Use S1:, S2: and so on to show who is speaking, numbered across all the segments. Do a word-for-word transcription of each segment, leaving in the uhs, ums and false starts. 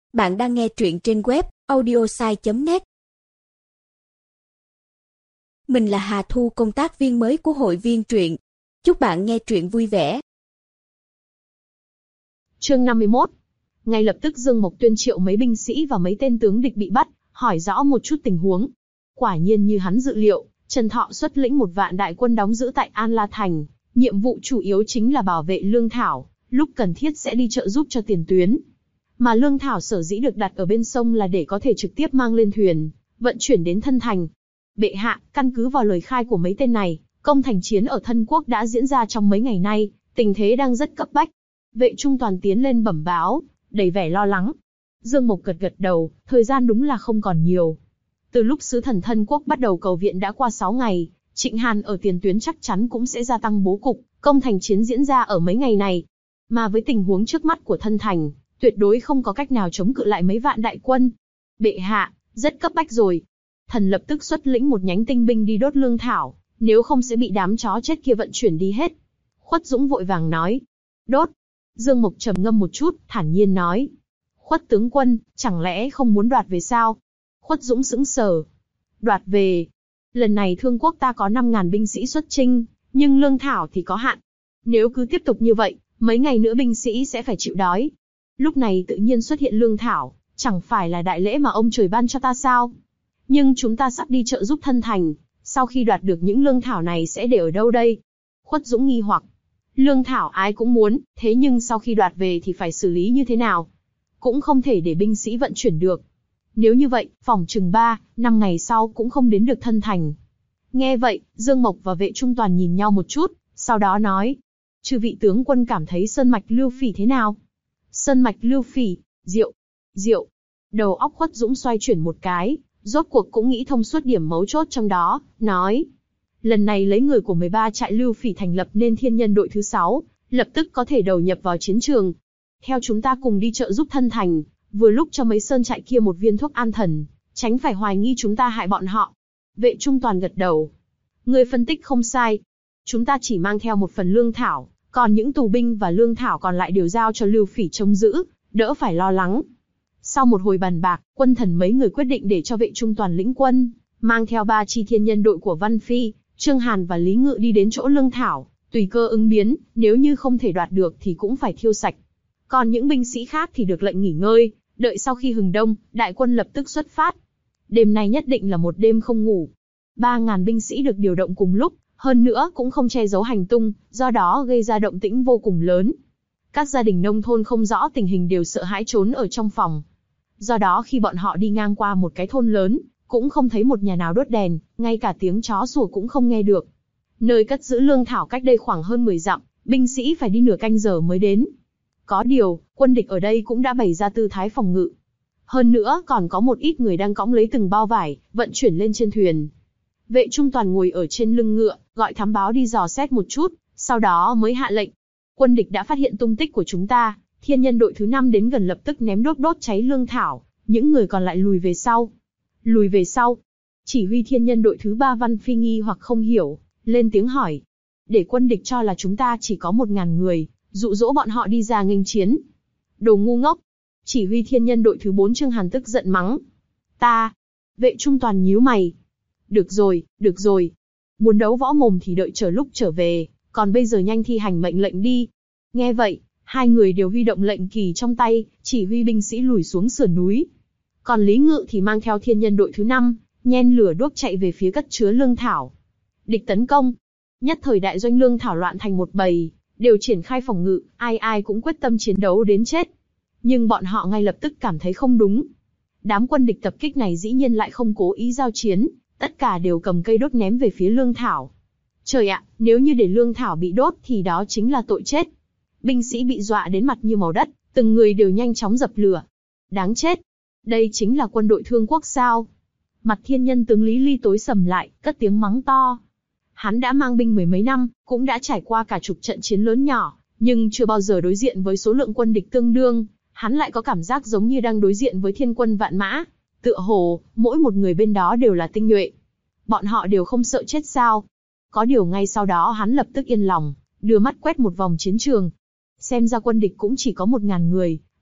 S1: Bạn đang nghe truyện trên web audiosai chấm net. Mình là Hà Thu, công tác viên mới của hội viên truyện. Chúc bạn nghe truyện vui vẻ.
S2: Chương năm mươi mốt. Ngay lập tức Dương Mộc tuyên triệu mấy binh sĩ và mấy tên tướng địch bị bắt, hỏi rõ một chút tình huống. Quả nhiên như hắn dự liệu, Trần Thọ xuất lĩnh một vạn đại quân đóng giữ tại An La Thành, nhiệm vụ chủ yếu chính là bảo vệ lương thảo, lúc cần thiết sẽ đi trợ giúp cho tiền tuyến. Mà lương thảo sở dĩ được đặt ở bên sông là để có thể trực tiếp mang lên thuyền, vận chuyển đến thân thành. Bệ hạ, căn cứ vào lời khai của mấy tên này, công thành chiến ở thân quốc đã diễn ra trong mấy ngày nay, tình thế đang rất cấp bách. Vệ Trung Toàn tiến lên bẩm báo, đầy vẻ lo lắng. Dương Mộc gật gật đầu, thời gian đúng là không còn nhiều. Từ lúc sứ thần thân quốc bắt đầu cầu viện đã qua sáu ngày, Trịnh Hàn ở tiền tuyến chắc chắn cũng sẽ gia tăng bố cục, công thành chiến diễn ra ở mấy ngày này. Mà với tình huống trước mắt của thân thành, tuyệt đối không có cách nào chống cự lại mấy vạn đại quân. Bệ hạ, rất cấp bách rồi. Thần lập tức xuất lĩnh một nhánh tinh binh đi đốt lương thảo, nếu không sẽ bị đám chó chết kia vận chuyển đi hết. Khuất Dũng vội vàng nói. Đốt. Dương Mộc trầm ngâm một chút, thản nhiên nói. Khuất tướng quân, chẳng lẽ không muốn đoạt về sao? Khuất Dũng sững sờ. Đoạt về. Lần này Thương quốc ta có năm ngàn binh sĩ xuất chinh, nhưng lương thảo thì có hạn. Nếu cứ tiếp tục như vậy, mấy ngày nữa binh sĩ sẽ phải chịu đói. Lúc này tự nhiên xuất hiện lương thảo, chẳng phải là đại lễ mà ông trời ban cho ta sao? Nhưng chúng ta sắp đi trợ giúp thân thành, sau khi đoạt được những lương thảo này sẽ để ở đâu đây? Khuất Dũng nghi hoặc. Lương thảo ai cũng muốn, thế nhưng sau khi đoạt về thì phải xử lý như thế nào? Cũng không thể để binh sĩ vận chuyển được. Nếu như vậy, phỏng chừng ba, năm ngày sau cũng không đến được thân thành. Nghe vậy, Dương Mộc và Vệ Trung Toàn nhìn nhau một chút, sau đó nói. Chư vị tướng quân cảm thấy sơn mạch Lưu Phỉ thế nào? Sơn mạch Lưu Phỉ, rượu, rượu. Đầu óc Khuất Dũng xoay chuyển một cái, rốt cuộc cũng nghĩ thông suốt điểm mấu chốt trong đó, nói. Lần này lấy người của mười ba trại Lưu Phỉ thành lập nên thiên nhân đội thứ sáu, lập tức có thể đầu nhập vào chiến trường. Theo chúng ta cùng đi trợ giúp thân thành, vừa lúc cho mấy sơn trại kia một viên thuốc an thần, tránh phải hoài nghi chúng ta hại bọn họ. Vệ Trung Toàn gật đầu. Người phân tích không sai. Chúng ta chỉ mang theo một phần lương thảo, còn những tù binh và lương thảo còn lại đều giao cho Lưu Phỉ trông giữ, đỡ phải lo lắng. Sau một hồi bàn bạc, quân thần mấy người quyết định để cho Vệ Trung Toàn lĩnh quân, mang theo ba chi thiên nhân đội của Văn Phi, Trương Hàn và Lý Ngự đi đến chỗ lương thảo, tùy cơ ứng biến, nếu như không thể đoạt được thì cũng phải thiêu sạch. Còn những binh sĩ khác thì được lệnh nghỉ ngơi, đợi sau khi hừng đông, đại quân lập tức xuất phát. Đêm nay nhất định là một đêm không ngủ. Ba ngàn binh sĩ được điều động cùng lúc, hơn nữa cũng không che giấu hành tung, do đó gây ra động tĩnh vô cùng lớn. Các gia đình nông thôn không rõ tình hình đều sợ hãi trốn ở trong phòng. Do đó khi bọn họ đi ngang qua một cái thôn lớn, cũng không thấy một nhà nào đốt đèn, ngay cả tiếng chó sủa cũng không nghe được. Nơi cất giữ lương thảo cách đây khoảng hơn mười dặm, binh sĩ phải đi nửa canh giờ mới đến. Có điều, quân địch ở đây cũng đã bày ra tư thái phòng ngự. Hơn nữa còn có một ít người đang cõng lấy từng bao vải, vận chuyển lên trên thuyền. Vệ Trung Toàn ngồi ở trên lưng ngựa, gọi thám báo đi dò xét một chút, sau đó mới hạ lệnh. Quân địch đã phát hiện tung tích của chúng ta, thiên nhân đội thứ năm đến gần lập tức ném đốt đốt cháy lương thảo, những người còn lại lùi về sau. Lùi về sau. Chỉ huy thiên nhân đội thứ ba Văn Phi nghi hoặc không hiểu, lên tiếng hỏi. Để quân địch cho là chúng ta chỉ có một ngàn người, dụ dỗ bọn họ đi ra nghênh chiến. Đồ ngu ngốc. Chỉ huy thiên nhân đội thứ bốn Trương Hàn tức giận mắng. Ta. Vệ Trung Toàn nhíu mày. Được rồi, được rồi. Muốn đấu võ mồm thì đợi chờ lúc trở về, còn bây giờ nhanh thi hành mệnh lệnh đi. Nghe vậy, hai người đều huy động lệnh kỳ trong tay, chỉ huy binh sĩ lùi xuống sườn núi. Còn Lý Ngự thì mang theo thiên nhân đội thứ năm, nhen lửa đuốc chạy về phía cất chứa lương thảo. Địch tấn công. Nhất thời đại doanh lương thảo loạn thành một bầy, đều triển khai phòng ngự, ai ai cũng quyết tâm chiến đấu đến chết. Nhưng bọn họ ngay lập tức cảm thấy không đúng. Đám quân địch tập kích này dĩ nhiên lại không cố ý giao chiến, tất cả đều cầm cây đốt ném về phía lương thảo. Trời ạ, nếu như để lương thảo bị đốt thì đó chính là tội chết. Binh sĩ bị dọa đến mặt như màu đất, từng người đều nhanh chóng dập lửa. Đáng chết. Đây chính là quân đội Thương quốc sao? Mặt thiên nhân tướng Lý Ly tối sầm lại, cất tiếng mắng to. Hắn đã mang binh mười mấy năm, cũng đã trải qua cả chục trận chiến lớn nhỏ, nhưng chưa bao giờ đối diện với số lượng quân địch tương đương. Hắn lại có cảm giác giống như đang đối diện với thiên quân vạn mã. Tựa hồ, mỗi một người bên đó đều là tinh nhuệ. Bọn họ đều không sợ chết sao? Có điều ngay sau đó hắn lập tức yên lòng, đưa mắt quét một vòng chiến trường. Xem ra quân địch cũng chỉ có một ngàn người,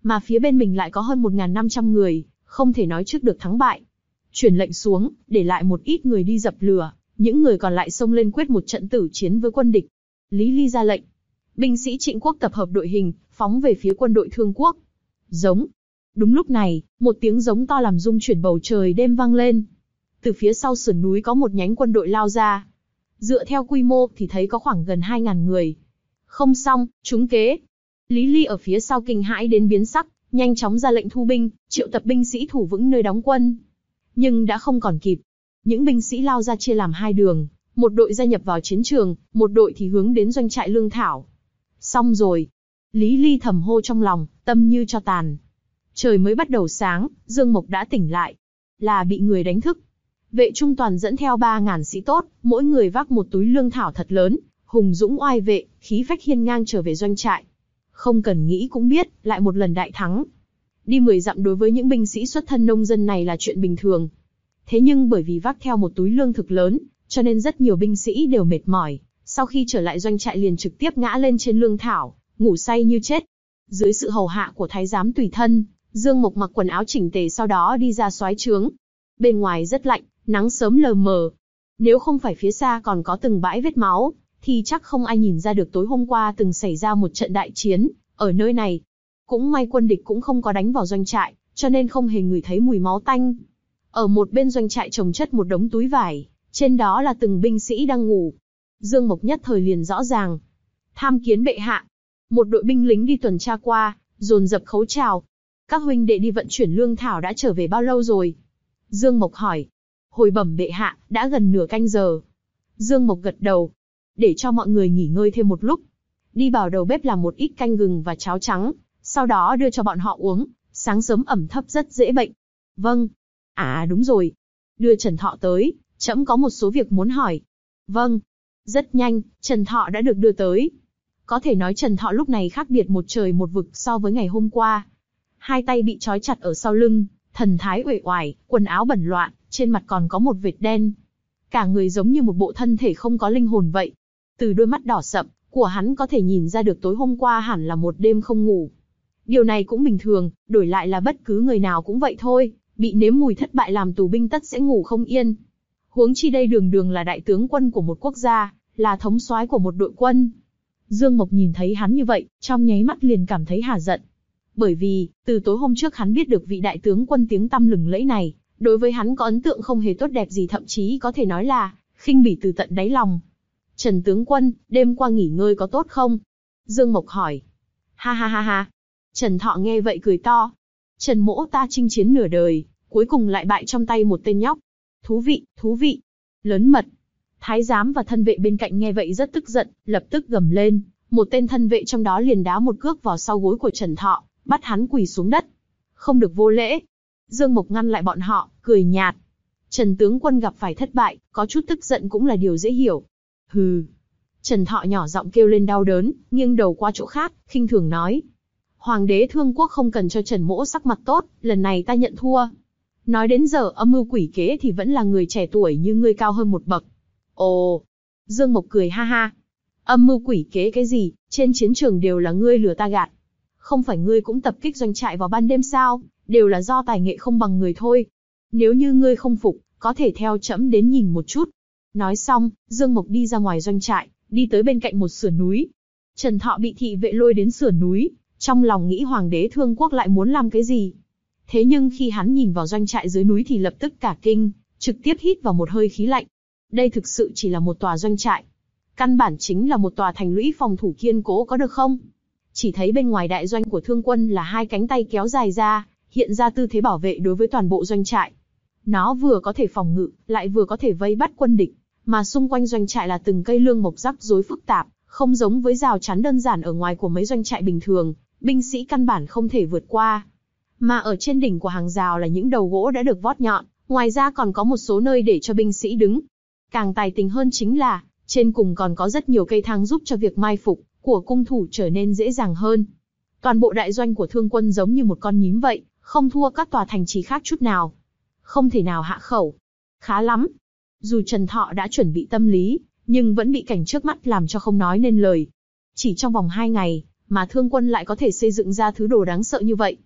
S2: mà phía bên mình lại có hơn một nghìn năm trăm người, không thể nói trước được thắng bại. Truyền lệnh xuống, để lại một ít người đi dập lửa, những người còn lại xông lên quyết một trận tử chiến với quân địch. Lý Ly ra lệnh, binh sĩ Trịnh quốc tập hợp đội hình, phóng về phía quân đội Thương quốc. Giống. Đúng lúc này, một tiếng giống to làm rung chuyển bầu trời đêm vang lên. Từ phía sau sườn núi có một nhánh quân đội lao ra. Dựa theo quy mô thì thấy có khoảng gần hai nghìn người. Không xong, trúng kế. Lý Ly ở phía sau kinh hãi đến biến sắc, nhanh chóng ra lệnh thu binh, triệu tập binh sĩ thủ vững nơi đóng quân. Nhưng đã không còn kịp. Những binh sĩ lao ra chia làm hai đường, một đội gia nhập vào chiến trường, một đội thì hướng đến doanh trại lương thảo. Xong rồi. Lý Ly thầm hô trong lòng, tâm như cho tàn. Trời mới bắt đầu sáng, Dương Mộc đã tỉnh lại. Là bị người đánh thức. Vệ trung toàn dẫn theo ba ngàn sĩ tốt, mỗi người vác một túi lương thảo thật lớn, hùng dũng oai vệ, khí phách hiên ngang trở về doanh trại. Không cần nghĩ cũng biết, lại một lần đại thắng. Đi mười dặm đối với những binh sĩ xuất thân nông dân này là chuyện bình thường. Thế nhưng bởi vì vác theo một túi lương thực lớn, cho nên rất nhiều binh sĩ đều mệt mỏi. Sau khi trở lại doanh trại liền trực tiếp ngã lên trên lương thảo, ngủ say như chết. Dưới sự hầu hạ của thái giám tùy thân, Dương Mộc mặc quần áo chỉnh tề sau đó đi ra soái trướng. Bên ngoài rất lạnh, nắng sớm lờ mờ. Nếu không phải phía xa còn có từng bãi vết máu, thì chắc không ai nhìn ra được tối hôm qua từng xảy ra một trận đại chiến ở nơi này. Cũng may quân địch cũng không có đánh vào doanh trại, cho nên không hề ngửi thấy mùi máu tanh. Ở một bên doanh trại chồng chất một đống túi vải, trên đó là từng binh sĩ đang ngủ. Dương Mộc nhất thời liền rõ ràng. Tham kiến bệ hạ. Một đội binh lính đi tuần tra qua, dồn dập khấu chào. Các huynh đệ đi vận chuyển lương thảo đã trở về bao lâu rồi? Dương Mộc hỏi. Hồi bẩm bệ hạ, đã gần nửa canh giờ. Dương Mộc gật đầu. Để cho mọi người nghỉ ngơi thêm một lúc. Đi vào đầu bếp làm một ít canh gừng và cháo trắng, sau đó đưa cho bọn họ uống, sáng sớm ẩm thấp rất dễ bệnh. Vâng. À đúng rồi. Đưa Trần Thọ tới, trẫm có một số việc muốn hỏi. Vâng. Rất nhanh, Trần Thọ đã được đưa tới. Có thể nói Trần Thọ lúc này khác biệt một trời một vực so với ngày hôm qua. Hai tay bị trói chặt ở sau lưng, thần thái uể oải, quần áo bẩn loạn, trên mặt còn có một vệt đen. Cả người giống như một bộ thân thể không có linh hồn vậy. Từ đôi mắt đỏ sậm của hắn có thể nhìn ra được tối hôm qua hẳn là một đêm không ngủ. Điều này cũng bình thường, đổi lại là bất cứ người nào cũng vậy thôi, bị nếm mùi thất bại làm tù binh tất sẽ ngủ không yên. Huống chi đây đường đường là đại tướng quân của một quốc gia, là thống soái của một đội quân. Dương Mộc nhìn thấy hắn như vậy, trong nháy mắt liền cảm thấy hả giận. Bởi vì, từ tối hôm trước hắn biết được vị đại tướng quân tiếng tăm lừng lẫy này, đối với hắn có ấn tượng không hề tốt đẹp gì, thậm chí có thể nói là khinh bỉ từ tận đáy lòng. Trần tướng quân, đêm qua nghỉ ngơi có tốt không? Dương Mộc hỏi. Ha ha ha ha. Trần Thọ nghe vậy cười to. Trần mỗ ta chinh chiến nửa đời, cuối cùng lại bại trong tay một tên nhóc. Thú vị, thú vị. Lớn mật. Thái giám và thân vệ bên cạnh nghe vậy rất tức giận, lập tức gầm lên. Một tên thân vệ trong đó liền đá một cước vào sau gối của Trần Thọ, bắt hắn quỳ xuống đất. Không được vô lễ. Dương Mộc ngăn lại bọn họ, cười nhạt. Trần tướng quân gặp phải thất bại, có chút tức giận cũng là điều dễ hiểu. Hừ. Trần Thọ nhỏ giọng kêu lên đau đớn, nghiêng đầu qua chỗ khác, khinh thường nói. Hoàng đế Thương quốc không cần cho Trần mỗ sắc mặt tốt, lần này ta nhận thua. Nói đến giờ âm mưu quỷ kế thì vẫn là người trẻ tuổi như ngươi cao hơn một bậc. Ồ. Dương Mộc cười ha ha. Âm mưu quỷ kế cái gì, trên chiến trường đều là ngươi lừa ta gạt. Không phải ngươi cũng tập kích doanh trại vào ban đêm sao, đều là do tài nghệ không bằng người thôi. Nếu như ngươi không phục, có thể theo trẫm đến nhìn một chút. Nói xong, Dương Mộc đi ra ngoài doanh trại, đi tới bên cạnh một sườn núi. Trần Thọ bị thị vệ lôi đến sườn núi, trong lòng nghĩ Hoàng đế Thương quốc lại muốn làm cái gì. Thế nhưng khi hắn nhìn vào doanh trại dưới núi thì lập tức cả kinh, trực tiếp hít vào một hơi khí lạnh. Đây thực sự chỉ là một tòa doanh trại. Căn bản chính là một tòa thành lũy phòng thủ kiên cố có được không? Chỉ thấy bên ngoài đại doanh của Thương quân là hai cánh tay kéo dài ra, hiện ra tư thế bảo vệ đối với toàn bộ doanh trại. Nó vừa có thể phòng ngự, lại vừa có thể vây bắt quân địch, mà xung quanh doanh trại là từng cây lương mộc rắc rối phức tạp, không giống với rào chắn đơn giản ở ngoài của mấy doanh trại bình thường, binh sĩ căn bản không thể vượt qua. Mà ở trên đỉnh của hàng rào là những đầu gỗ đã được vót nhọn, ngoài ra còn có một số nơi để cho binh sĩ đứng. Càng tài tình hơn chính là, trên cùng còn có rất nhiều cây thang giúp cho việc mai phục của cung thủ trở nên dễ dàng hơn. Toàn bộ đại doanh của Thương quân giống như một con nhím vậy, không thua các tòa thành trì khác chút nào. Không thể nào hạ khẩu. Khá lắm. Dù Trần Thọ đã chuẩn bị tâm lý, nhưng vẫn bị cảnh trước mắt làm cho không nói nên lời. Chỉ trong vòng hai ngày, mà Thương quân lại có thể xây dựng ra thứ đồ đáng sợ như vậy.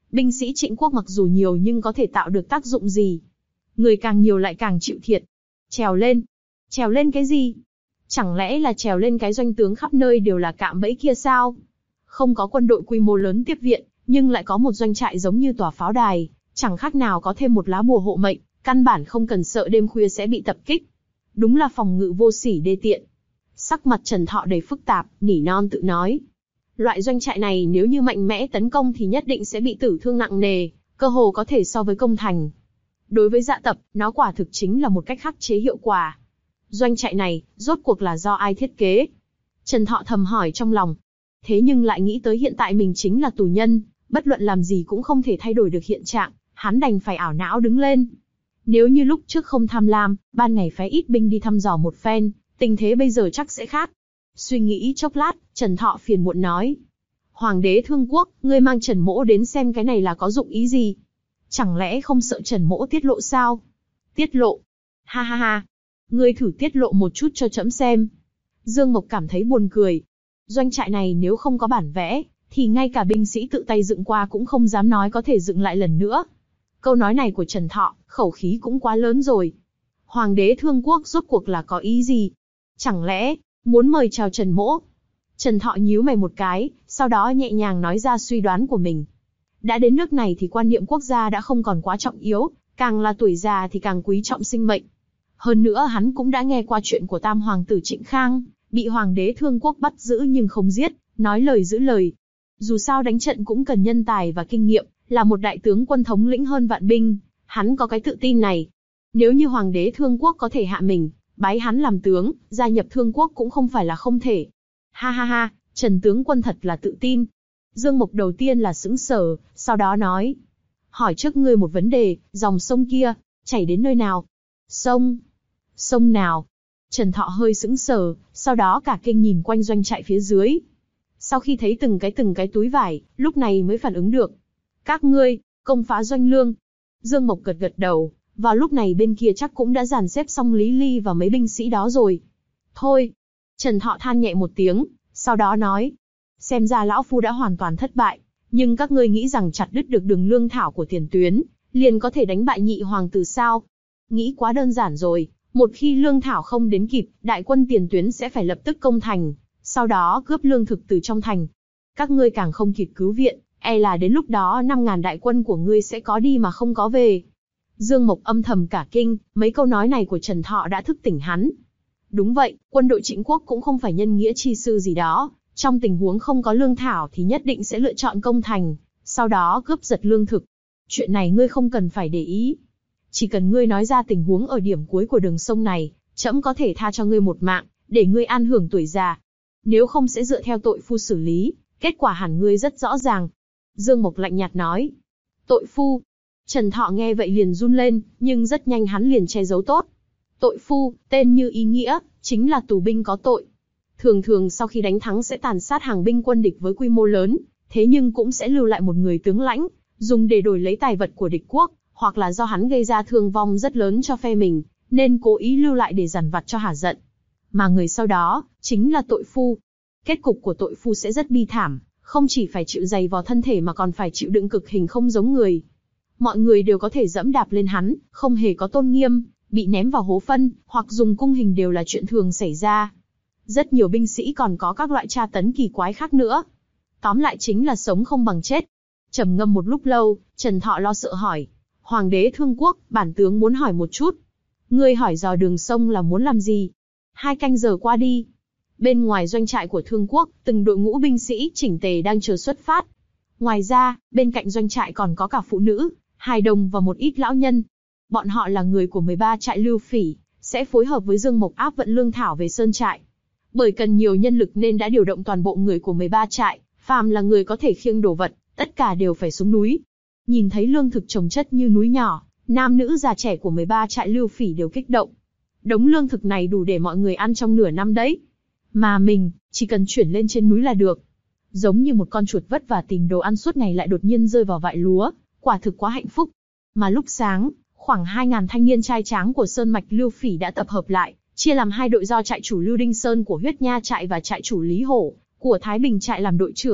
S2: Binh sĩ Trịnh quốc mặc dù nhiều nhưng có thể tạo được tác dụng gì? Người càng nhiều lại càng chịu thiệt. Trèo lên. Trèo lên cái gì? Chẳng lẽ là trèo lên cái doanh tướng khắp nơi đều là cạm bẫy kia sao? Không có quân đội quy mô lớn tiếp viện, nhưng lại có một doanh trại giống như tòa pháo đài, chẳng khác nào có thêm một lá bùa hộ mệnh, căn bản không cần sợ đêm khuya sẽ bị tập kích. Đúng là phòng ngự vô sỉ đê tiện. Sắc mặt Trần Thọ đầy phức tạp, nỉ non tự nói. Loại doanh trại này nếu như mạnh mẽ tấn công thì nhất định sẽ bị tử thương nặng nề, cơ hồ có thể so với công thành. Đối với dạ tập, nó quả thực chính là một cách khắc chế hiệu quả. Doanh trại này, rốt cuộc là do ai thiết kế? Trần Thọ thầm hỏi trong lòng. Thế nhưng lại nghĩ tới hiện tại mình chính là tù nhân, bất luận làm gì cũng không thể thay đổi được hiện trạng, hắn đành phải ảo não đứng lên. Nếu như lúc trước không tham lam, ban ngày phái ít binh đi thăm dò một phen, tình thế bây giờ chắc sẽ khác. Suy nghĩ chốc lát, Trần Thọ phiền muộn nói. Hoàng đế Thương Quốc, ngươi mang Trần Mỗ đến xem cái này là có dụng ý gì? Chẳng lẽ không sợ Trần Mỗ tiết lộ sao? Tiết lộ? Ha ha ha! Ngươi thử tiết lộ một chút cho trẫm xem. Dương Mộc cảm thấy buồn cười. Doanh trại này nếu không có bản vẽ, thì ngay cả binh sĩ tự tay dựng qua cũng không dám nói có thể dựng lại lần nữa. Câu nói này của Trần Thọ, khẩu khí cũng quá lớn rồi. Hoàng đế Thương Quốc rốt cuộc là có ý gì? Chẳng lẽ, muốn mời chào Trần Mỗ? Trần Thọ nhíu mày một cái, sau đó nhẹ nhàng nói ra suy đoán của mình. Đã đến nước này thì quan niệm quốc gia đã không còn quá trọng yếu, càng là tuổi già thì càng quý trọng sinh mệnh. Hơn nữa hắn cũng đã nghe qua chuyện của tam hoàng tử Trịnh Khang, bị hoàng đế Thương Quốc bắt giữ nhưng không giết, nói lời giữ lời. Dù sao đánh trận cũng cần nhân tài và kinh nghiệm, là một đại tướng quân thống lĩnh hơn vạn binh, hắn có cái tự tin này. Nếu như hoàng đế Thương Quốc có thể hạ mình, bái hắn làm tướng, gia nhập Thương Quốc cũng không phải là không thể. Ha ha ha, Trần tướng quân thật là tự tin. Dương Mộc đầu tiên là sững sờ, sau đó nói. Hỏi trước ngươi một vấn đề, dòng sông kia, chảy đến nơi nào? Sông? Sông nào? Trần Thọ hơi sững sờ, sau đó cả kinh nhìn quanh doanh trại phía dưới. Sau khi thấy từng cái từng cái túi vải, lúc này mới phản ứng được. Các ngươi, công phá doanh lương. Dương Mộc gật gật đầu, vào lúc này bên kia chắc cũng đã dàn xếp xong Lý Ly và mấy binh sĩ đó rồi. Thôi. Trần Thọ than nhẹ một tiếng, sau đó nói. Xem ra lão phu đã hoàn toàn thất bại, nhưng các ngươi nghĩ rằng chặt đứt được đường lương thảo của tiền tuyến, liền có thể đánh bại nhị hoàng tử sao? Nghĩ quá đơn giản rồi, một khi lương thảo không đến kịp, đại quân tiền tuyến sẽ phải lập tức công thành, sau đó cướp lương thực từ trong thành. Các ngươi càng không kịp cứu viện, e là đến lúc đó năm ngàn đại quân của ngươi sẽ có đi mà không có về. Dương Mộc âm thầm cả kinh, mấy câu nói này của Trần Thọ đã thức tỉnh hắn. Đúng vậy, quân đội Trịnh quốc cũng không phải nhân nghĩa chi sư gì đó, trong tình huống không có lương thảo thì nhất định sẽ lựa chọn công thành, sau đó cướp giật lương thực. Chuyện này ngươi không cần phải để ý. Chỉ cần ngươi nói ra tình huống ở điểm cuối của đường sông này, trẫm có thể tha cho ngươi một mạng, để ngươi an hưởng tuổi già. Nếu không sẽ dựa theo tội phu xử lý, kết quả hẳn ngươi rất rõ ràng. Dương Mộc lạnh nhạt nói. Tội phu. Trần Thọ nghe vậy liền run lên, nhưng rất nhanh hắn liền che giấu tốt. Tội phu, tên như ý nghĩa, chính là tù binh có tội. Thường thường sau khi đánh thắng sẽ tàn sát hàng binh quân địch với quy mô lớn, thế nhưng cũng sẽ lưu lại một người tướng lãnh, dùng để đổi lấy tài vật của địch quốc, hoặc là do hắn gây ra thương vong rất lớn cho phe mình, nên cố ý lưu lại để dằn vặt cho hả giận. Mà người sau đó, chính là tội phu. Kết cục của tội phu sẽ rất bi thảm, không chỉ phải chịu dày vò thân thể mà còn phải chịu đựng cực hình không giống người. Mọi người đều có thể dẫm đạp lên hắn, không hề có tôn nghiêm, bị ném vào hố phân, hoặc dùng cung hình đều là chuyện thường xảy ra. Rất nhiều binh sĩ còn có các loại tra tấn kỳ quái khác nữa. Tóm lại chính là sống không bằng chết. Trầm ngâm một lúc lâu, Trần Thọ lo sợ hỏi. Hoàng đế Thương Quốc, bản tướng muốn hỏi một chút. Ngươi hỏi dò đường sông là muốn làm gì? Hai canh giờ qua đi. Bên ngoài doanh trại của Thương Quốc, từng đội ngũ binh sĩ chỉnh tề đang chờ xuất phát. Ngoài ra, bên cạnh doanh trại còn có cả phụ nữ, hài đồng và một ít lão nhân. Bọn họ là người của mười ba trại Lưu Phỉ, sẽ phối hợp với Dương Mộc áp vận lương thảo về sơn trại. Bởi cần nhiều nhân lực nên đã điều động toàn bộ người của mười ba trại, phàm là người có thể khiêng đồ vật, tất cả đều phải xuống núi. Nhìn thấy lương thực chồng chất như núi nhỏ, nam nữ già trẻ của mười ba trại Lưu Phỉ đều kích động. Đống lương thực này đủ để mọi người ăn trong nửa năm đấy. Mà mình, chỉ cần chuyển lên trên núi là được. Giống như một con chuột vất vả tìm đồ ăn suốt ngày lại đột nhiên rơi vào vại lúa, quả thực quá hạnh phúc. Mà lúc sáng, khoảng hai ngàn thanh niên trai tráng của Sơn Mạch Lưu Phỉ đã tập hợp lại, chia làm hai đội do trại chủ Lưu Đinh Sơn của Huyết Nha trại và trại chủ Lý Hổ của Thái Bình trại làm đội trưởng,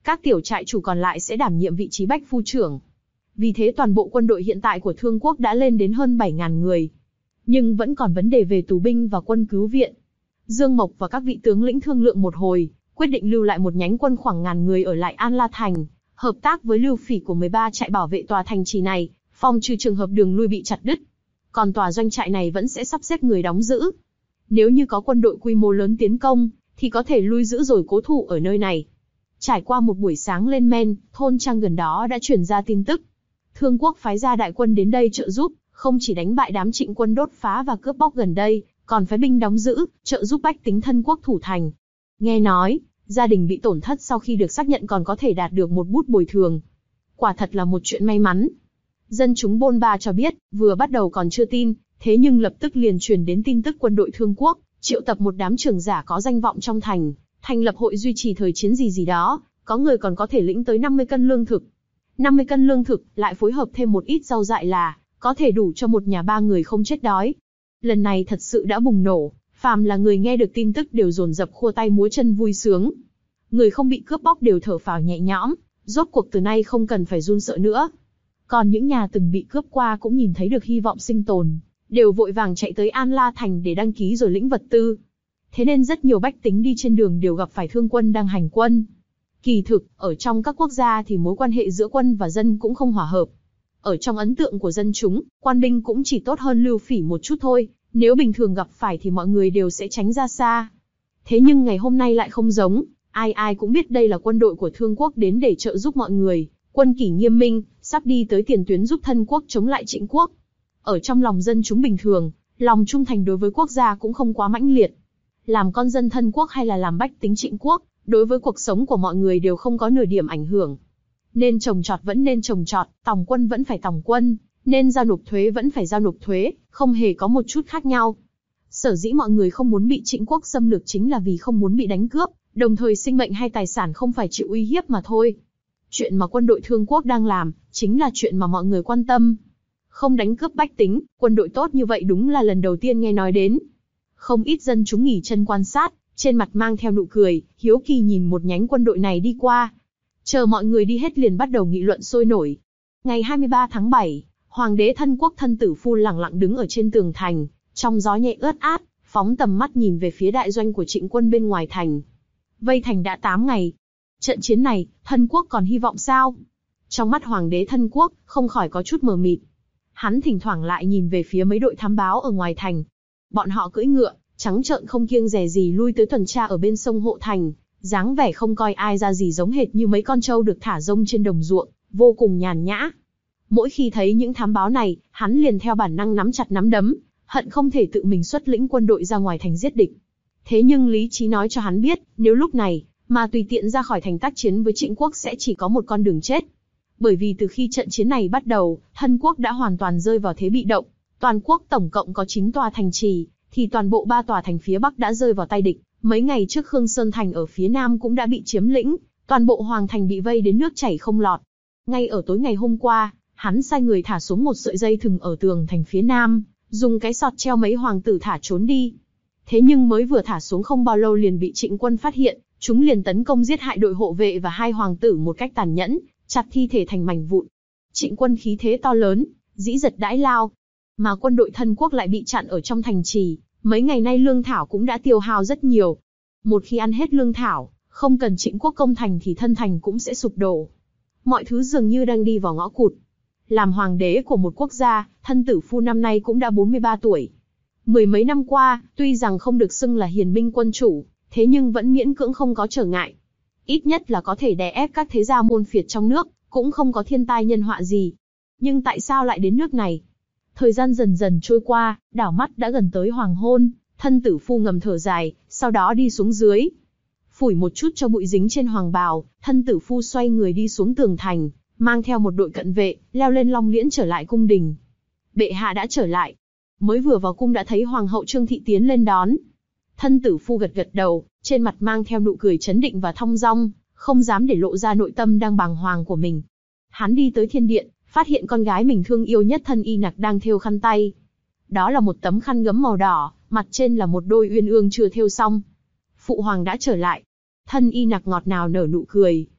S2: các tiểu trại chủ còn lại sẽ đảm nhiệm vị trí bách phu trưởng. Vì thế toàn bộ quân đội hiện tại của Thương quốc đã lên đến hơn bảy nghìn người. Nhưng vẫn còn vấn đề về tù binh và quân cứu viện. Dương Mộc và các vị tướng lĩnh thương lượng một hồi, quyết định lưu lại một nhánh quân khoảng ngàn người ở lại An La Thành, hợp tác với lưu phỉ của mười ba trại bảo vệ tòa thành trì này, phòng trừ trường hợp đường lui bị chặt đứt. Còn tòa doanh trại này vẫn sẽ sắp xếp người đóng giữ. Nếu như có quân đội quy mô lớn tiến công, thì có thể lui giữ rồi cố thủ ở nơi này. Trải qua một buổi sáng lên men, thôn trang gần đó đã truyền ra tin tức. Thương quốc phái ra đại quân đến đây trợ giúp, không chỉ đánh bại đám Trịnh quân đốt phá và cướp bóc gần đây, còn phái binh đóng giữ, trợ giúp bách tính thân quốc thủ thành. Nghe nói, gia đình bị tổn thất sau khi được xác nhận còn có thể đạt được một bút bồi thường. Quả thật là một chuyện may mắn. Dân chúng bôn ba cho biết, vừa bắt đầu còn chưa tin, thế nhưng lập tức liền truyền đến tin tức quân đội Thương quốc, triệu tập một đám trưởng giả có danh vọng trong thành, thành lập hội duy trì thời chiến gì gì đó, có người còn có thể lĩnh tới năm mươi cân lương thực. năm mươi cân lương thực, lại phối hợp thêm một ít rau dại là, có thể đủ cho một nhà ba người không chết đói. Lần này thật sự đã bùng nổ, phàm là người nghe được tin tức đều dồn dập khua tay múa chân vui sướng. Người không bị cướp bóc đều thở phào nhẹ nhõm, rốt cuộc từ nay không cần phải run sợ nữa. Còn những nhà từng bị cướp qua cũng nhìn thấy được hy vọng sinh tồn, đều vội vàng chạy tới An La Thành để đăng ký rồi lĩnh vật tư. Thế nên rất nhiều bách tính đi trên đường đều gặp phải thương quân đang hành quân. Kỳ thực, ở trong các quốc gia thì mối quan hệ giữa quân và dân cũng không hòa hợp. Ở trong ấn tượng của dân chúng, quan binh cũng chỉ tốt hơn lưu phỉ một chút thôi, nếu bình thường gặp phải thì mọi người đều sẽ tránh ra xa. Thế nhưng ngày hôm nay lại không giống, ai ai cũng biết đây là quân đội của Thương quốc đến để trợ giúp mọi người, quân kỷ nghiêm minh, sắp đi tới tiền tuyến giúp thân quốc chống lại Trịnh quốc. Ở trong lòng dân chúng bình thường, lòng trung thành đối với quốc gia cũng không quá mãnh liệt. Làm con dân thân quốc hay là làm bách tính Trịnh quốc, đối với cuộc sống của mọi người đều không có nửa điểm ảnh hưởng. Nên trồng trọt vẫn nên trồng trọt, tòng quân vẫn phải tòng quân, nên giao nộp thuế vẫn phải giao nộp thuế, không hề có một chút khác nhau. Sở dĩ mọi người không muốn bị Trịnh quốc xâm lược chính là vì không muốn bị đánh cướp, đồng thời sinh mệnh hay tài sản không phải chịu uy hiếp mà thôi. Chuyện mà quân đội Thương quốc đang làm, chính là chuyện mà mọi người quan tâm. Không đánh cướp bách tính, quân đội tốt như vậy đúng là lần đầu tiên nghe nói đến. Không ít dân chúng nghỉ chân quan sát, trên mặt mang theo nụ cười, hiếu kỳ nhìn một nhánh quân đội này đi qua. Chờ mọi người đi hết liền bắt đầu nghị luận sôi nổi. Ngày hai mươi ba tháng bảy, Hoàng đế thân quốc Thân Tử Phu lặng lặng đứng ở trên tường thành, trong gió nhẹ ướt át, phóng tầm mắt nhìn về phía đại doanh của Trịnh quân bên ngoài thành. Vây thành đã tám ngày. Trận chiến này, Thân quốc còn hy vọng sao? Trong mắt Hoàng đế Thân quốc, không khỏi có chút mờ mịt. Hắn thỉnh thoảng lại nhìn về phía mấy đội thám báo ở ngoài thành. Bọn họ cưỡi ngựa, trắng trợn không kiêng dè gì lui tới tuần tra ở bên sông Hộ Thành, dáng vẻ không coi ai ra gì, giống hệt như mấy con trâu được thả rông trên đồng ruộng, vô cùng nhàn nhã. Mỗi khi thấy những thám báo này, hắn liền theo bản năng nắm chặt nắm đấm, hận không thể tự mình xuất lĩnh quân đội ra ngoài thành giết địch. Thế nhưng lý trí nói cho hắn biết, nếu lúc này mà tùy tiện ra khỏi thành tác chiến với Trịnh quốc sẽ chỉ có một con đường chết. Bởi vì từ khi trận chiến này bắt đầu, Thân quốc đã hoàn toàn rơi vào thế bị động. Toàn quốc tổng cộng có chín tòa thành trì, thì toàn bộ ba tòa thành phía Bắc đã rơi vào tay địch. Mấy ngày trước Khương Sơn Thành ở phía Nam cũng đã bị chiếm lĩnh, toàn bộ Hoàng Thành bị vây đến nước chảy không lọt. Ngay ở tối ngày hôm qua, hắn sai người thả xuống một sợi dây thừng ở tường thành phía Nam, dùng cái sọt treo mấy hoàng tử thả trốn đi. Thế nhưng mới vừa thả xuống không bao lâu liền bị Trịnh quân phát hiện, chúng liền tấn công giết hại đội hộ vệ và hai hoàng tử một cách tàn nhẫn, chặt thi thể thành mảnh vụn. Trịnh quân khí thế to lớn, dĩ giật đãi lao, mà quân đội Thân quốc lại bị chặn ở trong thành trì. Mấy ngày nay lương thảo cũng đã tiêu hao rất nhiều. Một khi ăn hết lương thảo, không cần Trịnh quốc công thành thì thân thành cũng sẽ sụp đổ. Mọi thứ dường như đang đi vào ngõ cụt. Làm hoàng đế của một quốc gia, Thân Tử Phu năm nay cũng đã bốn mươi ba tuổi. Mười mấy năm qua, tuy rằng không được xưng là hiền minh quân chủ, thế nhưng vẫn miễn cưỡng không có trở ngại. Ít nhất là có thể đè ép các thế gia môn phiệt trong nước, cũng không có thiên tai nhân họa gì. Nhưng tại sao lại đến nước này? Thời gian dần dần trôi qua, đảo mắt đã gần tới hoàng hôn, Thân Tử Phu ngầm thở dài, sau đó đi xuống dưới. Phủi một chút cho bụi dính trên hoàng bào, Thân Tử Phu xoay người đi xuống tường thành, mang theo một đội cận vệ, leo lên long liễn trở lại cung đình. Bệ hạ đã trở lại. Mới vừa vào cung đã thấy hoàng hậu Trương Thị tiến lên đón. Thân Tử Phu gật gật đầu, trên mặt mang theo nụ cười chấn định và thong dong, không dám để lộ ra nội tâm đang bàng hoàng của mình. Hắn đi tới thiên điện, phát hiện con gái mình thương yêu nhất Thân Y Nặc đang thêu khăn tay. Đó là một tấm khăn gấm màu đỏ, mặt trên là một đôi uyên ương chưa thêu xong. Phụ hoàng đã trở lại. Thân Y Nặc ngọt ngào nở nụ cười.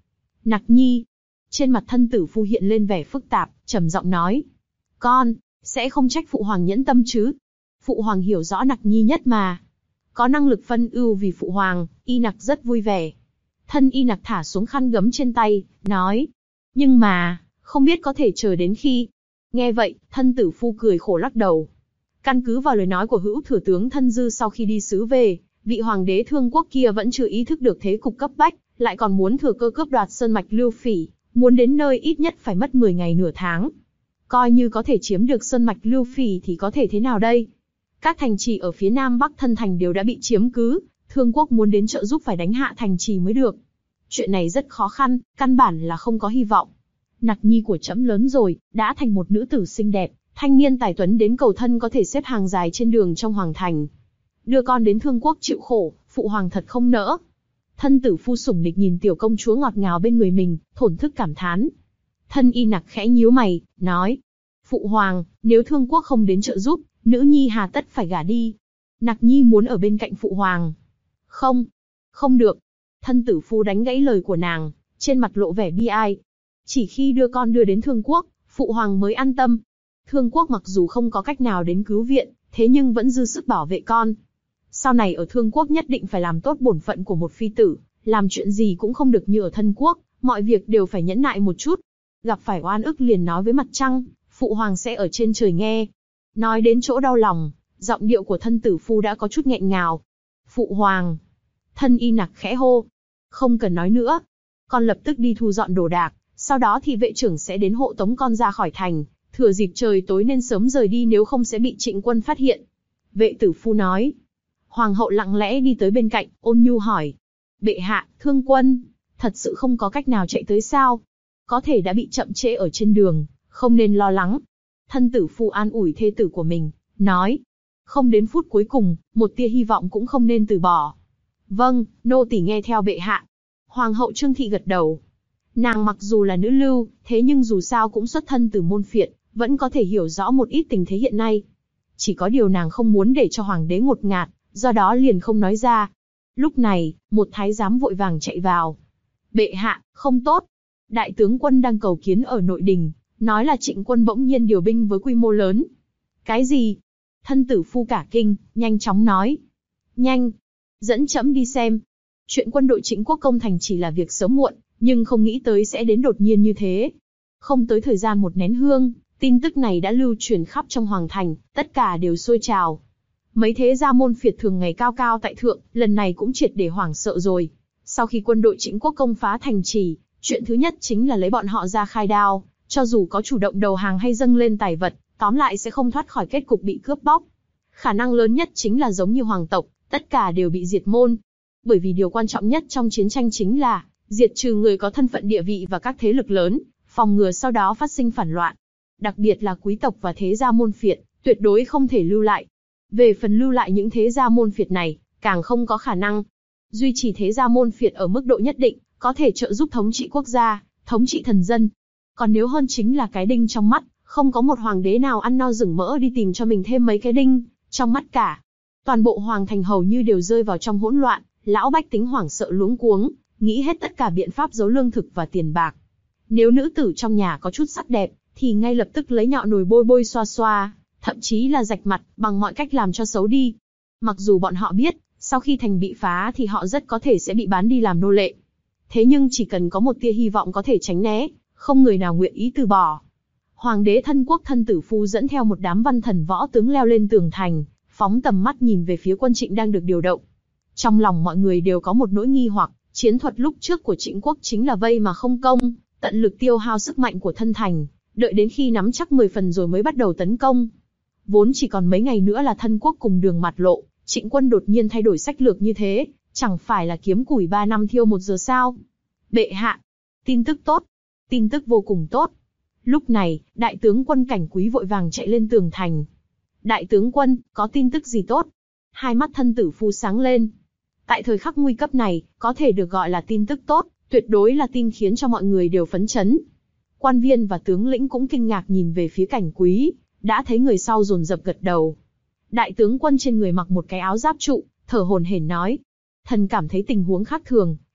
S2: Nặc Nhi. Trên mặt thân tử phu hiện lên vẻ phức tạp, trầm giọng nói. Con, sẽ không trách phụ hoàng nhẫn tâm chứ? Phụ hoàng hiểu rõ Nặc Nhi nhất mà. Có năng lực phân ưu vì phụ hoàng, Y Nặc rất vui vẻ. Thân Y Nặc thả xuống khăn gấm trên tay, nói. Nhưng mà, không biết có thể chờ đến khi. Nghe vậy, thân tử phu cười khổ lắc đầu. Căn cứ vào lời nói của hữu thừa tướng Thân Dư sau khi đi sứ về, vị hoàng đế Thương Quốc kia vẫn chưa ý thức được thế cục cấp bách, lại còn muốn thừa cơ cướp đoạt sơn mạch Lưu Phỉ, muốn đến nơi ít nhất phải mất mười ngày nửa tháng. Coi như có thể chiếm được sơn mạch Lưu Phỉ thì có thể thế nào đây? Các thành trì ở phía nam bắc thân thành đều đã bị chiếm cứ, Thương Quốc muốn đến trợ giúp phải đánh hạ thành trì mới được. Chuyện này rất khó khăn, căn bản là không có hy vọng. Nặc Nhi của trẫm lớn rồi, đã thành một nữ tử xinh đẹp, thanh niên tài tuấn đến cầu thân có thể xếp hàng dài trên đường trong hoàng thành. Đưa con đến Thương Quốc chịu khổ, phụ hoàng thật không nỡ. Thân tử phu sủng nịch nhìn tiểu công chúa ngọt ngào bên người mình, thổn thức cảm thán. Thân Y Nặc khẽ nhíu mày, nói. Phụ hoàng, nếu Thương Quốc không đến trợ giúp, nữ nhi hà tất phải gả đi. Nặc Nhi muốn ở bên cạnh phụ hoàng. Không, không được. Thân tử phu đánh gãy lời của nàng, trên mặt lộ vẻ bi ai. Chỉ khi đưa con đưa đến Thương Quốc, phụ hoàng mới an tâm. Thương Quốc mặc dù không có cách nào đến cứu viện, thế nhưng vẫn dư sức bảo vệ con. Sau này ở Thương Quốc nhất định phải làm tốt bổn phận của một phi tử, làm chuyện gì cũng không được như ở Thân Quốc, mọi việc đều phải nhẫn nại một chút. Gặp phải oan ức liền nói với mặt trăng, phụ hoàng sẽ ở trên trời nghe. Nói đến chỗ đau lòng, giọng điệu của thân tử phu đã có chút nghẹn ngào. Phụ hoàng. Thân Y Nặc khẽ hô. Không cần nói nữa. Con lập tức đi thu dọn đồ đạc, sau đó thì vệ trưởng sẽ đến hộ tống con ra khỏi thành. Thừa dịp trời tối nên sớm rời đi nếu không sẽ bị Trịnh quân phát hiện. Vệ tử phu nói. Hoàng hậu lặng lẽ đi tới bên cạnh, ôn nhu hỏi. Bệ hạ, Thương quân, thật sự không có cách nào chạy tới sao? Có thể đã bị chậm trễ ở trên đường, không nên lo lắng. Thân tử phu an ủi thê tử của mình, nói. Không đến phút cuối cùng, một tia hy vọng cũng không nên từ bỏ. Vâng, nô tỳ nghe theo bệ hạ. Hoàng hậu Trương Thị gật đầu. Nàng mặc dù là nữ lưu, thế nhưng dù sao cũng xuất thân từ môn phiệt, vẫn có thể hiểu rõ một ít tình thế hiện nay. Chỉ có điều nàng không muốn để cho hoàng đế ngột ngạt, do đó liền không nói ra. Lúc này, một thái giám vội vàng chạy vào. Bệ hạ, không tốt. Đại tướng quân đang cầu kiến ở nội đình, nói là Trịnh quân bỗng nhiên điều binh với quy mô lớn. Cái gì? Thân tử phu cả kinh, nhanh chóng nói. Nhanh, dẫn trẫm đi xem. Chuyện quân đội Trịnh quốc công thành chỉ là việc sớm muộn, nhưng không nghĩ tới sẽ đến đột nhiên như thế. Không tới thời gian một nén hương, tin tức này đã lưu truyền khắp trong hoàng thành, tất cả đều sôi trào. Mấy thế gia môn phiệt thường ngày cao cao tại thượng, lần này cũng triệt để hoảng sợ rồi. Sau khi quân đội Trịnh quốc công phá thành trì, chuyện thứ nhất chính là lấy bọn họ ra khai đao, cho dù có chủ động đầu hàng hay dâng lên tài vật, tóm lại sẽ không thoát khỏi kết cục bị cướp bóc. Khả năng lớn nhất chính là giống như hoàng tộc, tất cả đều bị diệt môn. Bởi vì điều quan trọng nhất trong chiến tranh chính là diệt trừ người có thân phận địa vị và các thế lực lớn, phòng ngừa sau đó phát sinh phản loạn. Đặc biệt là quý tộc và thế gia môn phiệt, tuyệt đối không thể lưu lại. Về phần lưu lại những thế gia môn phiệt này, càng không có khả năng. Duy trì thế gia môn phiệt ở mức độ nhất định, có thể trợ giúp thống trị quốc gia, thống trị thần dân. Còn nếu hơn chính là cái đinh trong mắt, không có một hoàng đế nào ăn no rừng mỡ đi tìm cho mình thêm mấy cái đinh trong mắt cả. Toàn bộ hoàng thành hầu như đều rơi vào trong hỗn loạn, lão bách tính hoảng sợ luống cuống, nghĩ hết tất cả biện pháp giấu lương thực và tiền bạc. Nếu nữ tử trong nhà có chút sắc đẹp, thì ngay lập tức lấy nhọ nồi bôi bôi xoa xoa, thậm chí là rạch mặt, bằng mọi cách làm cho xấu đi. Mặc dù bọn họ biết, sau khi thành bị phá thì họ rất có thể sẽ bị bán đi làm nô lệ. Thế nhưng chỉ cần có một tia hy vọng có thể tránh né, không người nào nguyện ý từ bỏ. Hoàng đế Thân quốc thân tử phu dẫn theo một đám văn thần võ tướng leo lên tường thành, phóng tầm mắt nhìn về phía quân Trịnh đang được điều động. Trong lòng mọi người đều có một nỗi nghi hoặc, chiến thuật lúc trước của Trịnh quốc chính là vây mà không công, tận lực tiêu hao sức mạnh của thân thành, đợi đến khi nắm chắc mười phần rồi mới bắt đầu tấn công. Vốn chỉ còn mấy ngày nữa là Thân quốc cùng đường mặt lộ, Trịnh quân đột nhiên thay đổi sách lược như thế, chẳng phải là kiếm củi ba năm thiêu một giờ sao? Bệ hạ, tin tức tốt, tin tức vô cùng tốt. Lúc này, đại tướng quân Cảnh Quý vội vàng chạy lên tường thành. Đại tướng quân, có tin tức gì tốt? Hai mắt thân tử phu sáng lên. Tại thời khắc nguy cấp này, có thể được gọi là tin tức tốt, tuyệt đối là tin khiến cho mọi người đều phấn chấn. Quan viên và tướng lĩnh cũng kinh ngạc nhìn về phía Cảnh Quý, đã thấy người sau dồn dập gật đầu. Đại tướng quân trên người mặc một cái áo giáp trụ, thở hổn hển nói: thần cảm thấy tình huống khác thường,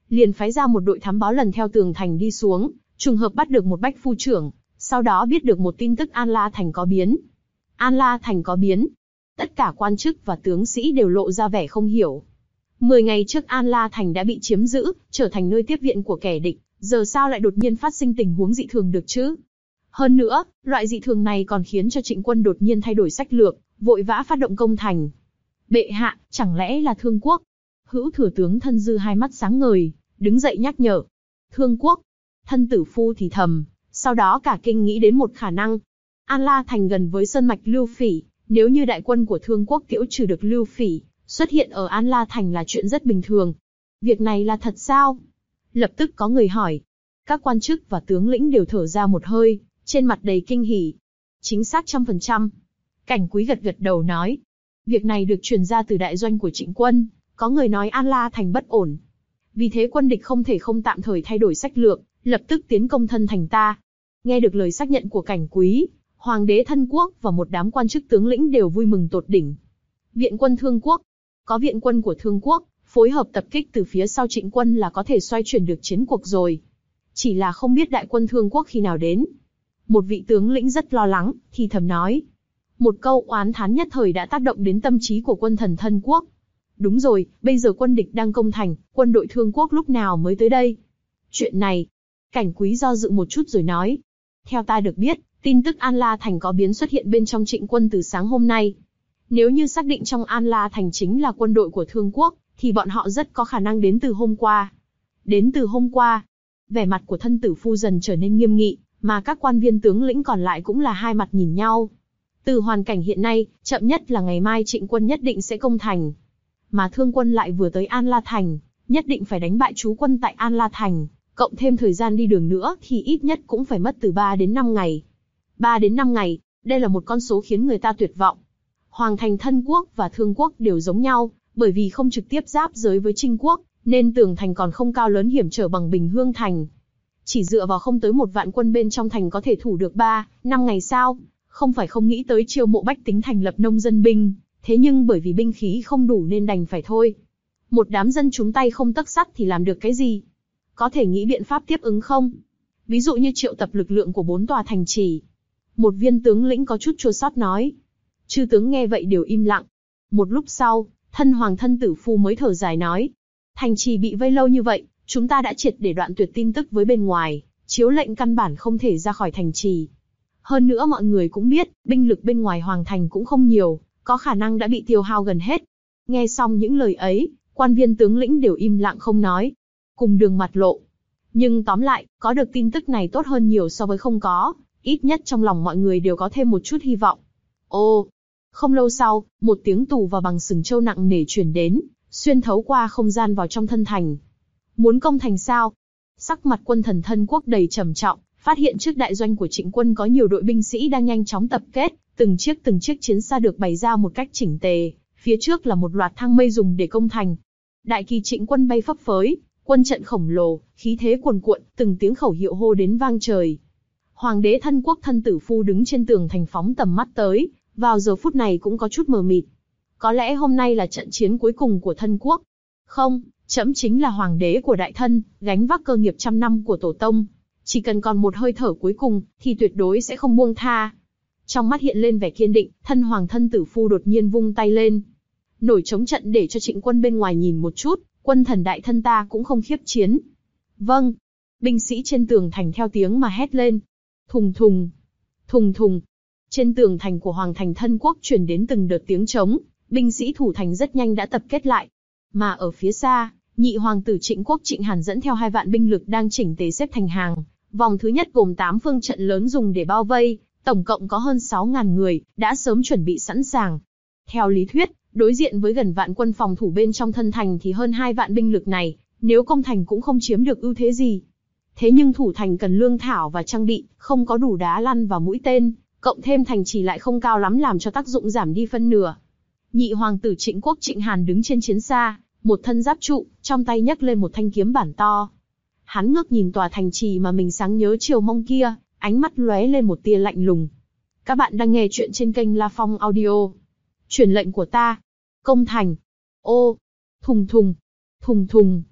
S2: liền phái ra một đội thám báo lần theo tường thành đi xuống, trùng hợp bắt được một bách phu trưởng, sau đó biết được một tin tức An La Thành có biến. An La Thành có biến. Tất cả quan chức và tướng sĩ đều lộ ra vẻ không hiểu. Mười ngày trước An La Thành đã bị chiếm giữ, trở thành nơi tiếp viện của kẻ địch, giờ sao lại đột nhiên phát sinh tình huống dị thường được chứ? Hơn nữa, loại dị thường này còn khiến cho Trịnh quân đột nhiên thay đổi sách lược, vội vã phát động công thành. Bệ hạ, chẳng lẽ là Thương Quốc? Hữu thừa tướng Thân Dư hai mắt sáng ngời, đứng dậy nhắc nhở. Thương Quốc. Thân tử phu thì thầm, sau đó cả kinh nghĩ đến một khả năng. An La Thành gần với sơn mạch Lưu Phỉ, nếu như đại quân của Thương Quốc tiễu trừ được Lưu Phỉ, xuất hiện ở An La Thành là chuyện rất bình thường. Việc này là thật sao? Lập tức có người hỏi. Các quan chức và tướng lĩnh đều thở ra một hơi, trên mặt đầy kinh hỉ. Chính xác trăm phần trăm. Cảnh Quý gật gật đầu nói. Việc này được truyền ra từ đại doanh của Trịnh quân, có người nói An La Thành bất ổn. Vì thế quân địch không thể không tạm thời thay đổi sách lược, lập tức tiến công thân thành ta. Nghe được lời xác nhận của Cảnh Quý, Hoàng đế Thân Quốc và một đám quan chức tướng lĩnh đều vui mừng tột đỉnh. Viện quân Thương Quốc. Có viện quân của Thương Quốc, phối hợp tập kích từ phía sau Trịnh quân là có thể xoay chuyển được chiến cuộc rồi. Chỉ là không biết đại quân Thương Quốc khi nào đến. Một vị tướng lĩnh rất lo lắng, thì thầm nói. Một câu oán thán nhất thời đã tác động đến tâm trí của quân thần Thân Quốc. Đúng rồi, bây giờ quân địch đang công thành, quân đội Thương Quốc lúc nào mới tới đây? Chuyện này, Cảnh Quý do dự một chút rồi nói. Theo ta được biết, tin tức An La Thành có biến xuất hiện bên trong Trịnh quân từ sáng hôm nay. Nếu như xác định trong An La Thành chính là quân đội của Thương Quốc, thì bọn họ rất có khả năng đến từ hôm qua. Đến từ hôm qua, vẻ mặt của thân tử phu dần trở nên nghiêm nghị, mà các quan viên tướng lĩnh còn lại cũng là hai mặt nhìn nhau. Từ hoàn cảnh hiện nay, chậm nhất là ngày mai Trịnh quân nhất định sẽ công thành. Mà Thương quân lại vừa tới An La Thành, nhất định phải đánh bại trú quân tại An La Thành, cộng thêm thời gian đi đường nữa thì ít nhất cũng phải mất từ ba đến năm ngày. ba đến năm ngày, đây là một con số khiến người ta tuyệt vọng. Hoàng thành Thân Quốc và Thương Quốc đều giống nhau, bởi vì không trực tiếp giáp giới với Trinh Quốc, nên tường thành còn không cao lớn hiểm trở bằng Bình Hương thành. Chỉ dựa vào không tới một vạn quân bên trong thành có thể thủ được ba, năm ngày sao? Không phải không nghĩ tới chiêu mộ bách tính thành lập nông dân binh, thế nhưng bởi vì binh khí không đủ nên đành phải thôi. Một đám dân chúng tay không tấc sắt thì làm được cái gì? Có thể nghĩ biện pháp tiếp ứng không? Ví dụ như triệu tập lực lượng của bốn tòa thành trì. Một viên tướng lĩnh có chút chua xót nói. Chư tướng nghe vậy đều im lặng. Một lúc sau, thân hoàng thân tử phu mới thở dài nói. Thành trì bị vây lâu như vậy, chúng ta đã triệt để đoạn tuyệt tin tức với bên ngoài, chiếu lệnh căn bản không thể ra khỏi thành trì. Hơn nữa mọi người cũng biết, binh lực bên ngoài hoàng thành cũng không nhiều, có khả năng đã bị tiêu hao gần hết. Nghe xong những lời ấy, quan viên tướng lĩnh đều im lặng không nói. Cùng đường mặt lộ. Nhưng tóm lại, có được tin tức này tốt hơn nhiều so với không có, ít nhất trong lòng mọi người đều có thêm một chút hy vọng. Ô, không lâu sau, một tiếng tù và bằng sừng trâu nặng nề truyền đến, xuyên thấu qua không gian vào trong thân thành. Muốn công thành sao? Sắc mặt quân thần Thân Quốc đầy trầm trọng, phát hiện trước đại doanh của Trịnh quân có nhiều đội binh sĩ đang nhanh chóng tập kết, từng chiếc từng chiếc chiến xa được bày ra một cách chỉnh tề, phía trước là một loạt thang mây dùng để công thành. Đại kỳ Trịnh quân bay phấp phới, quân trận khổng lồ, khí thế cuồn cuộn, từng tiếng khẩu hiệu hô đến vang trời. Hoàng đế Thân Quốc thân tử phu đứng trên tường thành phóng tầm mắt tới, vào giờ phút này cũng có chút mờ mịt. Có lẽ hôm nay là trận chiến cuối cùng của Thân Quốc. Không, trẫm chính là hoàng đế của đại thân, gánh vác cơ nghiệp trăm năm của tổ tông. Chỉ cần còn một hơi thở cuối cùng, thì tuyệt đối sẽ không buông tha. Trong mắt hiện lên vẻ kiên định, thân hoàng thân tử phu đột nhiên vung tay lên. Nổi trống trận để cho Trịnh quân bên ngoài nhìn một chút, quân thần đại thân ta cũng không khiếp chiến. Vâng. Binh sĩ trên tường thành theo tiếng mà hét lên. Thùng thùng. Thùng thùng. Trên tường thành của Hoàng thành Thân Quốc truyền đến từng đợt tiếng trống, binh sĩ thủ thành rất nhanh đã tập kết lại. Mà ở phía xa, nhị hoàng tử Trịnh Quốc Trịnh Hàn dẫn theo hai vạn binh lực đang chỉnh tề xếp thành hàng. Vòng thứ nhất gồm tám phương trận lớn dùng để bao vây, tổng cộng có hơn sáu nghìn người, đã sớm chuẩn bị sẵn sàng. Theo lý thuyết, đối diện với gần vạn quân phòng thủ bên trong thân thành thì hơn hai vạn binh lực này, nếu công thành cũng không chiếm được ưu thế gì. Thế nhưng thủ thành cần lương thảo và trang bị, không có đủ đá lăn và mũi tên, cộng thêm thành trì lại không cao lắm làm cho tác dụng giảm đi phân nửa. Nhị hoàng tử Trịnh Quốc Trịnh Hàn đứng trên chiến xa, một thân giáp trụ, trong tay nhấc lên một thanh kiếm bản to. Hắn ngước nhìn tòa thành trì mà mình sáng nhớ chiều mong kia, ánh mắt lóe lên một tia lạnh lùng. Các bạn đang nghe chuyện trên kênh La Phong Audio. Truyền lệnh của ta. Công thành. Ô. Thùng thùng. Thùng thùng.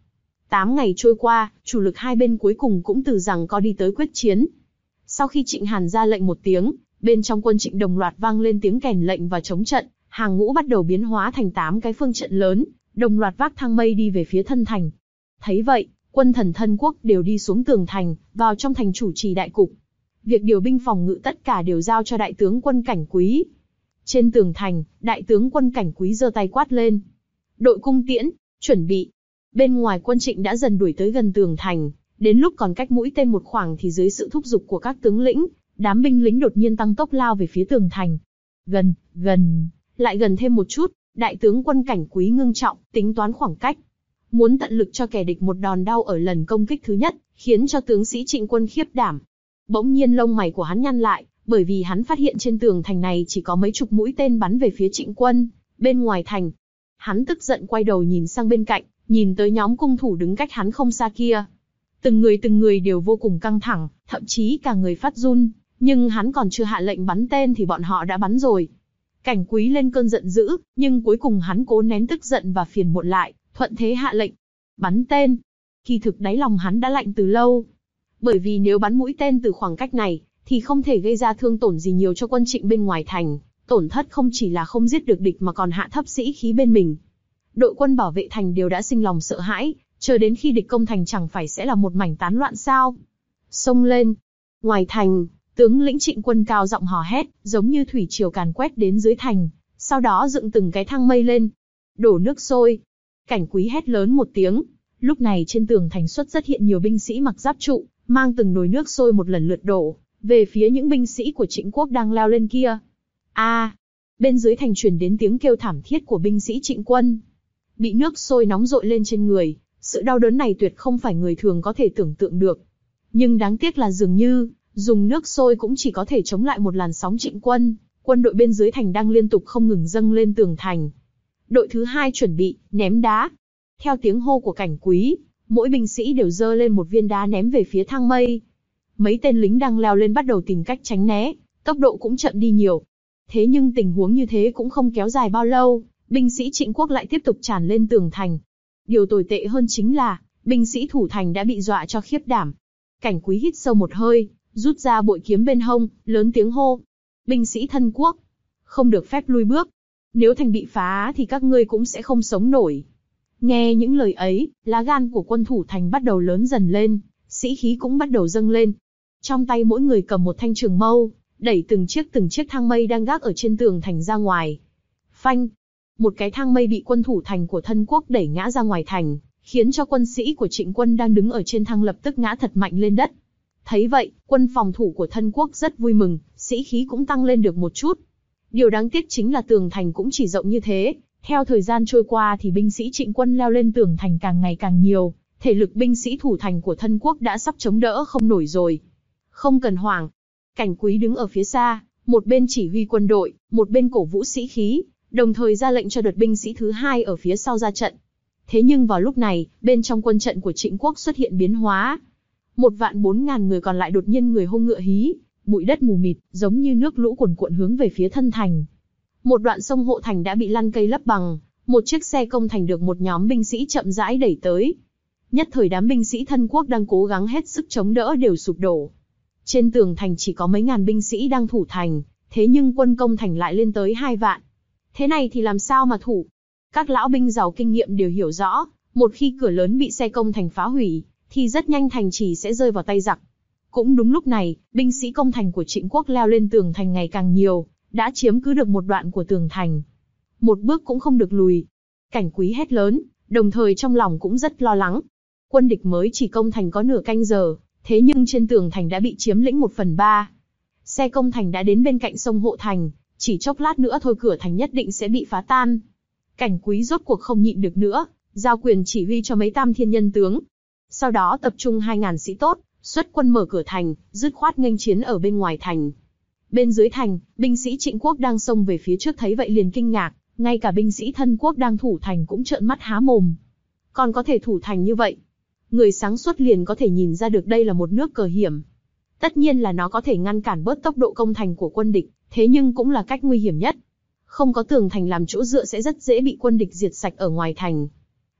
S2: Tám ngày trôi qua, chủ lực hai bên cuối cùng cũng từ giằng co đi tới quyết chiến. Sau khi Trịnh Hàn ra lệnh một tiếng, bên trong quân Trịnh đồng loạt vang lên tiếng kèn lệnh và chống trận, hàng ngũ bắt đầu biến hóa thành tám cái phương trận lớn, đồng loạt vác thang mây đi về phía thân thành. Thấy vậy, quân thần thân quốc đều đi xuống tường thành, vào trong thành chủ trì đại cục. Việc điều binh phòng ngự tất cả đều giao cho đại tướng quân Cảnh Quý. Trên tường thành, đại tướng quân Cảnh Quý giơ tay quát lên: "Đội cung tiễn, chuẩn bị!" Bên ngoài quân Trịnh đã dần đuổi tới gần tường thành, đến lúc còn cách mũi tên một khoảng thì dưới sự thúc giục của các tướng lĩnh, đám binh lính đột nhiên tăng tốc lao về phía tường thành. Gần, gần, lại gần thêm một chút, đại tướng quân Cảnh Quý ngưng trọng, tính toán khoảng cách. Muốn tận lực cho kẻ địch một đòn đau ở lần công kích thứ nhất, khiến cho tướng sĩ Trịnh quân khiếp đảm. Bỗng nhiên lông mày của hắn nhăn lại, bởi vì hắn phát hiện trên tường thành này chỉ có mấy chục mũi tên bắn về phía Trịnh quân, bên ngoài thành. Hắn tức giận quay đầu nhìn sang bên cạnh, nhìn tới nhóm cung thủ đứng cách hắn không xa kia. Từng người từng người đều vô cùng căng thẳng, thậm chí cả người phát run, nhưng hắn còn chưa hạ lệnh bắn tên thì bọn họ đã bắn rồi. Cảnh Quý lên cơn giận dữ, nhưng cuối cùng hắn cố nén tức giận và phiền muộn lại, thuận thế hạ lệnh bắn tên. Kỳ thực đáy lòng hắn đã lạnh từ lâu, bởi vì nếu bắn mũi tên từ khoảng cách này, thì không thể gây ra thương tổn gì nhiều cho quân Trịnh bên ngoài thành, tổn thất không chỉ là không giết được địch mà còn hạ thấp sĩ khí bên mình. Đội quân bảo vệ thành đều đã sinh lòng sợ hãi, chờ đến khi địch công thành chẳng phải sẽ là một mảnh tán loạn sao? Xông lên! Ngoài thành, tướng lĩnh Trịnh quân cao giọng hò hét, giống như thủy triều càn quét đến dưới thành, sau đó dựng từng cái thang mây lên. Đổ nước sôi! Cảnh Quý hét lớn một tiếng. Lúc này trên tường thành xuất rất hiện nhiều binh sĩ mặc giáp trụ, mang từng nồi nước sôi một lần lượt đổ về phía những binh sĩ của Trịnh quốc đang leo lên kia. A! À, bên dưới thành truyền đến tiếng kêu thảm thiết của binh sĩ Trịnh quân. Bị nước sôi nóng dội lên trên người, sự đau đớn này tuyệt không phải người thường có thể tưởng tượng được. Nhưng đáng tiếc là dường như, dùng nước sôi cũng chỉ có thể chống lại một làn sóng Trịnh quân, quân đội bên dưới thành đang liên tục không ngừng dâng lên tường thành. Đội thứ hai chuẩn bị, ném đá. Theo tiếng hô của Cảnh Quý, mỗi binh sĩ đều giơ lên một viên đá ném về phía thang mây. Mấy tên lính đang leo lên bắt đầu tìm cách tránh né, tốc độ cũng chậm đi nhiều. Thế nhưng tình huống như thế cũng không kéo dài bao lâu, binh sĩ Trịnh quốc lại tiếp tục tràn lên tường thành. Điều tồi tệ hơn chính là, binh sĩ thủ thành đã bị dọa cho khiếp đảm. Cảnh Quý hít sâu một hơi, rút ra bội kiếm bên hông, lớn tiếng hô: "Binh sĩ thân quốc, không được phép lui bước. Nếu thành bị phá thì các ngươi cũng sẽ không sống nổi." Nghe những lời ấy, lá gan của quân thủ thành bắt đầu lớn dần lên, sĩ khí cũng bắt đầu dâng lên. Trong tay mỗi người cầm một thanh trường mâu, đẩy từng chiếc từng chiếc thang mây đang gác ở trên tường thành ra ngoài. Phanh! Một cái thang mây bị quân thủ thành của thân quốc đẩy ngã ra ngoài thành, khiến cho quân sĩ của Trịnh quân đang đứng ở trên thang lập tức ngã thật mạnh lên đất. Thấy vậy, quân phòng thủ của thân quốc rất vui mừng, sĩ khí cũng tăng lên được một chút. Điều đáng tiếc chính là tường thành cũng chỉ rộng như thế. Theo thời gian trôi qua thì binh sĩ Trịnh quân leo lên tường thành càng ngày càng nhiều, thể lực binh sĩ thủ thành của thân quốc đã sắp chống đỡ không nổi rồi. Không cần hoảng. Cảnh Quý đứng ở phía xa, một bên chỉ huy quân đội, một bên cổ vũ sĩ khí, đồng thời ra lệnh cho đợt binh sĩ thứ hai ở phía sau ra trận. Thế nhưng vào lúc này, bên trong quân trận của Trịnh quốc xuất hiện biến hóa. Một vạn bốn ngàn người còn lại đột nhiên người hô ngựa hí, bụi đất mù mịt, giống như nước lũ cuồn cuộn hướng về phía thân thành. Một đoạn sông hộ thành đã bị lăn cây lấp bằng, một chiếc xe công thành được một nhóm binh sĩ chậm rãi đẩy tới. Nhất thời đám binh sĩ thân quốc đang cố gắng hết sức chống đỡ đều sụp đổ. Trên tường thành chỉ có mấy ngàn binh sĩ đang thủ thành, thế nhưng quân công thành lại lên tới hai vạn. Thế này thì làm sao mà thủ? Các lão binh giàu kinh nghiệm đều hiểu rõ, một khi cửa lớn bị xe công thành phá hủy, thì rất nhanh thành trì sẽ rơi vào tay giặc. Cũng đúng lúc này, binh sĩ công thành của Trịnh quốc leo lên tường thành ngày càng nhiều, đã chiếm cứ được một đoạn của tường thành. Một bước cũng không được lùi. Cảnh Quý hét lớn, đồng thời trong lòng cũng rất lo lắng. Quân địch mới chỉ công thành có nửa canh giờ, thế nhưng trên tường thành đã bị chiếm lĩnh một phần ba. Xe công thành đã đến bên cạnh sông hộ thành, chỉ chốc lát nữa thôi cửa thành nhất định sẽ bị phá tan. Cảnh Quý rốt cuộc không nhịn được nữa, giao quyền chỉ huy cho mấy tam thiên nhân tướng. Sau đó tập trung hai ngàn sĩ tốt, xuất quân mở cửa thành, dứt khoát nghênh chiến ở bên ngoài thành. Bên dưới thành, binh sĩ Trịnh quốc đang xông về phía trước thấy vậy liền kinh ngạc, ngay cả binh sĩ thân quốc đang thủ thành cũng trợn mắt há mồm. Còn có thể thủ thành như vậy? Người sáng suốt liền có thể nhìn ra được đây là một nước cờ hiểm. Tất nhiên là nó có thể ngăn cản bớt tốc độ công thành của quân địch, thế nhưng cũng là cách nguy hiểm nhất. Không có tường thành làm chỗ dựa sẽ rất dễ bị quân địch diệt sạch ở ngoài thành.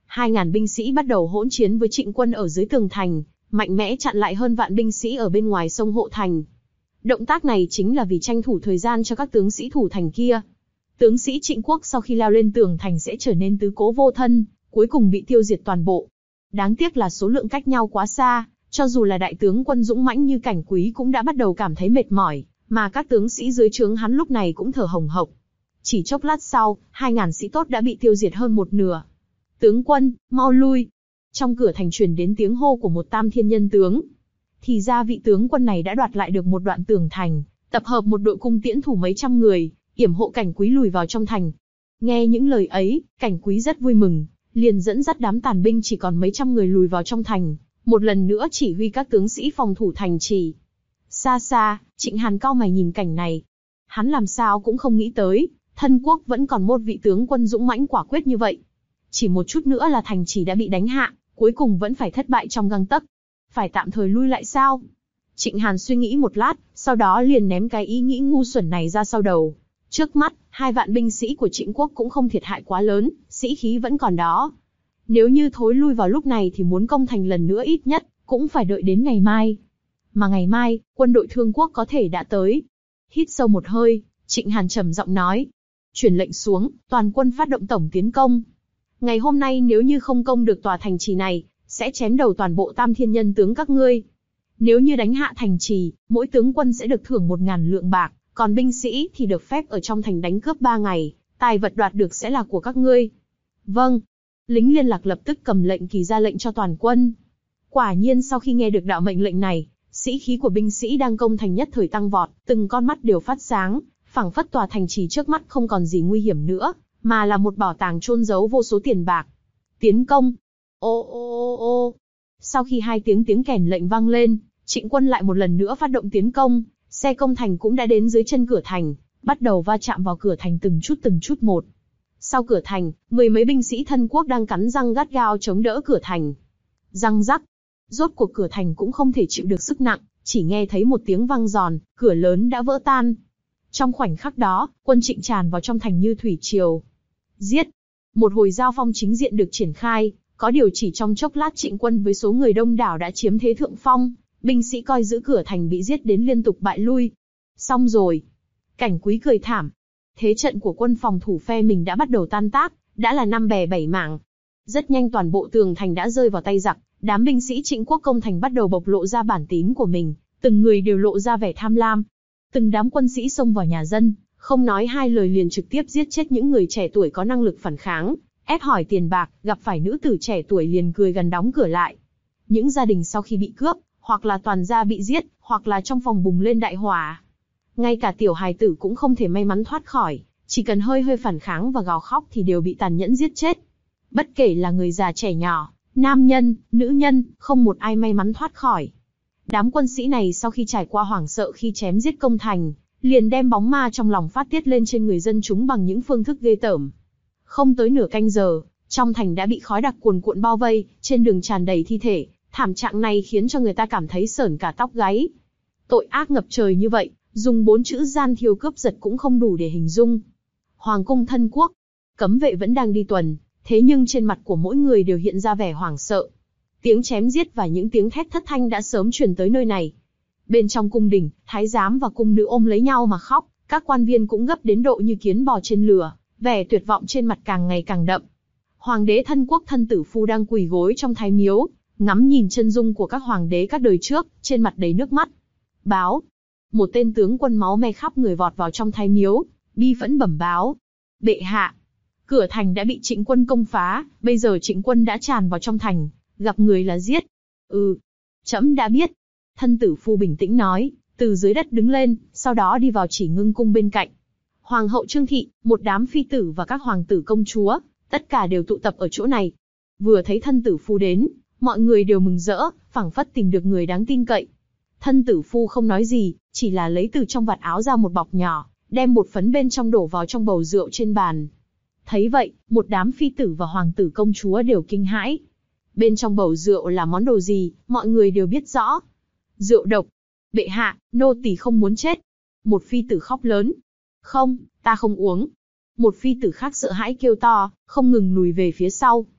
S2: hai ngàn binh sĩ bắt đầu hỗn chiến với Trịnh quân ở dưới tường thành, mạnh mẽ chặn lại hơn vạn binh sĩ ở bên ngoài sông hộ thành. Động tác này chính là vì tranh thủ thời gian cho các tướng sĩ thủ thành kia. Tướng sĩ Trịnh quốc sau khi leo lên tường thành sẽ trở nên tứ cố vô thân, cuối cùng bị tiêu diệt toàn bộ. Đáng tiếc là số lượng cách nhau quá xa, cho dù là đại tướng quân dũng mãnh như Cảnh Quý cũng đã bắt đầu cảm thấy mệt mỏi, mà các tướng sĩ dưới trướng hắn lúc này cũng thở hồng hộc. Chỉ chốc lát sau, hai ngàn sĩ tốt đã bị tiêu diệt hơn một nửa. Tướng quân, mau lui. Trong cửa thành truyền đến tiếng hô của một tam thiên nhân tướng. Thì ra vị tướng quân này đã đoạt lại được một đoạn tường thành, tập hợp một đội cung tiễn thủ mấy trăm người, yểm hộ Cảnh Quý lùi vào trong thành. Nghe những lời ấy, Cảnh Quý rất vui mừng, liền dẫn dắt đám tàn binh chỉ còn mấy trăm người lùi vào trong thành, một lần nữa chỉ huy các tướng sĩ phòng thủ thành trì. Xa xa, Trịnh Hàn cau mày nhìn cảnh này. Hắn làm sao cũng không nghĩ tới, thân quốc vẫn còn một vị tướng quân dũng mãnh quả quyết như vậy. Chỉ một chút nữa là thành trì đã bị đánh hạ, cuối cùng vẫn phải thất bại trong gang tấc. Phải tạm thời lui lại sao? Trịnh Hàn suy nghĩ một lát, sau đó liền ném cái ý nghĩ ngu xuẩn này ra sau đầu. Trước mắt, hai vạn binh sĩ của Trịnh quốc cũng không thiệt hại quá lớn, sĩ khí vẫn còn đó. Nếu như thối lui vào lúc này thì muốn công thành lần nữa ít nhất, cũng phải đợi đến ngày mai. Mà ngày mai, quân đội Thương quốc có thể đã tới. Hít sâu một hơi, Trịnh Hàn trầm giọng nói. Truyền lệnh xuống, toàn quân phát động tổng tiến công. Ngày hôm nay nếu như không công được tòa thành trì này, sẽ chém đầu toàn bộ tam thiên nhân tướng các ngươi. Nếu như đánh hạ thành trì, mỗi tướng quân sẽ được thưởng một ngàn lượng bạc, còn binh sĩ thì được phép ở trong thành đánh cướp ba ngày, tài vật đoạt được sẽ là của các ngươi. Vâng. Lính liên lạc lập tức cầm lệnh kỳ ra lệnh cho toàn quân. Quả nhiên sau khi nghe được đạo mệnh lệnh này, sĩ khí của binh sĩ đang công thành nhất thời tăng vọt, từng con mắt đều phát sáng, phảng phất tòa thành trì trước mắt không còn gì nguy hiểm nữa, mà là một bảo tàng chôn giấu vô số tiền bạc. Tiến công! Ô ô ô ô! Sau khi hai tiếng tiếng kèn lệnh vang lên, Trịnh quân lại một lần nữa phát động tiến công, xe công thành cũng đã đến dưới chân cửa thành, bắt đầu va chạm vào cửa thành từng chút từng chút một. Sau cửa thành, mười mấy binh sĩ thân quốc đang cắn răng gắt gao chống đỡ cửa thành. Răng rắc! Rốt cuộc cửa thành cũng không thể chịu được sức nặng, chỉ nghe thấy một tiếng vang giòn, cửa lớn đã vỡ tan. Trong khoảnh khắc đó, quân Trịnh tràn vào trong thành như thủy triều. Giết! Một hồi giao phong chính diện được triển khai, có điều chỉ trong chốc lát Trịnh quân với số người đông đảo đã chiếm thế thượng phong, binh sĩ coi giữ cửa thành bị giết đến liên tục bại lui. Xong rồi! Cảnh Quý cười thảm. Thế trận của quân phòng thủ phe mình đã bắt đầu tan tác, đã là năm bè bảy mảng. Rất nhanh toàn bộ tường thành đã rơi vào tay giặc, đám binh sĩ Trịnh quốc công thành bắt đầu bộc lộ ra bản tính của mình, từng người đều lộ ra vẻ tham lam. Từng đám quân sĩ xông vào nhà dân, không nói hai lời liền trực tiếp giết chết những người trẻ tuổi có năng lực phản kháng, ép hỏi tiền bạc, gặp phải nữ tử trẻ tuổi liền cười gần đóng cửa lại. Những gia đình sau khi bị cướp, hoặc là toàn gia bị giết, hoặc là trong phòng bùng lên đại hỏa. Ngay cả tiểu hài tử cũng không thể may mắn thoát khỏi, chỉ cần hơi hơi phản kháng và gào khóc thì đều bị tàn nhẫn giết chết. Bất kể là người già trẻ nhỏ, nam nhân, nữ nhân, không một ai may mắn thoát khỏi. Đám quân sĩ này sau khi trải qua hoảng sợ khi chém giết công thành, liền đem bóng ma trong lòng phát tiết lên trên người dân chúng bằng những phương thức ghê tởm. Không tới nửa canh giờ, trong thành đã bị khói đặc cuồn cuộn bao vây, trên đường tràn đầy thi thể, thảm trạng này khiến cho người ta cảm thấy sởn cả tóc gáy. Tội ác ngập trời như vậy, dùng bốn chữ gian thiêu cướp giật cũng không đủ để hình dung. Hoàng cung thân quốc, cấm vệ vẫn đang đi tuần, thế nhưng trên mặt của mỗi người đều hiện ra vẻ hoảng sợ. Tiếng chém giết và những tiếng thét thất thanh đã sớm truyền tới nơi này. Bên trong cung đình, thái giám và cung nữ ôm lấy nhau mà khóc, các quan viên cũng gấp đến độ như kiến bò trên lửa, vẻ tuyệt vọng trên mặt càng ngày càng đậm. Hoàng đế thân quốc thân tử phu đang quỳ gối trong thái miếu, ngắm nhìn chân dung của các hoàng đế các đời trước, trên mặt đầy nước mắt. Báo! Một tên tướng quân máu me khắp người vọt vào trong thái miếu, bi phẫn bẩm báo. Bệ hạ! Cửa thành đã bị Trịnh quân công phá, bây giờ Trịnh quân đã tràn vào trong thành, gặp người là giết. Ừ, trẫm đã biết. Thân tử phu bình tĩnh nói, từ dưới đất đứng lên, sau đó đi vào Chỉ Ngưng cung bên cạnh. Hoàng hậu Trương Thị, một đám phi tử và các hoàng tử công chúa, tất cả đều tụ tập ở chỗ này. Vừa thấy thân tử phu đến, mọi người đều mừng rỡ, phảng phất tìm được người đáng tin cậy. Thân tử phu không nói gì, chỉ là lấy từ trong vạt áo ra một bọc nhỏ, đem bột phấn bên trong đổ vào trong bầu rượu trên bàn. Thấy vậy, một đám phi tử và hoàng tử công chúa đều kinh hãi. Bên trong bầu rượu là món đồ gì, mọi người đều biết rõ. Rượu độc. Bệ hạ, nô tỳ không muốn chết. Một phi tử khóc lớn. Không, ta không uống. Một phi tử khác sợ hãi kêu to, không ngừng lùi về phía sau.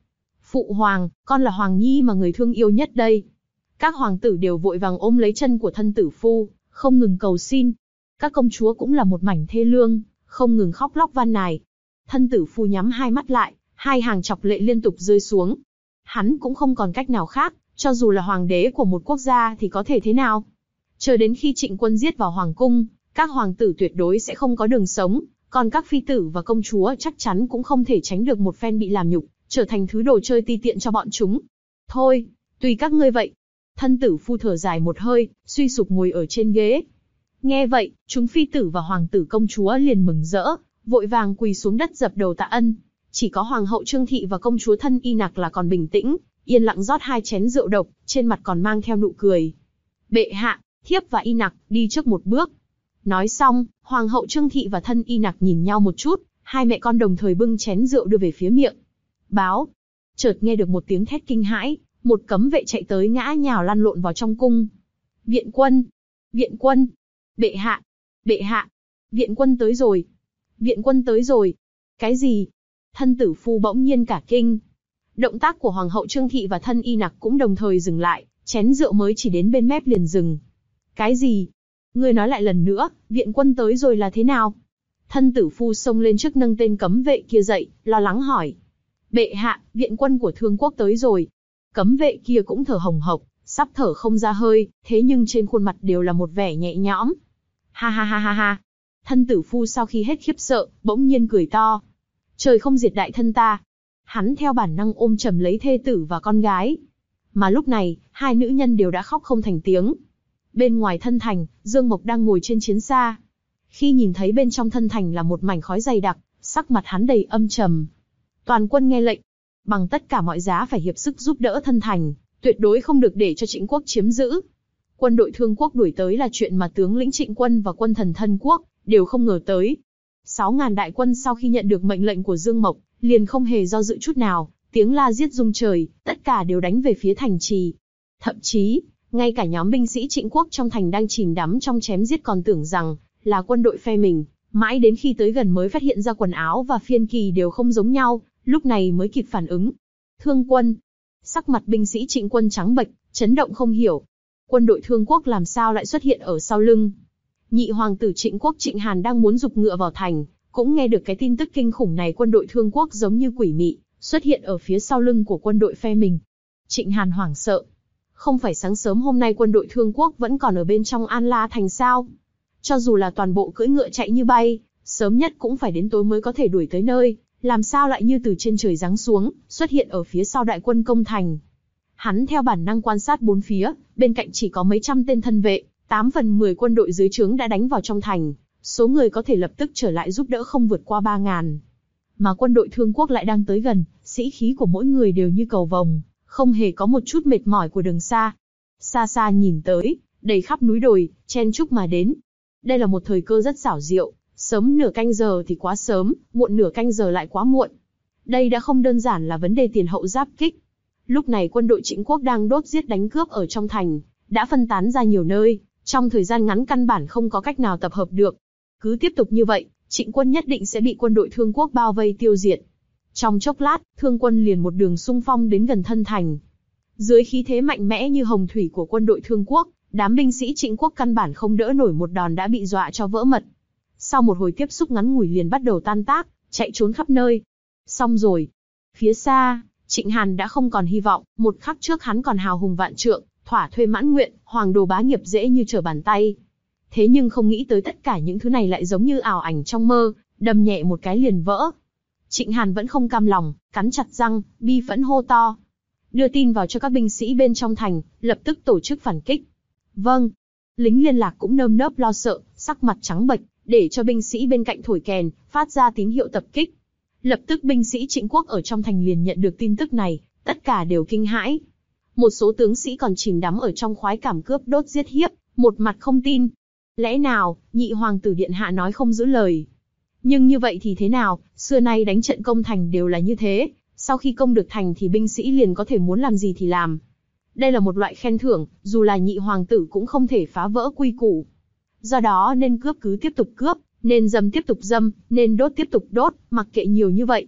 S2: Phụ hoàng, con là Hoàng Nhi mà người thương yêu nhất đây. Các hoàng tử đều vội vàng ôm lấy chân của thân tử phu, không ngừng cầu xin. Các công chúa cũng là một mảnh thê lương, không ngừng khóc lóc van nài. Thân tử phu nhắm hai mắt lại, hai hàng chọc lệ liên tục rơi xuống. Hắn cũng không còn cách nào khác, cho dù là hoàng đế của một quốc gia thì có thể thế nào? Chờ đến khi Trịnh Quân giết vào hoàng cung, các hoàng tử tuyệt đối sẽ không có đường sống, còn các phi tử và công chúa chắc chắn cũng không thể tránh được một phen bị làm nhục, trở thành thứ đồ chơi ti tiện cho bọn chúng. Thôi, tùy các ngươi vậy. Thân tử phu thở dài một hơi, suy sụp ngồi ở trên ghế. Nghe vậy, chúng phi tử và hoàng tử công chúa liền mừng rỡ, vội vàng quỳ xuống đất dập đầu tạ ân. Chỉ có hoàng hậu Trương Thị và công chúa Thân Y Nặc là còn bình tĩnh, yên lặng rót hai chén rượu độc, trên mặt còn mang theo nụ cười. Bệ hạ, thiếp và Y Nặc đi trước một bước. Nói xong, hoàng hậu Trương Thị và Thân Y Nặc nhìn nhau một chút, hai mẹ con đồng thời bưng chén rượu đưa về phía miệng. Báo. Chợt nghe được một tiếng thét kinh hãi, một cấm vệ chạy tới ngã nhào lăn lộn vào trong cung. Viện quân! Viện quân! Bệ hạ! Bệ hạ! Viện quân tới rồi! Viện quân tới rồi! Cái gì? Thân tử phu bỗng nhiên cả kinh. Động tác của hoàng hậu Trương Thị và Thân Y Nặc cũng đồng thời dừng lại, chén rượu mới chỉ đến bên mép liền dừng. Cái gì? Ngươi nói lại lần nữa, viện quân tới rồi là thế nào? Thân tử phu xông lên trước nâng tên cấm vệ kia dậy, lo lắng hỏi. Bệ hạ, viện quân của Thương Quốc tới rồi. Cấm vệ kia cũng thở hồng hộc, sắp thở không ra hơi, thế nhưng trên khuôn mặt đều là một vẻ nhẹ nhõm. Ha ha ha ha ha. Thân tử phu sau khi hết khiếp sợ, bỗng nhiên cười to. Trời không diệt đại thân ta. Hắn theo bản năng ôm chầm lấy thê tử và con gái. Mà lúc này, hai nữ nhân đều đã khóc không thành tiếng. Bên ngoài thân thành, Dương Mộc đang ngồi trên chiến xa. Khi nhìn thấy bên trong thân thành là một mảnh khói dày đặc, sắc mặt hắn đầy âm trầm. Toàn quân nghe lệnh, bằng tất cả mọi giá phải hiệp sức giúp đỡ thân thành, tuyệt đối không được để cho Trịnh quốc chiếm giữ. Quân đội Thương Quốc đuổi tới là chuyện mà tướng lĩnh Trịnh quân và quân thần Thân Quốc đều không ngờ tới. Sáu ngàn đại quân sau khi nhận được mệnh lệnh của Dương Mộc, liền không hề do dự chút nào, tiếng la giết rung trời, tất cả đều đánh về phía thành trì. Thậm chí, ngay cả nhóm binh sĩ Trịnh quốc trong thành đang chìm đắm trong chém giết còn tưởng rằng là quân đội phe mình, mãi đến khi tới gần mới phát hiện ra quần áo và phiên kỳ đều không giống nhau, lúc này mới kịp phản ứng. Thương quân. Sắc mặt binh sĩ Trịnh quân trắng bệch, chấn động không hiểu. Quân đội Thương Quốc làm sao lại xuất hiện ở sau lưng? Nhị hoàng tử Trịnh quốc Trịnh Hàn đang muốn giục ngựa vào thành, cũng nghe được cái tin tức kinh khủng này. Quân đội Thương Quốc giống như quỷ mị, xuất hiện ở phía sau lưng của quân đội phe mình. Trịnh Hàn hoảng sợ. Không phải sáng sớm hôm nay quân đội Thương Quốc vẫn còn ở bên trong An La thành sao? Cho dù là toàn bộ cưỡi ngựa chạy như bay, sớm nhất cũng phải đến tối mới có thể đuổi tới nơi, làm sao lại như từ trên trời giáng xuống, xuất hiện ở phía sau đại quân công thành. Hắn theo bản năng quan sát bốn phía, bên cạnh chỉ có mấy trăm tên thân vệ, tám phần mười quân đội dưới trướng đã đánh vào trong thành, số người có thể lập tức trở lại giúp đỡ không vượt qua ba ngàn. Mà quân đội Thương Quốc lại đang tới gần, sĩ khí của mỗi người đều như cầu vồng, không hề có một chút mệt mỏi của đường xa. Xa xa nhìn tới, đầy khắp núi đồi, chen chúc mà đến. Đây là một thời cơ rất xảo diệu, sớm nửa canh giờ thì quá sớm, muộn nửa canh giờ lại quá muộn. Đây đã không đơn giản là vấn đề tiền hậu giáp kích. Lúc này quân đội Trịnh quốc đang đốt giết đánh cướp ở trong thành, đã phân tán ra nhiều nơi, trong thời gian ngắn căn bản không có cách nào tập hợp được. Cứ tiếp tục như vậy, Trịnh quân nhất định sẽ bị quân đội Thương Quốc bao vây tiêu diệt. Trong chốc lát, Thương quân liền một đường xung phong đến gần thân thành. Dưới khí thế mạnh mẽ như hồng thủy của quân đội Thương Quốc, đám binh sĩ Trịnh quốc căn bản không đỡ nổi một đòn đã bị dọa cho vỡ mật. Sau một hồi tiếp xúc ngắn ngủi liền bắt đầu tan tác, chạy trốn khắp nơi. Xong rồi. Phía xa, Trịnh Hàn đã không còn hy vọng, một khắc trước hắn còn hào hùng vạn trượng, thỏa thuê mãn nguyện, hoàng đồ bá nghiệp dễ như trở bàn tay. Thế nhưng không nghĩ tới tất cả những thứ này lại giống như ảo ảnh trong mơ, đâm nhẹ một cái liền vỡ. Trịnh Hàn vẫn không cam lòng, cắn chặt răng, bi phẫn hô to. Đưa tin vào cho các binh sĩ bên trong thành, lập tức tổ chức phản kích. Vâng. Lính liên lạc cũng nơm nớp lo sợ, sắc mặt trắng bệch, để cho binh sĩ bên cạnh thổi kèn, phát ra tín hiệu tập kích. Lập tức binh sĩ Trịnh quốc ở trong thành liền nhận được tin tức này, tất cả đều kinh hãi. Một số tướng sĩ còn chìm đắm ở trong khoái cảm cướp đốt giết hiếp, một mặt không tin. Lẽ nào, nhị hoàng tử điện hạ nói không giữ lời? Nhưng như vậy thì thế nào, xưa nay đánh trận công thành đều là như thế, sau khi công được thành thì binh sĩ liền có thể muốn làm gì thì làm. Đây là một loại khen thưởng, dù là nhị hoàng tử cũng không thể phá vỡ quy củ. Do đó nên cướp cứ tiếp tục cướp, nên dâm tiếp tục dâm, nên đốt tiếp tục đốt, mặc kệ nhiều như vậy.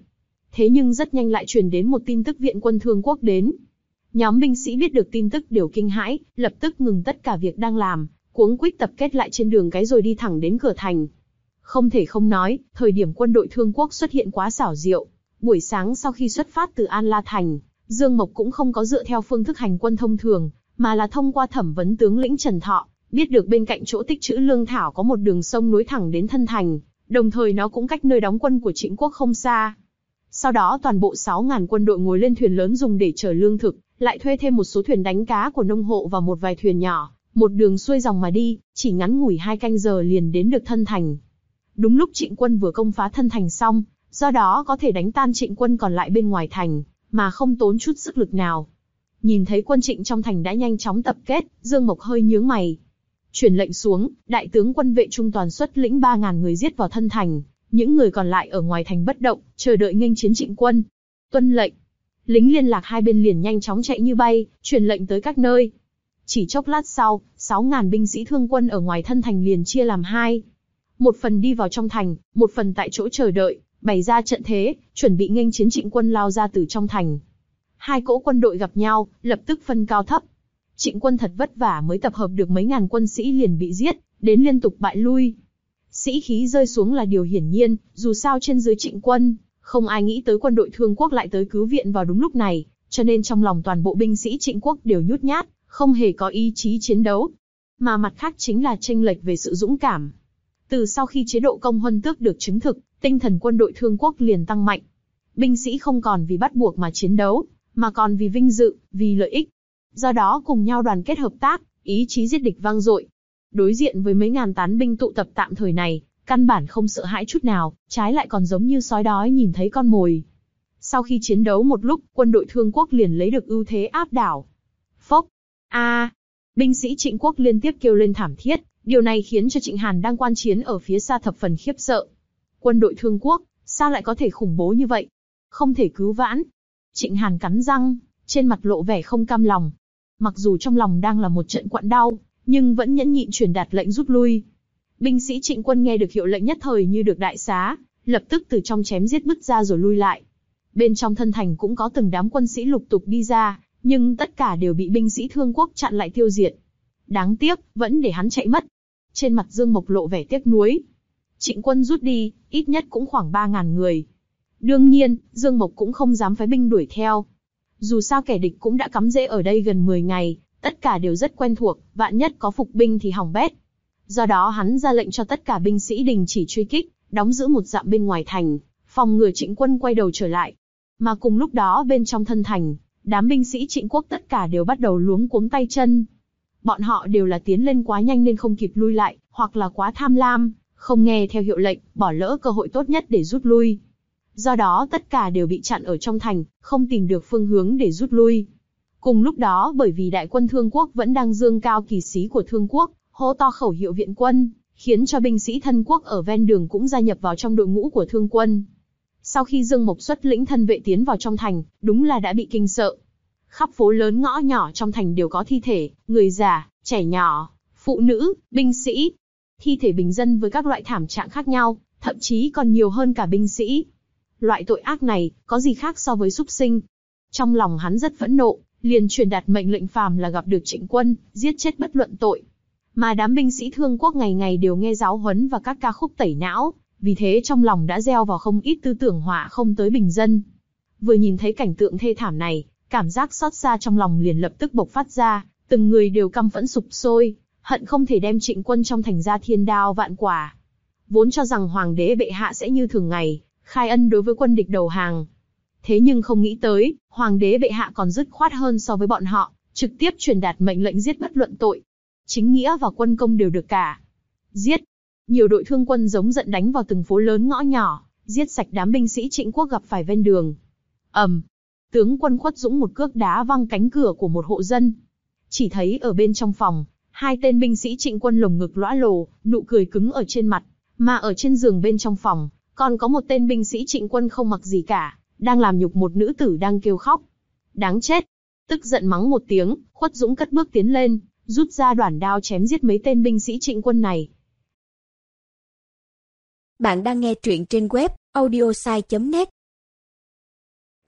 S2: Thế nhưng rất nhanh lại truyền đến một tin tức viện quân Thương Quốc đến. Nhóm binh sĩ biết được tin tức đều kinh hãi, lập tức ngừng tất cả việc đang làm, cuống quýt tập kết lại trên đường cái rồi đi thẳng đến cửa thành. Không thể không nói, thời điểm quân đội Thương Quốc xuất hiện quá xảo diệu. Buổi sáng sau khi xuất phát từ An La Thành, Dương Mộc cũng không có dựa theo phương thức hành quân thông thường, mà là thông qua thẩm vấn tướng lĩnh Trần Thọ, biết được bên cạnh chỗ tích trữ lương thảo có một đường sông nối thẳng đến thân thành, đồng thời nó cũng cách nơi đóng quân của Trịnh Quốc không xa. Sau đó toàn bộ sáu nghìn quân đội ngồi lên thuyền lớn dùng để chở lương thực, lại thuê thêm một số thuyền đánh cá của nông hộ và một vài thuyền nhỏ, một đường xuôi dòng mà đi, chỉ ngắn ngủi hai canh giờ liền đến được thân thành. Đúng lúc Trịnh quân vừa công phá thân thành xong, do đó có thể đánh tan Trịnh quân còn lại bên ngoài thành, mà không tốn chút sức lực nào. Nhìn thấy quân Trịnh trong thành đã nhanh chóng tập kết, Dương Mộc hơi nhướng mày. Truyền lệnh xuống, đại tướng quân vệ trung toàn xuất lĩnh ba nghìn người giết vào thân thành, những người còn lại ở ngoài thành bất động, chờ đợi nghênh chiến Trịnh quân. Tuân lệnh. Lính liên lạc hai bên liền nhanh chóng chạy như bay, truyền lệnh tới các nơi. Chỉ chốc lát sau, sáu nghìn binh sĩ Thương quân ở ngoài thân thành liền chia làm hai. Một phần đi vào trong thành, một phần tại chỗ chờ đợi, bày ra trận thế, chuẩn bị nghênh chiến Trịnh quân lao ra từ trong thành. Hai cỗ quân đội gặp nhau, lập tức phân cao thấp. Trịnh quân thật vất vả mới tập hợp được mấy ngàn quân sĩ liền bị giết, đến liên tục bại lui. Sĩ khí rơi xuống là điều hiển nhiên, dù sao trên dưới Trịnh quân, không ai nghĩ tới quân đội Thương Quốc lại tới cứu viện vào đúng lúc này, cho nên trong lòng toàn bộ binh sĩ Trịnh Quốc đều nhút nhát, không hề có ý chí chiến đấu. Mà mặt khác chính là chênh lệch về sự dũng cảm. Từ sau khi chế độ công huân tước được chứng thực, tinh thần quân đội Thương Quốc liền tăng mạnh. Binh sĩ không còn vì bắt buộc mà chiến đấu, mà còn vì vinh dự, vì lợi ích. Do đó cùng nhau đoàn kết hợp tác, ý chí giết địch vang dội. Đối diện với mấy ngàn tán binh tụ tập tạm thời này, căn bản không sợ hãi chút nào, trái lại còn giống như sói đói nhìn thấy con mồi. Sau khi chiến đấu một lúc, quân đội Thương Quốc liền lấy được ưu thế áp đảo. Phốc! A! À, binh sĩ Trịnh Quốc liên tiếp kêu lên thảm thiết, điều này khiến cho Trịnh Hàn đang quan chiến ở phía xa thập phần khiếp sợ. Quân đội Thương Quốc, sao lại có thể khủng bố như vậy? Không thể cứu vãn. Trịnh Hàn cắn răng, trên mặt lộ vẻ không cam lòng. Mặc dù trong lòng đang là một trận quặn đau, nhưng vẫn nhẫn nhịn truyền đạt lệnh rút lui. Binh sĩ Trịnh quân nghe được hiệu lệnh nhất thời như được đại xá, lập tức từ trong chém giết bứt ra rồi lui lại. Bên trong thân thành cũng có từng đám quân sĩ lục tục đi ra, nhưng tất cả đều bị binh sĩ Thương Quốc chặn lại tiêu diệt. Đáng tiếc, vẫn để hắn chạy mất. Trên mặt Dương Mộc lộ vẻ tiếc nuối. Trịnh quân rút đi, ít nhất cũng khoảng ba nghìn người. Đương nhiên, Dương Mộc cũng không dám phái binh đuổi theo. Dù sao kẻ địch cũng đã cắm rễ ở đây gần mười ngày, tất cả đều rất quen thuộc, vạn nhất có phục binh thì hỏng bét. Do đó hắn ra lệnh cho tất cả binh sĩ đình chỉ truy kích, đóng giữ một dặm bên ngoài thành, phòng ngừa Trịnh quân quay đầu trở lại. Mà cùng lúc đó bên trong thân thành, đám binh sĩ Trịnh Quốc tất cả đều bắt đầu luống cuống tay chân. Bọn họ đều là tiến lên quá nhanh nên không kịp lui lại, hoặc là quá tham lam, không nghe theo hiệu lệnh, bỏ lỡ cơ hội tốt nhất để rút lui. Do đó tất cả đều bị chặn ở trong thành, không tìm được phương hướng để rút lui. Cùng lúc đó bởi vì đại quân Thương Quốc vẫn đang dương cao kỳ sĩ của Thương Quốc, hô to khẩu hiệu viện quân, khiến cho binh sĩ thân quốc ở ven đường cũng gia nhập vào trong đội ngũ của Thương quân. Sau khi Dương Mộc xuất lĩnh thân vệ tiến vào trong thành, đúng là đã bị kinh sợ. Khắp phố lớn ngõ nhỏ trong thành đều có thi thể, người già, trẻ nhỏ, phụ nữ, binh sĩ. Thi thể bình dân với các loại thảm trạng khác nhau, thậm chí còn nhiều hơn cả binh sĩ. Loại tội ác này, có gì khác so với súc sinh. Trong lòng hắn rất phẫn nộ, liền truyền đạt mệnh lệnh phàm là gặp được Trịnh quân, giết chết bất luận tội. Mà đám binh sĩ Thương Quốc ngày ngày đều nghe giáo huấn và các ca khúc tẩy não, vì thế trong lòng đã gieo vào không ít tư tưởng họa không tới bình dân. Vừa nhìn thấy cảnh tượng thê thảm này, cảm giác xót xa trong lòng liền lập tức bộc phát ra, từng người đều căm phẫn sục sôi, hận không thể đem Trịnh quân trong thành ra thiên đao vạn quả. Vốn cho rằng hoàng đế bệ hạ sẽ như thường ngày, khai ân đối với quân địch đầu hàng. Thế nhưng không nghĩ tới, hoàng đế bệ hạ còn dứt khoát hơn so với bọn họ, trực tiếp truyền đạt mệnh lệnh giết bất luận tội. Chính nghĩa và quân công đều được cả. Giết! Nhiều đội thương quân giống giận đánh vào từng phố lớn ngõ nhỏ, giết sạch đám binh sĩ Trịnh Quốc gặp phải ven đường. ầm, um, tướng quân Khuất Dũng một cước đá văng cánh cửa của một hộ dân. Chỉ thấy ở bên trong phòng, hai tên binh sĩ Trịnh quân lồng ngực lõa lồ, nụ cười cứng ở trên mặt, mà ở trên giường bên trong phòng, còn có một tên binh sĩ Trịnh quân không mặc gì cả, đang làm nhục một nữ tử đang kêu khóc. Đáng chết! Tức giận mắng một tiếng, Khuất Dũng cất bước tiến lên, rút ra đoản đao chém giết mấy tên binh sĩ Trịnh quân này.
S1: Bạn đang nghe truyện trên web audiosai chấm net.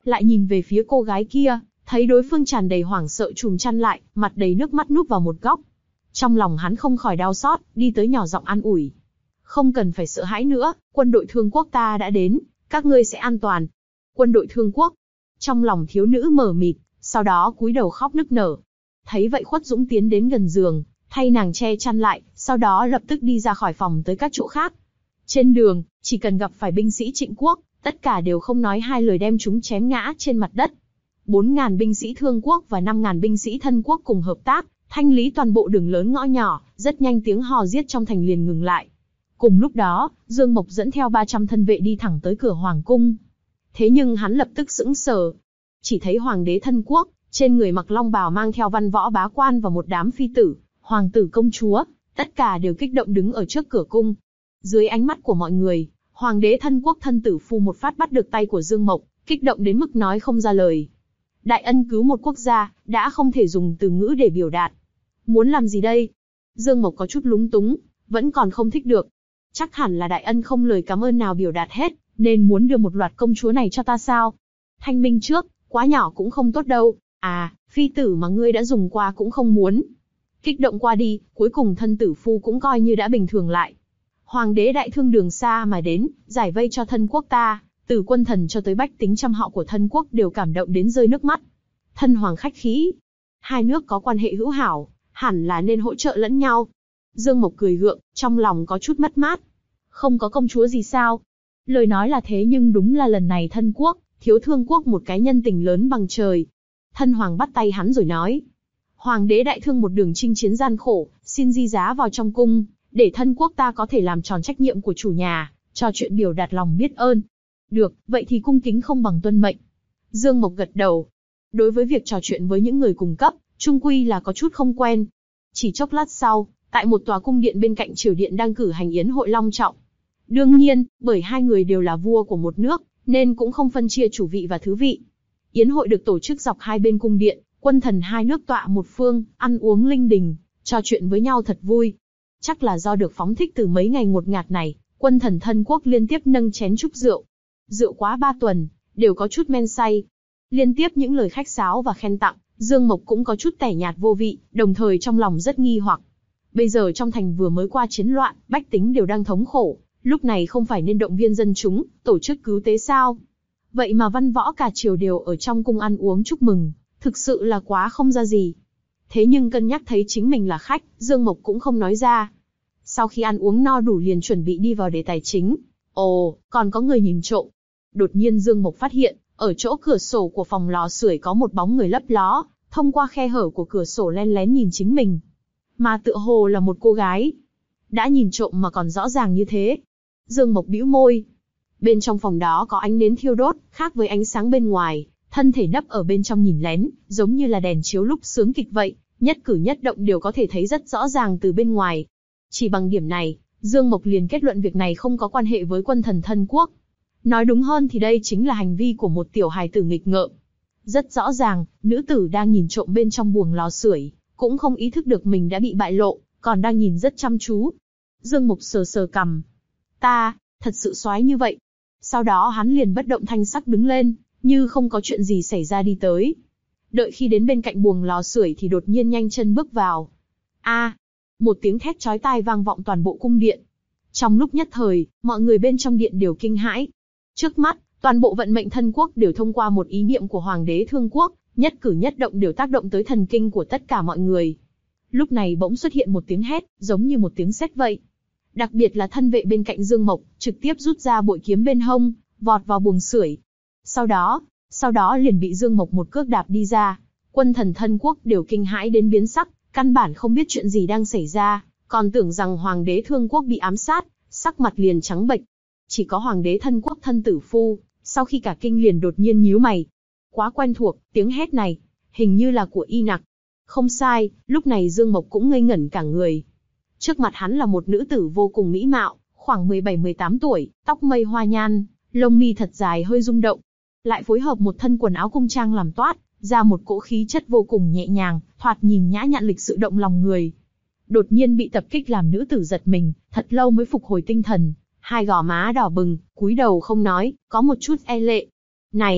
S2: lại nhìn về phía cô gái kia, thấy đối phương tràn đầy hoảng sợ chùm chăn lại, mặt đầy nước mắt núp vào một góc. Trong lòng hắn không khỏi đau xót, đi tới nhỏ giọng an ủi. Không cần phải sợ hãi nữa, quân đội Thương Quốc ta đã đến, các ngươi sẽ an toàn. Quân đội Thương Quốc. Trong lòng thiếu nữ mờ mịt, sau đó cúi đầu khóc nức nở. Thấy vậy Khuất Dũng tiến đến gần giường, thay nàng che chăn lại, sau đó lập tức đi ra khỏi phòng tới các chỗ khác. Trên đường, chỉ cần gặp phải binh sĩ Trịnh Quốc, tất cả đều không nói hai lời đem chúng chém ngã trên mặt đất. Bốn ngàn binh sĩ Thương Quốc và năm ngàn binh sĩ Thân Quốc cùng hợp tác, thanh lý toàn bộ đường lớn ngõ nhỏ, rất nhanh tiếng hò giết trong thành liền ngừng lại. Cùng lúc đó, Dương Mộc dẫn theo ba trăm thân vệ đi thẳng tới cửa hoàng cung. Thế nhưng hắn lập tức sững sờ. Chỉ thấy hoàng đế Thân Quốc, trên người mặc long bào mang theo văn võ bá quan và một đám phi tử, hoàng tử công chúa, tất cả đều kích động đứng ở trước cửa cung. Dưới ánh mắt của mọi người, hoàng đế Thân Quốc Thân Tử Phu một phát bắt được tay của Dương Mộc, kích động đến mức nói không ra lời. Đại ân cứu một quốc gia, đã không thể dùng từ ngữ để biểu đạt. Muốn làm gì đây? Dương Mộc có chút lúng túng, vẫn còn không thích được. Chắc hẳn là đại ân không lời cảm ơn nào biểu đạt hết, nên muốn đưa một loạt công chúa này cho ta sao? Thanh minh trước, quá nhỏ cũng không tốt đâu. À, phi tử mà ngươi đã dùng qua cũng không muốn. Kích động qua đi, cuối cùng Thân Tử Phu cũng coi như đã bình thường lại. Hoàng đế đại thương đường xa mà đến, giải vây cho Thân Quốc ta, từ quân thần cho tới bách tính trăm họ của Thân Quốc đều cảm động đến rơi nước mắt. Thân hoàng khách khí. Hai nước có quan hệ hữu hảo, hẳn là nên hỗ trợ lẫn nhau. Dương Mộc cười gượng, trong lòng có chút mất mát. Không có công chúa gì sao? Lời nói là thế nhưng đúng là lần này Thân Quốc, thiếu Thương Quốc một cái nhân tình lớn bằng trời. Thân hoàng bắt tay hắn rồi nói. Hoàng đế đại thương một đường chinh chiến gian khổ, xin di giá vào trong cung, để Thân Quốc ta có thể làm tròn trách nhiệm của chủ nhà, cho chuyện biểu đạt lòng biết ơn. Được, vậy thì cung kính không bằng tuân mệnh. Dương Mộc gật đầu. Đối với việc trò chuyện với những người cùng cấp, chung quy là có chút không quen. Chỉ chốc lát sau, tại một tòa cung điện bên cạnh triều điện đang cử hành yến hội long trọng. Đương nhiên, bởi hai người đều là vua của một nước, nên cũng không phân chia chủ vị và thứ vị. Yến hội được tổ chức dọc hai bên cung điện, quân thần hai nước tọa một phương, ăn uống linh đình, trò chuyện với nhau thật vui. Chắc là do được phóng thích từ mấy ngày ngột ngạt này, quân thần Thân Quốc liên tiếp nâng chén chúc rượu. Rượu quá ba tuần, đều có chút men say. Liên tiếp những lời khách sáo và khen tặng, Dương Mộc cũng có chút tẻ nhạt vô vị, đồng thời trong lòng rất nghi hoặc. Bây giờ trong thành vừa mới qua chiến loạn, bách tính đều đang thống khổ, lúc này không phải nên động viên dân chúng, tổ chức cứu tế sao? Vậy mà văn võ cả triều đều ở trong cung ăn uống chúc mừng, thực sự là quá không ra gì. Thế nhưng cân nhắc thấy chính mình là khách, Dương Mộc cũng không nói ra. Sau khi ăn uống no đủ liền chuẩn bị đi vào đề tài chính. Ồ, còn có người nhìn trộm. Đột nhiên Dương Mộc phát hiện, ở chỗ cửa sổ của phòng lò sưởi có một bóng người lấp ló, thông qua khe hở của cửa sổ len lén nhìn chính mình. Mà tựa hồ là một cô gái. Đã nhìn trộm mà còn rõ ràng như thế. Dương Mộc bĩu môi. Bên trong phòng đó có ánh nến thiêu đốt, khác với ánh sáng bên ngoài, thân thể nấp ở bên trong nhìn lén, giống như là đèn chiếu lúc sướng kịch vậy, nhất cử nhất động đều có thể thấy rất rõ ràng từ bên ngoài. Chỉ bằng điểm này, Dương Mộc liền kết luận việc này không có quan hệ với quân thần Thân Quốc. Nói đúng hơn thì đây chính là hành vi của một tiểu hài tử nghịch ngợm. Rất rõ ràng, nữ tử đang nhìn trộm bên trong buồng lò sưởi, cũng không ý thức được mình đã bị bại lộ, còn đang nhìn rất chăm chú. Dương Mộc sờ sờ cằm. Ta, thật sự xoái như vậy. Sau đó hắn liền bất động thanh sắc đứng lên, như không có chuyện gì xảy ra đi tới. Đợi khi đến bên cạnh buồng lò sưởi thì đột nhiên nhanh chân bước vào. A, một tiếng thét chói tai vang vọng toàn bộ cung điện. Trong lúc nhất thời, mọi người bên trong điện đều kinh hãi. Trước mắt, toàn bộ vận mệnh Thân Quốc đều thông qua một ý niệm của Hoàng đế Thương Quốc, nhất cử nhất động đều tác động tới thần kinh của tất cả mọi người. Lúc này bỗng xuất hiện một tiếng hét, giống như một tiếng sét vậy. Đặc biệt là thân vệ bên cạnh Dương Mộc, trực tiếp rút ra bội kiếm bên hông, vọt vào buồng sưởi. Sau đó, sau đó liền bị Dương Mộc một cước đạp đi ra. Quân thần Thân Quốc đều kinh hãi đến biến sắc, căn bản không biết chuyện gì đang xảy ra, còn tưởng rằng Hoàng đế Thương Quốc bị ám sát, sắc mặt liền trắng bệch. Chỉ có Hoàng đế Thân Quốc Thân Tử Phu, sau khi cả kinh liền đột nhiên nhíu mày. Quá quen thuộc, tiếng hét này, hình như là của Y Nặc. Không sai, lúc này Dương Mộc cũng ngây ngẩn cả người. Trước mặt hắn là một nữ tử vô cùng mỹ mạo, khoảng mười bảy mười tám tuổi, tóc mây hoa nhan, lông mi thật dài hơi rung động. Lại phối hợp một thân quần áo cung trang làm toát, ra một cỗ khí chất vô cùng nhẹ nhàng, thoạt nhìn nhã nhặn lịch sự động lòng người. Đột nhiên bị tập kích làm nữ tử giật mình, thật lâu mới phục hồi tinh thần. Hai gò má đỏ bừng, cúi đầu không nói, có một chút e lệ. Này,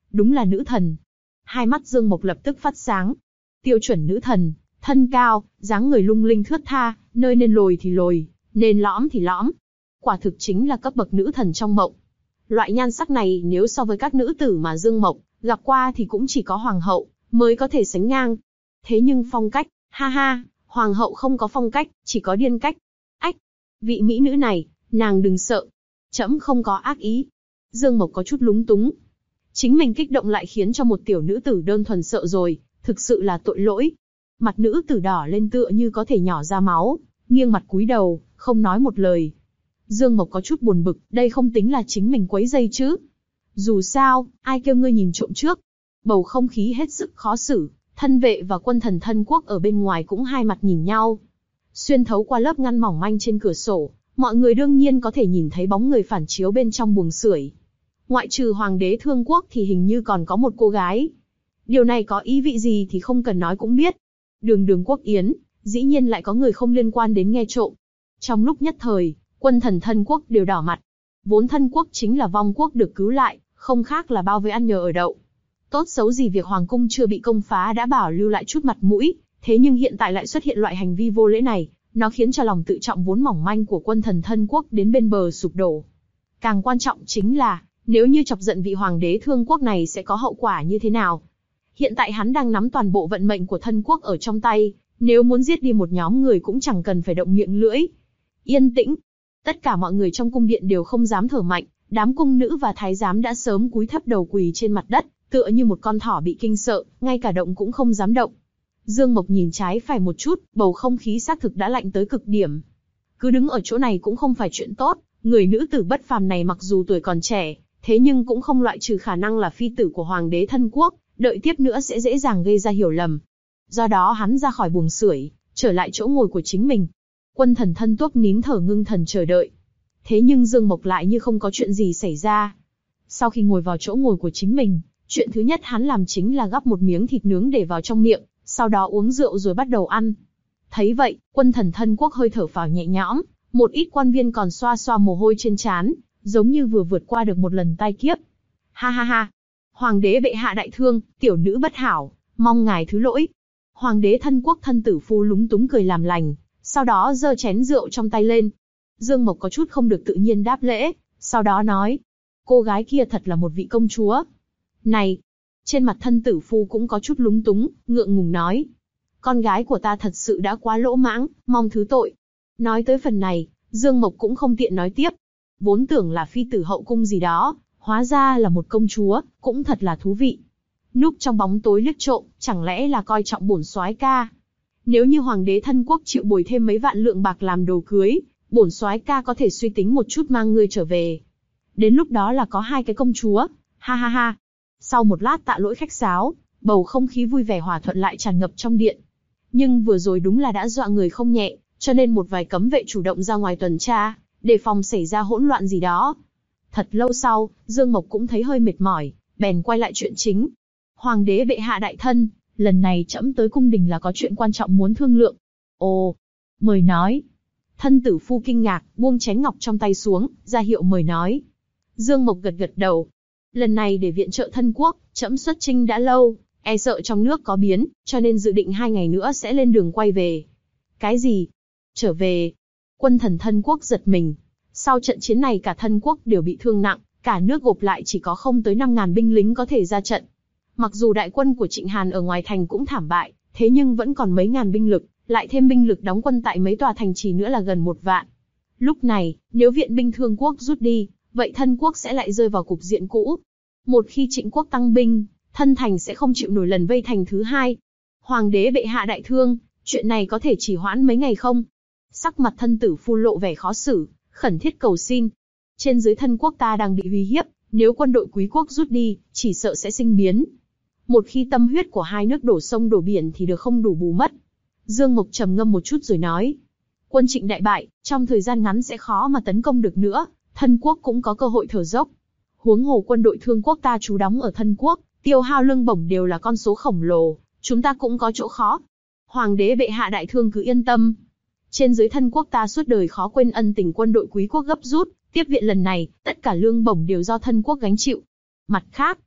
S2: đúng là nữ thần. Hai mắt Dương Mộc lập tức phát sáng. Tiêu chuẩn nữ thần, thân cao, dáng người lung linh thướt tha, nơi nên lồi thì lồi, nên lõm thì lõm. Quả thực chính là cấp bậc nữ thần trong mộng. Loại nhan sắc này nếu so với các nữ tử mà Dương Mộc gặp qua thì cũng chỉ có hoàng hậu mới có thể sánh ngang. Thế nhưng phong cách, ha ha, hoàng hậu không có phong cách, chỉ có điên cách. Ách, vị mỹ nữ này, nàng đừng sợ. Trẫm không có ác ý. Dương Mộc có chút lúng túng. Chính mình kích động lại khiến cho một tiểu nữ tử đơn thuần sợ rồi, thực sự là tội lỗi. Mặt nữ tử đỏ lên tựa như có thể nhỏ ra máu, nghiêng mặt cúi đầu, không nói một lời. Dương Mộc có chút buồn bực, đây không tính là chính mình quấy rầy chứ. Dù sao, ai kêu ngươi nhìn trộm trước. Bầu không khí hết sức khó xử, thân vệ và quân thần thân quốc ở bên ngoài cũng hai mặt nhìn nhau. Xuyên thấu qua lớp ngăn mỏng manh trên cửa sổ, mọi người đương nhiên có thể nhìn thấy bóng người phản chiếu bên trong buồng sưởi. Ngoại trừ hoàng đế Thương Quốc thì hình như còn có một cô gái. Điều này có ý vị gì thì không cần nói cũng biết. Đường Đường Quốc Yến, dĩ nhiên lại có người không liên quan đến nghe trộm. Trong lúc nhất thời, quân thần thân quốc đều đỏ mặt. Vốn thân quốc chính là vong quốc được cứu lại, không khác là bao với ăn nhờ ở đậu. Tốt xấu gì việc hoàng cung chưa bị công phá đã bảo lưu lại chút mặt mũi, thế nhưng hiện tại lại xuất hiện loại hành vi vô lễ này, nó khiến cho lòng tự trọng vốn mỏng manh của quân thần thân quốc đến bên bờ sụp đổ. Càng quan trọng chính là, nếu như chọc giận vị hoàng đế Thương Quốc này sẽ có hậu quả như thế nào. Hiện tại hắn đang nắm toàn bộ vận mệnh của thân quốc ở trong tay, nếu muốn giết đi một nhóm người cũng chẳng cần phải động miệng lưỡi. Yên tĩnh. Tất cả mọi người trong cung điện đều không dám thở mạnh, đám cung nữ và thái giám đã sớm cúi thấp đầu quỳ trên mặt đất, tựa như một con thỏ bị kinh sợ, ngay cả động cũng không dám động. Dương Mộc nhìn trái phải một chút, bầu không khí xác thực đã lạnh tới cực điểm. Cứ đứng ở chỗ này cũng không phải chuyện tốt, người nữ tử bất phàm này mặc dù tuổi còn trẻ, thế nhưng cũng không loại trừ khả năng là phi tử của hoàng đế thân quốc, đợi tiếp nữa sẽ dễ dàng gây ra hiểu lầm. Do đó hắn ra khỏi buồng sưởi, trở lại chỗ ngồi của chính mình. Quân thần thân tuốc nín thở ngưng thần chờ đợi. Thế nhưng Dương Mộc lại như không có chuyện gì xảy ra. Sau khi ngồi vào chỗ ngồi của chính mình, chuyện thứ nhất hắn làm chính là gắp một miếng thịt nướng để vào trong miệng, sau đó uống rượu rồi bắt đầu ăn. Thấy vậy, quân thần thân quốc hơi thở phào nhẹ nhõm, một ít quan viên còn xoa xoa mồ hôi trên trán, giống như vừa vượt qua được một lần tai kiếp. Ha ha ha! Hoàng đế bệ hạ đại thương, tiểu nữ bất hảo, mong ngài thứ lỗi. Hoàng đế thân quốc thân tử phu lúng túng cười làm lành, sau đó giơ chén rượu trong tay lên. Dương Mộc có chút không được tự nhiên đáp lễ, sau đó nói, cô gái kia thật là một vị công chúa. Này! Trên mặt thân tử phu cũng có chút lúng túng, ngượng ngùng nói, con gái của ta thật sự đã quá lỗ mãng, mong thứ tội. Nói tới phần này, Dương Mộc cũng không tiện nói tiếp. Vốn tưởng là phi tử hậu cung gì đó, hóa ra là một công chúa, cũng thật là thú vị. Núp trong bóng tối liếc trộm, chẳng lẽ là coi trọng bổn soái ca? Nếu như hoàng đế thân quốc chịu bồi thêm mấy vạn lượng bạc làm đồ cưới, bổn soái ca có thể suy tính một chút mang ngươi trở về. Đến lúc đó là có hai cái công chúa, ha ha ha. Sau một lát tạ lỗi khách sáo, bầu không khí vui vẻ hòa thuận lại tràn ngập trong điện. Nhưng vừa rồi đúng là đã dọa người không nhẹ, cho nên một vài cấm vệ chủ động ra ngoài tuần tra, đề phòng xảy ra hỗn loạn gì đó. Thật lâu sau, Dương Mộc cũng thấy hơi mệt mỏi, bèn quay lại chuyện chính. Hoàng đế bệ hạ đại thân, lần này trẫm tới cung đình là có chuyện quan trọng muốn thương lượng. Ồ, mời nói. Thân tử phu kinh ngạc, buông chén ngọc trong tay xuống, ra hiệu mời nói. Dương Mộc gật gật đầu. Lần này để viện trợ thân quốc, trẫm xuất chinh đã lâu, e sợ trong nước có biến, cho nên dự định hai ngày nữa sẽ lên đường quay về. Cái gì? Trở về? Quân thần thân quốc giật mình. Sau trận chiến này cả thân quốc đều bị thương nặng, cả nước gộp lại chỉ có không tới năm ngàn binh lính có thể ra trận. Mặc dù đại quân của Trịnh Hàn ở ngoài thành cũng thảm bại, thế nhưng vẫn còn mấy ngàn binh lực, lại thêm binh lực đóng quân tại mấy tòa thành trì nữa là gần một vạn. Lúc này, nếu viện binh Thương quốc rút đi, vậy thân quốc sẽ lại rơi vào cục diện cũ. Một khi Trịnh quốc tăng binh, thân thành sẽ không chịu nổi lần vây thành thứ hai. Hoàng đế bệ hạ đại thương, chuyện này có thể chỉ hoãn mấy ngày không? Sắc mặt thân tử phu lộ vẻ khó xử, khẩn thiết cầu xin. Trên dưới thân quốc ta đang bị uy hiếp, nếu quân đội quý quốc rút đi, chỉ sợ sẽ sinh biến. Một khi tâm huyết của hai nước đổ sông đổ biển thì được không đủ bù mất. Dương Mộc trầm ngâm một chút rồi nói. Quân Trịnh đại bại, trong thời gian ngắn sẽ khó mà tấn công được nữa, thân quốc cũng có cơ hội thở dốc. Huống hồ quân đội Thương quốc ta trú đóng ở thân quốc, tiêu hao lương bổng đều là con số khổng lồ, chúng ta cũng có chỗ khó. Hoàng đế bệ hạ đại thương cứ yên tâm. Trên dưới thân quốc ta suốt đời khó quên ân tình quân đội quý quốc gấp rút, tiếp viện lần này, tất cả lương bổng đều do thân quốc gánh chịu. Mặt khác,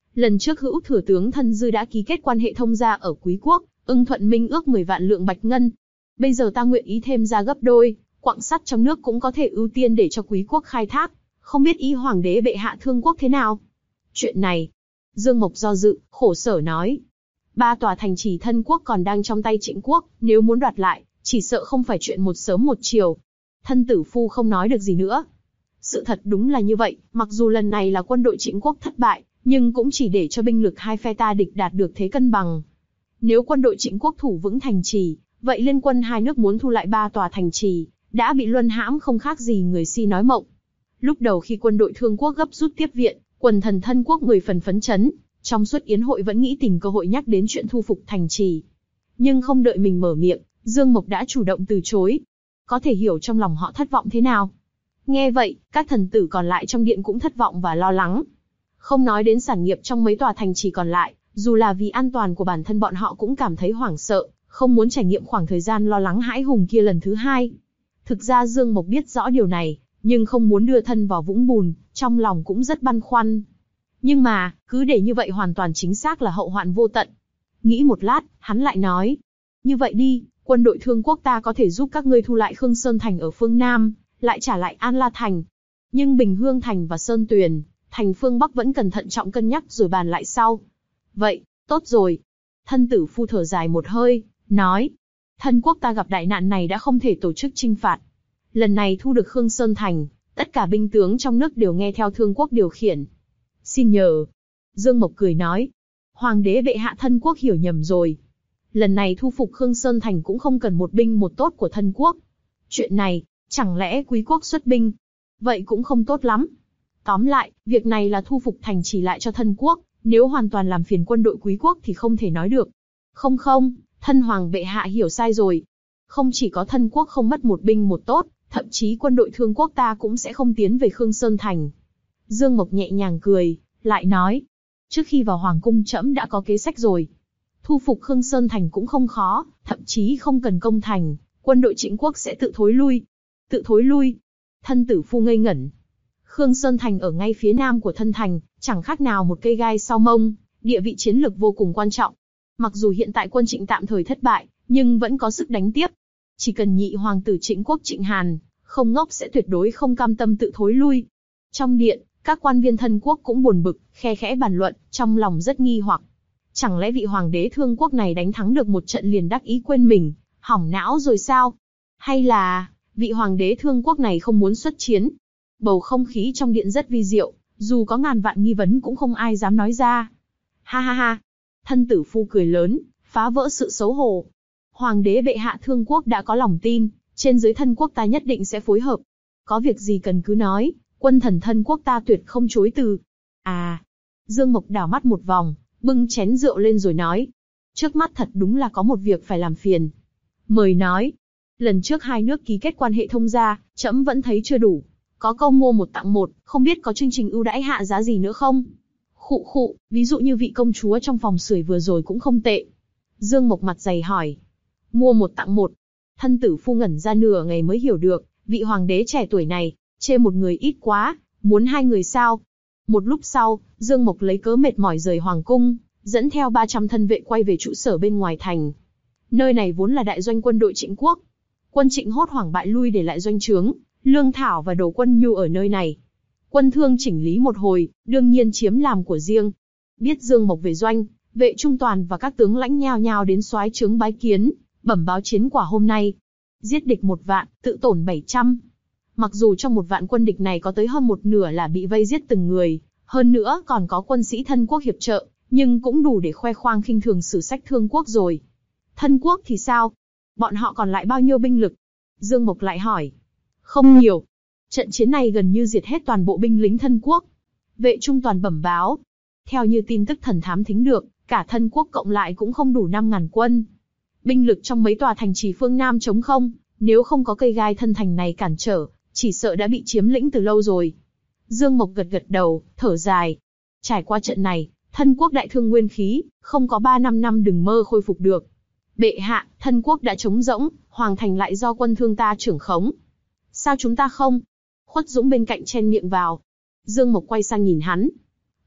S2: Lần trước Hữu Thừa tướng Thân Dư đã ký kết quan hệ thông gia ở Quý quốc, ưng thuận minh ước mười vạn lượng bạch ngân. Bây giờ ta nguyện ý thêm ra gấp đôi, quặng sắt trong nước cũng có thể ưu tiên để cho Quý quốc khai thác. Không biết ý hoàng đế bệ hạ thương quốc thế nào? Chuyện này, Dương Mộc do dự, khổ sở nói. Ba tòa thành trì Thân quốc còn đang trong tay Trịnh quốc, nếu muốn đoạt lại, chỉ sợ không phải chuyện một sớm một chiều. Thân tử phu không nói được gì nữa. Sự thật đúng là như vậy, mặc dù lần này là quân đội Trịnh quốc thất bại, nhưng cũng chỉ để cho binh lực hai phe ta địch đạt được thế cân bằng. Nếu quân đội Trịnh quốc thủ vững thành trì, vậy liên quân hai nước muốn thu lại ba tòa thành trì, đã bị luân hãm không khác gì người si nói mộng. Lúc đầu khi quân đội Thương quốc gấp rút tiếp viện, quần thần Thân quốc mười phần phấn chấn, trong suốt yến hội vẫn nghĩ tìm cơ hội nhắc đến chuyện thu phục thành trì. Nhưng không đợi mình mở miệng, Dương Mộc đã chủ động từ chối. Có thể hiểu trong lòng họ thất vọng thế nào. Nghe vậy, các thần tử còn lại trong điện cũng thất vọng và lo lắng. Không nói đến sản nghiệp trong mấy tòa thành trì còn lại, dù là vì an toàn của bản thân bọn họ cũng cảm thấy hoảng sợ, không muốn trải nghiệm khoảng thời gian lo lắng hãi hùng kia lần thứ hai. Thực ra Dương Mộc biết rõ điều này, nhưng không muốn đưa thân vào vũng bùn, trong lòng cũng rất băn khoăn. Nhưng mà, cứ để như vậy hoàn toàn chính xác là hậu hoạn vô tận. Nghĩ một lát, hắn lại nói. Như vậy đi, quân đội Thương quốc ta có thể giúp các ngươi thu lại Khương Sơn Thành ở phương Nam, lại trả lại An La Thành. Nhưng Bình Hương Thành và Sơn Tuyền, thành phương Bắc vẫn cần thận trọng cân nhắc rồi bàn lại sau. Vậy, tốt rồi. Thân tử phu thở dài một hơi, nói. Thân quốc ta gặp đại nạn này đã không thể tổ chức chinh phạt. Lần này thu được Khương Sơn Thành, tất cả binh tướng trong nước đều nghe theo Thương quốc điều khiển. Xin nhờ. Dương Mộc cười nói. Hoàng đế bệ hạ Thân quốc hiểu nhầm rồi. Lần này thu phục Khương Sơn Thành cũng không cần một binh một tốt của Thân quốc. Chuyện này, chẳng lẽ Quý quốc xuất binh? Vậy cũng không tốt lắm. Tóm lại, việc này là thu phục thành trì lại cho Thân quốc, nếu hoàn toàn làm phiền quân đội Quý quốc thì không thể nói được. Không không, Thân hoàng bệ hạ hiểu sai rồi. Không chỉ có Thân quốc không mất một binh một tốt, thậm chí quân đội Thương quốc ta cũng sẽ không tiến về Khương Sơn Thành. Dương Mộc nhẹ nhàng cười, lại nói. Trước khi vào Hoàng cung trẫm đã có kế sách rồi. Thu phục Khương Sơn Thành cũng không khó, thậm chí không cần công thành, quân đội Trịnh quốc sẽ tự thối lui. Tự thối lui. Thân tử phu ngây ngẩn. Khương Sơn Thành ở ngay phía nam của Thân Thành, chẳng khác nào một cây gai sau mông, địa vị chiến lược vô cùng quan trọng. Mặc dù hiện tại quân Trịnh tạm thời thất bại, nhưng vẫn có sức đánh tiếp. Chỉ cần nhị hoàng tử Trịnh quốc Trịnh Hàn, không ngốc sẽ tuyệt đối không cam tâm tự thối lui. Trong điện, các quan viên Thân quốc cũng buồn bực, khe khẽ bàn luận, trong lòng rất nghi hoặc. Chẳng lẽ vị hoàng đế Thương quốc này đánh thắng được một trận liền đắc ý quên mình, hỏng não rồi sao? Hay là, vị hoàng đế Thương quốc này không muốn xuất chiến? Bầu không khí trong điện rất vi diệu, dù có ngàn vạn nghi vấn cũng không ai dám nói ra. Ha ha ha! Thân tử phu cười lớn, phá vỡ sự xấu hổ. Hoàng đế bệ hạ Thương quốc đã có lòng tin, trên dưới Thân quốc ta nhất định sẽ phối hợp. Có việc gì cần cứ nói, quân thần Thân quốc ta tuyệt không chối từ. À! Dương Mộc đảo mắt một vòng, bưng chén rượu lên rồi nói. Trước mắt thật đúng là có một việc phải làm phiền. Mời nói. Lần trước hai nước ký kết quan hệ thông gia, trẫm vẫn thấy chưa đủ. Có câu mua một tặng một, không biết có chương trình ưu đãi hạ giá gì nữa không? Khụ khụ, ví dụ như vị công chúa trong phòng sưởi vừa rồi cũng không tệ. Dương Mộc mặt dày hỏi. Mua một tặng một. Thân tử phu ngẩn ra nửa ngày mới hiểu được, vị hoàng đế trẻ tuổi này, chê một người ít quá, muốn hai người sao? Một lúc sau, Dương Mộc lấy cớ mệt mỏi rời hoàng cung, dẫn theo ba trăm thân vệ quay về trụ sở bên ngoài thành. Nơi này vốn là đại doanh quân đội Trịnh quốc. Quân Trịnh hốt hoảng bại lui để lại doanh trướng, lương thảo và đồ quân nhu ở nơi này. Quân Thương chỉnh lý một hồi, đương nhiên chiếm làm của riêng. Biết Dương Mộc về doanh, vệ trung toàn và các tướng lãnh nhao nhao đến soái trướng bái kiến, bẩm báo chiến quả hôm nay. Giết địch một vạn, tự tổn bảy trăm. Mặc dù trong một vạn quân địch này có tới hơn một nửa là bị vây giết từng người, hơn nữa còn có quân sĩ Thân quốc hiệp trợ, nhưng cũng đủ để khoe khoang khinh thường sử sách Thương quốc rồi. Thân quốc thì sao? Bọn họ còn lại bao nhiêu binh lực? Dương Mộc lại hỏi. Không nhiều. Trận chiến này gần như diệt hết toàn bộ binh lính Thân quốc. Vệ trung toàn bẩm báo. Theo như tin tức thần thám thính được, cả Thân quốc cộng lại cũng không đủ năm ngàn quân. Binh lực trong mấy tòa thành trì phương Nam trống không, nếu không có cây gai thân thành này cản trở, chỉ sợ đã bị chiếm lĩnh từ lâu rồi. Dương Mộc gật gật đầu, thở dài. Trải qua trận này, Thân quốc đại thương nguyên khí, không có ba năm năm đừng mơ khôi phục được. Bệ hạ, Thân quốc đã trống rỗng, hoàng thành lại do quân Thương ta trưởng khống. Sao chúng ta không? Khuất Dũng bên cạnh chen miệng vào. Dương Mộc quay sang nhìn hắn.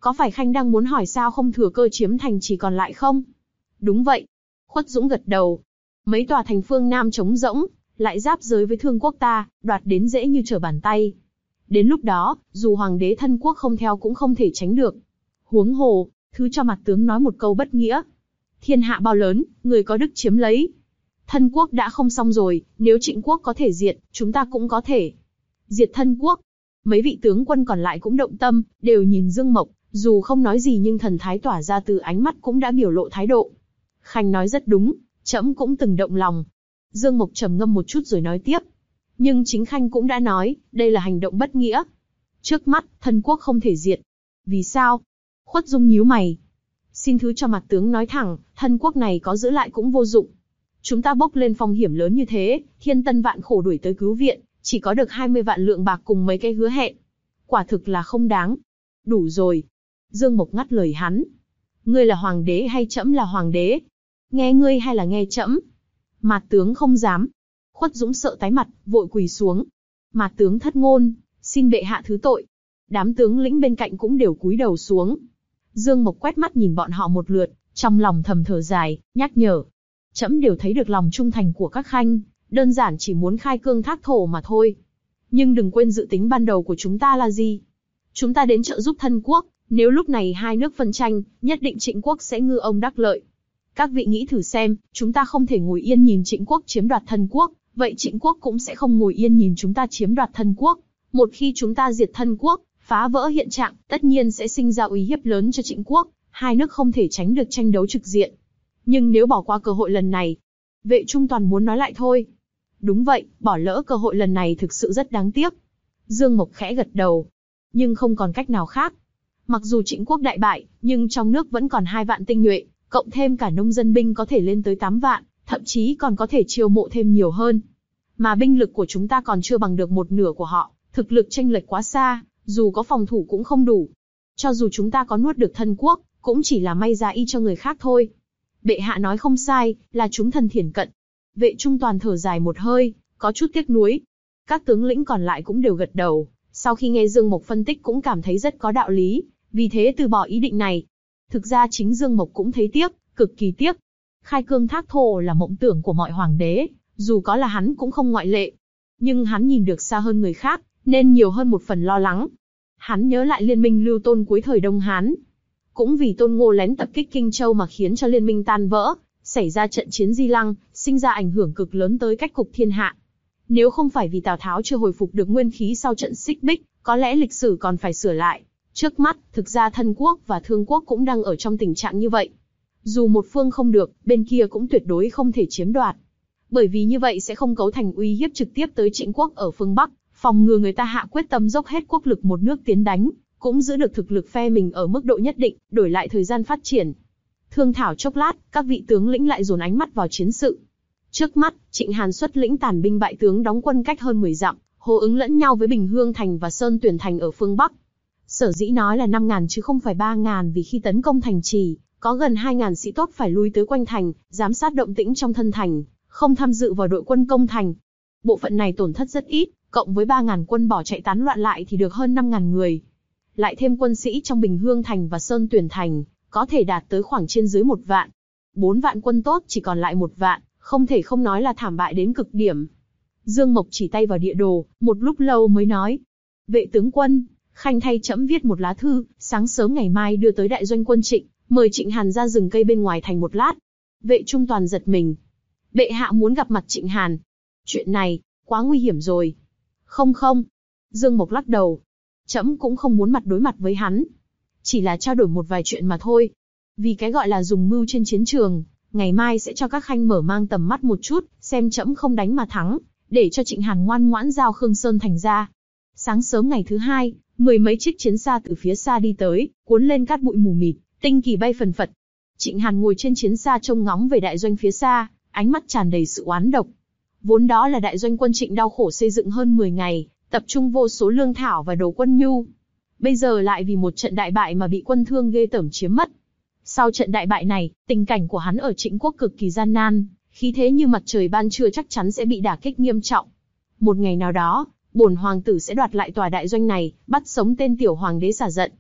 S2: có phải Khanh đang muốn hỏi sao không thừa cơ chiếm thành trì còn lại không? Đúng vậy. Khuất Dũng gật đầu. Mấy tòa thành phương Nam trống rỗng, lại giáp giới với Thương quốc ta, đoạt đến dễ như trở bàn tay. Đến lúc đó, dù hoàng đế thân quốc không theo cũng không thể tránh được. Huống hồ, thứ cho mặt tướng nói một câu bất nghĩa. Thiên hạ bao lớn, người có đức chiếm lấy. Thân quốc đã không xong rồi, nếu Trịnh quốc có thể diệt, chúng ta cũng có thể diệt thân quốc. Mấy vị tướng quân còn lại cũng động tâm, đều nhìn Dương Mộc, dù không nói gì nhưng thần thái tỏa ra từ ánh mắt cũng đã biểu lộ thái độ. Khanh nói rất đúng, trẫm cũng từng động lòng. Dương Mộc trầm ngâm một chút rồi nói tiếp. Nhưng chính Khanh cũng đã nói, đây là hành động bất nghĩa. Trước mắt, thân quốc không thể diệt. Vì sao? Khuất Dung nhíu mày. Xin thứ cho mặt tướng nói thẳng, thân quốc này có giữ lại cũng vô dụng. Chúng ta bốc lên phong hiểm lớn như thế, thiên tân vạn khổ đuổi tới cứu viện, chỉ có được hai mươi vạn lượng bạc cùng mấy cái hứa hẹn. Quả thực là không đáng. Đủ rồi. Dương Mộc ngắt lời hắn. Ngươi là hoàng đế hay trẫm là hoàng đế? Nghe ngươi hay là nghe trẫm? Mạt tướng không dám. Khuất Dũng sợ tái mặt, vội quỳ xuống. Mạt tướng thất ngôn, xin bệ hạ thứ tội. Đám tướng lĩnh bên cạnh cũng đều cúi đầu xuống. Dương Mộc quét mắt nhìn bọn họ một lượt, trong lòng thầm thở dài, nhắc nhở. Trẫm đều thấy được lòng trung thành của các khanh, đơn giản chỉ muốn khai cương thác thổ mà thôi. Nhưng đừng quên dự tính ban đầu của chúng ta là gì? Chúng ta đến trợ giúp thân quốc, nếu lúc này hai nước phân tranh, nhất định Trịnh quốc sẽ ngư ông đắc lợi. Các vị nghĩ thử xem, chúng ta không thể ngồi yên nhìn Trịnh quốc chiếm đoạt thân quốc, vậy Trịnh quốc cũng sẽ không ngồi yên nhìn chúng ta chiếm đoạt thân quốc. Một khi chúng ta diệt thân quốc, phá vỡ hiện trạng, tất nhiên sẽ sinh ra uy hiếp lớn cho Trịnh quốc, hai nước không thể tránh được tranh đấu trực diện. Nhưng nếu bỏ qua cơ hội lần này, Vệ Trung Toàn muốn nói lại thôi. Đúng vậy, bỏ lỡ cơ hội lần này thực sự rất đáng tiếc. Dương Mộc khẽ gật đầu. Nhưng không còn cách nào khác. Mặc dù Trịnh quốc đại bại, nhưng trong nước vẫn còn hai vạn tinh nhuệ, cộng thêm cả nông dân binh có thể lên tới tám vạn, thậm chí còn có thể chiêu mộ thêm nhiều hơn. Mà binh lực của chúng ta còn chưa bằng được một nửa của họ, thực lực chênh lệch quá xa, dù có phòng thủ cũng không đủ. Cho dù chúng ta có nuốt được thân quốc, cũng chỉ là may giá y cho người khác thôi. Bệ hạ nói không sai, là chúng thần thiển cận. Vệ Trung Toàn thở dài một hơi, có chút tiếc nuối. Các tướng lĩnh còn lại cũng đều gật đầu, sau khi nghe Dương Mộc phân tích cũng cảm thấy rất có đạo lý, vì thế từ bỏ ý định này. Thực ra chính Dương Mộc cũng thấy tiếc, cực kỳ tiếc. Khai cương thác thổ là mộng tưởng của mọi hoàng đế, dù có là hắn cũng không ngoại lệ. Nhưng hắn nhìn được xa hơn người khác, nên nhiều hơn một phần lo lắng. Hắn nhớ lại liên minh Lưu Tôn cuối thời Đông Hán. Cũng vì Tôn Ngô lén tập kích Kinh Châu mà khiến cho liên minh tan vỡ, xảy ra trận chiến Di Lăng, sinh ra ảnh hưởng cực lớn tới cách cục thiên hạ. Nếu không phải vì Tào Tháo chưa hồi phục được nguyên khí sau trận Xích Bích, có lẽ lịch sử còn phải sửa lại. Trước mắt, thực ra thân quốc và thương quốc cũng đang ở trong tình trạng như vậy. Dù một phương không được, bên kia cũng tuyệt đối không thể chiếm đoạt. Bởi vì như vậy sẽ không cấu thành uy hiếp trực tiếp tới Trịnh quốc ở phương Bắc, phòng ngừa người ta hạ quyết tâm dốc hết quốc lực một nước tiến đánh, cũng giữ được thực lực phe mình ở mức độ nhất định, đổi lại thời gian phát triển. Thương thảo chốc lát, các vị tướng lĩnh lại dồn ánh mắt vào chiến sự. Trước mắt, Trịnh Hàn xuất lĩnh tàn binh bại tướng đóng quân cách hơn mười dặm, hô ứng lẫn nhau với Bình Hương Thành và Sơn Tuyển Thành ở phương Bắc. Sở dĩ nói là năm ngàn chứ không phải ba ngàn vì khi tấn công thành trì, có gần hai ngàn sĩ tốt phải lui tới quanh thành, giám sát động tĩnh trong thân thành, không tham dự vào đội quân công thành. Bộ phận này tổn thất rất ít, cộng với ba ngàn quân bỏ chạy tán loạn lại thì được hơn năm ngàn người. Lại thêm quân sĩ trong Bình Hương Thành và Sơn Tuyển Thành, có thể đạt tới khoảng trên dưới một vạn. Bốn vạn quân tốt chỉ còn lại một vạn, không thể không nói là thảm bại đến cực điểm. Dương Mộc chỉ tay vào địa đồ, một lúc lâu mới nói. Vệ tướng quân, Khanh thay trẫm viết một lá thư, sáng sớm ngày mai đưa tới đại doanh quân Trịnh, mời Trịnh Hàn ra rừng cây bên ngoài thành một lát. Vệ Trung Toàn giật mình. Bệ hạ muốn gặp mặt Trịnh Hàn. Chuyện này, quá nguy hiểm rồi. Không không. Dương Mộc lắc đầu. Trẫm cũng không muốn mặt đối mặt với hắn. Chỉ là trao đổi một vài chuyện mà thôi. Vì cái gọi là dùng mưu trên chiến trường, ngày mai sẽ cho các khanh mở mang tầm mắt một chút, xem trẫm không đánh mà thắng, để cho Trịnh Hàn ngoan ngoãn giao Khương Sơn Thành ra. Sáng sớm ngày thứ hai, mười mấy chiếc chiến xa từ phía xa đi tới, cuốn lên cát bụi mù mịt, tinh kỳ bay phần phật. Trịnh Hàn ngồi trên chiến xa trông ngóng về đại doanh phía xa, ánh mắt tràn đầy sự oán độc. Vốn đó là đại doanh quân Trịnh đau khổ xây dựng hơn mười ngày, tập trung vô số lương thảo và đồ quân nhu. Bây giờ lại vì một trận đại bại mà bị quân Thương ghê tởm chiếm mất. Sau trận đại bại này, tình cảnh của hắn ở Trịnh quốc cực kỳ gian nan, khí thế như mặt trời ban trưa chắc chắn sẽ bị đả kích nghiêm trọng. Một ngày nào đó, bổn hoàng tử sẽ đoạt lại tòa đại doanh này, bắt sống tên tiểu hoàng đế xả giận.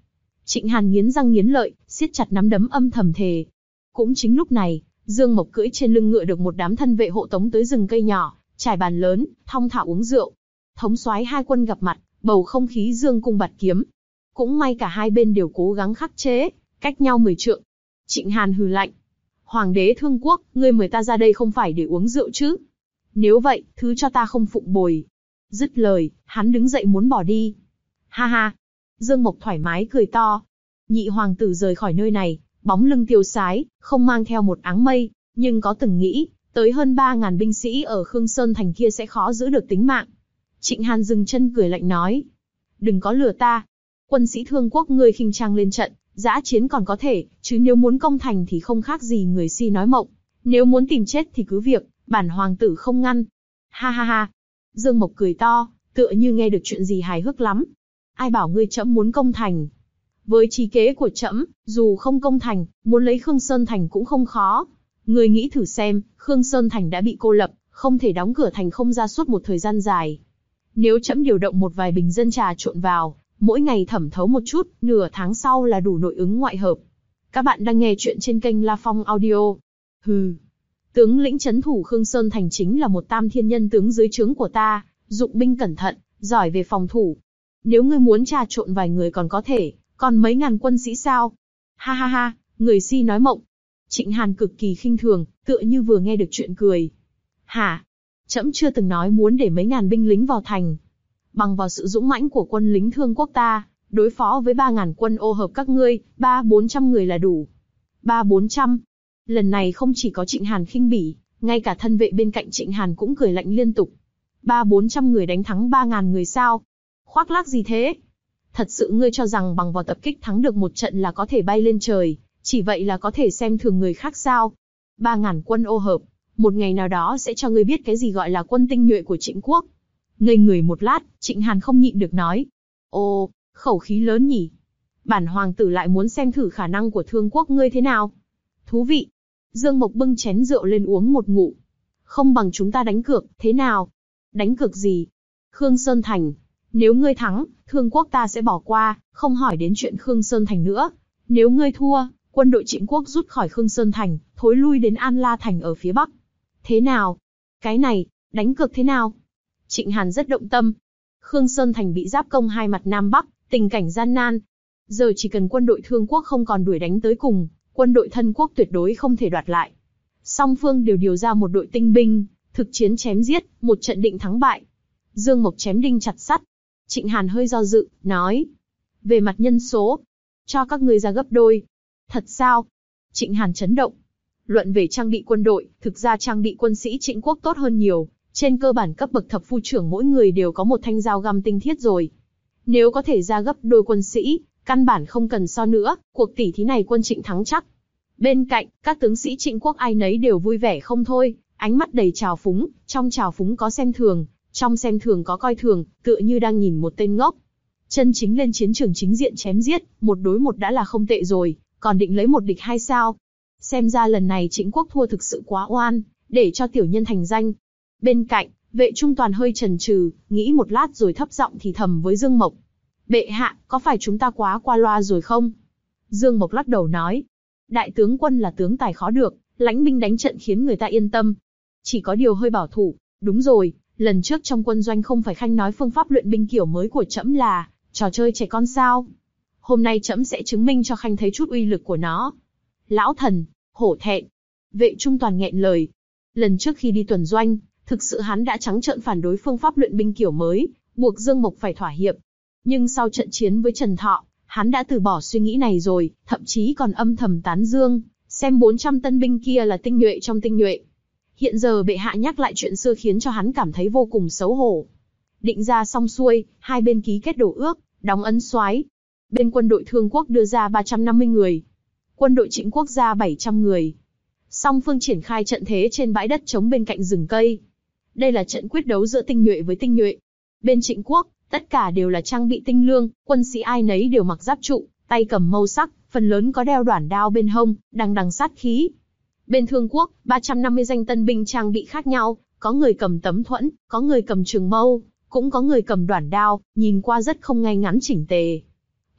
S2: Trịnh Hàn nghiến răng nghiến lợi, siết chặt nắm đấm âm thầm thề. Cũng chính lúc này, Dương Mộc cưỡi trên lưng ngựa được một đám thân vệ hộ tống tới rừng cây nhỏ, trải bàn lớn, thong thả uống rượu. Thống soái hai quân gặp mặt, bầu không khí dương cung bạt kiếm. Cũng may cả hai bên đều cố gắng khắc chế, cách nhau mười trượng. Trịnh Hàn hừ lạnh. Hoàng đế Thương Quốc, ngươi mời ta ra đây không phải để uống rượu chứ? Nếu vậy, thứ cho ta không phụng bồi. Dứt lời, hắn đứng dậy muốn bỏ đi. Ha ha. Dương Mộc thoải mái cười to. Nhị hoàng tử rời khỏi nơi này, bóng lưng tiêu sái, không mang theo một áng mây, nhưng có từng nghĩ, tới hơn ba ngàn binh sĩ ở Khương Sơn Thành kia sẽ khó giữ được tính mạng. Trịnh Hàn dừng chân cười lạnh nói. Đừng có lừa ta. Quân sĩ Thương Quốc ngươi khinh trang lên trận, dã chiến còn có thể, chứ nếu muốn công thành thì không khác gì người si nói mộng. Nếu muốn tìm chết thì cứ việc, bản hoàng tử không ngăn. Ha ha ha. Dương Mộc cười to, tựa như nghe được chuyện gì hài hước lắm. Ai bảo ngươi trẫm muốn công thành? Với trí kế của trẫm, dù không công thành, muốn lấy Khương Sơn Thành cũng không khó. Ngươi nghĩ thử xem, Khương Sơn Thành đã bị cô lập, không thể đóng cửa thành không ra suốt một thời gian dài. Nếu trẫm điều động một vài bình dân trà trộn vào, mỗi ngày thẩm thấu một chút, nửa tháng sau là đủ nội ứng ngoại hợp. Các bạn đang nghe chuyện trên kênh La Phong Audio. Hừ. Tướng lĩnh trấn thủ Khương Sơn Thành chính là một tam thiên nhân tướng dưới trướng của ta, dụng binh cẩn thận, giỏi về phòng thủ. Nếu ngươi muốn trà trộn vài người còn có thể, còn mấy ngàn quân sĩ sao? Ha ha ha, người si nói mộng. Trịnh Hàn cực kỳ khinh thường, tựa như vừa nghe được chuyện cười. Hả? Trẫm chưa từng nói muốn để mấy ngàn binh lính vào thành. Bằng vào sự dũng mãnh của quân lính Thương Quốc ta, đối phó với ba ngàn quân ô hợp các ngươi, ba bốn trăm người là đủ. Ba bốn trăm. Lần này không chỉ có Trịnh Hàn khinh bỉ, ngay cả thân vệ bên cạnh Trịnh Hàn cũng cười lạnh liên tục. Ba bốn trăm người đánh thắng ba ngàn người sao? Khoác lác gì thế? Thật sự ngươi cho rằng bằng vào tập kích thắng được một trận là có thể bay lên trời, chỉ vậy là có thể xem thường người khác sao? Ba ngàn quân ô hợp, một ngày nào đó sẽ cho ngươi biết cái gì gọi là quân tinh nhuệ của Trịnh Quốc. Ngây người một lát, Trịnh Hàn không nhịn được nói. Ồ, khẩu khí lớn nhỉ. Bản hoàng tử lại muốn xem thử khả năng của Thương Quốc ngươi thế nào. Thú vị. Dương Mộc bưng chén rượu lên uống một ngụm. Không bằng chúng ta đánh cược, thế nào? Đánh cược gì? Khương Sơn Thành. Nếu ngươi thắng, Thương Quốc ta sẽ bỏ qua, không hỏi đến chuyện Khương Sơn Thành nữa. Nếu ngươi thua, quân đội Trịnh Quốc rút khỏi Khương Sơn Thành, thối lui đến An La Thành ở phía Bắc. Thế nào? Cái này, đánh cược thế nào? Trịnh Hàn rất động tâm. Khương Sơn Thành bị giáp công hai mặt Nam Bắc, tình cảnh gian nan. Giờ chỉ cần quân đội Thương Quốc không còn đuổi đánh tới cùng, quân đội Thân Quốc tuyệt đối không thể đoạt lại. Song phương đều điều ra một đội tinh binh, thực chiến chém giết, một trận định thắng bại. Dương Mộc chém đinh chặt sắt. Trịnh Hàn hơi do dự, nói. Về mặt nhân số, cho các ngươi ra gấp đôi. Thật sao? Trịnh Hàn chấn động. Luận về trang bị quân đội, thực ra trang bị quân sĩ Trịnh Quốc tốt hơn nhiều. Trên cơ bản cấp bậc thập phu trưởng mỗi người đều có một thanh dao găm tinh thiết rồi. Nếu có thể ra gấp đôi quân sĩ, căn bản không cần so nữa, cuộc tỷ thí này quân Trịnh thắng chắc. Bên cạnh, các tướng sĩ Trịnh Quốc ai nấy đều vui vẻ không thôi, ánh mắt đầy trào phúng, trong trào phúng có xem thường, trong xem thường có coi thường, tựa như đang nhìn một tên ngốc. Chân chính lên chiến trường chính diện chém giết, một đối một đã là không tệ rồi, còn định lấy một địch hai sao? Xem ra lần này Trịnh Quốc thua thực sự quá oan, để cho tiểu nhân thành danh. Bên cạnh, Vệ Trung Toàn hơi chần chừ, nghĩ một lát rồi thấp giọng thì thầm với Dương Mộc. Bệ hạ, có phải chúng ta quá qua loa rồi không? Dương Mộc lắc đầu nói. Đại tướng quân là tướng tài khó được, lãnh binh đánh trận khiến người ta yên tâm. Chỉ có điều hơi bảo thủ. Đúng rồi, lần trước trong quân doanh không phải Khanh nói phương pháp luyện binh kiểu mới của trẫm là trò chơi trẻ con sao? Hôm nay trẫm sẽ chứng minh cho Khanh thấy chút uy lực của nó. Lão thần, hổ thẹn. Vệ Trung Toàn nghẹn lời. Lần trước khi đi tuần doanh, thực sự hắn đã trắng trợn phản đối phương pháp luyện binh kiểu mới, buộc Dương Mộc phải thỏa hiệp. Nhưng sau trận chiến với Trần Thọ, hắn đã từ bỏ suy nghĩ này rồi, thậm chí còn âm thầm tán dương, xem bốn trăm tân binh kia là tinh nhuệ trong tinh nhuệ. Hiện giờ bệ hạ nhắc lại chuyện xưa khiến cho hắn cảm thấy vô cùng xấu hổ. Định ra xong xuôi, hai bên ký kết đồ ước, đóng ấn soái. Bên quân đội Thương Quốc đưa ra ba trăm năm mươi người, quân đội Trịnh Quốc ra bảy trăm người. Song phương triển khai trận thế trên bãi đất trống bên cạnh rừng cây. Đây là trận quyết đấu giữa tinh nhuệ với tinh nhuệ. Bên Trịnh Quốc, tất cả đều là trang bị tinh lương, quân sĩ ai nấy đều mặc giáp trụ, tay cầm mâu sắc, phần lớn có đeo đoản đao bên hông, đằng đằng sát khí. Bên Thương Quốc, ba trăm năm mươi danh tân binh trang bị khác nhau, có người cầm tấm thuẫn, có người cầm trường mâu, cũng có người cầm đoản đao, nhìn qua rất không ngay ngắn chỉnh tề.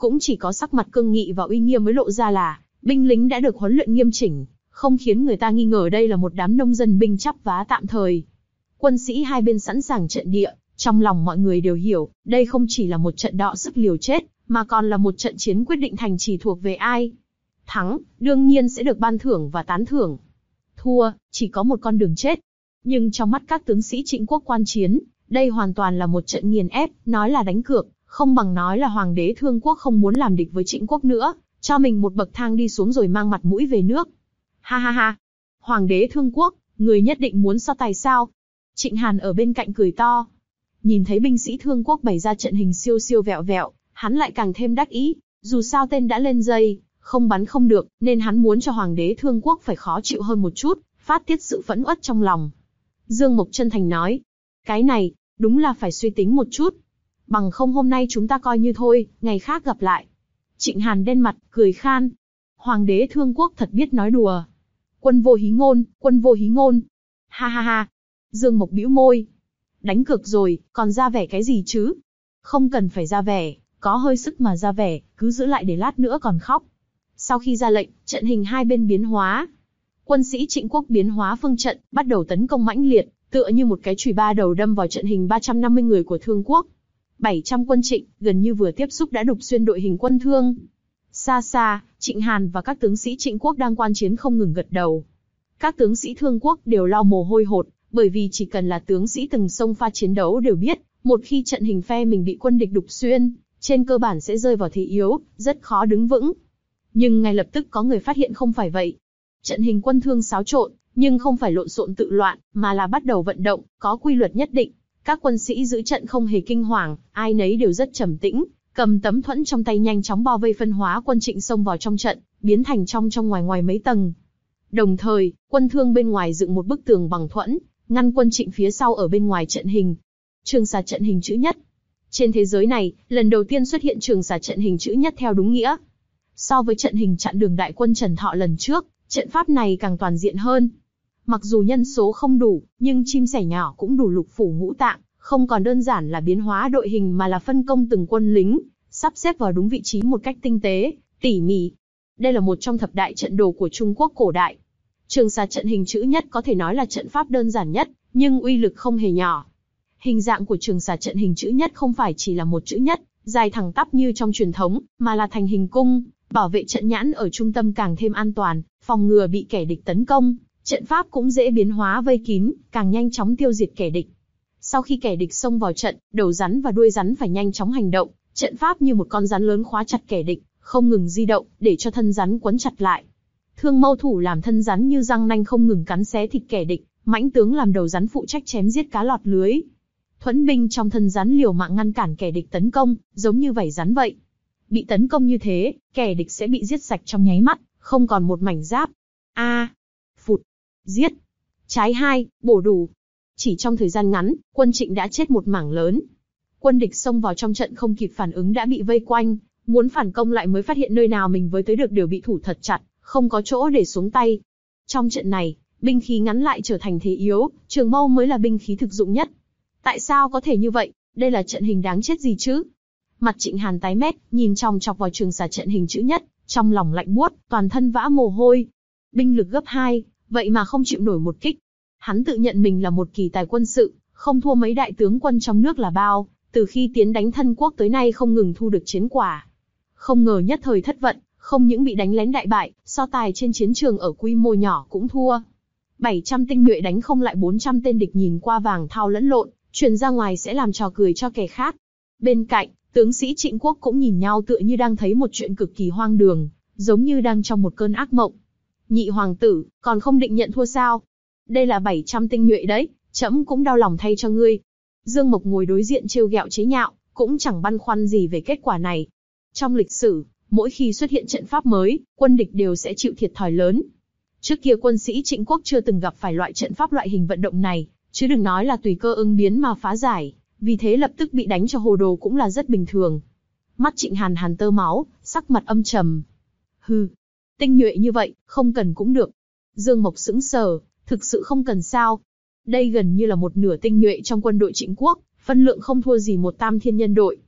S2: cũng chỉ có sắc mặt cương nghị và uy nghiêm mới lộ ra là binh lính đã được huấn luyện nghiêm chỉnh, không khiến người ta nghi ngờ đây là một đám nông dân binh chắp vá tạm thời. Quân sĩ hai bên sẵn sàng trận địa, trong lòng mọi người đều hiểu, đây không chỉ là một trận đọ sức liều chết, mà còn là một trận chiến quyết định thành trì thuộc về ai. Thắng, đương nhiên sẽ được ban thưởng và tán thưởng. Thua, chỉ có một con đường chết. Nhưng trong mắt các tướng sĩ Trịnh quốc quan chiến, đây hoàn toàn là một trận nghiền ép, nói là đánh cược, không bằng nói là Hoàng đế Thương quốc không muốn làm địch với Trịnh quốc nữa, cho mình một bậc thang đi xuống rồi mang mặt mũi về nước. Ha ha ha! Hoàng đế Thương quốc, người nhất định muốn so tài sao? Trịnh Hàn ở bên cạnh cười to. Nhìn thấy binh sĩ Thương quốc bày ra trận hình siêu siêu vẹo vẹo, hắn lại càng thêm đắc ý, dù sao tên đã lên dây, không bắn không được, nên hắn muốn cho Hoàng đế Thương quốc phải khó chịu hơn một chút, phát tiết sự phẫn uất trong lòng. Dương Mộc chân thành nói, cái này, đúng là phải suy tính một chút. Bằng không hôm nay chúng ta coi như thôi, ngày khác gặp lại. Trịnh Hàn đen mặt, cười khan. Hoàng đế Thương quốc thật biết nói đùa. Quân vô hí ngôn, quân vô hí ngôn. Ha ha ha. Dương Mộc bĩu môi. Đánh cược rồi, còn ra vẻ cái gì chứ? Không cần phải ra vẻ, có hơi sức mà ra vẻ, cứ giữ lại để lát nữa còn khóc. Sau khi ra lệnh, trận hình hai bên biến hóa. Quân sĩ Trịnh quốc biến hóa phương trận, bắt đầu tấn công mãnh liệt, tựa như một cái chùy ba đầu đâm vào trận hình ba trăm năm mươi người của Thương quốc. bảy trăm quân Trịnh, gần như vừa tiếp xúc đã đục xuyên đội hình quân Thương. Xa xa, Trịnh Hàn và các tướng sĩ Trịnh quốc đang quan chiến không ngừng gật đầu. Các tướng sĩ Thương quốc đều lau mồ hôi hột, bởi vì chỉ cần là tướng sĩ từng xông pha chiến đấu đều biết, một khi trận hình phe mình bị quân địch đục xuyên, trên cơ bản sẽ rơi vào thế yếu, rất khó đứng vững. Nhưng ngay lập tức có người phát hiện không phải vậy. Trận hình quân Thương xáo trộn, nhưng không phải lộn xộn tự loạn, mà là bắt đầu vận động, có quy luật nhất định. Các quân sĩ giữ trận không hề kinh hoàng, ai nấy đều rất trầm tĩnh, cầm tấm thuẫn trong tay nhanh chóng bao vây phân hóa quân Trịnh xông vào trong trận, biến thành trong trong ngoài ngoài mấy tầng. Đồng thời, quân Thương bên ngoài dựng một bức tường bằng thuẫn, ngăn quân Trịnh phía sau ở bên ngoài trận hình. Trường xà trận hình chữ nhất. Trên thế giới này, lần đầu tiên xuất hiện trường xà trận hình chữ nhất theo đúng nghĩa. So với trận hình chặn đường đại quân Trần Thọ lần trước, trận pháp này càng toàn diện hơn. Mặc dù nhân số không đủ, nhưng chim sẻ nhỏ cũng đủ lục phủ ngũ tạng, không còn đơn giản là biến hóa đội hình mà là phân công từng quân lính, sắp xếp vào đúng vị trí một cách tinh tế, tỉ mỉ. Đây là một trong thập đại trận đồ của Trung Quốc cổ đại. Trường xà trận hình chữ nhất có thể nói là trận pháp đơn giản nhất, nhưng uy lực không hề nhỏ. Hình dạng của trường xà trận hình chữ nhất không phải chỉ là một chữ nhất, dài thẳng tắp như trong truyền thống, mà là thành hình cung, bảo vệ trận nhãn ở trung tâm càng thêm an toàn, phòng ngừa bị kẻ địch tấn công. Trận pháp cũng dễ biến hóa vây kín, càng nhanh chóng tiêu diệt kẻ địch. Sau khi kẻ địch xông vào trận, đầu rắn và đuôi rắn phải nhanh chóng hành động, trận pháp như một con rắn lớn khóa chặt kẻ địch, không ngừng di động, để cho thân rắn quấn chặt lại. Thương mâu thủ làm thân rắn như răng nanh không ngừng cắn xé thịt kẻ địch, mãnh tướng làm đầu rắn phụ trách chém giết cá lọt lưới. Thuẫn binh trong thân rắn liều mạng ngăn cản kẻ địch tấn công, giống như vảy rắn vậy. Bị tấn công như thế, kẻ địch sẽ bị giết sạch trong nháy mắt, không còn một mảnh giáp. A, à, phụt, giết. Trái hai, bổ đủ. Chỉ trong thời gian ngắn, quân Trịnh đã chết một mảng lớn. Quân địch xông vào trong trận không kịp phản ứng đã bị vây quanh, muốn phản công lại mới phát hiện nơi nào mình với tới được đều bị thủ thật chặt, không có chỗ để xuống tay. Trong trận này, binh khí ngắn lại trở thành thế yếu, trường mâu mới là binh khí thực dụng nhất. Tại sao có thể như vậy? Đây là trận hình đáng chết gì chứ? Mặt Trịnh Hàn tái mét, nhìn chòng chọc vào trường xà trận hình chữ nhất, trong lòng lạnh buốt, toàn thân vã mồ hôi. Binh lực gấp hai, vậy mà không chịu nổi một kích. Hắn tự nhận mình là một kỳ tài quân sự, không thua mấy đại tướng quân trong nước là bao, từ khi tiến đánh thân quốc tới nay không ngừng thu được chiến quả. Không ngờ nhất thời thất vận, không những bị đánh lén đại bại, so tài trên chiến trường ở quy mô nhỏ cũng thua. bảy trăm tinh nhuệ đánh không lại bốn trăm tên địch nhìn qua vàng thao lẫn lộn, truyền ra ngoài sẽ làm trò cười cho kẻ khác. Bên cạnh, tướng sĩ Trịnh quốc cũng nhìn nhau tựa như đang thấy một chuyện cực kỳ hoang đường, giống như đang trong một cơn ác mộng. Nhị hoàng tử, còn không định nhận thua sao? Đây là bảy trăm tinh nhuệ đấy, trẫm cũng đau lòng thay cho ngươi. Dương Mộc ngồi đối diện trêu ghẹo chế nhạo, cũng chẳng băn khoăn gì về kết quả này. Trong lịch sử, mỗi khi xuất hiện trận pháp mới, quân địch đều sẽ chịu thiệt thòi lớn. Trước kia quân sĩ Trịnh quốc chưa từng gặp phải loại trận pháp loại hình vận động này, chứ đừng nói là tùy cơ ứng biến mà phá giải, vì thế lập tức bị đánh cho hồ đồ cũng là rất bình thường. Mắt Trịnh Hàn hàn tơ máu, sắc mặt âm trầm. Hừ, tinh nhuệ như vậy, không cần cũng được. Dương Mộc sững sờ, thực sự không cần sao? Đây gần như là một nửa tinh nhuệ trong quân đội Trịnh quốc, phân lượng không thua gì một tam thiên nhân đội.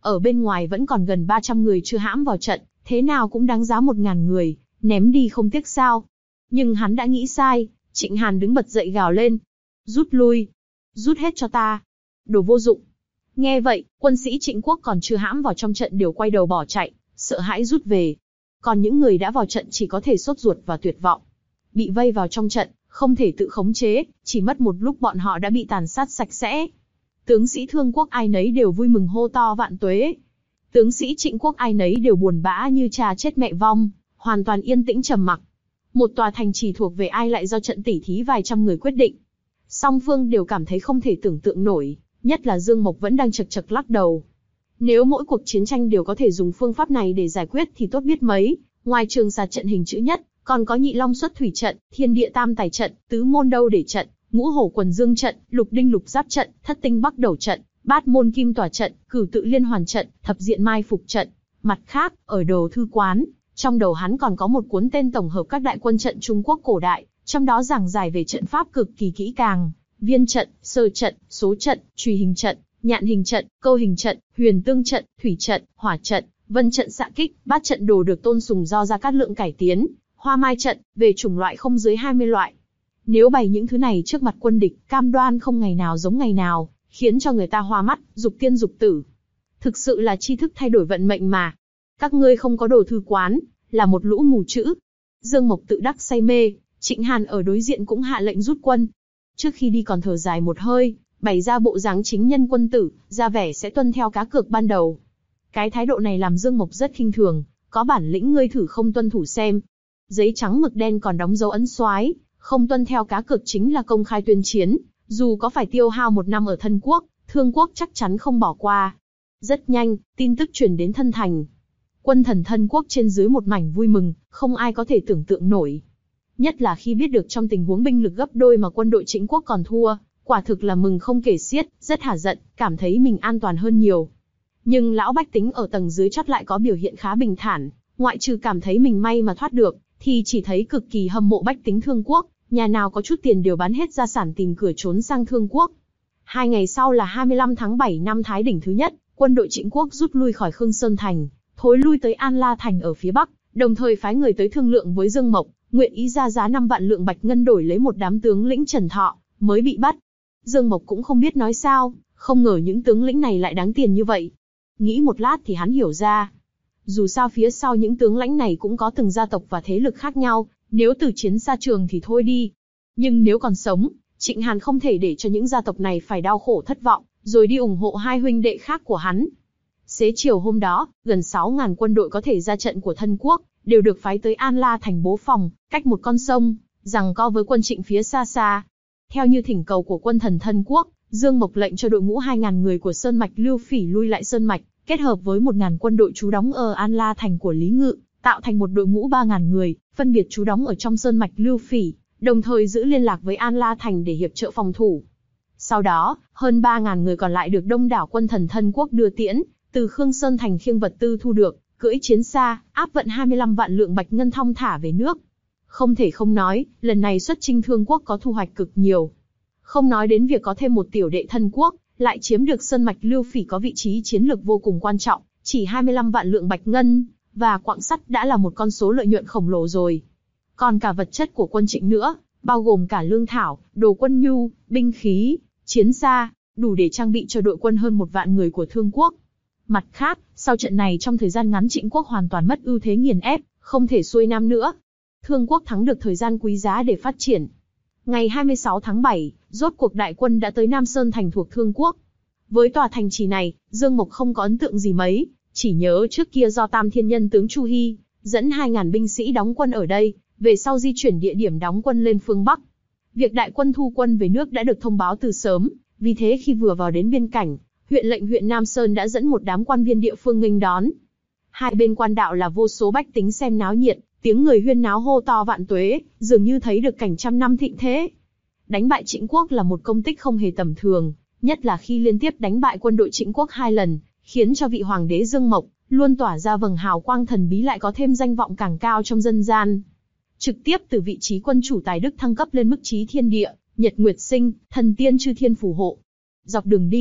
S2: ở bên ngoài vẫn còn gần ba trăm người chưa hãm vào trận, thế nào cũng đáng giá một ngàn người, ném đi không tiếc sao. Nhưng hắn đã nghĩ sai, Trịnh Hàn đứng bật dậy gào lên. Rút lui! Rút hết cho ta! Đồ vô dụng! Nghe vậy, quân sĩ Trịnh quốc còn chưa hãm vào trong trận đều quay đầu bỏ chạy, sợ hãi rút về. Còn những người đã vào trận chỉ có thể sốt ruột và tuyệt vọng. Bị vây vào trong trận, không thể tự khống chế, chỉ mất một lúc bọn họ đã bị tàn sát sạch sẽ. Tướng sĩ Thương quốc ai nấy đều vui mừng hô to vạn tuế. Tướng sĩ Trịnh quốc ai nấy đều buồn bã như cha chết mẹ vong, hoàn toàn yên tĩnh trầm mặc. Một tòa thành trì thuộc về ai lại do trận tỉ thí vài trăm người quyết định. Song phương đều cảm thấy không thể tưởng tượng nổi, nhất là Dương Mộc vẫn đang chật chật lắc đầu. Nếu mỗi cuộc chiến tranh đều có thể dùng phương pháp này để giải quyết thì tốt biết mấy, ngoài Trường Sa trận hình chữ nhất, còn có Nhị Long xuất thủy trận, Thiên Địa tam tài trận, Tứ môn đâu để trận, Ngũ hổ quần dương trận, Lục đinh lục giáp trận, Thất tinh bắc đầu trận, Bát môn kim tỏa trận, Cửu tự liên hoàn trận, Thập diện mai phục trận. Mặt khác, ở đồ thư quán, trong đầu hắn còn có một cuốn tên tổng hợp các đại quân trận Trung Quốc cổ đại, trong đó giảng giải về trận pháp cực kỳ kỹ càng, viên trận, sơ trận, số trận, truy hình trận, nhạn hình trận, câu hình trận, huyền tương trận, thủy trận, hỏa trận, vân trận xạ kích. Bát trận đồ được tôn sùng do Gia Cát Lượng cải tiến, hoa mai trận, về chủng loại không dưới hai mươi loại. Nếu bày những thứ này trước mặt quân địch, cam đoan không ngày nào giống ngày nào, khiến cho người ta hoa mắt, dục tiên dục tử. Thực sự là tri thức thay đổi vận mệnh mà. Các ngươi không có đồ thư quán, là một lũ mù chữ. Dương Mộc tự đắc say mê, Trịnh Hàn ở đối diện cũng hạ lệnh rút quân. Trước khi đi còn thở dài một hơi, bày ra bộ dáng chính nhân quân tử, ra vẻ sẽ tuân theo cá cược ban đầu. Cái thái độ này làm Dương Mộc rất khinh thường, có bản lĩnh ngươi thử không tuân thủ xem. Giấy trắng mực đen còn đóng dấu ấn soái, không tuân theo cá cược chính là công khai tuyên chiến, dù có phải tiêu hao một năm ở Thân quốc, Thương quốc chắc chắn không bỏ qua. Rất nhanh, tin tức truyền đến Thân thành. Quân thần Thân quốc trên dưới một mảnh vui mừng, không ai có thể tưởng tượng nổi. Nhất là khi biết được trong tình huống binh lực gấp đôi mà quân đội Trịnh quốc còn thua, quả thực là mừng không kể xiết, rất hả giận, cảm thấy mình an toàn hơn nhiều. Nhưng lão bách tính ở tầng dưới chót lại có biểu hiện khá bình thản, ngoại trừ cảm thấy mình may mà thoát được, thì chỉ thấy cực kỳ hâm mộ bách tính Thương quốc, nhà nào có chút tiền đều bán hết gia sản tìm cửa trốn sang Thương quốc. Hai ngày sau là hai mươi lăm tháng bảy năm Thái Đỉnh thứ nhất, quân đội Trịnh quốc rút lui khỏi Khương Sơn thành, thối lui tới An La thành ở phía bắc, đồng thời phái người tới thương lượng với Dương Mộc, nguyện ý ra giá năm vạn lượng bạch ngân đổi lấy một đám tướng lĩnh Trần Thọ, mới bị bắt. Dương Mộc cũng không biết nói sao, không ngờ những tướng lĩnh này lại đáng tiền như vậy. Nghĩ một lát thì hắn hiểu ra. Dù sao phía sau những tướng lãnh này cũng có từng gia tộc và thế lực khác nhau, nếu từ chiến xa trường thì thôi đi. Nhưng nếu còn sống, Trịnh Hàn không thể để cho những gia tộc này phải đau khổ thất vọng, rồi đi ủng hộ hai huynh đệ khác của hắn. Xế chiều hôm đó, gần sáu nghìn quân đội có thể ra trận của Thân quốc, đều được phái tới An La thành bố phòng, cách một con sông, giằng co với quân Trịnh phía xa xa. Theo như thỉnh cầu của quân thần Thân quốc, Dương Mộc lệnh cho đội ngũ hai nghìn người của Sơn Mạch Lưu Phỉ lui lại Sơn Mạch, kết hợp với một nghìn quân đội trú đóng ở An La thành của Lý Ngự, tạo thành một đội ngũ ba nghìn người, phân biệt trú đóng ở trong Sơn Mạch Lưu Phỉ, đồng thời giữ liên lạc với An La thành để hiệp trợ phòng thủ. Sau đó, hơn ba nghìn người còn lại được đông đảo quân thần Thân quốc đưa tiễn, từ Khương Sơn thành khiêng vật tư thu được, cưỡi chiến xa, áp vận hai mươi lăm vạn lượng bạch ngân thong thả về nước. Không thể không nói, lần này xuất chinh Thương quốc có thu hoạch cực nhiều. Không nói đến việc có thêm một tiểu đệ Thân quốc, lại chiếm được Sơn Mạch Lưu Phỉ có vị trí chiến lược vô cùng quan trọng, chỉ hai mươi lăm vạn lượng bạch ngân, và quặng sắt đã là một con số lợi nhuận khổng lồ rồi. Còn cả vật chất của quân Trịnh nữa, bao gồm cả lương thảo, đồ quân nhu, binh khí, chiến xa, đủ để trang bị cho đội quân hơn một vạn người của Thương quốc. Mặt khác, sau trận này trong thời gian ngắn Trịnh quốc hoàn toàn mất ưu thế nghiền ép, không thể xuôi nam nữa. Thương quốc thắng được thời gian quý giá để phát triển. Ngày hai mươi sáu tháng bảy, rốt cuộc đại quân đã tới Nam Sơn thành thuộc Thương quốc. Với tòa thành trì này, Dương Mộc không có ấn tượng gì mấy, chỉ nhớ trước kia do Tam Thiên Nhân tướng Chu Hy dẫn hai nghìn binh sĩ đóng quân ở đây, về sau di chuyển địa điểm đóng quân lên phương Bắc. Việc đại quân thu quân về nước đã được thông báo từ sớm, vì thế khi vừa vào đến biên cảnh, huyện lệnh huyện Nam Sơn đã dẫn một đám quan viên địa phương nghênh đón. Hai bên quan đạo là vô số bách tính xem náo nhiệt, tiếng người huyên náo hô to vạn tuế, dường như thấy được cảnh trăm năm thịnh thế. Đánh bại Trịnh quốc là một công tích không hề tầm thường, nhất là khi liên tiếp đánh bại quân đội Trịnh quốc hai lần, khiến cho vị hoàng đế Dương Mộc luôn tỏa ra vầng hào quang thần bí lại có thêm danh vọng càng cao trong dân gian. Trực tiếp từ vị trí quân chủ tài đức thăng cấp lên mức trí thiên địa, nhật nguyệt sinh, thần tiên chư thiên phù hộ. Dọc đường đi,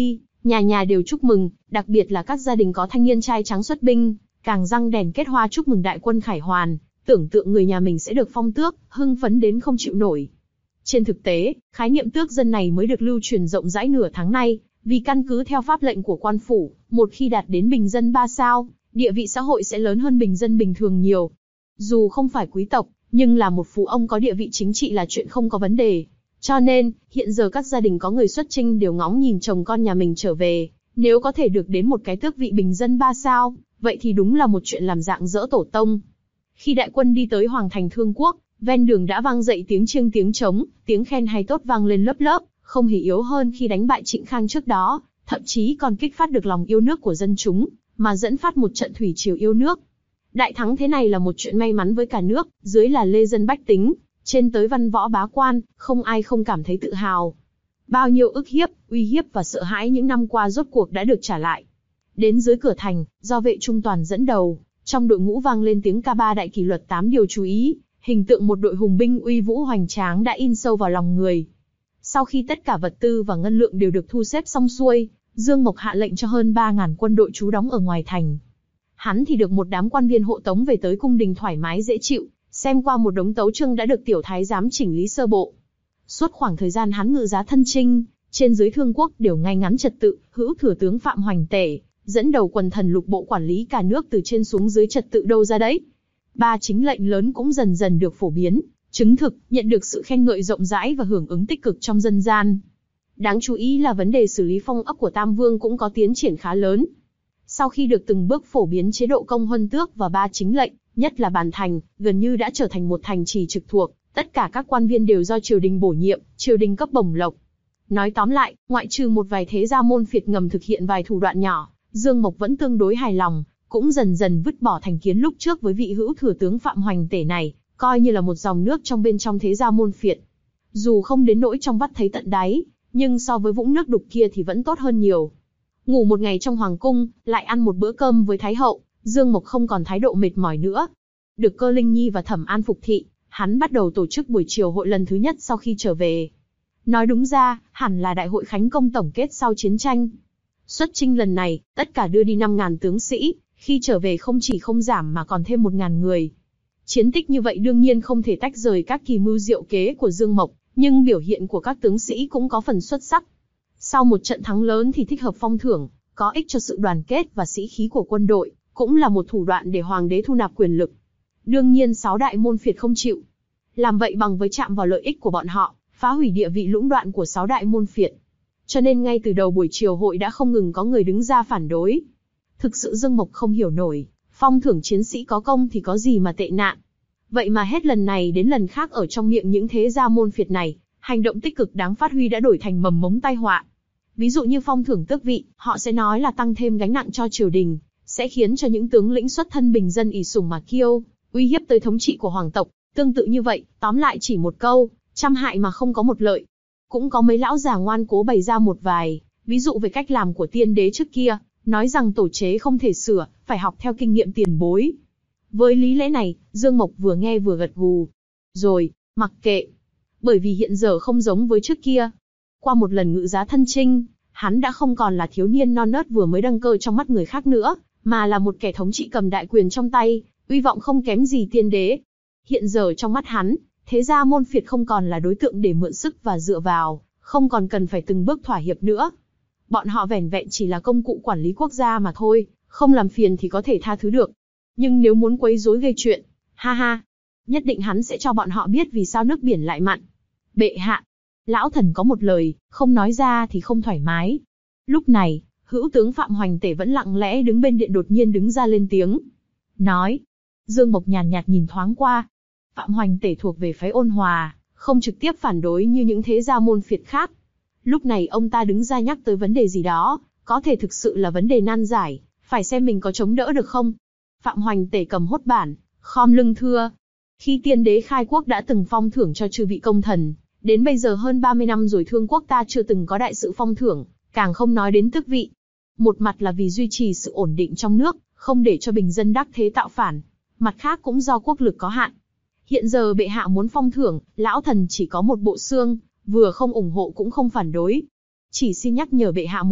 S2: Nhà nhà đều chúc mừng, đặc biệt là các gia đình có thanh niên trai trắng xuất binh, càng răng đèn kết hoa chúc mừng đại quân khải hoàn, tưởng tượng người nhà mình sẽ được phong tước, hưng phấn đến không chịu nổi. Trên thực tế, khái niệm tước dân này mới được lưu truyền rộng rãi nửa tháng nay, vì căn cứ theo pháp lệnh của quan phủ, một khi đạt đến bình dân ba sao, địa vị xã hội sẽ lớn hơn bình dân bình thường nhiều. Dù không phải quý tộc, nhưng là một phú ông có địa vị chính trị là chuyện không có vấn đề. Cho nên, hiện giờ các gia đình có người xuất chinh đều ngóng nhìn chồng con nhà mình trở về, nếu có thể được đến một cái tước vị bình dân ba sao, vậy thì đúng là một chuyện làm rạng rỡ tổ tông. Khi đại quân đi tới Hoàng thành Thương Quốc, ven đường đã vang dậy tiếng chiêng tiếng trống, tiếng khen hay tốt vang lên lớp lớp, không hề yếu hơn khi đánh bại Trịnh Khang trước đó, thậm chí còn kích phát được lòng yêu nước của dân chúng, mà dẫn phát một trận thủy triều yêu nước. Đại thắng thế này là một chuyện may mắn với cả nước, dưới là lê dân bách tính, trên tới văn võ bá quan, không ai không cảm thấy tự hào. Bao nhiêu ức hiếp, uy hiếp và sợ hãi những năm qua rốt cuộc đã được trả lại. Đến dưới cửa thành, do vệ trung toàn dẫn đầu, trong đội ngũ vang lên tiếng ca ba đại kỷ luật tám điều chú ý, hình tượng một đội hùng binh uy vũ hoành tráng đã in sâu vào lòng người. Sau khi tất cả vật tư và ngân lượng đều được thu xếp xong xuôi, Dương Mộc hạ lệnh cho hơn ba ngàn quân đội trú đóng ở ngoài thành. Hắn thì được một đám quan viên hộ tống về tới cung đình thoải mái dễ chịu, xem qua một đống tấu chương đã được tiểu thái giám chỉnh lý sơ bộ. Suốt khoảng thời gian hắn ngự giá thân chinh, trên dưới Thương Quốc đều ngay ngắn trật tự, hữu thừa tướng Phạm Hoành Tể dẫn đầu quần thần lục bộ quản lý cả nước từ trên xuống dưới trật tự đâu ra đấy. Ba chính lệnh lớn cũng dần dần được phổ biến, chứng thực, nhận được sự khen ngợi rộng rãi và hưởng ứng tích cực trong dân gian. Đáng chú ý là vấn đề xử lý phong ấp của Tam Vương cũng có tiến triển khá lớn. Sau khi được từng bước phổ biến chế độ công huân tước và ba chính lệnh, nhất là Bàn Thành, gần như đã trở thành một thành trì trực thuộc, tất cả các quan viên đều do triều đình bổ nhiệm, triều đình cấp bổng lộc. Nói tóm lại, ngoại trừ một vài thế gia môn phiệt ngầm thực hiện vài thủ đoạn nhỏ, Dương Mộc vẫn tương đối hài lòng, cũng dần dần vứt bỏ thành kiến lúc trước với vị hữu thừa tướng Phạm Hoành Tể này, coi như là một dòng nước trong bên trong thế gia môn phiệt. Dù không đến nỗi trong vắt thấy tận đáy, nhưng so với vũng nước đục kia thì vẫn tốt hơn nhiều. Ngủ một ngày trong hoàng cung, lại ăn một bữa cơm với Thái hậu, Dương Mộc không còn thái độ mệt mỏi nữa. Được Cơ Linh Nhi và Thẩm An phục thị, hắn bắt đầu tổ chức buổi chiều hội lần thứ nhất sau khi trở về. Nói đúng ra, hẳn là đại hội khánh công tổng kết sau chiến tranh. Xuất chinh lần này, tất cả đưa đi năm ngàn tướng sĩ, khi trở về không chỉ không giảm mà còn thêm một ngàn người. Chiến tích như vậy đương nhiên không thể tách rời các kỳ mưu diệu kế của Dương Mộc, nhưng biểu hiện của các tướng sĩ cũng có phần xuất sắc. Sau một trận thắng lớn thì thích hợp phong thưởng, có ích cho sự đoàn kết và sĩ khí của quân đội, cũng là một thủ đoạn để hoàng đế thu nạp quyền lực. Đương nhiên sáu đại môn phiệt không chịu. Làm vậy bằng với chạm vào lợi ích của bọn họ, phá hủy địa vị lũng đoạn của sáu đại môn phiệt. Cho nên ngay từ đầu buổi chiều hội đã không ngừng có người đứng ra phản đối. Thực sự Dương Mộc không hiểu nổi, phong thưởng chiến sĩ có công thì có gì mà tệ nạn. Vậy mà hết lần này đến lần khác ở trong miệng những thế gia môn phiệt này, hành động tích cực đáng phát huy đã đổi thành mầm mống tai họa. Ví dụ như phong thưởng tước vị, họ sẽ nói là tăng thêm gánh nặng cho triều đình, sẽ khiến cho những tướng lĩnh xuất thân bình dân ỷ sủng mà kiêu, uy hiếp tới thống trị của hoàng tộc. Tương tự như vậy, tóm lại chỉ một câu, trăm hại mà không có một lợi. Cũng có mấy lão già ngoan cố bày ra một vài, ví dụ về cách làm của tiên đế trước kia, nói rằng tổ chế không thể sửa, phải học theo kinh nghiệm tiền bối. Với lý lẽ này, Dương Mộc vừa nghe vừa gật gù. Rồi, mặc kệ. Bởi vì hiện giờ không giống với trước kia. Qua một lần ngự giá thân chinh, hắn đã không còn là thiếu niên non nớt vừa mới đăng cơ trong mắt người khác nữa, mà là một kẻ thống trị cầm đại quyền trong tay, uy vọng không kém gì tiên đế. Hiện giờ trong mắt hắn, thế gia môn phiệt không còn là đối tượng để mượn sức và dựa vào, không còn cần phải từng bước thỏa hiệp nữa. Bọn họ vẻn vẹn chỉ là công cụ quản lý quốc gia mà thôi, không làm phiền thì có thể tha thứ được. Nhưng nếu muốn quấy rối gây chuyện, ha ha, nhất định hắn sẽ cho bọn họ biết vì sao nước biển lại mặn. Bệ hạ, lão thần có một lời, không nói ra thì không thoải mái. Lúc này, hữu tướng Phạm Hoành Tể vẫn lặng lẽ đứng bên điện đột nhiên đứng ra lên tiếng. Nói. Dương Mộc nhàn nhạt, nhạt nhìn thoáng qua. Phạm Hoành Tể thuộc về phái ôn hòa, không trực tiếp phản đối như những thế gia môn phiệt khác. Lúc này ông ta đứng ra nhắc tới vấn đề gì đó, có thể thực sự là vấn đề nan giải, phải xem mình có chống đỡ được không. Phạm Hoành Tể cầm hốt bản, khom lưng thưa. Khi tiên đế khai quốc đã từng phong thưởng cho chư vị công thần, đến bây giờ hơn ba mươi năm rồi Thương Quốc ta chưa từng có đại sự phong thưởng, càng không nói đến tước vị. Một mặt là vì duy trì sự ổn định trong nước, không để cho bình dân đắc thế tạo phản. Mặt khác cũng do quốc lực có hạn. Hiện giờ bệ hạ muốn phong thưởng, lão thần chỉ có một bộ xương, vừa không ủng hộ cũng không phản đối. Chỉ xin nhắc nhở bệ hạ một chút,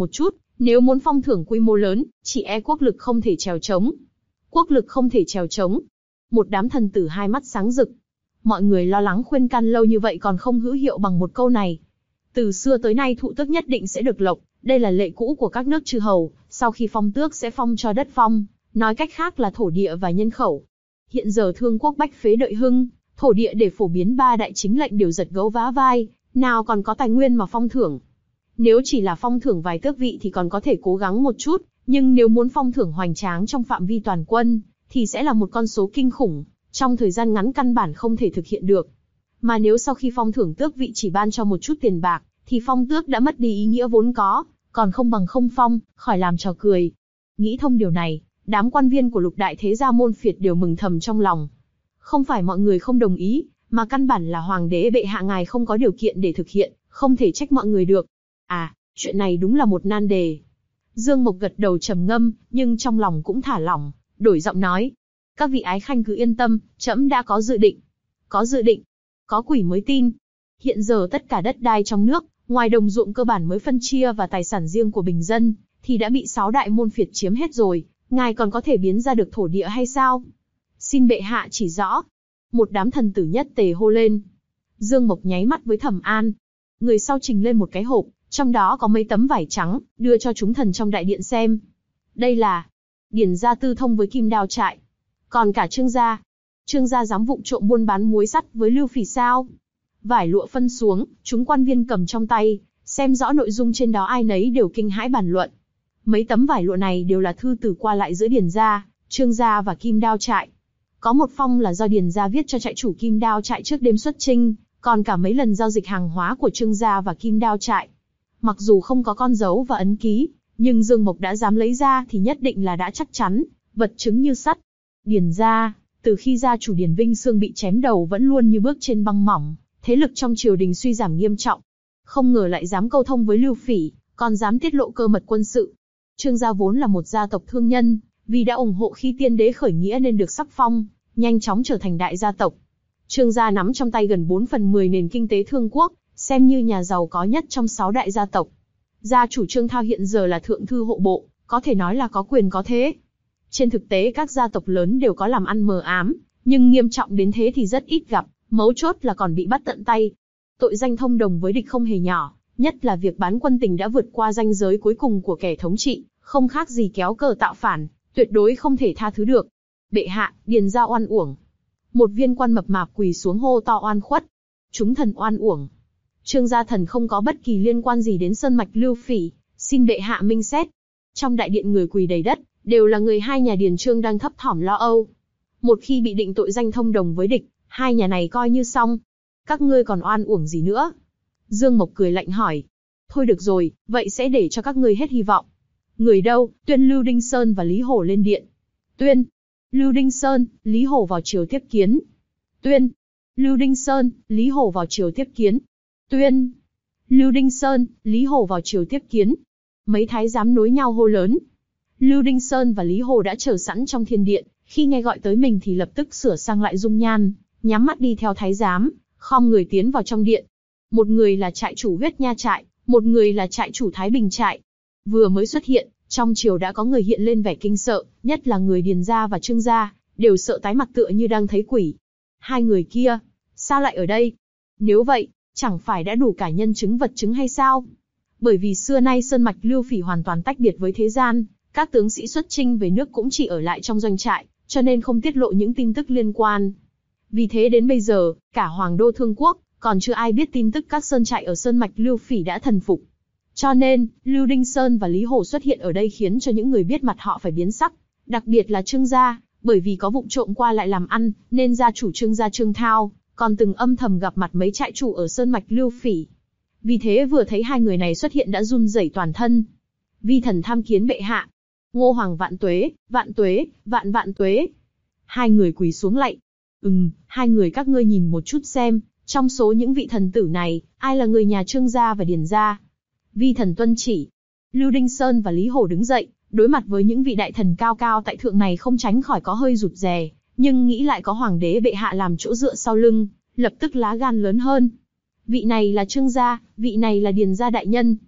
S2: Nếu muốn phong thưởng quy mô lớn, chỉ e quốc lực không thể trèo trống. Quốc lực không thể trèo trống. Một đám thần tử hai mắt sáng rực. Mọi người lo lắng khuyên can lâu như vậy còn không hữu hiệu bằng một câu này. Từ xưa tới nay thụ tước nhất định sẽ được lộc, đây là lệ cũ của các nước chư hầu, sau khi phong tước sẽ phong cho đất phong, nói cách khác là thổ địa và nhân khẩu. Hiện giờ thương quốc bách phế đợi hưng, thổ địa để phổ biến ba đại chính lệnh đều giật gấu vá vai, nào còn có tài nguyên mà phong thưởng. Nếu chỉ là phong thưởng vài tước vị thì còn có thể cố gắng một chút, nhưng nếu muốn phong thưởng hoành tráng trong phạm vi toàn quân, thì sẽ là một con số kinh khủng, trong thời gian ngắn căn bản không thể thực hiện được. Mà nếu sau khi phong thưởng tước vị chỉ ban cho một chút tiền bạc, thì phong tước đã mất đi ý nghĩa vốn có, còn không bằng không phong, khỏi làm trò cười. Nghĩ thông điều này, đám quan viên của lục đại thế gia môn phiệt đều mừng thầm trong lòng. Không phải mọi người không đồng ý, mà căn bản là hoàng đế bệ hạ ngài không có điều kiện để thực hiện, không thể trách mọi người được. À, chuyện này đúng là một nan đề. Dương Mộc gật đầu trầm ngâm, nhưng trong lòng cũng thả lỏng, đổi giọng nói. Các vị ái khanh cứ yên tâm, trẫm đã có dự định. Có dự định? Có quỷ mới tin. Hiện giờ tất cả đất đai trong nước, ngoài đồng ruộng cơ bản mới phân chia và tài sản riêng của bình dân, thì đã bị sáu đại môn phiệt chiếm hết rồi, ngài còn có thể biến ra được thổ địa hay sao? Xin bệ hạ chỉ rõ. Một đám thần tử nhất tề hô lên. Dương Mộc nháy mắt với Thẩm An. Người sau trình lên một cái hộp, trong đó có mấy tấm vải trắng, đưa cho chúng thần trong đại điện xem. Đây là Điền gia tư thông với Kim Đao trại. Còn cả Trương gia. Trương gia dám vụng trộm buôn bán muối sắt với Lưu Phỉ sao? Vải lụa phân xuống, chúng quan viên cầm trong tay, xem rõ nội dung trên đó ai nấy đều kinh hãi bàn luận. Mấy tấm vải lụa này đều là thư từ qua lại giữa Điền gia, Trương gia và Kim Đao trại. Có một phong là do Điền gia viết cho trại chủ Kim Đao trại trước đêm xuất chinh, còn cả mấy lần giao dịch hàng hóa của Trương gia và Kim Đao trại. Mặc dù không có con dấu và ấn ký, nhưng Dương Mộc đã dám lấy ra thì nhất định là đã chắc chắn, vật chứng như sắt. Điền gia, từ khi gia chủ Điền Vinh Xương bị chém đầu vẫn luôn như bước trên băng mỏng, thế lực trong triều đình suy giảm nghiêm trọng. Không ngờ lại dám câu thông với Lưu Phỉ, còn dám tiết lộ cơ mật quân sự. Trương gia vốn là một gia tộc thương nhân, vì đã ủng hộ khi tiên đế khởi nghĩa nên được sắc phong, nhanh chóng trở thành đại gia tộc. Trương gia nắm trong tay gần bốn phần mười nền kinh tế thương quốc, xem như nhà giàu có nhất trong sáu đại gia tộc. Gia chủ Trương Thao hiện giờ là thượng thư hộ bộ, có thể nói là có quyền có thế. Trên thực tế các gia tộc lớn đều có làm ăn mờ ám, nhưng nghiêm trọng đến thế thì rất ít gặp, mấu chốt là còn bị bắt tận tay. Tội danh thông đồng với địch không hề nhỏ, nhất là việc bán quân tình đã vượt qua ranh giới cuối cùng của kẻ thống trị, không khác gì kéo cờ tạo phản, tuyệt đối không thể tha thứ được. Bệ hạ, Điền gia oan uổng. Một viên quan mập mạp quỳ xuống hô to oan khuất. Chúng thần oan uổng. Trương gia thần không có bất kỳ liên quan gì đến sơn mạch Lưu Phỉ, xin bệ hạ minh xét. Trong đại điện người quỳ đầy đất, đều là người hai nhà Điền Trương đang thấp thỏm lo âu. Một khi bị định tội danh thông đồng với địch, hai nhà này coi như xong. Các ngươi còn oan uổng gì nữa? Dương Mộc cười lạnh hỏi. Thôi được rồi, vậy sẽ để cho các ngươi hết hy vọng. Người đâu? Tuyên Lưu Đinh Sơn và Lý Hổ lên điện. Tuyên. Lưu Đinh Sơn, Lý Hổ vào triều tiếp kiến. Tuyên. Lưu Đinh Sơn, Lý Hổ vào triều tiếp kiến. Tuyên. Lưu Đinh Sơn, Lý Hổ vào triều tiếp kiến. Mấy thái giám nối nhau hô lớn. Lưu Đinh Sơn và Lý Hổ đã chờ sẵn trong thiên điện, khi nghe gọi tới mình thì lập tức sửa sang lại dung nhan, nhắm mắt đi theo thái giám, khom người tiến vào trong điện. Một người là trại chủ Huyết Nha trại, một người là trại chủ Thái Bình trại. Vừa mới xuất hiện, trong triều đã có người hiện lên vẻ kinh sợ, nhất là người Điền gia và Trương gia, đều sợ tái mặt tựa như đang thấy quỷ. Hai người kia, sao lại ở đây? Nếu vậy, chẳng phải đã đủ cả nhân chứng vật chứng hay sao? Bởi vì xưa nay sơn mạch Lưu Phỉ hoàn toàn tách biệt với thế gian, các tướng sĩ xuất chinh về nước cũng chỉ ở lại trong doanh trại, cho nên không tiết lộ những tin tức liên quan. Vì thế đến bây giờ, cả Hoàng đô Thương Quốc, còn chưa ai biết tin tức các sơn trại ở sơn mạch Lưu Phỉ đã thần phục. Cho nên, Lưu Đinh Sơn và Lý Hổ xuất hiện ở đây khiến cho những người biết mặt họ phải biến sắc, đặc biệt là Trương gia, bởi vì có vụng trộm qua lại làm ăn, nên gia chủ Trương gia Trương Thao, còn từng âm thầm gặp mặt mấy trại chủ ở sơn mạch Lưu Phỉ. Vì thế vừa thấy hai người này xuất hiện đã run rẩy toàn thân. Vi thần tham kiến bệ hạ. Ngô Hoàng vạn tuế, vạn tuế, vạn vạn tuế. Hai người quỳ xuống lạy. Ừm, hai người các ngươi nhìn một chút xem, trong số những vị thần tử này, ai là người nhà Trương gia và Điền gia? Vi thần tuân chỉ. Lưu Đinh Sơn và Lý Hổ đứng dậy, đối mặt với những vị đại thần cao cao tại thượng này không tránh khỏi có hơi rụt rè, nhưng nghĩ lại có hoàng đế bệ hạ làm chỗ dựa sau lưng, lập tức lá gan lớn hơn. Vị này là Trương gia, vị này là Điền gia đại nhân.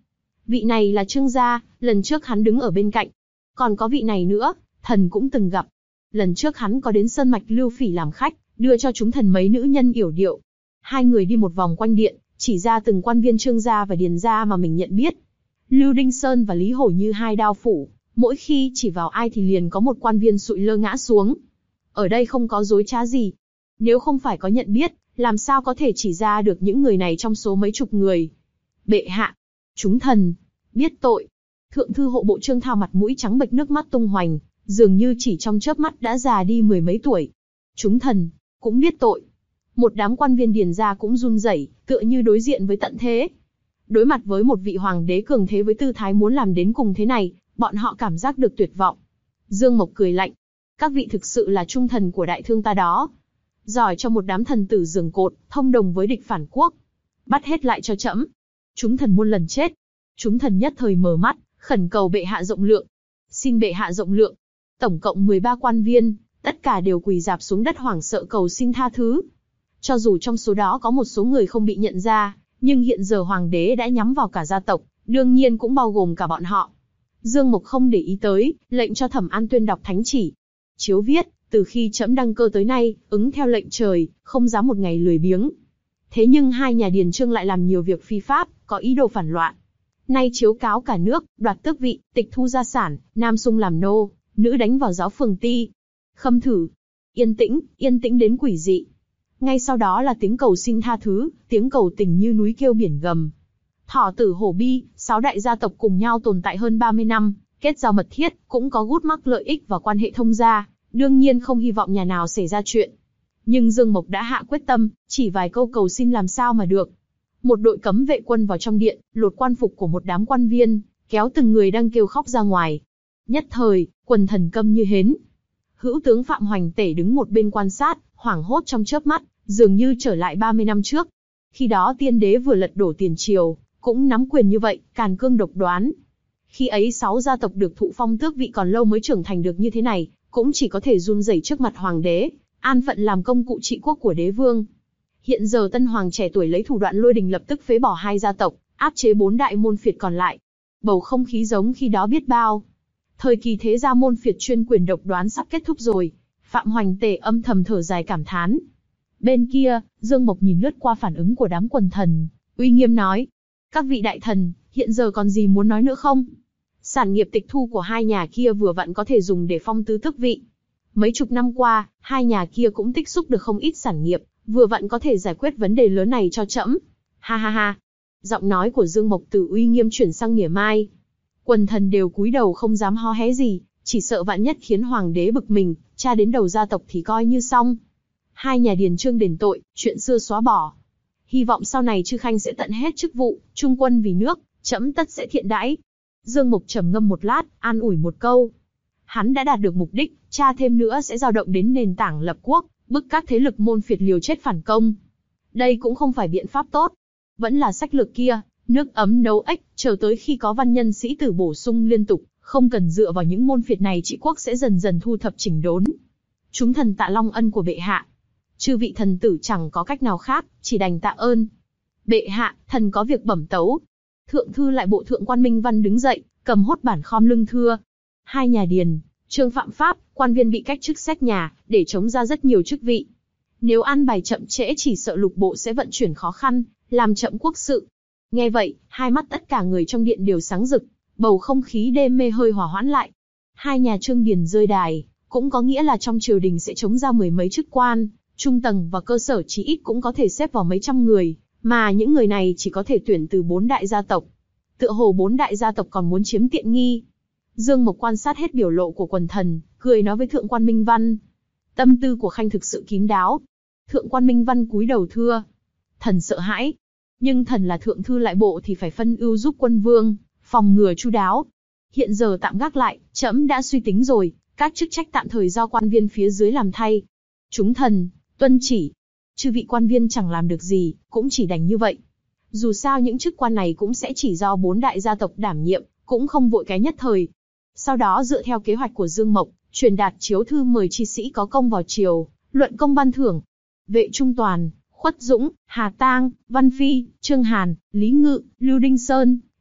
S2: Vị này là Trương gia, lần trước hắn đứng ở bên cạnh. Còn có vị này nữa, thần cũng từng gặp. Lần trước hắn có đến sơn mạch Lưu Phỉ làm khách, đưa cho chúng thần mấy nữ nhân yểu điệu. Hai người đi một vòng quanh điện, chỉ ra từng quan viên Trương gia và Điền gia mà mình nhận biết. Lưu Đinh Sơn và Lý Hổ như hai đao phủ, mỗi khi chỉ vào ai thì liền có một quan viên sụi lơ ngã xuống. Ở đây không có dối trá gì. Nếu không phải có nhận biết, làm sao có thể chỉ ra được những người này trong số mấy chục người. Bệ hạ, chúng thần, biết tội. Thượng thư hộ bộ Trương Thao mặt mũi trắng bệch, nước mắt tung hoành, dường như chỉ trong chớp mắt đã già đi mười mấy tuổi. Chúng thần, cũng biết tội. Một đám quan viên Điền gia cũng run rẩy, tựa như đối diện với tận thế. Đối mặt với một vị hoàng đế cường thế với tư thái muốn làm đến cùng thế này, bọn họ cảm giác được tuyệt vọng. Dương Mộc cười lạnh. Các vị thực sự là trung thần của đại thương ta đó. Giỏi cho một đám thần tử giường cột, thông đồng với địch phản quốc. Bắt hết lại cho trẫm. Chúng thần muôn lần chết. Chúng thần nhất thời mở mắt, khẩn cầu bệ hạ rộng lượng. Xin bệ hạ rộng lượng. Tổng cộng mười ba quan viên, tất cả đều quỳ rạp xuống đất hoảng sợ cầu xin tha thứ. Cho dù trong số đó có một số người không bị nhận ra, nhưng hiện giờ hoàng đế đã nhắm vào cả gia tộc, đương nhiên cũng bao gồm cả bọn họ. Dương Mộc không để ý tới, lệnh cho Thẩm An Tuyên đọc thánh chỉ. Chiếu viết, từ khi trẫm đăng cơ tới nay, ứng theo lệnh trời, không dám một ngày lười biếng. Thế nhưng hai nhà Điền Trương lại làm nhiều việc phi pháp, có ý đồ phản loạn. Nay chiếu cáo cả nước, đoạt tước vị, tịch thu gia sản, nam sung làm nô, nữ đánh vào giáo phường ti. Khâm thử. Yên tĩnh, yên tĩnh đến quỷ dị. Ngay sau đó là tiếng cầu xin tha thứ, tiếng cầu tình như núi kêu biển gầm. Thỏ Tử Hổ Bi, sáu đại gia tộc cùng nhau tồn tại hơn ba mươi năm, kết giao mật thiết, cũng có gút mắc lợi ích và quan hệ thông gia, đương nhiên không hy vọng nhà nào xảy ra chuyện. Nhưng Dương Mộc đã hạ quyết tâm, chỉ vài câu cầu xin làm sao mà được. Một đội cấm vệ quân vào trong điện, lột quan phục của một đám quan viên, kéo từng người đang kêu khóc ra ngoài. Nhất thời, quần thần câm như hến. Hữu tướng Phạm Hoành Tể đứng một bên quan sát, hoảng hốt trong chớp mắt, dường như trở lại ba mươi năm trước. Khi đó tiên đế vừa lật đổ tiền triều, cũng nắm quyền như vậy, càn cương độc đoán. Khi ấy sáu gia tộc được thụ phong tước vị còn lâu mới trưởng thành được như thế này, cũng chỉ có thể run rẩy trước mặt hoàng đế, an phận làm công cụ trị quốc của đế vương. Hiện giờ tân hoàng trẻ tuổi lấy thủ đoạn lôi đình lập tức phế bỏ hai gia tộc, áp chế bốn đại môn phiệt còn lại. Bầu không khí giống khi đó biết bao. Thời kỳ thế gia môn phiệt chuyên quyền độc đoán sắp kết thúc rồi. Phạm Hoành Tể âm thầm thở dài cảm thán. Bên kia, Dương Mộc nhìn lướt qua phản ứng của đám quần thần, uy nghiêm nói: các vị đại thần, hiện giờ còn gì muốn nói nữa không? Sản nghiệp tịch thu của hai nhà kia vừa vặn có thể dùng để phong tứ tước vị. Mấy chục năm qua, hai nhà kia cũng tích xúc được không ít sản nghiệp, vừa vặn có thể giải quyết vấn đề lớn này cho trẫm. Ha ha ha. Giọng nói của Dương Mộc từ uy nghiêm chuyển sang mỉa mai. Quần thần đều cúi đầu không dám hó hé gì, chỉ sợ vạn nhất khiến hoàng đế bực mình, tra đến đầu gia tộc thì coi như xong. Hai nhà Điền Trương đền tội, chuyện xưa xóa bỏ. Hy vọng sau này Chư Khanh sẽ tận hết chức vụ, trung quân vì nước, trẫm tất sẽ thiện đãi. Dương Mộc trầm ngâm một lát, an ủi một câu. Hắn đã đạt được mục đích, tra thêm nữa sẽ dao động đến nền tảng lập quốc, bức các thế lực môn phiệt liều chết phản công. Đây cũng không phải biện pháp tốt. Vẫn là sách lược kia, nước ấm nấu ếch, chờ tới khi có văn nhân sĩ tử bổ sung liên tục, không cần dựa vào những môn phiệt này trị quốc sẽ dần dần thu thập chỉnh đốn. Chúng thần tạ long ân của bệ hạ. Chư vị thần tử chẳng có cách nào khác, chỉ đành tạ ơn. Bệ hạ, thần có việc bẩm tấu. Thượng thư lại bộ thượng quan Minh Văn đứng dậy, cầm hốt bản khom lưng thưa. Hai nhà Điền Trương phạm pháp, quan viên bị cách chức xét nhà, để chống ra rất nhiều chức vị. Nếu an bài chậm trễ chỉ sợ lục bộ sẽ vận chuyển khó khăn, làm chậm quốc sự. Nghe vậy, hai mắt tất cả người trong điện đều sáng rực, bầu không khí đêm mê hơi hòa hoãn lại. Hai nhà Trương Điền rơi đài, cũng có nghĩa là trong triều đình sẽ chống ra mười mấy chức quan, trung tầng và cơ sở chí ít cũng có thể xếp vào mấy trăm người, mà những người này chỉ có thể tuyển từ bốn đại gia tộc. Tựa hồ bốn đại gia tộc còn muốn chiếm tiện nghi. Dương Mộc quan sát hết biểu lộ của quần thần, cười nói với thượng quan Minh Văn. Tâm tư của Khanh thực sự kín đáo. Thượng quan Minh Văn cúi đầu thưa. Thần sợ hãi. Nhưng thần là thượng thư lại bộ thì phải phân ưu giúp quân vương, phòng ngừa chu đáo. Hiện giờ tạm gác lại, trẫm đã suy tính rồi, các chức trách tạm thời do quan viên phía dưới làm thay. Chúng thần, tuân chỉ. Chư vị quan viên chẳng làm được gì, cũng chỉ đành như vậy. Dù sao những chức quan này cũng sẽ chỉ do bốn đại gia tộc đảm nhiệm, cũng không vội cái nhất thời. Sau đó dựa theo kế hoạch của Dương Mộc, truyền đạt chiếu thư mời chi sĩ có công vào triều, luận công ban thưởng. Vệ Trung Toàn, Khuất Dũng, Hà Tang, Văn Phi, Trương Hàn, Lý Ngự, Lưu Đinh Sơn,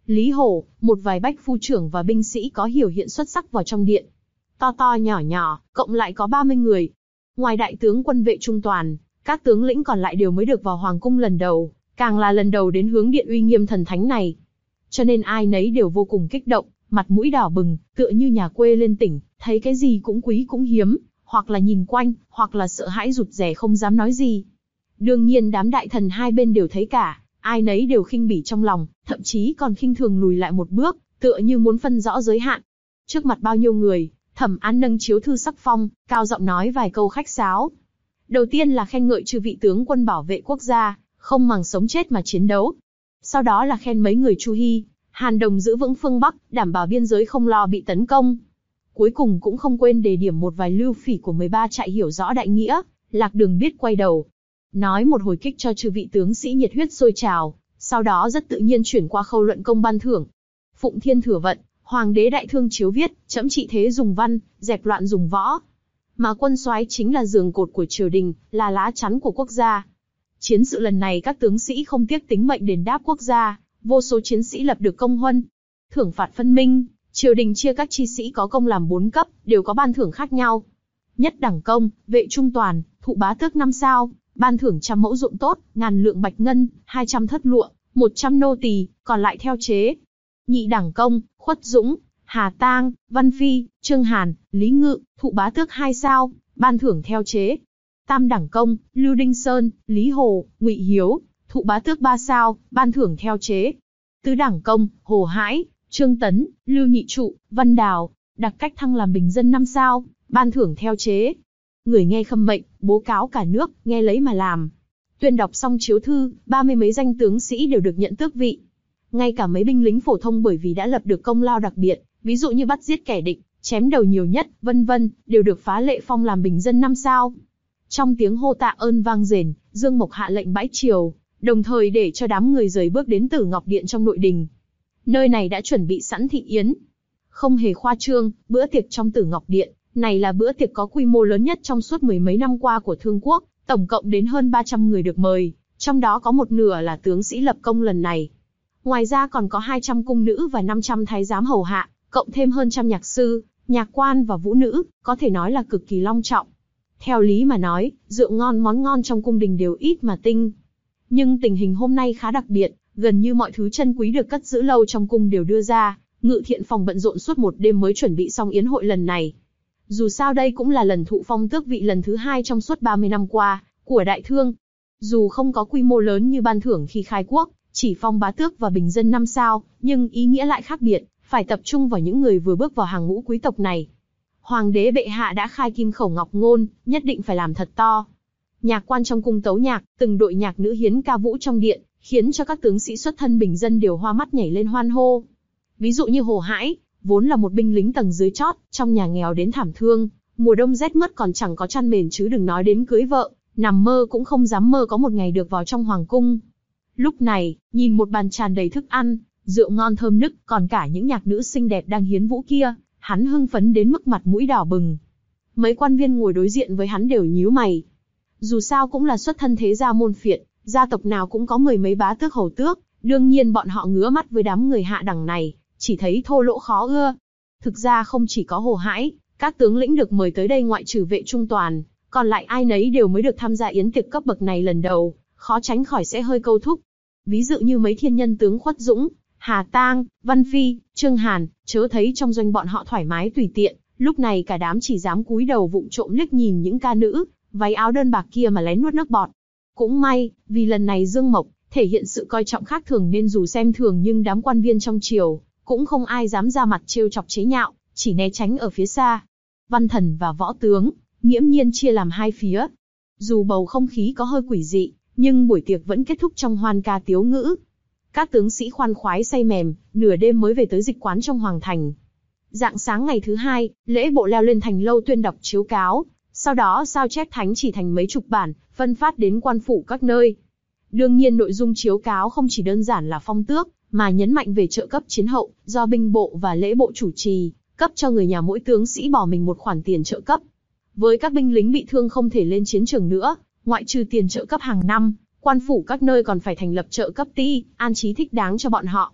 S2: Lý Hổ, một vài bách phu trưởng và binh sĩ có biểu hiện xuất sắc vào trong điện. To to nhỏ nhỏ, cộng lại có ba mươi người. Ngoài đại tướng quân vệ trung toàn, các tướng lĩnh còn lại đều mới được vào hoàng cung lần đầu, càng là lần đầu đến hướng điện uy nghiêm thần thánh này. Cho nên ai nấy đều vô cùng kích động, mặt mũi đỏ bừng, tựa như nhà quê lên tỉnh, thấy cái gì cũng quý cũng hiếm, hoặc là nhìn quanh, hoặc là sợ hãi rụt rè không dám nói gì. Đương nhiên đám đại thần hai bên đều thấy cả, ai nấy đều khinh bỉ trong lòng, thậm chí còn khinh thường lùi lại một bước, tựa như muốn phân rõ giới hạn. Trước mặt bao nhiêu người, Thẩm An nâng chiếu thư sắc phong, cao giọng nói vài câu khách sáo. Đầu tiên là khen ngợi chư vị tướng quân bảo vệ quốc gia, không màng sống chết mà chiến đấu. Sau đó là khen mấy người Chu Hi, Hàn Đồng giữ vững phương Bắc, đảm bảo biên giới không lo bị tấn công. Cuối cùng cũng không quên đề điểm một vài lưu phỉ của mười ba trại hiểu rõ đại nghĩa, Lạc Đường biết quay đầu. Nói một hồi kích cho chư vị tướng sĩ nhiệt huyết sôi trào, sau đó rất tự nhiên chuyển qua khâu luận công ban thưởng. Phụng Thiên Thừa Vận, Hoàng đế đại thương chiếu viết, chẫm trị thế dùng văn, dẹp loạn dùng võ. Mà quân soái chính là giường cột của triều đình, là lá chắn của quốc gia. Chiến sự lần này các tướng sĩ không tiếc tính mệnh đền đáp quốc gia, vô số chiến sĩ lập được công huân. Thưởng phạt phân minh, triều đình chia các chi sĩ có công làm bốn cấp, đều có ban thưởng khác nhau. Nhất đẳng công, vệ trung toàn, thụ bá tước năm sao, ban thưởng trăm mẫu ruộng tốt, ngàn lượng bạch ngân, hai trăm thất lụa, một trăm nô tỳ, còn lại theo chế. Nhị đẳng công, Khuất Dũng, Hà Tang, Văn Phi, Trương Hàn, Lý Ngự, thụ bá tước hai sao, ban thưởng theo chế. Tam đẳng công, Lưu Đinh Sơn, Lý Hồ, Ngụy Hiếu, thụ bá tước ba sao, ban thưởng theo chế. Tứ đẳng công, Hồ Hãi, Trương Tấn, Lưu Nhị Trụ, Văn Đào, đặc cách thăng làm bình dân năm sao, ban thưởng theo chế. Người nghe khâm mệnh, bố cáo cả nước, nghe lấy mà làm. Tuyên đọc xong chiếu thư, ba mươi mấy danh tướng sĩ đều được nhận tước vị. Ngay cả mấy binh lính phổ thông bởi vì đã lập được công lao đặc biệt, ví dụ như bắt giết kẻ địch, chém đầu nhiều nhất, vân vân, đều được phá lệ phong làm bình dân năm sao. Trong tiếng hô tạ ơn vang rền, Dương Mộc hạ lệnh bãi triều, đồng thời để cho đám người rời bước đến Tử Ngọc Điện trong nội đình. Nơi này đã chuẩn bị sẵn thị yến. Không hề khoa trương, bữa tiệc trong Tử Ngọc Điện này là bữa tiệc có quy mô lớn nhất trong suốt mười mấy năm qua của Thương Quốc, tổng cộng đến hơn ba trăm người được mời, trong đó có một nửa là tướng sĩ lập công lần này. Ngoài ra còn có hai trăm cung nữ và năm trăm thái giám hầu hạ, cộng thêm hơn trăm nhạc sư, nhạc quan và vũ nữ, có thể nói là cực kỳ long trọng. Theo lý mà nói, rượu ngon món ngon trong cung đình đều ít mà tinh. Nhưng tình hình hôm nay khá đặc biệt, gần như mọi thứ chân quý được cất giữ lâu trong cung đều đưa ra, Ngự Thiện phòng bận rộn suốt một đêm mới chuẩn bị xong yến hội lần này. Dù sao đây cũng là lần thụ phong tước vị lần thứ hai trong suốt ba mươi năm qua, của Đại Thương. Dù không có quy mô lớn như ban thưởng khi khai quốc, chỉ phong bá tước và bình dân năm sao, nhưng ý nghĩa lại khác biệt, phải tập trung vào những người vừa bước vào hàng ngũ quý tộc này. Hoàng đế bệ hạ đã khai kim khẩu ngọc ngôn, nhất định phải làm thật to. Nhạc quan trong cung tấu nhạc, từng đội nhạc nữ hiến ca vũ trong điện, khiến cho các tướng sĩ xuất thân bình dân đều hoa mắt nhảy lên hoan hô. Ví dụ như Hồ Hãi, vốn là một binh lính tầng dưới chót, trong nhà nghèo đến thảm thương, mùa đông rét mướt còn chẳng có chăn mền chứ đừng nói đến cưới vợ, nằm mơ cũng không dám mơ có một ngày được vào trong hoàng cung. Lúc này, nhìn một bàn tràn đầy thức ăn, rượu ngon thơm nức, còn cả những nhạc nữ xinh đẹp đang hiến vũ kia, hắn hưng phấn đến mức mặt mũi đỏ bừng. Mấy quan viên ngồi đối diện với hắn đều nhíu mày. Dù sao cũng là xuất thân thế gia môn phiệt, gia tộc nào cũng có mười mấy bá tước hầu tước, đương nhiên bọn họ ngứa mắt với đám người hạ đẳng này, chỉ thấy thô lỗ khó ưa. Thực ra không chỉ có Hồ Hãi, các tướng lĩnh được mời tới đây ngoại trừ vệ trung toàn, còn lại ai nấy đều mới được tham gia yến tiệc cấp bậc này lần đầu, khó tránh khỏi sẽ hơi câu thúc. Ví dụ như mấy thiên nhân tướng Khuất Dũng, Hà Tang, Văn Phi, Trương Hàn, chớ thấy trong doanh bọn họ thoải mái tùy tiện, lúc này cả đám chỉ dám cúi đầu vụng trộm liếc nhìn những ca nữ, váy áo đơn bạc kia mà lén nuốt nước bọt. Cũng may, vì lần này Dương Mộc thể hiện sự coi trọng khác thường nên dù xem thường nhưng đám quan viên trong triều cũng không ai dám ra mặt trêu chọc chế nhạo, chỉ né tránh ở phía xa. Văn thần và võ tướng nghiễm nhiên chia làm hai phía. Dù bầu không khí có hơi quỷ dị, nhưng buổi tiệc vẫn kết thúc trong hoan ca tiếu ngữ. Các tướng sĩ khoan khoái say mềm, nửa đêm mới về tới dịch quán trong hoàng thành. Rạng sáng ngày thứ hai, lễ bộ leo lên thành lâu tuyên đọc chiếu cáo, sau đó sao chép thánh chỉ thành mấy chục bản, phân phát đến quan phủ các nơi. Đương nhiên nội dung chiếu cáo không chỉ đơn giản là phong tước, mà nhấn mạnh về trợ cấp chiến hậu, do binh bộ và lễ bộ chủ trì, cấp cho người nhà mỗi tướng sĩ bỏ mình một khoản tiền trợ cấp. Với các binh lính bị thương không thể lên chiến trường nữa, ngoại trừ tiền trợ cấp hàng năm, quan phủ các nơi còn phải thành lập trợ cấp ti, an trí thích đáng cho bọn họ.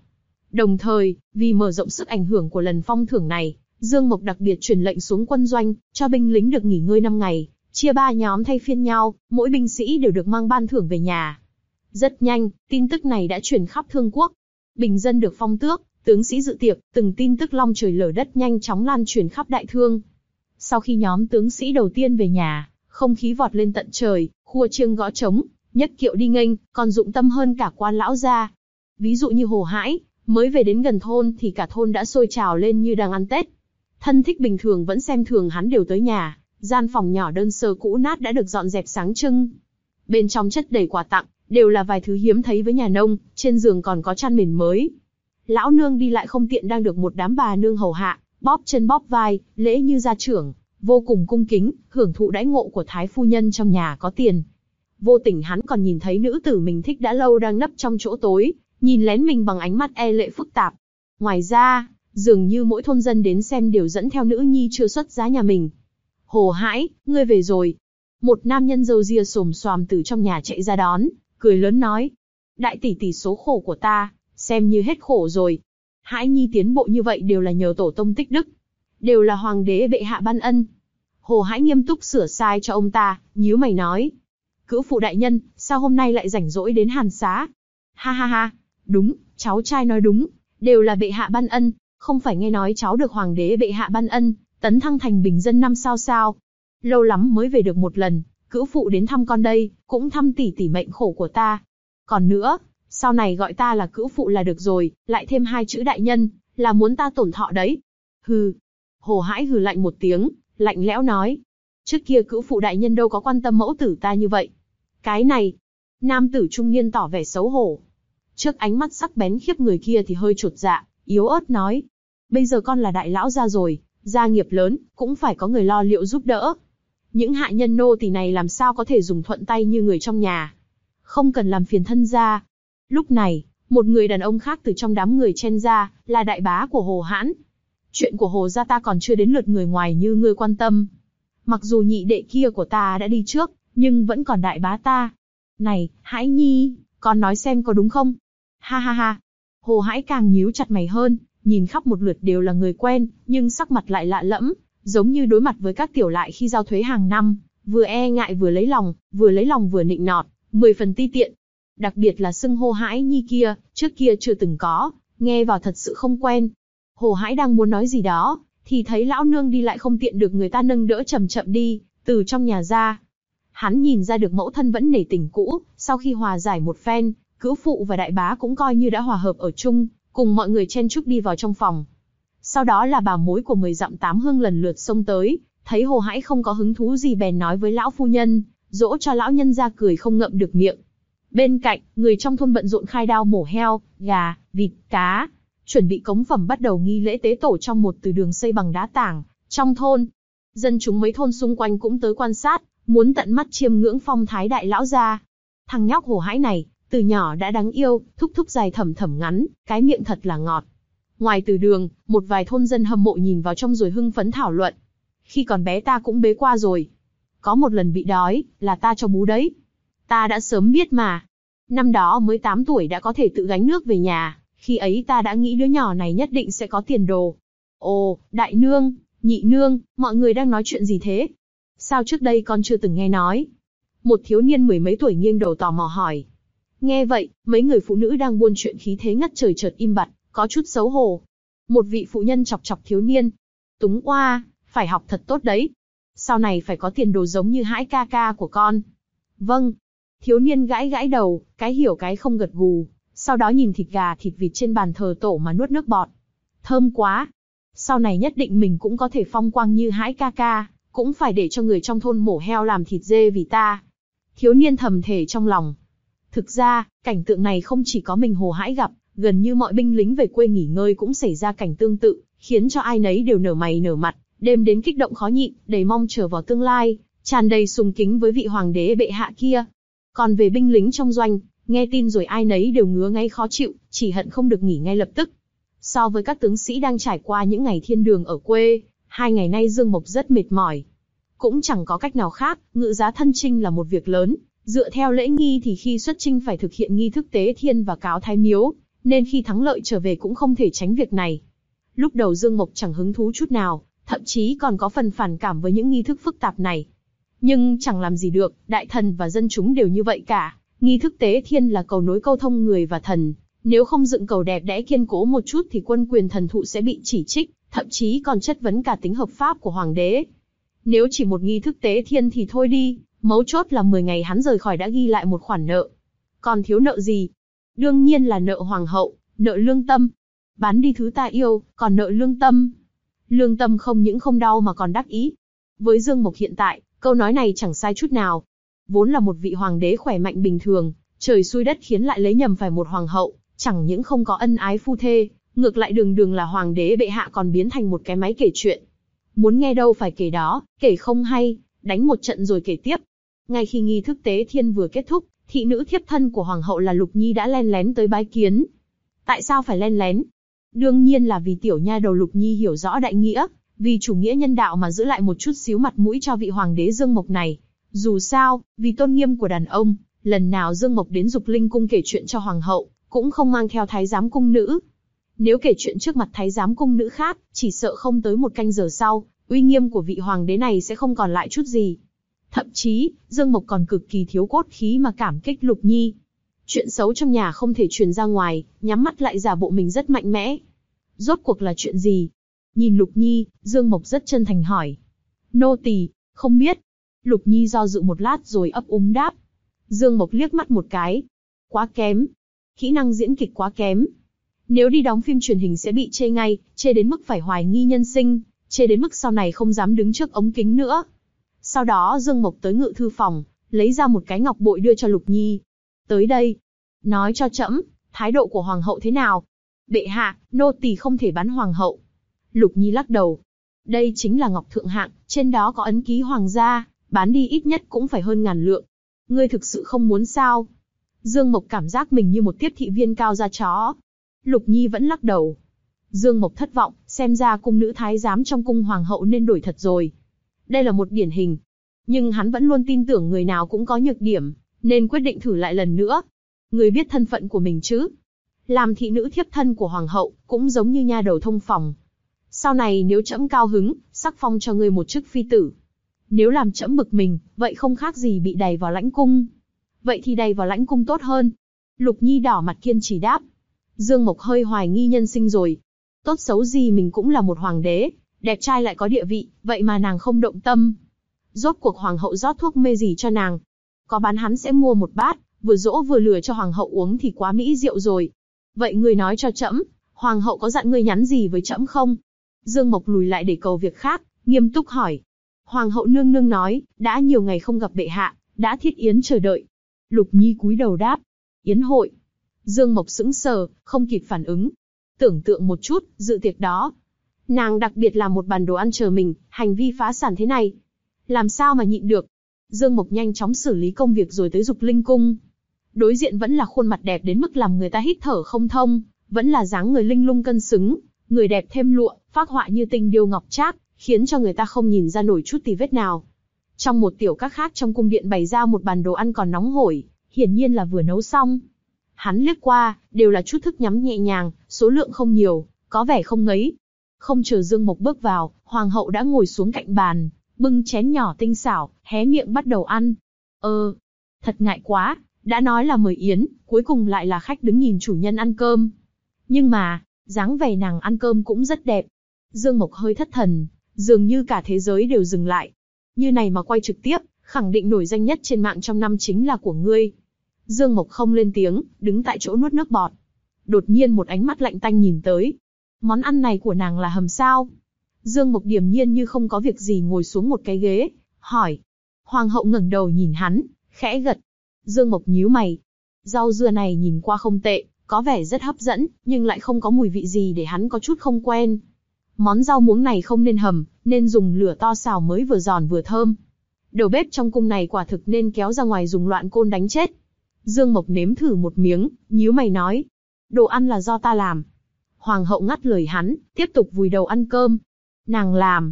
S2: Đồng thời, vì mở rộng sức ảnh hưởng của lần phong thưởng này, Dương Mộc đặc biệt truyền lệnh xuống quân doanh, cho binh lính được nghỉ ngơi năm ngày, chia ba nhóm thay phiên nhau, mỗi binh sĩ đều được mang ban thưởng về nhà. Rất nhanh, tin tức này đã truyền khắp Thương Quốc. Bình dân được phong tước, tướng sĩ dự tiệc, từng tin tức long trời lở đất nhanh chóng lan truyền khắp Đại Thương. Sau khi nhóm tướng sĩ đầu tiên về nhà, không khí vọt lên tận trời, khua chiêng gõ trống, nhất kiệu đi nghênh, còn dụng tâm hơn cả quan lão gia. Ví dụ như Hồ Hãi, mới về đến gần thôn thì cả thôn đã sôi trào lên như đang ăn Tết. Thân thích bình thường vẫn xem thường hắn đều tới nhà, gian phòng nhỏ đơn sơ cũ nát đã được dọn dẹp sáng trưng. Bên trong chất đầy quà tặng, đều là vài thứ hiếm thấy với nhà nông, trên giường còn có chăn mền mới. Lão nương đi lại không tiện đang được một đám bà nương hầu hạ, bóp chân bóp vai, lễ như gia trưởng, vô cùng cung kính, hưởng thụ đãi ngộ của thái phu nhân trong nhà có tiền. Vô tình hắn còn nhìn thấy nữ tử mình thích đã lâu đang nấp trong chỗ tối, nhìn lén mình bằng ánh mắt e lệ phức tạp. Ngoài ra, dường như mỗi thôn dân đến xem đều dẫn theo nữ nhi chưa xuất giá nhà mình. Hồ Hãi, ngươi về rồi. Một nam nhân râu ria xồm xoàm từ trong nhà chạy ra đón, cười lớn nói. Đại tỷ tỷ số khổ của ta, xem như hết khổ rồi. Hãi nhi tiến bộ như vậy đều là nhờ tổ tông tích đức. Đều là hoàng đế bệ hạ ban ân. Hồ Hãi nghiêm túc sửa sai cho ông ta, nhíu mày nói. Cữu phụ đại nhân, sao hôm nay lại rảnh rỗi đến Hàn Xá? Ha ha ha, đúng, cháu trai nói đúng, đều là bệ hạ ban ân, không phải nghe nói cháu được hoàng đế bệ hạ ban ân, tấn thăng thành bình dân năm sao sao. Lâu lắm mới về được một lần, cữu phụ đến thăm con đây, cũng thăm tỷ tỷ mệnh khổ của ta. Còn nữa, sau này gọi ta là cữu phụ là được rồi, lại thêm hai chữ đại nhân, là muốn ta tổn thọ đấy. Hừ. Hồ Hãi hừ lạnh một tiếng, lạnh lẽo nói. Trước kia cữu phụ đại nhân đâu có quan tâm mẫu tử ta như vậy. Cái này. Nam tử trung niên tỏ vẻ xấu hổ. Trước ánh mắt sắc bén khiếp người kia thì hơi chột dạ, yếu ớt nói. Bây giờ con là đại lão gia rồi, gia nghiệp lớn, cũng phải có người lo liệu giúp đỡ. Những hạ nhân nô tỳ này làm sao có thể dùng thuận tay như người trong nhà. Không cần làm phiền thân gia. Lúc này, một người đàn ông khác từ trong đám người chen ra, là đại bá của Hồ Hãn. Chuyện của Hồ gia ta còn chưa đến lượt người ngoài như ngươi quan tâm. Mặc dù nhị đệ kia của ta đã đi trước, nhưng vẫn còn đại bá ta. Này, Hãi nhi, con nói xem có đúng không? Ha ha ha. Hồ Hãi càng nhíu chặt mày hơn, nhìn khắp một lượt đều là người quen, nhưng sắc mặt lại lạ lẫm, giống như đối mặt với các tiểu lại khi giao thuế hàng năm, vừa e ngại vừa lấy lòng, vừa lấy lòng vừa nịnh nọt, mười phần ti tiện. Đặc biệt là xưng hô Hãi nhi kia, trước kia chưa từng có, nghe vào thật sự không quen. Hồ Hãi đang muốn nói gì đó, thì thấy lão nương đi lại không tiện được người ta nâng đỡ chậm chậm đi, từ trong nhà ra. Hắn nhìn ra được mẫu thân vẫn nể tình cũ, sau khi hòa giải một phen, cữu phụ và đại bá cũng coi như đã hòa hợp ở chung, cùng mọi người chen chúc đi vào trong phòng. Sau đó là bà mối của mười dặm tám hương lần lượt xông tới, thấy Hồ Hãi không có hứng thú gì bèn nói với lão phu nhân, dỗ cho lão nhân ra cười không ngậm được miệng. Bên cạnh, người trong thôn bận rộn khai đao mổ heo, gà, vịt, cá, chuẩn bị cống phẩm bắt đầu nghi lễ tế tổ trong một từ đường xây bằng đá tảng trong thôn. Dân chúng mấy thôn xung quanh cũng tới quan sát, muốn tận mắt chiêm ngưỡng phong thái đại lão gia. Thằng nhóc Hồ Hãi này, từ nhỏ đã đáng yêu, thúc thúc dài thẩm thẩm ngắn, cái miệng thật là ngọt. Ngoài từ đường, một vài thôn dân hâm mộ nhìn vào trong rồi hưng phấn thảo luận. Khi còn bé ta cũng bế qua rồi. Có một lần bị đói, là ta cho bú đấy. Ta đã sớm biết mà. Năm đó mới tám tuổi đã có thể tự gánh nước về nhà, khi ấy ta đã nghĩ đứa nhỏ này nhất định sẽ có tiền đồ. Ồ, đại nương, nhị nương, mọi người đang nói chuyện gì thế? Sao trước đây con chưa từng nghe nói? Một thiếu niên mười mấy tuổi nghiêng đầu tò mò hỏi. Nghe vậy, mấy người phụ nữ đang buôn chuyện khí thế ngất trời chợt im bặt, có chút xấu hổ. Một vị phụ nhân chọc chọc thiếu niên. Túng oa, phải học thật tốt đấy. Sau này phải có tiền đồ giống như Hãi ca ca của con. Vâng. Thiếu niên gãi gãi đầu, cái hiểu cái không gật gù. Sau đó nhìn thịt gà thịt vịt trên bàn thờ tổ mà nuốt nước bọt. Thơm quá. Sau này nhất định mình cũng có thể phong quang như Hãi ca ca, cũng phải để cho người trong thôn mổ heo làm thịt dê vì ta. Thiếu niên thầm thề trong lòng. Thực ra, cảnh tượng này không chỉ có mình Hồ Hãi gặp, gần như mọi binh lính về quê nghỉ ngơi cũng xảy ra cảnh tương tự, khiến cho ai nấy đều nở mày nở mặt, đêm đến kích động khó nhịn, đầy mong chờ vào tương lai, tràn đầy sùng kính với vị hoàng đế bệ hạ kia. Còn về binh lính trong doanh, nghe tin rồi ai nấy đều ngứa ngáy khó chịu, chỉ hận không được nghỉ ngay lập tức. So với các tướng sĩ đang trải qua những ngày thiên đường ở quê, hai ngày nay Dương Mộc rất mệt mỏi. Cũng chẳng có cách nào khác, ngự giá thân chinh là một việc lớn. Dựa theo lễ nghi thì khi xuất chinh phải thực hiện nghi thức tế thiên và cáo thái miếu, nên khi thắng lợi trở về cũng không thể tránh việc này. Lúc đầu Dương Mộc chẳng hứng thú chút nào, thậm chí còn có phần phản cảm với những nghi thức phức tạp này. Nhưng chẳng làm gì được, đại thần và dân chúng đều như vậy cả. Nghi thức tế thiên là cầu nối câu thông người và thần. Nếu không dựng cầu đẹp đẽ kiên cố một chút thì quân quyền thần thụ sẽ bị chỉ trích, thậm chí còn chất vấn cả tính hợp pháp của hoàng đế. Nếu chỉ một nghi thức tế thiên thì thôi đi, mấu chốt là mười ngày hắn rời khỏi đã ghi lại một khoản nợ. Còn thiếu nợ gì? Đương nhiên là nợ hoàng hậu, nợ lương tâm. Bán đi thứ ta yêu, còn nợ lương tâm. Lương tâm không những không đau mà còn đắc ý. Với Dương Mộc hiện tại, câu nói này chẳng sai chút nào. Vốn là một vị hoàng đế khỏe mạnh bình thường, trời xui đất khiến lại lấy nhầm phải một hoàng hậu, chẳng những không có ân ái phu thê, ngược lại đường đường là hoàng đế bệ hạ còn biến thành một cái máy kể chuyện. Muốn nghe đâu phải kể đó, kể không hay, đánh một trận rồi kể tiếp. Ngay khi nghi thức tế thiên vừa kết thúc, thị nữ thiếp thân của hoàng hậu là Lục Nhi đã len lén tới bái kiến. Tại sao phải len lén? Đương nhiên là vì tiểu nha đầu Lục Nhi hiểu rõ đại nghĩa, vì chủ nghĩa nhân đạo mà giữ lại một chút xíu mặt mũi cho vị hoàng đế Dương Mộc này. Dù sao, vì tôn nghiêm của đàn ông, lần nào Dương Mộc đến Dục Linh cung kể chuyện cho hoàng hậu, cũng không mang theo thái giám cung nữ. Nếu kể chuyện trước mặt thái giám cung nữ khác, chỉ sợ không tới một canh giờ sau, uy nghiêm của vị hoàng đế này sẽ không còn lại chút gì. Thậm chí, Dương Mộc còn cực kỳ thiếu cốt khí mà cảm kích Lục Nhi. Chuyện xấu trong nhà không thể truyền ra ngoài, nhắm mắt lại giả bộ mình rất mạnh mẽ. Rốt cuộc là chuyện gì? Nhìn Lục Nhi, Dương Mộc rất chân thành hỏi. Nô tỳ, không biết. Lục Nhi do dự một lát rồi ấp úng đáp. Dương Mộc liếc mắt một cái. Quá kém. Kỹ năng diễn kịch quá kém. Nếu đi đóng phim truyền hình sẽ bị chê ngay, chê đến mức phải hoài nghi nhân sinh, chê đến mức sau này không dám đứng trước ống kính nữa. Sau đó Dương Mộc tới ngự thư phòng, lấy ra một cái ngọc bội đưa cho Lục Nhi. Tới đây. Nói cho trẫm, thái độ của hoàng hậu thế nào? Bệ hạ, nô tỳ không thể bán hoàng hậu. Lục Nhi lắc đầu. Đây chính là ngọc thượng hạng, trên đó có ấn ký hoàng gia, bán đi ít nhất cũng phải hơn ngàn lượng. Ngươi thực sự không muốn sao? Dương Mộc cảm giác mình như một tiếp thị viên cao da chó. Lục Nhi vẫn lắc đầu. Dương Mộc thất vọng, xem ra cung nữ thái giám trong cung hoàng hậu nên đổi thật rồi. Đây là một điển hình. Nhưng hắn vẫn luôn tin tưởng người nào cũng có nhược điểm, nên quyết định thử lại lần nữa. Người biết thân phận của mình chứ? Làm thị nữ thiếp thân của hoàng hậu, cũng giống như nha đầu thông phòng. Sau này nếu trẫm cao hứng, sắc phong cho ngươi một chức phi tử. Nếu làm trẫm bực mình, vậy không khác gì bị đày vào lãnh cung. Vậy thì đày vào lãnh cung tốt hơn. Lục Nhi đỏ mặt kiên trì đáp. Dương Mộc hơi hoài nghi nhân sinh rồi. Tốt xấu gì mình cũng là một hoàng đế, đẹp trai lại có địa vị, vậy mà nàng không động tâm. Rốt cuộc hoàng hậu rót thuốc mê gì cho nàng? Có bán hắn sẽ mua một bát, vừa dỗ vừa lừa cho hoàng hậu uống thì quá mỹ diệu rồi. Vậy ngươi nói cho trẫm, hoàng hậu có dặn ngươi nhắn gì với trẫm không? Dương Mộc lùi lại để cầu việc khác, nghiêm túc hỏi. Hoàng hậu nương nương nói, đã nhiều ngày không gặp bệ hạ, đã thiết yến chờ đợi. Lục Nhi cúi đầu đáp. Yến hội. Dương Mộc sững sờ, không kịp phản ứng. Tưởng tượng một chút, dự tiệc đó. Nàng đặc biệt làm một bàn đồ ăn chờ mình, hành vi phá sản thế này. Làm sao mà nhịn được? Dương Mộc nhanh chóng xử lý công việc rồi tới Dục Linh cung. Đối diện vẫn là khuôn mặt đẹp đến mức làm người ta hít thở không thông, vẫn là dáng người linh lung cân xứng, người đẹp thêm lụa, phác họa như tinh điêu ngọc trác, khiến cho người ta không nhìn ra nổi chút tì vết nào. Trong một tiểu các khác trong cung điện bày ra một bàn đồ ăn còn nóng hổi, hiển nhiên là vừa nấu xong. Hắn liếc qua, đều là chút thức nhắm nhẹ nhàng, số lượng không nhiều, có vẻ không ngấy. Không chờ Dương Mộc bước vào, hoàng hậu đã ngồi xuống cạnh bàn, bưng chén nhỏ tinh xảo, hé miệng bắt đầu ăn. Ơ, thật ngại quá, đã nói là mời yến, cuối cùng lại là khách đứng nhìn chủ nhân ăn cơm. Nhưng mà, dáng vẻ nàng ăn cơm cũng rất đẹp. Dương Mộc hơi thất thần, dường như cả thế giới đều dừng lại. Như này mà quay trực tiếp, khẳng định nổi danh nhất trên mạng trong năm chính là của ngươi. Dương Mộc không lên tiếng, đứng tại chỗ nuốt nước bọt. Đột nhiên một ánh mắt lạnh tanh nhìn tới. Món ăn này của nàng là hầm sao? Dương Mộc điềm nhiên như không có việc gì ngồi xuống một cái ghế, hỏi. Hoàng hậu ngẩng đầu nhìn hắn, khẽ gật. Dương Mộc nhíu mày. Rau dưa này nhìn qua không tệ, có vẻ rất hấp dẫn, nhưng lại không có mùi vị gì để hắn có chút không quen. Món rau muống này không nên hầm, nên dùng lửa to xào mới vừa giòn vừa thơm. Đầu bếp trong cung này quả thực nên kéo ra ngoài dùng loạn côn đánh chết. Dương Mộc nếm thử một miếng, nhíu mày nói. Đồ ăn là do ta làm. Hoàng hậu ngắt lời hắn, tiếp tục vùi đầu ăn cơm. Nàng làm.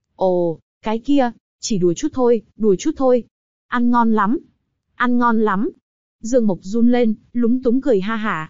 S2: Ồ, cái kia, chỉ đùa chút thôi, đùa chút thôi. Ăn ngon lắm. Ăn ngon lắm. Dương Mộc run lên, lúng túng cười ha hả.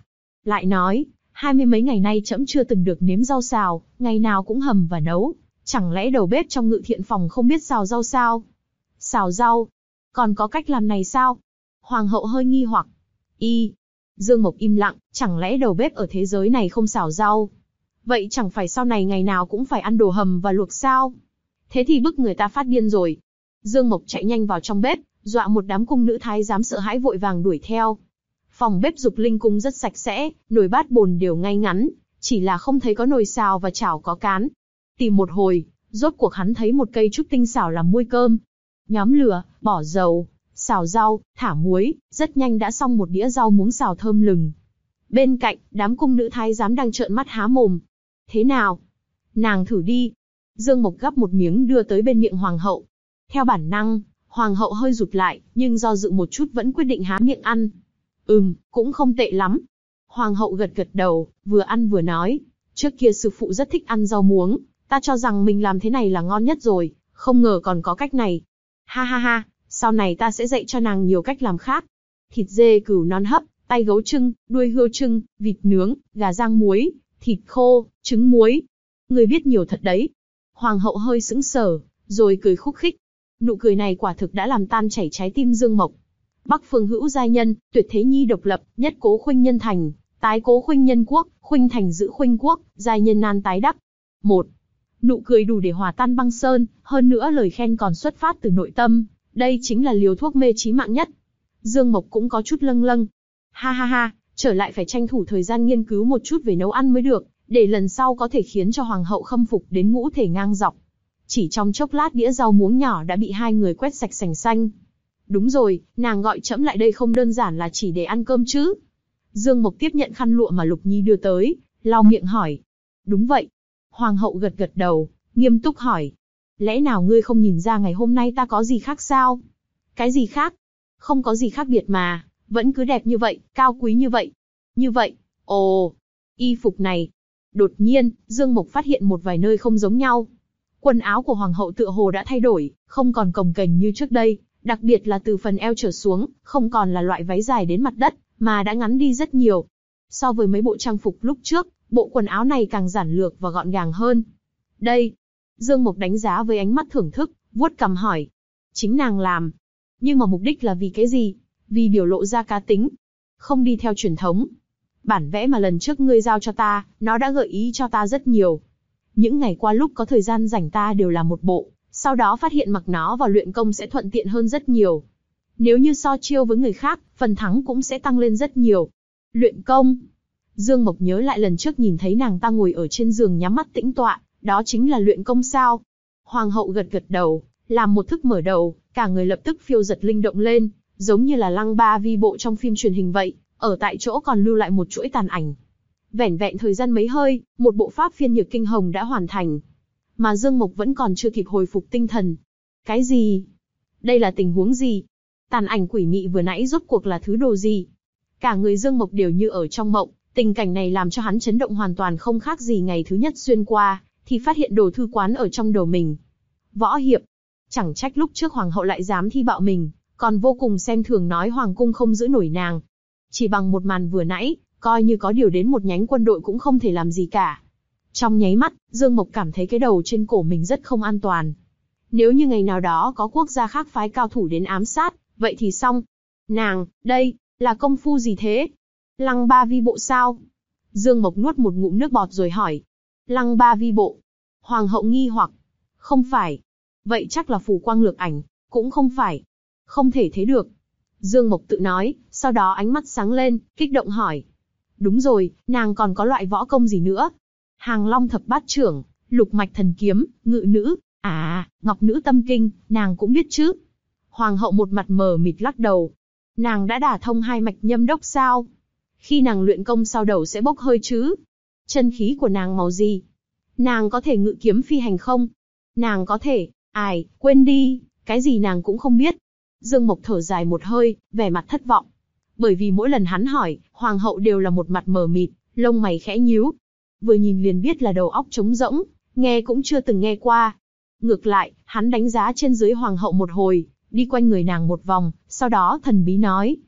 S2: Lại nói, hai mươi mấy ngày nay trẫm chưa từng được nếm rau xào, ngày nào cũng hầm và nấu. Chẳng lẽ đầu bếp trong ngự thiện phòng không biết xào rau sao? Xào rau? Còn có cách làm này sao? Hoàng hậu hơi nghi hoặc. Y. Dương Mộc im lặng, chẳng lẽ đầu bếp ở thế giới này không xào rau? Vậy chẳng phải sau này ngày nào cũng phải ăn đồ hầm và luộc sao? Thế thì bức người ta phát điên rồi. Dương Mộc chạy nhanh vào trong bếp, dọa một đám cung nữ thái giám sợ hãi vội vàng đuổi theo. Phòng bếp Dục Linh cung rất sạch sẽ, nồi bát bồn đều ngay ngắn, chỉ là không thấy có nồi xào và chảo có cán. Tìm một hồi, rốt cuộc hắn thấy một cây trúc tinh xảo làm muôi cơm. Nhóm lửa, bỏ dầu, xào rau, thả muối, rất nhanh đã xong một đĩa rau muống xào thơm lừng. Bên cạnh, đám cung nữ thái giám đang trợn mắt há mồm. Thế nào? Nàng thử đi. Dương Mộc gắp một miếng đưa tới bên miệng hoàng hậu. Theo bản năng, hoàng hậu hơi rụt lại, nhưng do dự một chút vẫn quyết định há miệng ăn. Ừm, cũng không tệ lắm. Hoàng hậu gật gật đầu, vừa ăn vừa nói. Trước kia sư phụ rất thích ăn rau muống, ta cho rằng mình làm thế này là ngon nhất rồi, không ngờ còn có cách này. Ha ha ha, sau này ta sẽ dạy cho nàng nhiều cách làm khác. Thịt dê cừu non hấp, tay gấu trưng, đuôi hươu trưng, vịt nướng, gà rang muối, thịt khô, trứng muối. Người biết nhiều thật đấy. Hoàng hậu hơi sững sờ, rồi cười khúc khích. Nụ cười này quả thực đã làm tan chảy trái tim Dương Mộc. Bắc phương hữu giai nhân, tuyệt thế nhi độc lập, nhất cố khuynh nhân thành, tái cố khuynh nhân quốc, khuynh thành giữ khuynh quốc, giai nhân nan tái đắc. Một. Nụ cười đủ để hòa tan băng sơn, hơn nữa lời khen còn xuất phát từ nội tâm, đây chính là liều thuốc mê chí mạng nhất. Dương Mộc cũng có chút lâng lâng. Ha ha ha, trở lại phải tranh thủ thời gian nghiên cứu một chút về nấu ăn mới được, để lần sau có thể khiến cho hoàng hậu khâm phục đến ngũ thể ngang dọc. Chỉ trong chốc lát đĩa rau muống nhỏ đã bị hai người quét sạch sành xanh. Đúng rồi, nàng gọi trẫm lại đây không đơn giản là chỉ để ăn cơm chứ? Dương Mộc tiếp nhận khăn lụa mà Lục Nhi đưa tới, lau miệng hỏi. Đúng vậy. Hoàng hậu gật gật đầu, nghiêm túc hỏi. Lẽ nào ngươi không nhìn ra ngày hôm nay ta có gì khác sao? Cái gì khác? Không có gì khác biệt mà, vẫn cứ đẹp như vậy, cao quý như vậy. Như vậy, ồ, y phục này. Đột nhiên, Dương Mộc phát hiện một vài nơi không giống nhau. Quần áo của hoàng hậu tựa hồ đã thay đổi, không còn cồng kềnh như trước đây, đặc biệt là từ phần eo trở xuống, không còn là loại váy dài đến mặt đất, mà đã ngắn đi rất nhiều. So với mấy bộ trang phục lúc trước, bộ quần áo này càng giản lược và gọn gàng hơn. Đây, Dương Mộc đánh giá với ánh mắt thưởng thức, vuốt cằm hỏi. Chính nàng làm. Nhưng mà mục đích là vì cái gì? Vì biểu lộ ra cá tính. Không đi theo truyền thống. Bản vẽ mà lần trước ngươi giao cho ta, nó đã gợi ý cho ta rất nhiều. Những ngày qua lúc có thời gian rảnh ta đều làm một bộ, sau đó phát hiện mặc nó vào luyện công sẽ thuận tiện hơn rất nhiều. Nếu như so chiêu với người khác, phần thắng cũng sẽ tăng lên rất nhiều. Luyện công. Dương Mộc nhớ lại lần trước nhìn thấy nàng ta ngồi ở trên giường nhắm mắt tĩnh tọa, đó chính là luyện công sao? Hoàng hậu gật gật đầu, làm một thức mở đầu, cả người lập tức phiêu giật linh động lên, giống như là Lăng Ba Vi bộ trong phim truyền hình vậy, ở tại chỗ còn lưu lại một chuỗi tàn ảnh. Vẻn vẹn thời gian mấy hơi, một bộ pháp phiên nhược kinh hồng đã hoàn thành. Mà Dương Mộc vẫn còn chưa kịp hồi phục tinh thần. Cái gì? Đây là tình huống gì? Tàn ảnh quỷ mị vừa nãy rốt cuộc là thứ đồ gì? Cả người Dương Mộc đều như ở trong mộng, tình cảnh này làm cho hắn chấn động hoàn toàn không khác gì ngày thứ nhất xuyên qua, thì phát hiện đồ thư quán ở trong đầu mình. Võ hiệp. Chẳng trách lúc trước hoàng hậu lại dám thi bạo mình, còn vô cùng xem thường nói hoàng cung không giữ nổi nàng. Chỉ bằng một màn vừa nãy, coi như có điều đến một nhánh quân đội cũng không thể làm gì cả. Trong nháy mắt, Dương Mộc cảm thấy cái đầu trên cổ mình rất không an toàn. Nếu như ngày nào đó có quốc gia khác phái cao thủ đến ám sát, vậy thì xong. Nàng, đây, là công phu gì thế? Lăng Ba Vi bộ sao? Dương Mộc nuốt một ngụm nước bọt rồi hỏi. Lăng Ba Vi bộ. Hoàng hậu nghi hoặc. Không phải. Vậy chắc là phù quang lược ảnh, cũng không phải. Không thể thế được. Dương Mộc tự nói, sau đó ánh mắt sáng lên, kích động hỏi. Đúng rồi, nàng còn có loại võ công gì nữa? Hàng Long thập bát trưởng, lục mạch thần kiếm, ngự nữ, à, ngọc nữ tâm kinh, nàng cũng biết chứ? Hoàng hậu một mặt mờ mịt lắc đầu. Nàng đã đả thông hai mạch nhâm đốc sao? Khi nàng luyện công sau đầu sẽ bốc hơi chứ? Chân khí của nàng màu gì? Nàng có thể ngự kiếm phi hành không? Nàng có thể, ai, quên đi, cái gì nàng cũng không biết. Dương Mộc thở dài một hơi, vẻ mặt thất vọng. Bởi vì mỗi lần hắn hỏi, hoàng hậu đều là một mặt mờ mịt, lông mày khẽ nhíu. Vừa nhìn liền biết là đầu óc trống rỗng, nghe cũng chưa từng nghe qua. Ngược lại, hắn đánh giá trên dưới hoàng hậu một hồi, đi quanh người nàng một vòng, sau đó thần bí nói.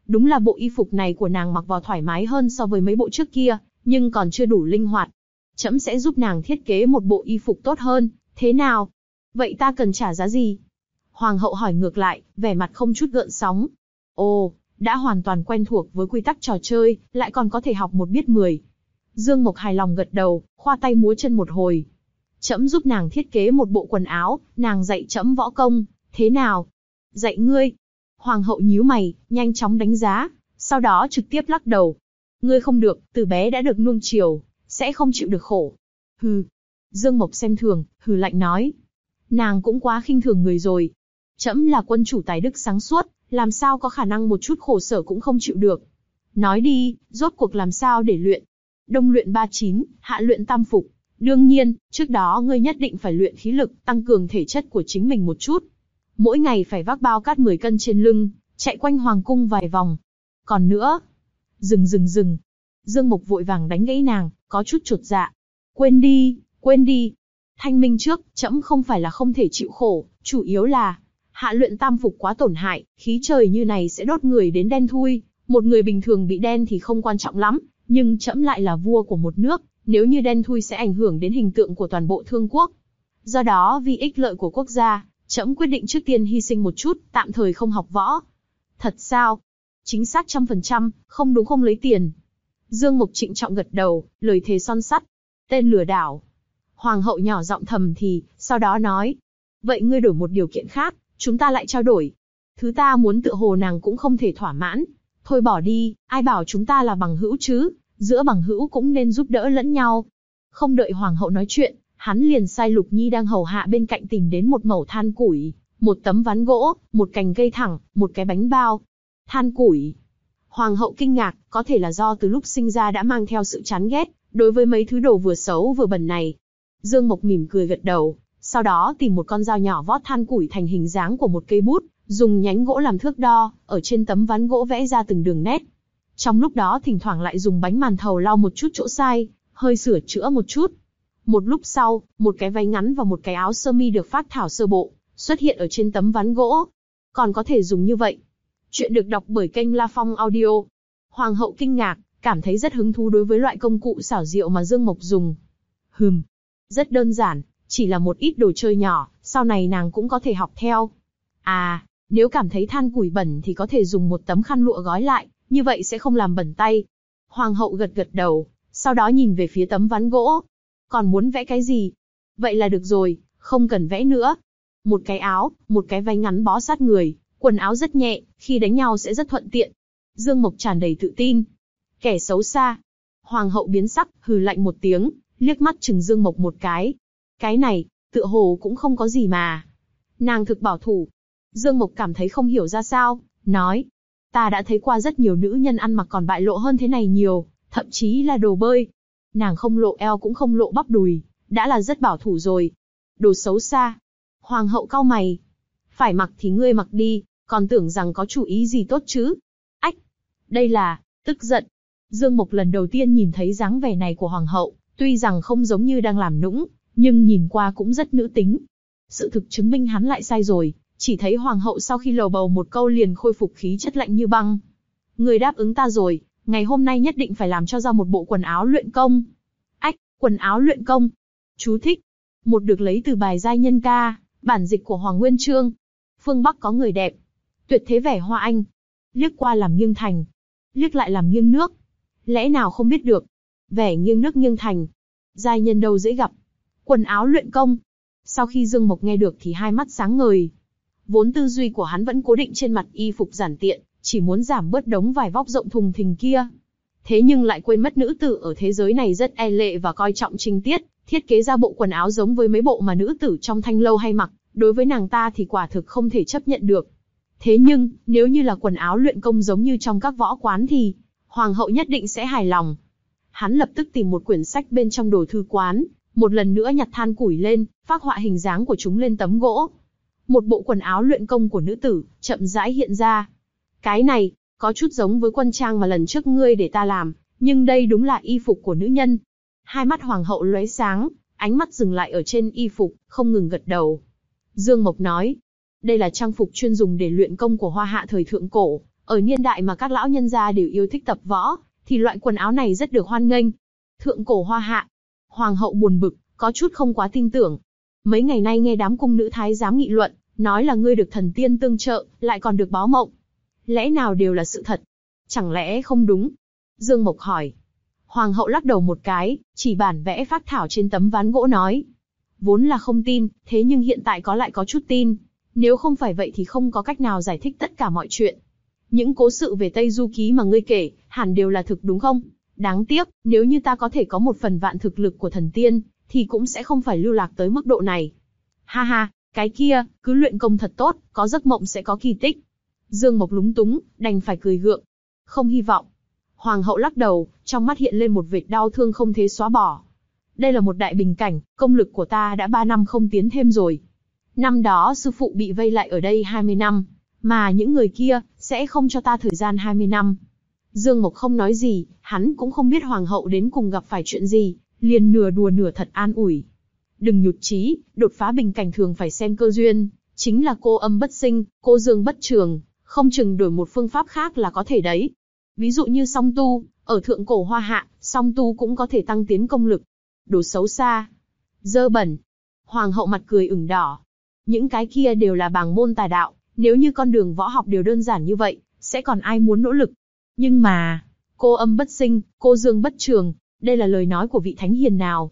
S2: Đúng là bộ y phục này của nàng mặc vào thoải mái hơn so với mấy bộ trước kia, nhưng còn chưa đủ linh hoạt. Trẫm sẽ giúp nàng thiết kế một bộ y phục tốt hơn, thế nào? Vậy ta cần trả giá gì? Hoàng hậu hỏi ngược lại, vẻ mặt không chút gợn sóng. Ồ, đã hoàn toàn quen thuộc với quy tắc trò chơi, lại còn có thể học một biết mười. Dương Mộc hài lòng gật đầu, khoa tay múa chân một hồi. Trẫm giúp nàng thiết kế một bộ quần áo, nàng dạy trẫm võ công, thế nào? Dạy ngươi? Hoàng hậu nhíu mày, nhanh chóng đánh giá, sau đó trực tiếp lắc đầu. Ngươi không được, từ bé đã được nuông chiều, sẽ không chịu được khổ. Hừ. Dương Mộc xem thường, hừ lạnh nói. Nàng cũng quá khinh thường người rồi. Trẫm là quân chủ tài đức sáng suốt, làm sao có khả năng một chút khổ sở cũng không chịu được. Nói đi, rốt cuộc làm sao để luyện? Đông luyện ba chín, hạ luyện tam phục. Đương nhiên, trước đó ngươi nhất định phải luyện khí lực, tăng cường thể chất của chính mình một chút. Mỗi ngày phải vác bao cát mười cân trên lưng, chạy quanh hoàng cung vài vòng. Còn nữa, dừng dừng dừng. Dương Mộc vội vàng đánh gãy nàng, có chút chột dạ. Quên đi, quên đi. Thanh minh trước, trẫm không phải là không thể chịu khổ, chủ yếu là hạ luyện tam phục quá tổn hại, khí trời như này sẽ đốt người đến đen thui. Một người bình thường bị đen thì không quan trọng lắm, nhưng trẫm lại là vua của một nước, nếu như đen thui sẽ ảnh hưởng đến hình tượng của toàn bộ thương quốc. Do đó vì ích lợi của quốc gia, trẫm quyết định trước tiên hy sinh một chút, tạm thời không học võ. Thật sao? Chính xác trăm phần trăm, không đúng không lấy tiền. Dương Mộc trịnh trọng gật đầu, lời thề son sắt. Tên lừa đảo. Hoàng hậu nhỏ giọng thầm thì, sau đó nói. Vậy ngươi đổi một điều kiện khác, chúng ta lại trao đổi. Thứ ta muốn tựa hồ nàng cũng không thể thỏa mãn. Thôi bỏ đi, ai bảo chúng ta là bằng hữu chứ, giữa bằng hữu cũng nên giúp đỡ lẫn nhau. Không đợi hoàng hậu nói chuyện, hắn liền sai Lục Nhi đang hầu hạ bên cạnh tìm đến một mẩu than củi, một tấm ván gỗ, một cành cây thẳng, một cái bánh bao. Than củi. Hoàng hậu kinh ngạc, có thể là do từ lúc sinh ra đã mang theo sự chán ghét, đối với mấy thứ đồ vừa xấu vừa bẩn này. Dương Mộc mỉm cười gật đầu, sau đó tìm một con dao nhỏ vót than củi thành hình dáng của một cây bút, dùng nhánh gỗ làm thước đo, ở trên tấm ván gỗ vẽ ra từng đường nét. Trong lúc đó thỉnh thoảng lại dùng bánh màn thầu lau một chút chỗ sai, hơi sửa chữa một chút. Một lúc sau, một cái váy ngắn và một cái áo sơ mi được phác thảo sơ bộ, xuất hiện ở trên tấm ván gỗ. Còn có thể dùng như vậy. Chuyện được đọc bởi kênh La Phong Audio. Hoàng hậu kinh ngạc, cảm thấy rất hứng thú đối với loại công cụ xảo diệu mà Dương Mộc dùng. Hừm, rất đơn giản, chỉ là một ít đồ chơi nhỏ, sau này nàng cũng có thể học theo. À, nếu cảm thấy than củi bẩn thì có thể dùng một tấm khăn lụa gói lại, như vậy sẽ không làm bẩn tay. Hoàng hậu gật gật đầu, sau đó nhìn về phía tấm ván gỗ. Còn muốn vẽ cái gì? Vậy là được rồi, không cần vẽ nữa. Một cái áo, một cái váy ngắn bó sát người, quần áo rất nhẹ, khi đánh nhau sẽ rất thuận tiện. Dương Mộc tràn đầy tự tin. Kẻ xấu xa. Hoàng hậu biến sắc, hừ lạnh một tiếng, liếc mắt chừng Dương Mộc một cái. Cái này, tựa hồ cũng không có gì mà. Nàng thực bảo thủ. Dương Mộc cảm thấy không hiểu ra sao, nói. Ta đã thấy qua rất nhiều nữ nhân ăn mặc còn bại lộ hơn thế này nhiều, thậm chí là đồ bơi. Nàng không lộ eo cũng không lộ bắp đùi, đã là rất bảo thủ rồi. Đồ xấu xa. Hoàng hậu cau mày. Phải mặc thì ngươi mặc đi, còn tưởng rằng có chủ ý gì tốt chứ. Ách, đây là, tức giận. Dương Mộc lần đầu tiên nhìn thấy dáng vẻ này của hoàng hậu, tuy rằng không giống như đang làm nũng, nhưng nhìn qua cũng rất nữ tính. Sự thực chứng minh hắn lại sai rồi, chỉ thấy hoàng hậu sau khi lầu bầu một câu liền khôi phục khí chất lạnh như băng. Người đáp ứng ta rồi, ngày hôm nay nhất định phải làm cho ra một bộ quần áo luyện công. Ách, quần áo luyện công. Chú thích. Một được lấy từ bài giai nhân ca, bản dịch của Hoàng Nguyên Chương. Phương Bắc có người đẹp. Tuyệt thế vẻ hoa anh. Liếc qua làm nghiêng thành. Liếc lại làm nghiêng nước. Lẽ nào không biết được. Vẻ nghiêng nước nghiêng thành. Giai nhân đâu dễ gặp. Quần áo luyện công. Sau khi Dương Mộc nghe được thì hai mắt sáng ngời. Vốn tư duy của hắn vẫn cố định trên mặt y phục giản tiện, chỉ muốn giảm bớt đống vải vóc rộng thùng thình kia. Thế nhưng lại quên mất nữ tử ở thế giới này rất e lệ và coi trọng trinh tiết, thiết kế ra bộ quần áo giống với mấy bộ mà nữ tử trong thanh lâu hay mặc, đối với nàng ta thì quả thực không thể chấp nhận được. Thế nhưng, nếu như là quần áo luyện công giống như trong các võ quán thì, hoàng hậu nhất định sẽ hài lòng. Hắn lập tức tìm một quyển sách bên trong đồ thư quán, một lần nữa nhặt than củi lên, phác họa hình dáng của chúng lên tấm gỗ. Một bộ quần áo luyện công của nữ tử, chậm rãi hiện ra. Cái này, có chút giống với quân trang mà lần trước ngươi để ta làm, nhưng đây đúng là y phục của nữ nhân. Hai mắt hoàng hậu lóe sáng, ánh mắt dừng lại ở trên y phục, không ngừng gật đầu. Dương Mộc nói, đây là trang phục chuyên dùng để luyện công của Hoa Hạ thời thượng cổ, Ở niên đại mà các lão nhân gia đều yêu thích tập võ, thì loại quần áo này rất được hoan nghênh. Thượng cổ hoa hạ. Hoàng hậu buồn bực, có chút không quá tin tưởng. Mấy ngày nay nghe đám cung nữ thái giám nghị luận, nói là ngươi được thần tiên tương trợ, lại còn được báo mộng. Lẽ nào đều là sự thật? Chẳng lẽ không đúng? Dương Mộc hỏi. Hoàng hậu lắc đầu một cái, chỉ bản vẽ phác thảo trên tấm ván gỗ nói. Vốn là không tin, thế nhưng hiện tại có lại có chút tin. Nếu không phải vậy thì không có cách nào giải thích tất cả mọi chuyện. Những cố sự về Tây Du Ký mà ngươi kể, hẳn đều là thực đúng không? Đáng tiếc, nếu như ta có thể có một phần vạn thực lực của thần tiên, thì cũng sẽ không phải lưu lạc tới mức độ này. Ha ha, cái kia, cứ luyện công thật tốt, có giấc mộng sẽ có kỳ tích. Dương Mộc lúng túng, đành phải cười gượng. Không hy vọng. Hoàng hậu lắc đầu, trong mắt hiện lên một vệt đau thương không thể xóa bỏ. Đây là một đại bình cảnh, công lực của ta đã ba năm không tiến thêm rồi. Năm đó sư phụ bị vây lại ở đây hai mươi năm, mà những người kia sẽ không cho ta thời gian hai mươi năm. Dương Mộc không nói gì, hắn cũng không biết hoàng hậu đến cùng gặp phải chuyện gì, liền nửa đùa nửa thật an ủi. Đừng nhụt chí, đột phá bình cảnh thường phải xem cơ duyên, chính là cô âm bất sinh, cô dương bất trường, không chừng đổi một phương pháp khác là có thể đấy. Ví dụ như song tu, ở thượng cổ hoa hạ, song tu cũng có thể tăng tiến công lực. Đồ xấu xa, dơ bẩn. Hoàng hậu mặt cười ửng đỏ. Những cái kia đều là bàng môn tà đạo, nếu như con đường võ học đều đơn giản như vậy, sẽ còn ai muốn nỗ lực. Nhưng mà, cô âm bất sinh, cô dương bất trường, đây là lời nói của vị thánh hiền nào?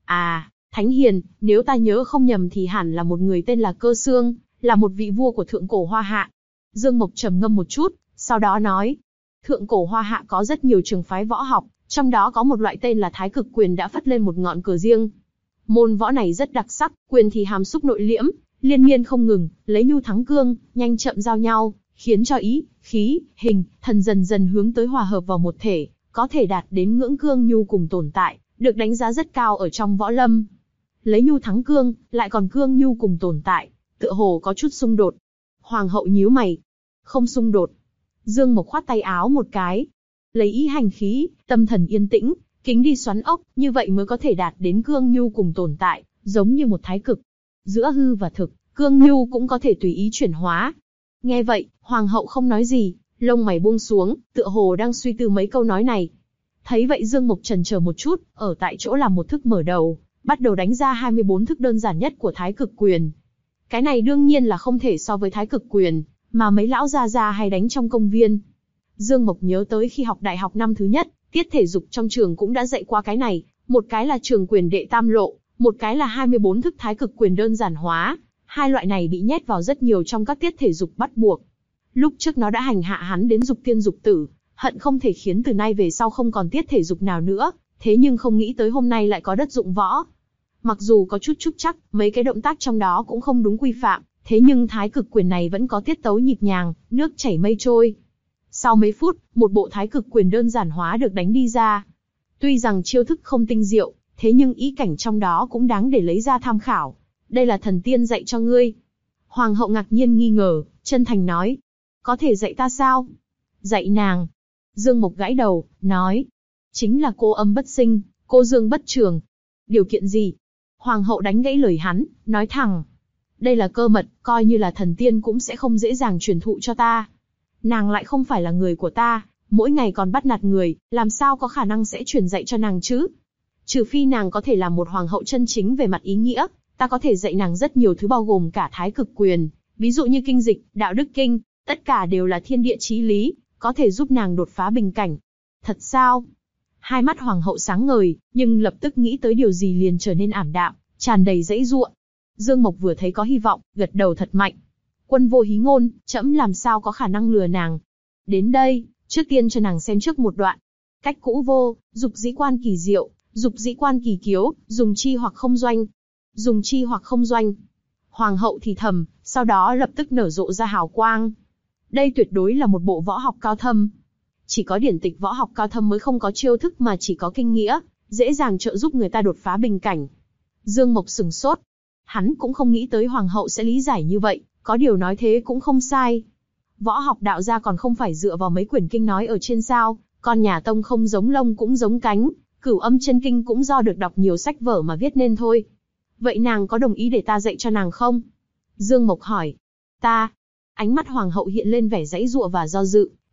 S2: À, thánh hiền, nếu ta nhớ không nhầm thì hẳn là một người tên là Cơ Xương, là một vị vua của thượng cổ hoa hạ. Dương Mộc trầm ngâm một chút, sau đó nói, thượng cổ hoa hạ có rất nhiều trường phái võ học, trong đó có một loại tên là Thái Cực Quyền đã phất lên một ngọn cờ riêng. Môn võ này rất đặc sắc, quyền thì hàm xúc nội liễm, liên miên không ngừng, lấy nhu thắng cương, nhanh chậm giao nhau, khiến cho ý, khí, hình, thần dần dần hướng tới hòa hợp vào một thể, có thể đạt đến ngưỡng cương nhu cùng tồn tại, được đánh giá rất cao ở trong võ lâm. Lấy nhu thắng cương, lại còn cương nhu cùng tồn tại, tựa hồ có chút xung đột. Hoàng hậu nhíu mày. Không xung đột. Dương Mộc khoát tay áo một cái. Lấy ý hành khí, tâm thần yên tĩnh, kính đi xoắn ốc, như vậy mới có thể đạt đến cương nhu cùng tồn tại, giống như một thái cực. Giữa hư và thực, cương nhu cũng có thể tùy ý chuyển hóa. Nghe vậy, hoàng hậu không nói gì, lông mày buông xuống, tựa hồ đang suy tư mấy câu nói này. Thấy vậy Dương Mộc chần chờ một chút, ở tại chỗ làm một thức mở đầu, bắt đầu đánh ra hai mươi bốn thức đơn giản nhất của Thái Cực Quyền. Cái này đương nhiên là không thể so với Thái Cực Quyền, mà mấy lão gia gia hay đánh trong công viên. Dương Mộc nhớ tới khi học đại học năm thứ nhất, tiết thể dục trong trường cũng đã dạy qua cái này, một cái là trường quyền đệ tam lộ, một cái là hai mươi bốn thức Thái Cực Quyền đơn giản hóa. Hai loại này bị nhét vào rất nhiều trong các tiết thể dục bắt buộc. Lúc trước nó đã hành hạ hắn đến dục tiên dục tử, hận không thể khiến từ nay về sau không còn tiết thể dục nào nữa, thế nhưng không nghĩ tới hôm nay lại có đất dụng võ. Mặc dù có chút trúc trắc, mấy cái động tác trong đó cũng không đúng quy phạm, thế nhưng Thái Cực Quyền này vẫn có tiết tấu nhịp nhàng, nước chảy mây trôi. Sau mấy phút, một bộ Thái Cực Quyền đơn giản hóa được đánh đi ra. Tuy rằng chiêu thức không tinh diệu, thế nhưng ý cảnh trong đó cũng đáng để lấy ra tham khảo. Đây là thần tiên dạy cho ngươi. Hoàng hậu ngạc nhiên nghi ngờ, chân thành nói. Có thể dạy ta sao? Dạy nàng. Dương Mộc gãi đầu, nói. Chính là cô âm bất sinh, cô dương bất trường. Điều kiện gì? Hoàng hậu đánh gãy lời hắn, nói thẳng. Đây là cơ mật, coi như là thần tiên cũng sẽ không dễ dàng truyền thụ cho ta. Nàng lại không phải là người của ta, mỗi ngày còn bắt nạt người, làm sao có khả năng sẽ truyền dạy cho nàng chứ? Trừ phi nàng có thể làm một hoàng hậu chân chính về mặt ý nghĩa, ta có thể dạy nàng rất nhiều thứ bao gồm cả Thái Cực Quyền, ví dụ như kinh dịch, đạo đức kinh, tất cả đều là thiên địa chí lý, có thể giúp nàng đột phá bình cảnh. Thật sao? Hai mắt hoàng hậu sáng ngời, nhưng lập tức nghĩ tới điều gì liền trở nên ảm đạm, tràn đầy dãy giụa. Dương Mộc vừa thấy có hy vọng, gật đầu thật mạnh. Quân vô hí ngôn, trẫm làm sao có khả năng lừa nàng. Đến đây, trước tiên cho nàng xem trước một đoạn. Cách cũ vô, dục dĩ quan kỳ diệu, dục dĩ quan kỳ kiếu, dùng chi hoặc không doanh. Dùng chi hoặc không doanh. Hoàng hậu thì thầm, sau đó lập tức nở rộ ra hào quang. Đây tuyệt đối là một bộ võ học cao thâm. Chỉ có điển tịch võ học cao thâm mới không có chiêu thức mà chỉ có kinh nghĩa, dễ dàng trợ giúp người ta đột phá bình cảnh. Dương Mộc sừng sốt. Hắn cũng không nghĩ tới hoàng hậu sẽ lý giải như vậy, có điều nói thế cũng không sai. Võ học đạo gia còn không phải dựa vào mấy quyển kinh nói ở trên sao, con nhà Tông không giống lông cũng giống cánh, Cửu Âm Chân Kinh cũng do được đọc nhiều sách vở mà viết nên thôi. Vậy nàng có đồng ý để ta dạy cho nàng không? Dương Mộc hỏi. Ta. Ánh mắt hoàng hậu hiện lên vẻ giãy giụa và do dự,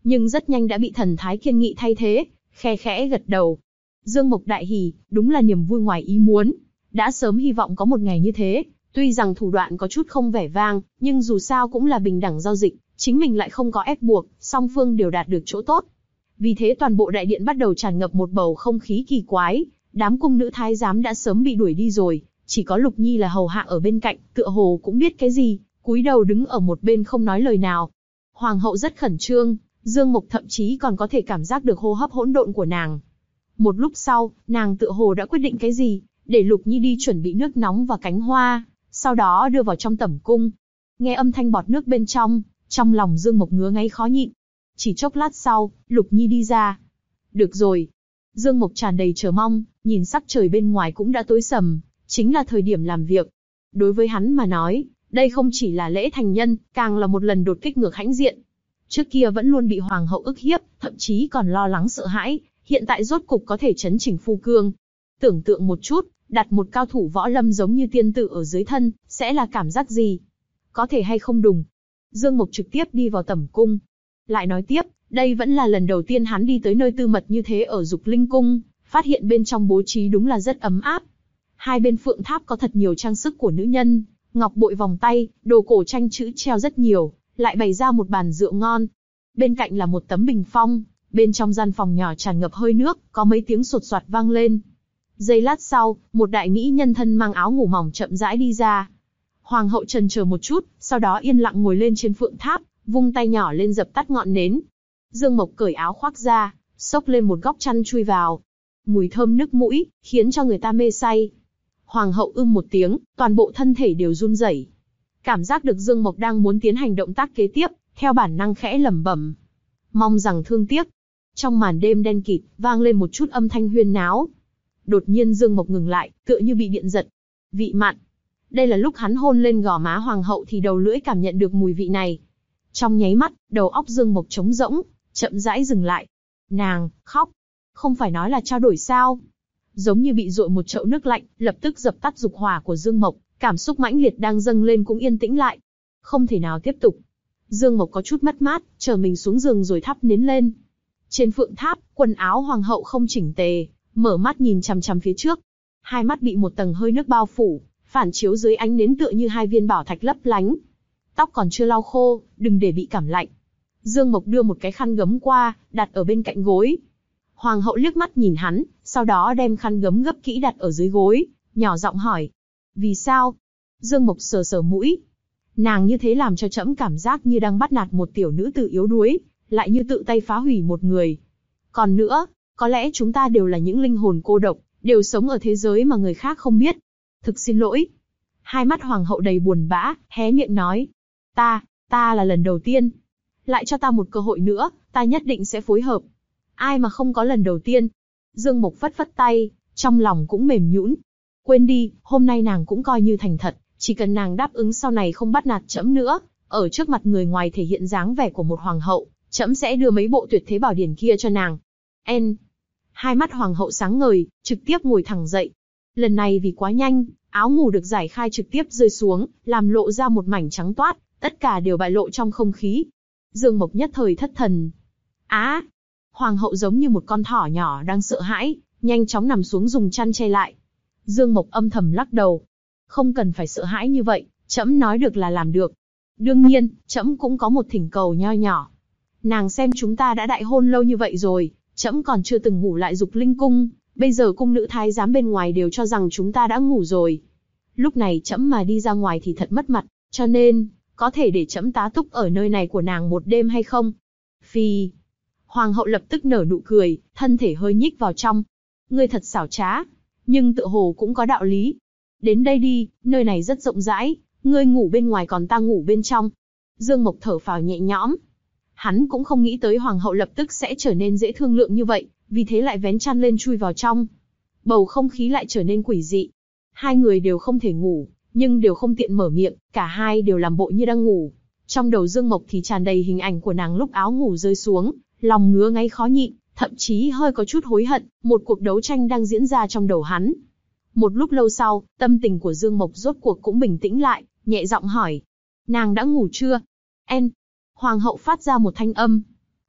S2: nhưng rất nhanh đã bị thần thái kiên nghị thay thế, khe khẽ gật đầu. Dương Mộc đại hỉ, đúng là niềm vui ngoài ý muốn. Đã sớm hy vọng có một ngày như thế, tuy rằng thủ đoạn có chút không vẻ vang, nhưng dù sao cũng là bình đẳng giao dịch, chính mình lại không có ép buộc, song phương đều đạt được chỗ tốt. Vì thế toàn bộ đại điện bắt đầu tràn ngập một bầu không khí kỳ quái, đám cung nữ thái giám đã sớm bị đuổi đi rồi, chỉ có Lục Nhi là hầu hạ ở bên cạnh, tựa hồ cũng biết cái gì, cúi đầu đứng ở một bên không nói lời nào. Hoàng hậu rất khẩn trương, Dương Mộc thậm chí còn có thể cảm giác được hô hấp hỗn độn của nàng. Một lúc sau, nàng tựa hồ đã quyết định cái gì, để Lục Nhi đi chuẩn bị nước nóng và cánh hoa, sau đó đưa vào trong tẩm cung. Nghe âm thanh bọt nước bên trong, trong lòng Dương Mộc ngứa ngáy khó nhịn. Chỉ chốc lát sau, Lục Nhi đi ra. Được rồi. Dương Mộc tràn đầy chờ mong, nhìn sắc trời bên ngoài cũng đã tối sầm, chính là thời điểm làm việc. Đối với hắn mà nói, đây không chỉ là lễ thành nhân, càng là một lần đột kích ngược hãnh diện. Trước kia vẫn luôn bị hoàng hậu ức hiếp, thậm chí còn lo lắng sợ hãi, hiện tại rốt cục có thể chấn chỉnh phu cương. Tưởng tượng một chút, đặt một cao thủ võ lâm giống như tiên tử ở dưới thân, sẽ là cảm giác gì? Có thể hay không đùng? Dương Mộc trực tiếp đi vào tẩm cung. Lại nói tiếp, đây vẫn là lần đầu tiên hắn đi tới nơi tư mật như thế ở Dục Linh Cung, phát hiện bên trong bố trí đúng là rất ấm áp. Hai bên phượng tháp có thật nhiều trang sức của nữ nhân, ngọc bội vòng tay, đồ cổ tranh chữ treo rất nhiều, lại bày ra một bàn rượu ngon. Bên cạnh là một tấm bình phong, bên trong gian phòng nhỏ tràn ngập hơi nước, có mấy tiếng sột soạt vang lên. Giây lát sau, một đại mỹ nhân thân mang áo ngủ mỏng chậm rãi đi ra. Hoàng hậu chần chờ một chút, sau đó yên lặng ngồi lên trên phượng tháp, vung tay nhỏ lên dập tắt ngọn nến. Dương Mộc cởi áo khoác ra, xốc lên một góc chăn chui vào. Mùi thơm nức mũi, khiến cho người ta mê say. Hoàng hậu ưm một tiếng, toàn bộ thân thể đều run rẩy. Cảm giác được Dương Mộc đang muốn tiến hành động tác kế tiếp, theo bản năng khẽ lẩm bẩm. Mong rằng thương tiếc. Trong màn đêm đen kịt, vang lên một chút âm thanh huyên náo. Đột nhiên Dương Mộc ngừng lại, tựa như bị điện giật. Vị mặn. Đây là lúc hắn hôn lên gò má hoàng hậu thì đầu lưỡi cảm nhận được mùi vị này. Trong nháy mắt, đầu óc Dương Mộc trống rỗng, chậm rãi dừng lại. Nàng, khóc. Không phải nói là trao đổi sao? Giống như bị dội một chậu nước lạnh, lập tức dập tắt dục hỏa của Dương Mộc, cảm xúc mãnh liệt đang dâng lên cũng yên tĩnh lại. Không thể nào tiếp tục. Dương Mộc có chút mất mát, chờ mình xuống giường rồi thắp nến lên. Trên phượng tháp, quần áo hoàng hậu không chỉnh tề, mở mắt nhìn chằm chằm phía trước. Hai mắt bị một tầng hơi nước bao phủ, phản chiếu dưới ánh nến tựa như hai viên bảo thạch lấp lánh. Tóc còn chưa lau khô, đừng để bị cảm lạnh. Dương Mộc đưa một cái khăn gấm qua, đặt ở bên cạnh gối. Hoàng hậu liếc mắt nhìn hắn, sau đó đem khăn gấm gấp kỹ đặt ở dưới gối, nhỏ giọng hỏi. Vì sao? Dương Mộc sờ sờ mũi. Nàng như thế làm cho trẫm cảm giác như đang bắt nạt một tiểu nữ tử yếu đuối, lại như tự tay phá hủy một người. Còn nữa, có lẽ chúng ta đều là những linh hồn cô độc, đều sống ở thế giới mà người khác không biết. Thực xin lỗi. Hai mắt hoàng hậu đầy buồn bã, hé miệng nói. Ta, ta là lần đầu tiên. Lại cho ta một cơ hội nữa, ta nhất định sẽ phối hợp. Ai mà không có lần đầu tiên. Dương Mộc phất phất tay, trong lòng cũng mềm nhũn. Quên đi, hôm nay nàng cũng coi như thành thật, chỉ cần nàng đáp ứng sau này không bắt nạt trẫm nữa, ở trước mặt người ngoài thể hiện dáng vẻ của một hoàng hậu, trẫm sẽ đưa mấy bộ tuyệt thế bảo điển kia cho nàng. En. Hai mắt hoàng hậu sáng ngời, trực tiếp ngồi thẳng dậy. Lần này vì quá nhanh, áo ngủ được giải khai trực tiếp rơi xuống, làm lộ ra một mảnh trắng toát, tất cả đều bại lộ trong không khí. Dương Mộc nhất thời thất thần. Á! Hoàng hậu giống như một con thỏ nhỏ đang sợ hãi, nhanh chóng nằm xuống dùng chăn che lại. Dương Mộc âm thầm lắc đầu. Không cần phải sợ hãi như vậy, trẫm nói được là làm được. Đương nhiên, trẫm cũng có một thỉnh cầu nho nhỏ. Nàng xem chúng ta đã đại hôn lâu như vậy rồi, trẫm còn chưa từng ngủ lại Dục Linh Cung, bây giờ cung nữ thái giám bên ngoài đều cho rằng chúng ta đã ngủ rồi. Lúc này trẫm mà đi ra ngoài thì thật mất mặt, cho nên, có thể để trẫm tá túc ở nơi này của nàng một đêm hay không? Phi. Hoàng hậu lập tức nở nụ cười, thân thể hơi nhích vào trong. Ngươi thật xảo trá, nhưng tựa hồ cũng có đạo lý. Đến đây đi, nơi này rất rộng rãi, ngươi ngủ bên ngoài còn ta ngủ bên trong. Dương Mộc thở phào nhẹ nhõm. Hắn cũng không nghĩ tới hoàng hậu lập tức sẽ trở nên dễ thương lượng như vậy, vì thế lại vén chăn lên chui vào trong. Bầu không khí lại trở nên quỷ dị. Hai người đều không thể ngủ, nhưng đều không tiện mở miệng, cả hai đều làm bộ như đang ngủ. Trong đầu Dương Mộc thì tràn đầy hình ảnh của nàng lúc áo ngủ rơi xuống, lòng ngứa ngáy khó nhịn, thậm chí hơi có chút hối hận, một cuộc đấu tranh đang diễn ra trong đầu hắn. Một lúc lâu sau, tâm tình của Dương Mộc rốt cuộc cũng bình tĩnh lại, nhẹ giọng hỏi. Nàng đã ngủ chưa? En. Hoàng hậu phát ra một thanh âm.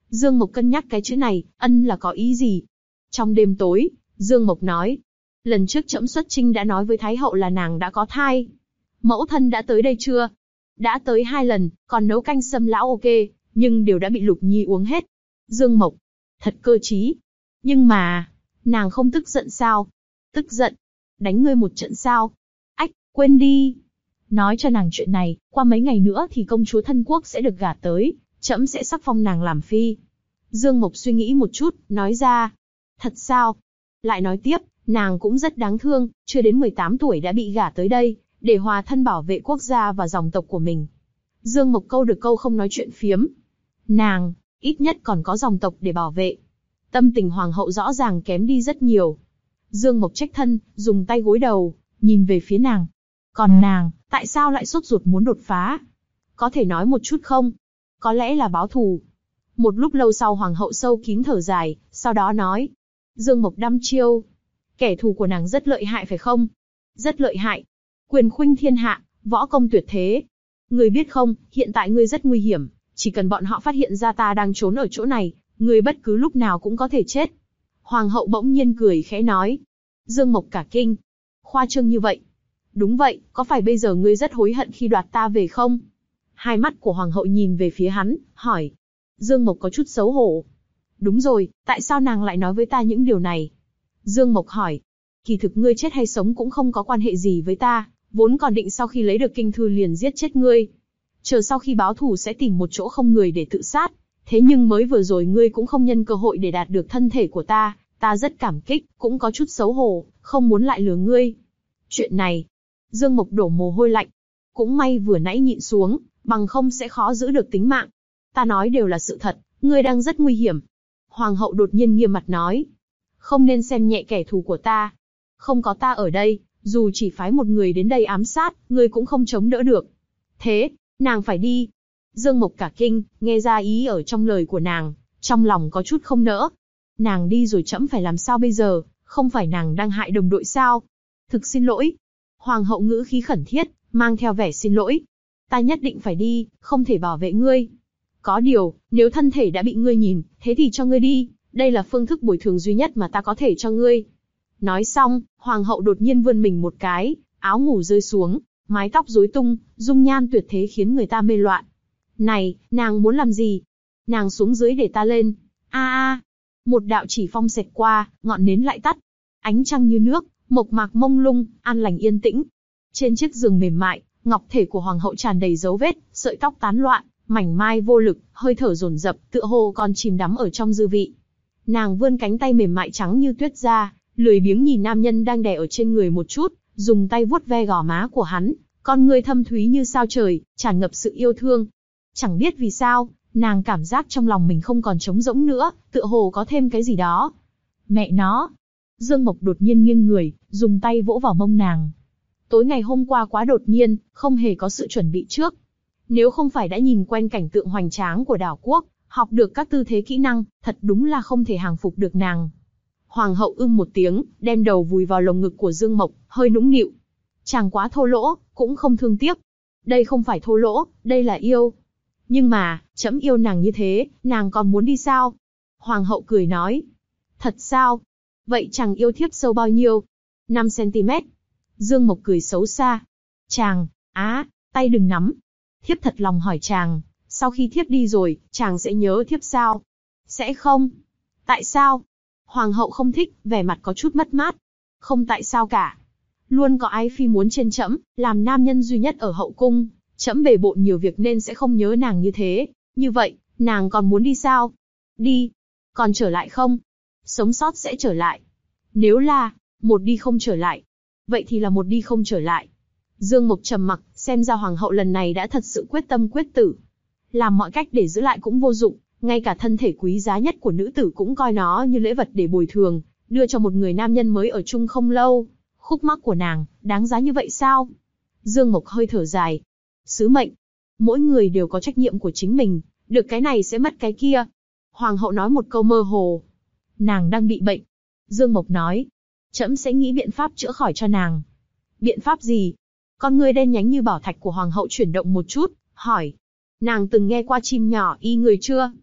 S2: Dương Mộc cân nhắc cái chữ này, ân là có ý gì? Trong đêm tối, Dương Mộc nói, lần trước trẫm xuất chinh đã nói với Thái hậu là nàng đã có thai. Mẫu thân đã tới đây chưa? Đã tới hai lần, còn nấu canh sâm lão ok, nhưng đều đã bị Lục Nhi uống hết. Dương Mộc, thật cơ trí. Nhưng mà, nàng không tức giận sao? Tức giận? Đánh ngươi một trận sao? Ách, quên đi. Nói cho nàng chuyện này, qua mấy ngày nữa thì công chúa thân quốc sẽ được gả tới, trẫm sẽ sắc phong nàng làm phi. Dương Mộc suy nghĩ một chút, nói ra. Thật sao? Lại nói tiếp, nàng cũng rất đáng thương, chưa đến mười tám tuổi đã bị gả tới đây, để hòa thân bảo vệ quốc gia và dòng tộc của mình. Dương Mộc câu được câu không nói chuyện phiếm. Nàng, ít nhất còn có dòng tộc để bảo vệ. Tâm tình hoàng hậu rõ ràng kém đi rất nhiều. Dương Mộc trách thân, dùng tay gối đầu, nhìn về phía nàng. Còn nàng, tại sao lại sốt ruột muốn đột phá? Có thể nói một chút không? Có lẽ là báo thù. Một lúc lâu sau hoàng hậu sâu kín thở dài, sau đó nói. Dương Mộc đăm chiêu. Kẻ thù của nàng rất lợi hại phải không? Rất lợi hại. Quyền khuynh thiên hạ, võ công tuyệt thế. Ngươi biết không, hiện tại ngươi rất nguy hiểm. Chỉ cần bọn họ phát hiện ra ta đang trốn ở chỗ này, ngươi bất cứ lúc nào cũng có thể chết. Hoàng hậu bỗng nhiên cười khẽ nói. Dương Mộc cả kinh. Khoa trương như vậy. Đúng vậy, có phải bây giờ ngươi rất hối hận khi đoạt ta về không? Hai mắt của hoàng hậu nhìn về phía hắn, hỏi. Dương Mộc có chút xấu hổ. Đúng rồi, tại sao nàng lại nói với ta những điều này? Dương Mộc hỏi. Kỳ thực ngươi chết hay sống cũng không có quan hệ gì với ta, vốn còn định sau khi lấy được kinh thư liền giết chết ngươi. Chờ sau khi báo thù sẽ tìm một chỗ không người để tự sát. Thế nhưng mới vừa rồi ngươi cũng không nhân cơ hội để đạt được thân thể của ta, ta rất cảm kích, cũng có chút xấu hổ, không muốn lại lừa ngươi. Chuyện này, Dương Mộc đổ mồ hôi lạnh. Cũng may vừa nãy nhịn xuống, bằng không sẽ khó giữ được tính mạng. Ta nói đều là sự thật, ngươi đang rất nguy hiểm. Hoàng hậu đột nhiên nghiêm mặt nói. Không nên xem nhẹ kẻ thù của ta. Không có ta ở đây, dù chỉ phái một người đến đây ám sát, ngươi cũng không chống đỡ được. Thế, nàng phải đi. Dương Mộc cả kinh, nghe ra ý ở trong lời của nàng, trong lòng có chút không nỡ. Nàng đi rồi trẫm phải làm sao bây giờ, không phải nàng đang hại đồng đội sao? Thực xin lỗi. Hoàng hậu ngữ khí khẩn thiết, mang theo vẻ xin lỗi. Ta nhất định phải đi, không thể bảo vệ ngươi. Có điều, nếu thân thể đã bị ngươi nhìn, thế thì cho ngươi đi, đây là phương thức bồi thường duy nhất mà ta có thể cho ngươi. Nói xong, hoàng hậu đột nhiên vươn mình một cái, áo ngủ rơi xuống, mái tóc rối tung, dung nhan tuyệt thế khiến người ta mê loạn. Này, nàng muốn làm gì? Nàng xuống dưới để ta lên. A a. Một đạo chỉ phong xẹt qua, ngọn nến lại tắt. Ánh trăng như nước, mộc mạc mông lung, an lành yên tĩnh. Trên chiếc giường mềm mại, ngọc thể của hoàng hậu tràn đầy dấu vết, sợi tóc tán loạn, mảnh mai vô lực, hơi thở dồn dập, tựa hồ còn chìm đắm ở trong dư vị. Nàng vươn cánh tay mềm mại trắng như tuyết ra, lười biếng nhìn nam nhân đang đè ở trên người một chút, dùng tay vuốt ve gò má của hắn, con người thâm thúy như sao trời, tràn ngập sự yêu thương. Chẳng biết vì sao, nàng cảm giác trong lòng mình không còn trống rỗng nữa, tựa hồ có thêm cái gì đó. Mẹ nó! Dương Mộc đột nhiên nghiêng người, dùng tay vỗ vào mông nàng. Tối ngày hôm qua quá đột nhiên, không hề có sự chuẩn bị trước. Nếu không phải đã nhìn quen cảnh tượng hoành tráng của đảo quốc, học được các tư thế kỹ năng, thật đúng là không thể hàng phục được nàng. Hoàng hậu ưm một tiếng, đem đầu vùi vào lồng ngực của Dương Mộc, hơi nũng nịu. Chàng quá thô lỗ, cũng không thương tiếc. Đây không phải thô lỗ, đây là yêu. Nhưng mà, trẫm yêu nàng như thế, nàng còn muốn đi sao? Hoàng hậu cười nói. Thật sao? Vậy chàng yêu thiếp sâu bao nhiêu? năm xăng-ti-mét. Dương Mộc cười xấu xa. Chàng, á, tay đừng nắm. Thiếp thật lòng hỏi chàng, sau khi thiếp đi rồi, chàng sẽ nhớ thiếp sao? Sẽ không. Tại sao? Hoàng hậu không thích, vẻ mặt có chút mất mát. Không tại sao cả. Luôn có ái phi muốn trên trẫm, làm nam nhân duy nhất ở hậu cung. Trẫm bề bộn nhiều việc nên sẽ không nhớ nàng như thế. Như vậy, nàng còn muốn đi sao? Đi. Còn trở lại không? Sống sót sẽ trở lại. Nếu là, một đi không trở lại. Vậy thì là một đi không trở lại. Dương Mộc trầm mặc, xem ra hoàng hậu lần này đã thật sự quyết tâm quyết tử. Làm mọi cách để giữ lại cũng vô dụng, ngay cả thân thể quý giá nhất của nữ tử cũng coi nó như lễ vật để bồi thường, đưa cho một người nam nhân mới ở chung không lâu. Khúc mắc của nàng, đáng giá như vậy sao? Dương Mộc hơi thở dài. Sứ mệnh. Mỗi người đều có trách nhiệm của chính mình, được cái này sẽ mất cái kia. Hoàng hậu nói một câu mơ hồ. Nàng đang bị bệnh. Dương Mộc nói. Trẫm sẽ nghĩ biện pháp chữa khỏi cho nàng. Biện pháp gì? Con ngươi đen nhánh như bảo thạch của hoàng hậu chuyển động một chút, hỏi. Nàng từng nghe qua chim nhỏ y người chưa?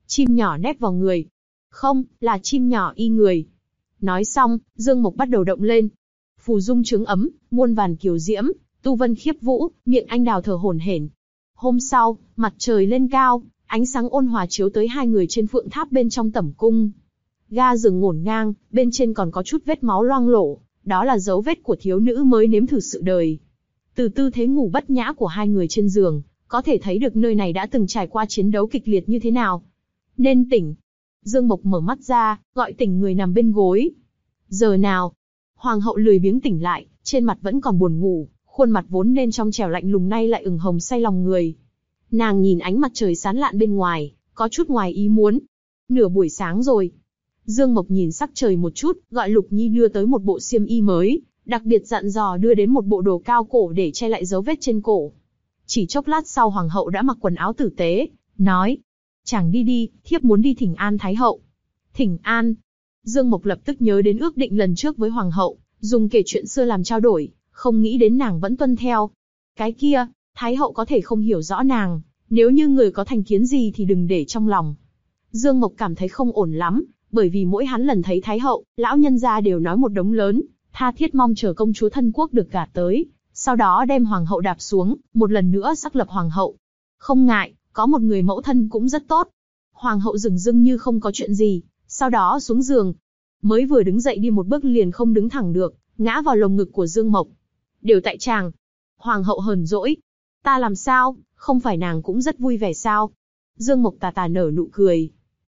S2: Chim nhỏ nép vào người. Không, là chim nhỏ y người. Nói xong, Dương Mộc bắt đầu động lên. Phù dung trướng ấm, muôn vàn kiều diễm, tu vân khiếp vũ, miệng anh đào thở hổn hển. Hôm sau, mặt trời lên cao, ánh sáng ôn hòa chiếu tới hai người trên phượng tháp bên trong tẩm cung. Ga giường ngổn ngang, bên trên còn có chút vết máu loang lổ, đó là dấu vết của thiếu nữ mới nếm thử sự đời. Từ tư thế ngủ bất nhã của hai người trên giường, có thể thấy được nơi này đã từng trải qua chiến đấu kịch liệt như thế nào. Nên tỉnh. Dương Mộc mở mắt ra, gọi tỉnh người nằm bên gối. Giờ nào? Hoàng hậu lười biếng tỉnh lại, trên mặt vẫn còn buồn ngủ, khuôn mặt vốn nên trong trẻo lạnh lùng nay lại ửng hồng say lòng người. Nàng nhìn ánh mặt trời sáng lạn bên ngoài, có chút ngoài ý muốn. Nửa buổi sáng rồi. Dương Mộc nhìn sắc trời một chút, gọi Lục Nhi đưa tới một bộ xiêm y mới, đặc biệt dặn dò đưa đến một bộ đồ cao cổ để che lại dấu vết trên cổ. Chỉ chốc lát sau hoàng hậu đã mặc quần áo tử tế, nói: "Chàng đi đi, thiếp muốn đi thỉnh an thái hậu." Thỉnh an? Dương Mộc lập tức nhớ đến ước định lần trước với hoàng hậu, dùng kể chuyện xưa làm trao đổi, không nghĩ đến nàng vẫn tuân theo. Cái kia, thái hậu có thể không hiểu rõ nàng, nếu như người có thành kiến gì thì đừng để trong lòng. Dương Mộc cảm thấy không ổn lắm, bởi vì mỗi hắn lần thấy thái hậu, lão nhân gia đều nói một đống lớn, tha thiết mong chờ công chúa thân quốc được gả tới, sau đó đem hoàng hậu đạp xuống, một lần nữa xác lập hoàng hậu. Không ngại, có một người mẫu thân cũng rất tốt. Hoàng hậu dửng dưng như không có chuyện gì, sau đó xuống giường. Mới vừa đứng dậy đi một bước liền không đứng thẳng được, ngã vào lồng ngực của Dương Mộc. Đều tại chàng. Hoàng hậu hờn dỗi. Ta làm sao, không phải nàng cũng rất vui vẻ sao? Dương Mộc tà tà nở nụ cười.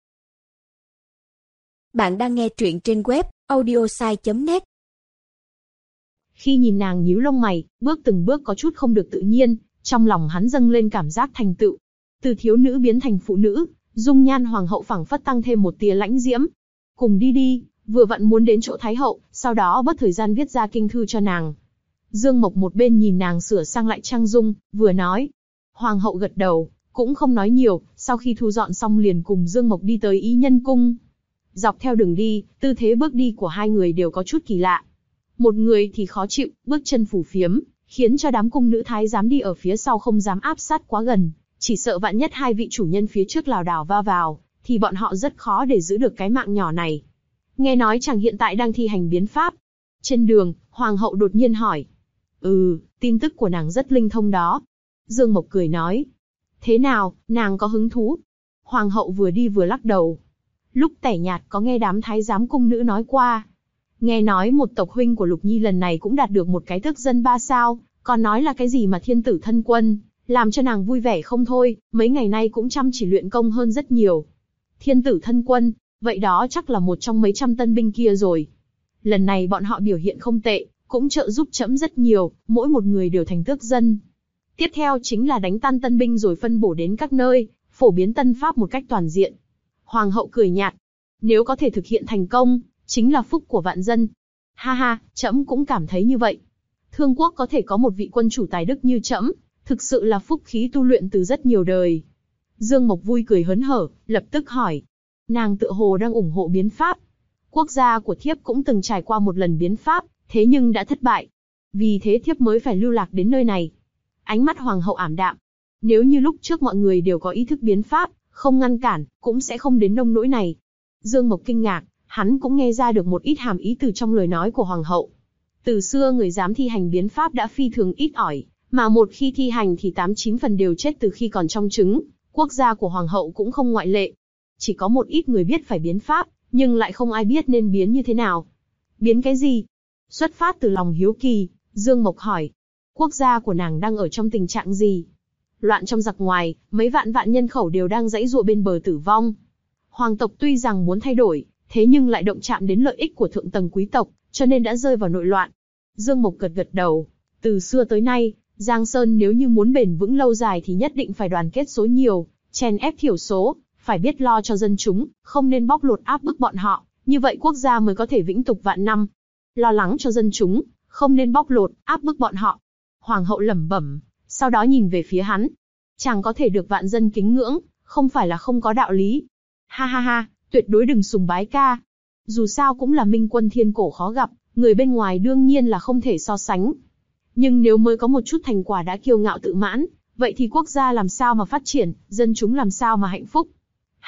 S1: Bạn đang nghe truyện trên web audiosai chấm net.
S2: Khi nhìn nàng nhíu lông mày, bước từng bước có chút không được tự nhiên, trong lòng hắn dâng lên cảm giác thành tựu. Từ thiếu nữ biến thành phụ nữ, dung nhan hoàng hậu phảng phất tăng thêm một tia lãnh diễm. Cùng đi đi, vừa vặn muốn đến chỗ thái hậu, sau đó bất thời gian viết ra kinh thư cho nàng. Dương Mộc một bên nhìn nàng sửa sang lại trang dung, vừa nói. Hoàng hậu gật đầu, cũng không nói nhiều, sau khi thu dọn xong liền cùng Dương Mộc đi tới Ý Nhân Cung. Dọc theo đường đi, tư thế bước đi của hai người đều có chút kỳ lạ. Một người thì khó chịu, bước chân phù phiếm, khiến cho đám cung nữ thái giám đi ở phía sau không dám áp sát quá gần, chỉ sợ vạn nhất hai vị chủ nhân phía trước lảo đảo va vào, thì bọn họ rất khó để giữ được cái mạng nhỏ này. Nghe nói chàng hiện tại đang thi hành biến pháp. Trên đường, hoàng hậu đột nhiên hỏi. Ừ, tin tức của nàng rất linh thông đó. Dương Mộc cười nói. Thế nào, nàng có hứng thú? Hoàng hậu vừa đi vừa lắc đầu. Lúc tẻ nhạt có nghe đám thái giám cung nữ nói qua. Nghe nói một tộc huynh của Lục Nhi lần này cũng đạt được một cái tước dân ba sao, còn nói là cái gì mà thiên tử thân quân, làm cho nàng vui vẻ không thôi, mấy ngày nay cũng chăm chỉ luyện công hơn rất nhiều. Thiên tử thân quân, vậy đó chắc là một trong mấy trăm tân binh kia rồi. Lần này bọn họ biểu hiện không tệ, cũng trợ giúp trẫm rất nhiều, mỗi một người đều thành tước dân. Tiếp theo chính là đánh tan tân binh rồi phân bổ đến các nơi, phổ biến tân pháp một cách toàn diện. Hoàng hậu cười nhạt. Nếu có thể thực hiện thành công, chính là phúc của vạn dân. Ha ha, trẫm cũng cảm thấy như vậy. Thương quốc có thể có một vị quân chủ tài đức như trẫm, thực sự là phúc khí tu luyện từ rất nhiều đời. Dương Mộc vui cười hớn hở, lập tức hỏi. Nàng tựa hồ đang ủng hộ biến pháp. Quốc gia của thiếp cũng từng trải qua một lần biến pháp, thế nhưng đã thất bại. Vì thế thiếp mới phải lưu lạc đến nơi này. Ánh mắt hoàng hậu ảm đạm. Nếu như lúc trước mọi người đều có ý thức biến pháp, không ngăn cản, cũng sẽ không đến nông nỗi này. Dương Mộc kinh ngạc, hắn cũng nghe ra được một ít hàm ý từ trong lời nói của hoàng hậu. Từ xưa người dám thi hành biến pháp đã phi thường ít ỏi, mà một khi thi hành thì tám chín phần đều chết từ khi còn trong trứng. Quốc gia của hoàng hậu cũng không ngoại lệ. Chỉ có một ít người biết phải biến pháp, nhưng lại không ai biết nên biến như thế nào. Biến cái gì? Xuất phát từ lòng hiếu kỳ, Dương Mộc hỏi. Quốc gia của nàng đang ở trong tình trạng gì? Loạn trong giặc ngoài, mấy vạn vạn nhân khẩu đều đang giãy giụa bên bờ tử vong. Hoàng tộc tuy rằng muốn thay đổi, thế nhưng lại động chạm đến lợi ích của thượng tầng quý tộc, cho nên đã rơi vào nội loạn. Dương Mộc gật gật đầu. Từ xưa tới nay, Giang Sơn nếu như muốn bền vững lâu dài thì nhất định phải đoàn kết số nhiều, chèn ép thiểu số, phải biết lo cho dân chúng, không nên bóc lột áp bức bọn họ, như vậy quốc gia mới có thể vĩnh tục vạn năm. Lo lắng cho dân chúng, không nên bóc lột, áp bức bọn họ. Hoàng hậu lẩm bẩm, sau đó nhìn về phía hắn. Chàng có thể được vạn dân kính ngưỡng, không phải là không có đạo lý. Ha ha ha, tuyệt đối đừng sùng bái ca. Dù sao cũng là minh quân thiên cổ khó gặp, người bên ngoài đương nhiên là không thể so sánh. Nhưng nếu mới có một chút thành quả đã kiêu ngạo tự mãn, vậy thì quốc gia làm sao mà phát triển, dân chúng làm sao mà hạnh phúc.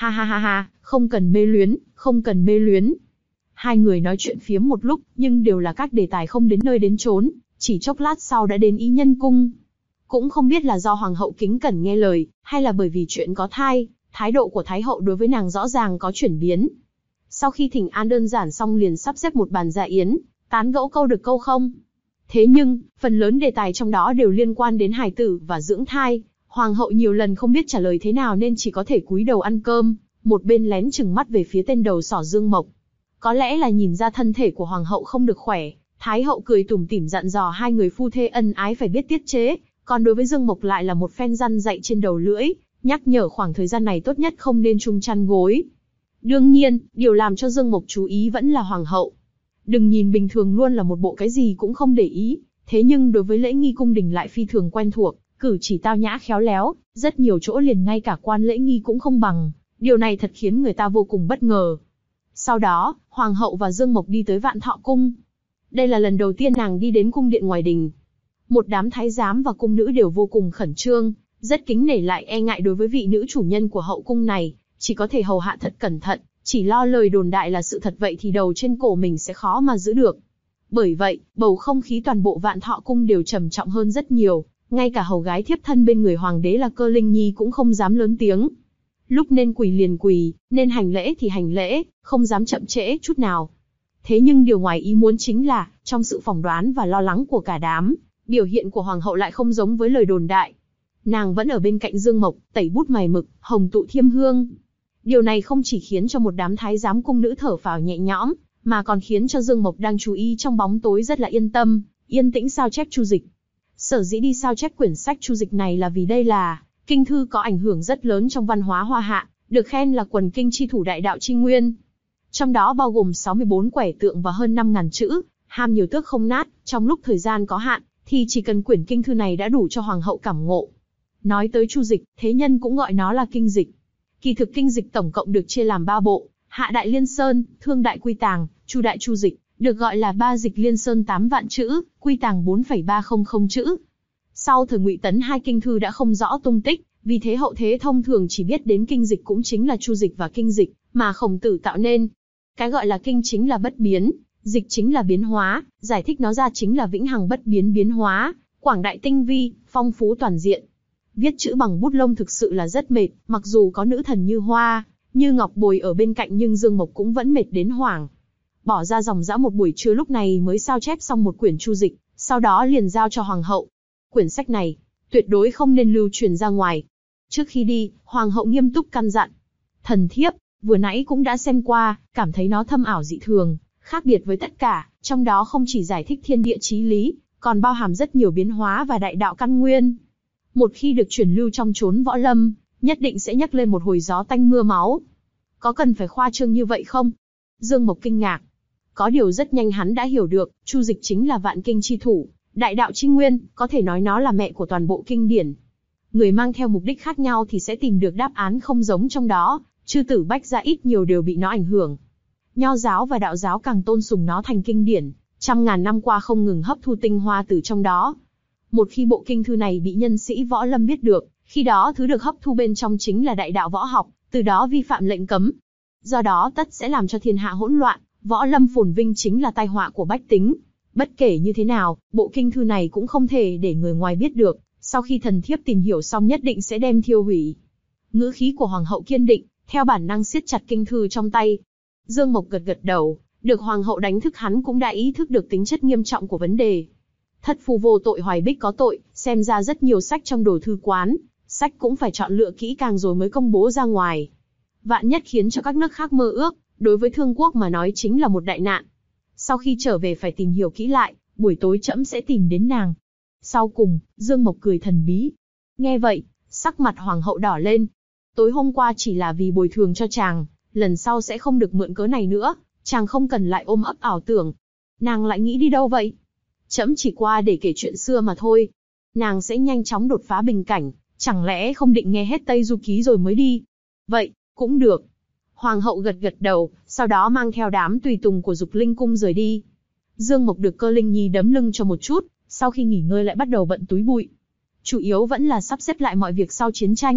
S2: Ha ha ha ha, không cần mê luyến, không cần mê luyến. Hai người nói chuyện phiếm một lúc, nhưng đều là các đề tài không đến nơi đến chốn, chỉ chốc lát sau đã đến Ý Nhân Cung. Cũng không biết là do hoàng hậu kính cẩn nghe lời, hay là bởi vì chuyện có thai, thái độ của thái hậu đối với nàng rõ ràng có chuyển biến. Sau khi thỉnh an đơn giản xong liền sắp xếp một bàn dạ yến, tán gẫu câu được câu không. Thế nhưng, phần lớn đề tài trong đó đều liên quan đến hài tử và dưỡng thai. Hoàng hậu nhiều lần không biết trả lời thế nào nên chỉ có thể cúi đầu ăn cơm, một bên lén chừng mắt về phía tên đầu sỏ Dương Mộc. Có lẽ là nhìn ra thân thể của hoàng hậu không được khỏe, thái hậu cười tủm tỉm dặn dò hai người phu thê ân ái phải biết tiết chế, còn đối với Dương Mộc lại là một phen răn dạy trên đầu lưỡi, nhắc nhở khoảng thời gian này tốt nhất không nên chung chăn gối. Đương nhiên, điều làm cho Dương Mộc chú ý vẫn là hoàng hậu. Đừng nhìn bình thường luôn là một bộ cái gì cũng không để ý, thế nhưng đối với lễ nghi cung đình lại phi thường quen thuộc, cử chỉ tao nhã khéo léo, rất nhiều chỗ liền ngay cả quan lễ nghi cũng không bằng, điều này thật khiến người ta vô cùng bất ngờ. Sau đó, hoàng hậu và Dương Mộc đi tới Vạn Thọ Cung. Đây là lần đầu tiên nàng đi đến cung điện ngoài đình. Một đám thái giám và cung nữ đều vô cùng khẩn trương, rất kính nể lại e ngại đối với vị nữ chủ nhân của hậu cung này, chỉ có thể hầu hạ thật cẩn thận, chỉ lo lời đồn đại là sự thật vậy thì đầu trên cổ mình sẽ khó mà giữ được. Bởi vậy, bầu không khí toàn bộ Vạn Thọ Cung đều trầm trọng hơn rất nhiều, ngay cả hầu gái thiếp thân bên người hoàng đế là Cơ Linh Nhi cũng không dám lớn tiếng. Lúc nên quỳ liền quỳ, nên hành lễ thì hành lễ, không dám chậm trễ chút nào. Thế nhưng điều ngoài ý muốn chính là, trong sự phỏng đoán và lo lắng của cả đám, biểu hiện của hoàng hậu lại không giống với lời đồn đại. Nàng vẫn ở bên cạnh Dương Mộc, tẩy bút mài mực, hồng tụ thiêm hương. Điều này không chỉ khiến cho một đám thái giám cung nữ thở phào nhẹ nhõm, mà còn khiến cho Dương Mộc đang chú ý trong bóng tối rất là yên tâm, yên tĩnh sao chép chu dịch. Sở dĩ đi sao chép quyển sách chu dịch này là vì đây là kinh thư có ảnh hưởng rất lớn trong văn hóa Hoa Hạ, được khen là quần kinh chi thủ đại đạo chi nguyên. Trong đó bao gồm sáu mươi bốn quẻ tượng và hơn năm nghìn chữ, ham nhiều tước không nát, trong lúc thời gian có hạn, thì chỉ cần quyển kinh thư này đã đủ cho hoàng hậu cảm ngộ. Nói tới chu dịch, thế nhân cũng gọi nó là kinh dịch. Kỳ thực kinh dịch tổng cộng được chia làm ba bộ, Hạ Đại Liên Sơn, Thương Đại Quy Tàng, Chu Đại Chu Dịch, được gọi là ba dịch Liên Sơn tám vạn chữ, Quy Tàng bốn phẩy ba không không chữ. Sau thời Ngụy Tấn hai kinh thư đã không rõ tung tích, vì thế hậu thế thông thường chỉ biết đến kinh dịch cũng chính là chu dịch và kinh dịch, mà Khổng Tử tạo nên. Cái gọi là kinh chính là bất biến, dịch chính là biến hóa, giải thích nó ra chính là vĩnh hằng bất biến biến hóa, quảng đại tinh vi, phong phú toàn diện. Viết chữ bằng bút lông thực sự là rất mệt, mặc dù có nữ thần như Hoa, như Ngọc Bồi ở bên cạnh nhưng Dương Mộc cũng vẫn mệt đến hoảng. Bỏ ra dòng dã một buổi trưa lúc này mới sao chép xong một quyển chu dịch, sau đó liền giao cho hoàng hậu. Quyển sách này, tuyệt đối không nên lưu truyền ra ngoài. Trước khi đi, hoàng hậu nghiêm túc căn dặn. Thần thiếp, vừa nãy cũng đã xem qua, cảm thấy nó thâm ảo dị thường, khác biệt với tất cả, trong đó không chỉ giải thích thiên địa chí lý, còn bao hàm rất nhiều biến hóa và đại đạo căn nguyên. Một khi được truyền lưu trong chốn võ lâm, nhất định sẽ nhấc lên một hồi gió tanh mưa máu. Có cần phải khoa trương như vậy không? Dương Mộc kinh ngạc. Có điều rất nhanh hắn đã hiểu được, chu dịch chính là vạn kinh chi thủ, đại đạo chi nguyên, có thể nói nó là mẹ của toàn bộ kinh điển. Người mang theo mục đích khác nhau thì sẽ tìm được đáp án không giống trong đó, chư tử bách gia ít nhiều đều bị nó ảnh hưởng. Nho giáo và đạo giáo càng tôn sùng nó thành kinh điển, trăm ngàn năm qua không ngừng hấp thu tinh hoa từ trong đó. Một khi bộ kinh thư này bị nhân sĩ võ lâm biết được, khi đó thứ được hấp thu bên trong chính là đại đạo võ học, từ đó vi phạm lệnh cấm. Do đó tất sẽ làm cho thiên hạ hỗn loạn, võ lâm phồn vinh chính là tai họa của bách tính. Bất kể như thế nào, bộ kinh thư này cũng không thể để người ngoài biết được, sau khi thần thiếp tìm hiểu xong nhất định sẽ đem thiêu hủy. Ngữ khí của hoàng hậu kiên định, theo bản năng siết chặt kinh thư trong tay. Dương Mộc gật gật đầu, được hoàng hậu đánh thức hắn cũng đã ý thức được tính chất nghiêm trọng của vấn đề. Thất phu vô tội hoài bích có tội, xem ra rất nhiều sách trong đồ thư quán, sách cũng phải chọn lựa kỹ càng rồi mới công bố ra ngoài. Vạn nhất khiến cho các nước khác mơ ước, đối với thương quốc mà nói chính là một đại nạn. Sau khi trở về phải tìm hiểu kỹ lại, buổi tối trẫm sẽ tìm đến nàng. Sau cùng, Dương Mộc cười thần bí. Nghe vậy, sắc mặt hoàng hậu đỏ lên. Tối hôm qua chỉ là vì bồi thường cho chàng, lần sau sẽ không được mượn cớ này nữa, chàng không cần lại ôm ấp ảo tưởng. Nàng lại nghĩ đi đâu vậy? Trẫm chỉ qua để kể chuyện xưa mà thôi. Nàng sẽ nhanh chóng đột phá bình cảnh, chẳng lẽ không định nghe hết Tây Du Ký rồi mới đi? Vậy, cũng được. Hoàng hậu gật gật đầu, sau đó mang theo đám tùy tùng của Dục Linh cung rời đi. Dương Mộc được Cơ Linh Nhi đấm lưng cho một chút, sau khi nghỉ ngơi lại bắt đầu bận túi bụi. Chủ yếu vẫn là sắp xếp lại mọi việc sau chiến tranh,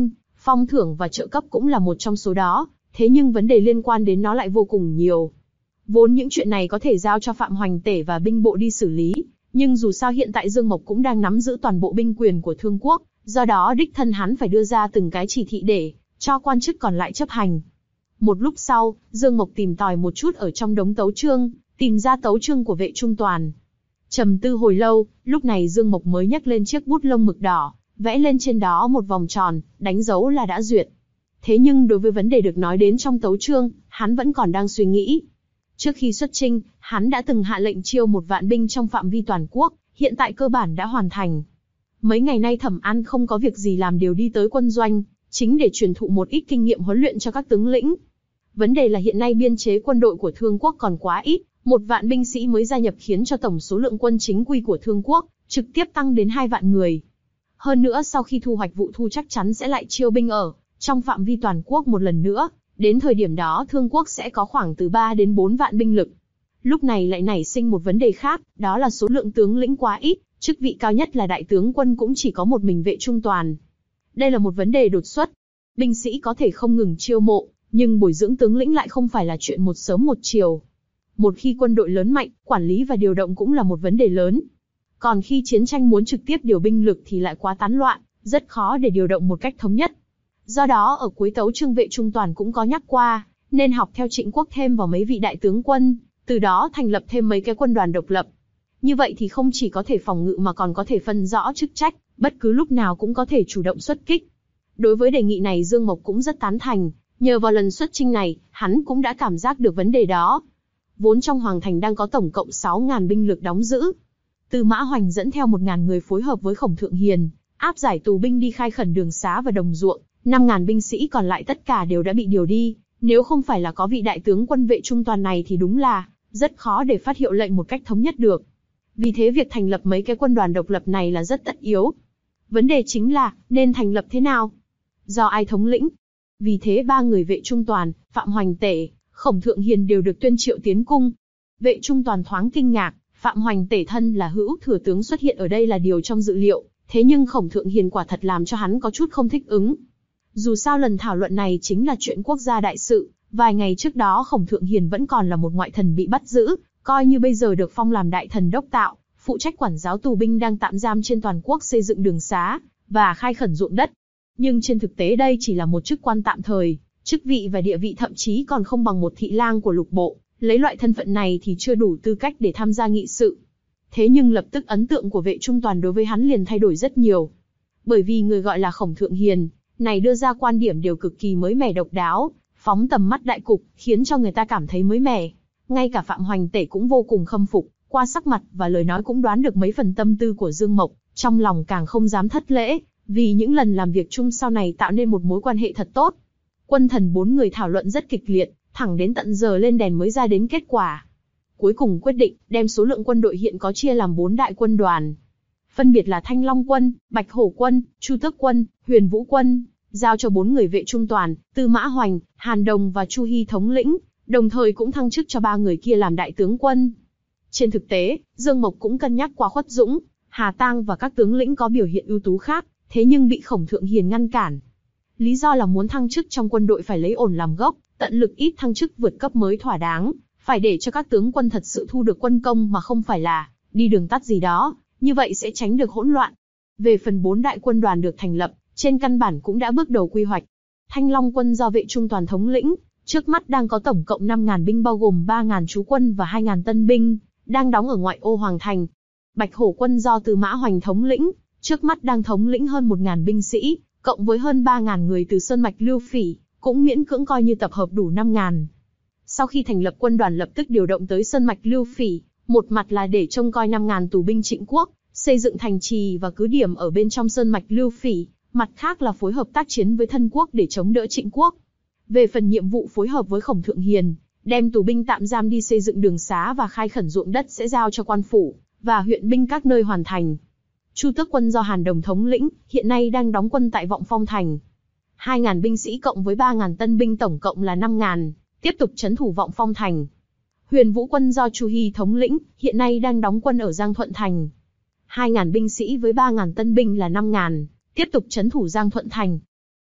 S2: phong thưởng và trợ cấp cũng là một trong số đó, thế nhưng vấn đề liên quan đến nó lại vô cùng nhiều. Vốn những chuyện này có thể giao cho Phạm Hoành Tể và binh bộ đi xử lý, nhưng dù sao hiện tại Dương Mộc cũng đang nắm giữ toàn bộ binh quyền của Thương Quốc, do đó đích thân hắn phải đưa ra từng cái chỉ thị để cho quan chức còn lại chấp hành. Một lúc sau, Dương Mộc tìm tòi một chút ở trong đống tấu chương, tìm ra tấu chương của Vệ Trung Toàn. Trầm tư hồi lâu, lúc này Dương Mộc mới nhấc lên chiếc bút lông mực đỏ, vẽ lên trên đó một vòng tròn, đánh dấu là đã duyệt. Thế nhưng đối với vấn đề được nói đến trong tấu chương, hắn vẫn còn đang suy nghĩ. Trước khi xuất chinh, hắn đã từng hạ lệnh chiêu một vạn binh trong phạm vi toàn quốc, hiện tại cơ bản đã hoàn thành. Mấy ngày nay Thẩm An không có việc gì làm đều đi tới quân doanh, chính để truyền thụ một ít kinh nghiệm huấn luyện cho các tướng lĩnh. Vấn đề là hiện nay biên chế quân đội của Thương Quốc còn quá ít, một vạn binh sĩ mới gia nhập khiến cho tổng số lượng quân chính quy của Thương Quốc trực tiếp tăng đến hai vạn người. Hơn nữa sau khi thu hoạch vụ thu chắc chắn sẽ lại chiêu binh ở trong phạm vi toàn quốc một lần nữa, đến thời điểm đó Thương Quốc sẽ có khoảng từ ba đến bốn vạn binh lực. Lúc này lại nảy sinh một vấn đề khác, đó là số lượng tướng lĩnh quá ít, chức vị cao nhất là đại tướng quân cũng chỉ có một mình Vệ Trung Toàn. Đây là một vấn đề đột xuất. Binh sĩ có thể không ngừng chiêu mộ, nhưng bồi dưỡng tướng lĩnh lại không phải là chuyện một sớm một chiều. Một khi quân đội lớn mạnh, quản lý và điều động cũng là một vấn đề lớn. Còn khi chiến tranh muốn trực tiếp điều binh lực thì lại quá tán loạn, rất khó để điều động một cách thống nhất. Do đó ở cuối tấu chương Vệ Trung Toàn cũng có nhắc qua, nên học theo Trịnh Quốc thêm vào mấy vị đại tướng quân, từ đó thành lập thêm mấy cái quân đoàn độc lập. Như vậy thì không chỉ có thể phòng ngự mà còn có thể phân rõ chức trách, bất cứ lúc nào cũng có thể chủ động xuất kích. Đối với đề nghị này Dương Mộc cũng rất tán thành, nhờ vào lần xuất chinh này, hắn cũng đã cảm giác được vấn đề đó. Vốn trong Hoàng Thành đang có tổng cộng sáu nghìn binh lực đóng giữ. Tư Mã Hoành dẫn theo một nghìn người phối hợp với Khổng Thượng Hiền, áp giải tù binh đi khai khẩn đường xá và đồng ruộng, năm nghìn binh sĩ còn lại tất cả đều đã bị điều đi. Nếu không phải là có vị đại tướng quân Vệ Trung Toàn này thì đúng là rất khó để phát hiệu lệnh một cách thống nhất được. Vì thế việc thành lập mấy cái quân đoàn độc lập này là rất tất yếu. Vấn đề chính là, nên thành lập thế nào? Do ai thống lĩnh? Vì thế ba người Vệ Trung Toàn, Phạm Hoành Tể, Khổng Thượng Hiền đều được tuyên triệu tiến cung. Vệ Trung Toàn thoáng kinh ngạc, Phạm Hoành Tể thân là hữu thừa tướng xuất hiện ở đây là điều trong dự liệu, thế nhưng Khổng Thượng Hiền quả thật làm cho hắn có chút không thích ứng. Dù sao lần thảo luận này chính là chuyện quốc gia đại sự, vài ngày trước đó Khổng Thượng Hiền vẫn còn là một ngoại thần bị bắt giữ, coi như bây giờ được phong làm đại thần đốc tạo, phụ trách quản giáo tù binh đang tạm giam trên toàn quốc xây dựng đường xá và khai khẩn ruộng đất. Nhưng trên thực tế đây chỉ là một chức quan tạm thời, chức vị và địa vị thậm chí còn không bằng một thị lang của lục bộ, lấy loại thân phận này thì chưa đủ tư cách để tham gia nghị sự. Thế nhưng lập tức ấn tượng của Vệ Trung Toàn đối với hắn liền thay đổi rất nhiều. Bởi vì người gọi là Khổng Thượng Hiền này đưa ra quan điểm đều cực kỳ mới mẻ độc đáo, phóng tầm mắt đại cục, khiến cho người ta cảm thấy mới mẻ. Ngay cả Phạm Hoành Tể cũng vô cùng khâm phục, qua sắc mặt và lời nói cũng đoán được mấy phần tâm tư của Dương Mộc, trong lòng càng không dám thất lễ, vì những lần làm việc chung sau này tạo nên một mối quan hệ thật tốt. Quân thần bốn người thảo luận rất kịch liệt, thẳng đến tận giờ lên đèn mới ra đến kết quả. Cuối cùng quyết định đem số lượng quân đội hiện có chia làm bốn đại quân đoàn, phân biệt là Thanh Long quân, Bạch Hổ quân, Chu Tước quân, Huyền Vũ quân, giao cho bốn người Vệ Trung Toàn, Tư Mã Hoành, Hàn Đồng và Chu Hi thống lĩnh, đồng thời cũng thăng chức cho ba người kia làm đại tướng quân. Trên thực tế, Dương Mộc cũng cân nhắc qua Khuất Dũng, Hà Tang và các tướng lĩnh có biểu hiện ưu tú khác, thế nhưng bị Khổng Thượng Hiền ngăn cản. Lý do là muốn thăng chức trong quân đội phải lấy ổn làm gốc, tận lực ít thăng chức vượt cấp mới thỏa đáng, phải để cho các tướng quân thật sự thu được quân công mà không phải là đi đường tắt gì đó, như vậy sẽ tránh được hỗn loạn. Về phần bốn đại quân đoàn được thành lập, trên căn bản cũng đã bước đầu quy hoạch. Thanh Long quân do Vệ Trung Toàn thống lĩnh, trước mắt đang có tổng cộng năm nghìn binh bao gồm ba nghìn trú quân và hai nghìn tân binh, đang đóng ở ngoại ô Hoàng Thành. Bạch Hổ quân do Tư Mã Hoành thống lĩnh, trước mắt đang thống lĩnh hơn một nghìn binh sĩ, cộng với hơn ba nghìn người từ Sơn Mạch Lưu Phỉ, cũng miễn cưỡng coi như tập hợp đủ năm nghìn. Sau khi thành lập quân đoàn lập tức điều động tới Sơn Mạch Lưu Phỉ, một mặt là để trông coi năm nghìn tù binh Trịnh Quốc, xây dựng thành trì và cứ điểm ở bên trong Sơn Mạch Lưu Phỉ, mặt khác là phối hợp tác chiến với thân quốc để chống đỡ Trịnh Quốc. Về phần nhiệm vụ phối hợp với Khổng Thượng Hiền, đem tù binh tạm giam đi xây dựng đường xá và khai khẩn ruộng đất sẽ giao cho quan phủ và huyện binh các nơi hoàn thành. Chu Tước quân do Hàn Đồng thống lĩnh, hiện nay đang đóng quân tại Vọng Phong Thành. hai nghìn binh sĩ cộng với ba nghìn tân binh tổng cộng là năm nghìn, tiếp tục trấn thủ Vọng Phong Thành. Huyền Vũ quân do Chu Hi thống lĩnh, hiện nay đang đóng quân ở Giang Thuận Thành. hai nghìn binh sĩ với ba nghìn tân binh là năm nghìn, tiếp tục trấn thủ Giang Thuận Thành.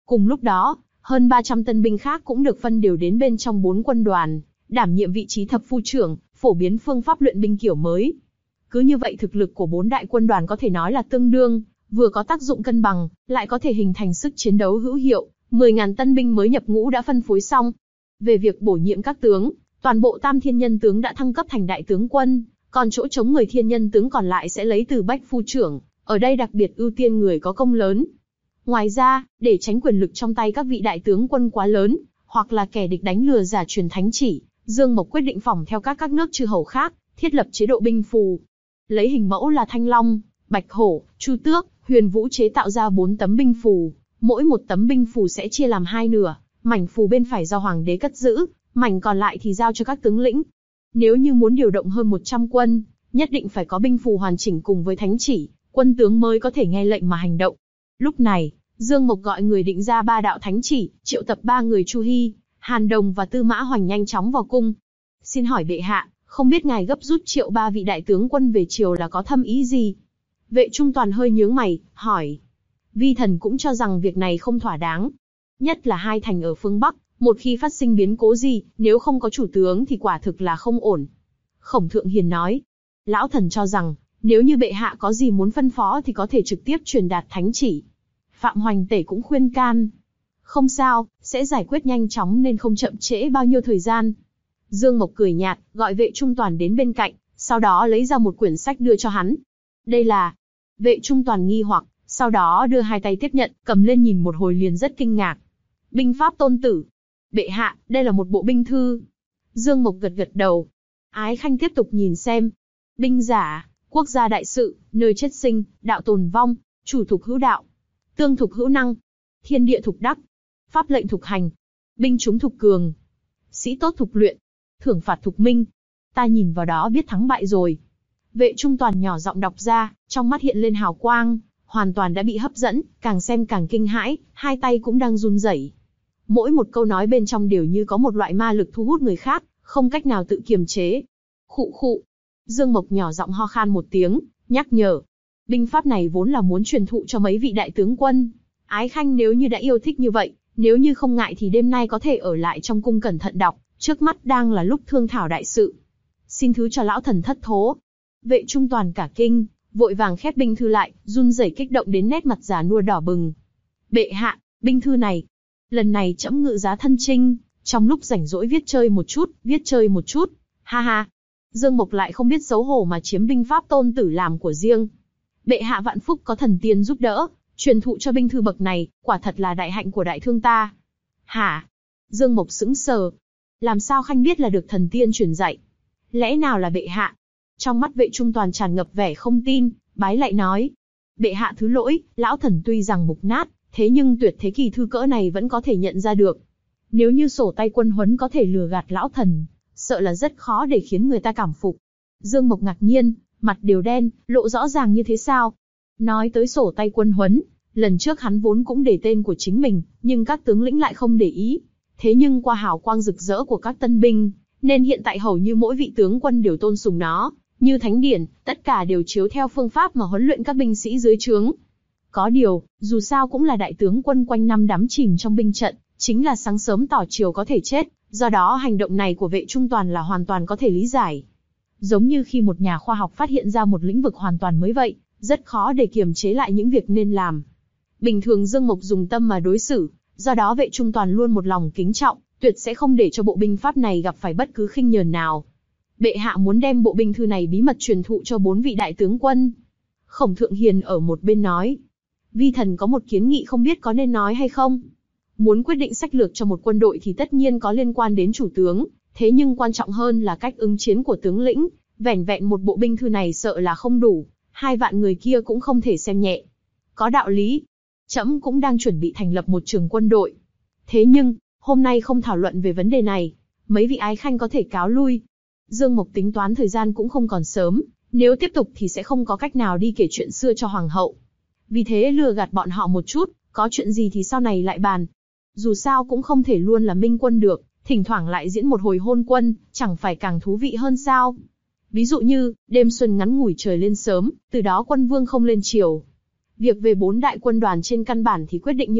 S2: Cùng lúc đó, hơn ba trăm tân binh khác cũng được phân đều đến bên trong bốn quân đoàn, đảm nhiệm vị trí thập phu trưởng, phổ biến phương pháp luyện binh kiểu mới. Cứ như vậy thực lực của bốn đại quân đoàn có thể nói là tương đương, vừa có tác dụng cân bằng, lại có thể hình thành sức chiến đấu hữu hiệu. mười nghìn tân binh mới nhập ngũ đã phân phối xong. Về việc bổ nhiệm các tướng, toàn bộ tam thiên nhân tướng đã thăng cấp thành đại tướng quân, còn chỗ trống mười thiên nhân tướng còn lại sẽ lấy từ bách phu trưởng, ở đây đặc biệt ưu tiên người có công lớn. Ngoài ra, để tránh quyền lực trong tay các vị đại tướng quân quá lớn, hoặc là kẻ địch đánh lừa giả truyền thánh chỉ, Dương Mộc quyết định phỏng theo các các nước chư hầu khác, thiết lập chế độ binh phù. Lấy hình mẫu là Thanh Long, Bạch Hổ, Chu Tước, Huyền Vũ chế tạo ra bốn tấm binh phù, mỗi một tấm binh phù sẽ chia làm hai nửa, mảnh phù bên phải do hoàng đế cất giữ, mảnh còn lại thì giao cho các tướng lĩnh. Nếu như muốn điều động hơn một trăm quân, nhất định phải có binh phù hoàn chỉnh cùng với thánh chỉ, quân tướng mới có thể nghe lệnh mà hành động. Lúc này, Dương Mộc gọi người định ra ba đạo thánh chỉ, triệu tập ba người Chu Hi, Hàn Đồng và Tư Mã Hoành nhanh chóng vào cung. Xin hỏi bệ hạ, không biết ngài gấp rút triệu ba vị đại tướng quân về triều là có thâm ý gì? Vệ Trung Toàn hơi nhướng mày, hỏi. Vi thần cũng cho rằng việc này không thỏa đáng. Nhất là hai thành ở phương Bắc, một khi phát sinh biến cố gì, nếu không có chủ tướng thì quả thực là không ổn. Khổng Thượng Hiền nói. Lão thần cho rằng, nếu như bệ hạ có gì muốn phân phó thì có thể trực tiếp truyền đạt thánh chỉ. Phạm Hoành Tể cũng khuyên can. Không sao, sẽ giải quyết nhanh chóng nên không chậm trễ bao nhiêu thời gian. Dương Mộc cười nhạt, gọi Vệ Trung Toàn đến bên cạnh, sau đó lấy ra một quyển sách đưa cho hắn. Đây là... Vệ Trung Toàn nghi hoặc, sau đó đưa hai tay tiếp nhận, cầm lên nhìn một hồi liền rất kinh ngạc. Binh pháp tôn tử. Bệ hạ, đây là một bộ binh thư. Dương Mộc gật gật đầu. Ái Khanh tiếp tục nhìn xem. Binh giả, quốc gia đại sự, nơi chết sinh, đạo tồn vong, chủ thục hữu đạo, tương thục hữu năng, thiên địa thục đắc, pháp lệnh thục hành, binh chúng thục cường, sĩ tốt thục luyện, thưởng phạt thục minh. Ta nhìn vào đó biết thắng bại rồi. Vệ Trung Toàn nhỏ giọng đọc ra, trong mắt hiện lên hào quang, hoàn toàn đã bị hấp dẫn, càng xem càng kinh hãi, hai tay cũng đang run rẩy. Mỗi một câu nói bên trong đều như có một loại ma lực thu hút người khác, không cách nào tự kiềm chế. Khụ khụ. Dương Mộc nhỏ giọng ho khan một tiếng, nhắc nhở. Binh pháp này vốn là muốn truyền thụ cho mấy vị đại tướng quân. Ái Khanh nếu như đã yêu thích như vậy, nếu như không ngại thì đêm nay có thể ở lại trong cung cẩn thận đọc, trước mắt đang là lúc thương thảo đại sự. Xin thứ cho lão thần thất thố. Vệ Trung Toàn cả kinh, vội vàng khép binh thư lại, run rẩy kích động đến nét mặt già nua đỏ bừng. Bệ hạ, binh thư này, lần này trẫm ngự giá thân chinh, trong lúc rảnh rỗi viết chơi một chút, viết chơi một chút, ha ha. Dương Mộc lại không biết xấu hổ mà chiếm binh pháp tôn tử làm của riêng. Bệ hạ vạn phúc có thần tiên giúp đỡ, truyền thụ cho binh thư bậc này, quả thật là đại hạnh của đại thương ta. Hả? Dương Mộc sững sờ. Làm sao Khanh biết là được thần tiên truyền dạy? Lẽ nào là bệ hạ? Trong mắt Vệ Trung Toàn tràn ngập vẻ không tin, bái lại nói. Bệ hạ thứ lỗi, lão thần tuy rằng mục nát, thế nhưng tuyệt thế kỳ thư cỡ này vẫn có thể nhận ra được. Nếu như sổ tay quân huấn có thể lừa gạt lão thần, sợ là rất khó để khiến người ta cảm phục. Dương Mộc ngạc nhiên, mặt đều đen, lộ rõ ràng như thế sao? Nói tới sổ tay quân huấn, lần trước hắn vốn cũng để tên của chính mình, nhưng các tướng lĩnh lại không để ý. Thế nhưng qua hào quang rực rỡ của các tân binh, nên hiện tại hầu như mỗi vị tướng quân đều tôn sùng nó, như thánh điển, tất cả đều chiếu theo phương pháp mà huấn luyện các binh sĩ dưới trướng. Có điều, dù sao cũng là đại tướng quân quanh năm đắm chìm trong binh trận, chính là sáng sớm tỏ chiều có thể chết, do đó hành động này của Vệ Trung Toàn là hoàn toàn có thể lý giải. Giống như khi một nhà khoa học phát hiện ra một lĩnh vực hoàn toàn mới vậy, rất khó để kiềm chế lại những việc nên làm. Bình thường Dương Mộc dùng tâm mà đối xử, do đó Vệ Trung Toàn luôn một lòng kính trọng, tuyệt sẽ không để cho bộ binh pháp này gặp phải bất cứ khinh nhờn nào. Bệ hạ muốn đem bộ binh thư này bí mật truyền thụ cho bốn vị đại tướng quân. Khổng Thượng Hiền ở một bên nói. Vi thần có một kiến nghị không biết có nên nói hay không. Muốn quyết định sách lược cho một quân đội thì tất nhiên có liên quan đến chủ tướng, thế nhưng quan trọng hơn là cách ứng chiến của tướng lĩnh. Vẻn vẹn một bộ binh thư này sợ là không đủ, hai vạn người kia cũng không thể xem nhẹ. Có đạo lý. Trẫm cũng đang chuẩn bị thành lập một trường quân đội. Thế nhưng, hôm nay không thảo luận về vấn đề này. Mấy vị ái khanh có thể cáo lui. Dương Mộc tính toán thời gian cũng không còn sớm, nếu tiếp tục thì sẽ không có cách nào đi kể chuyện xưa cho hoàng hậu. Vì thế lừa gạt bọn họ một chút, có chuyện gì thì sau này lại bàn. Dù sao cũng không thể luôn là minh quân được, thỉnh thoảng lại diễn một hồi hôn quân, chẳng phải càng thú vị hơn sao? Ví dụ như, đêm xuân ngắn ngủi trời lên sớm, từ đó quân vương không lên chiều. Việc về bốn đại quân đoàn trên căn bản thì quyết định như vậy,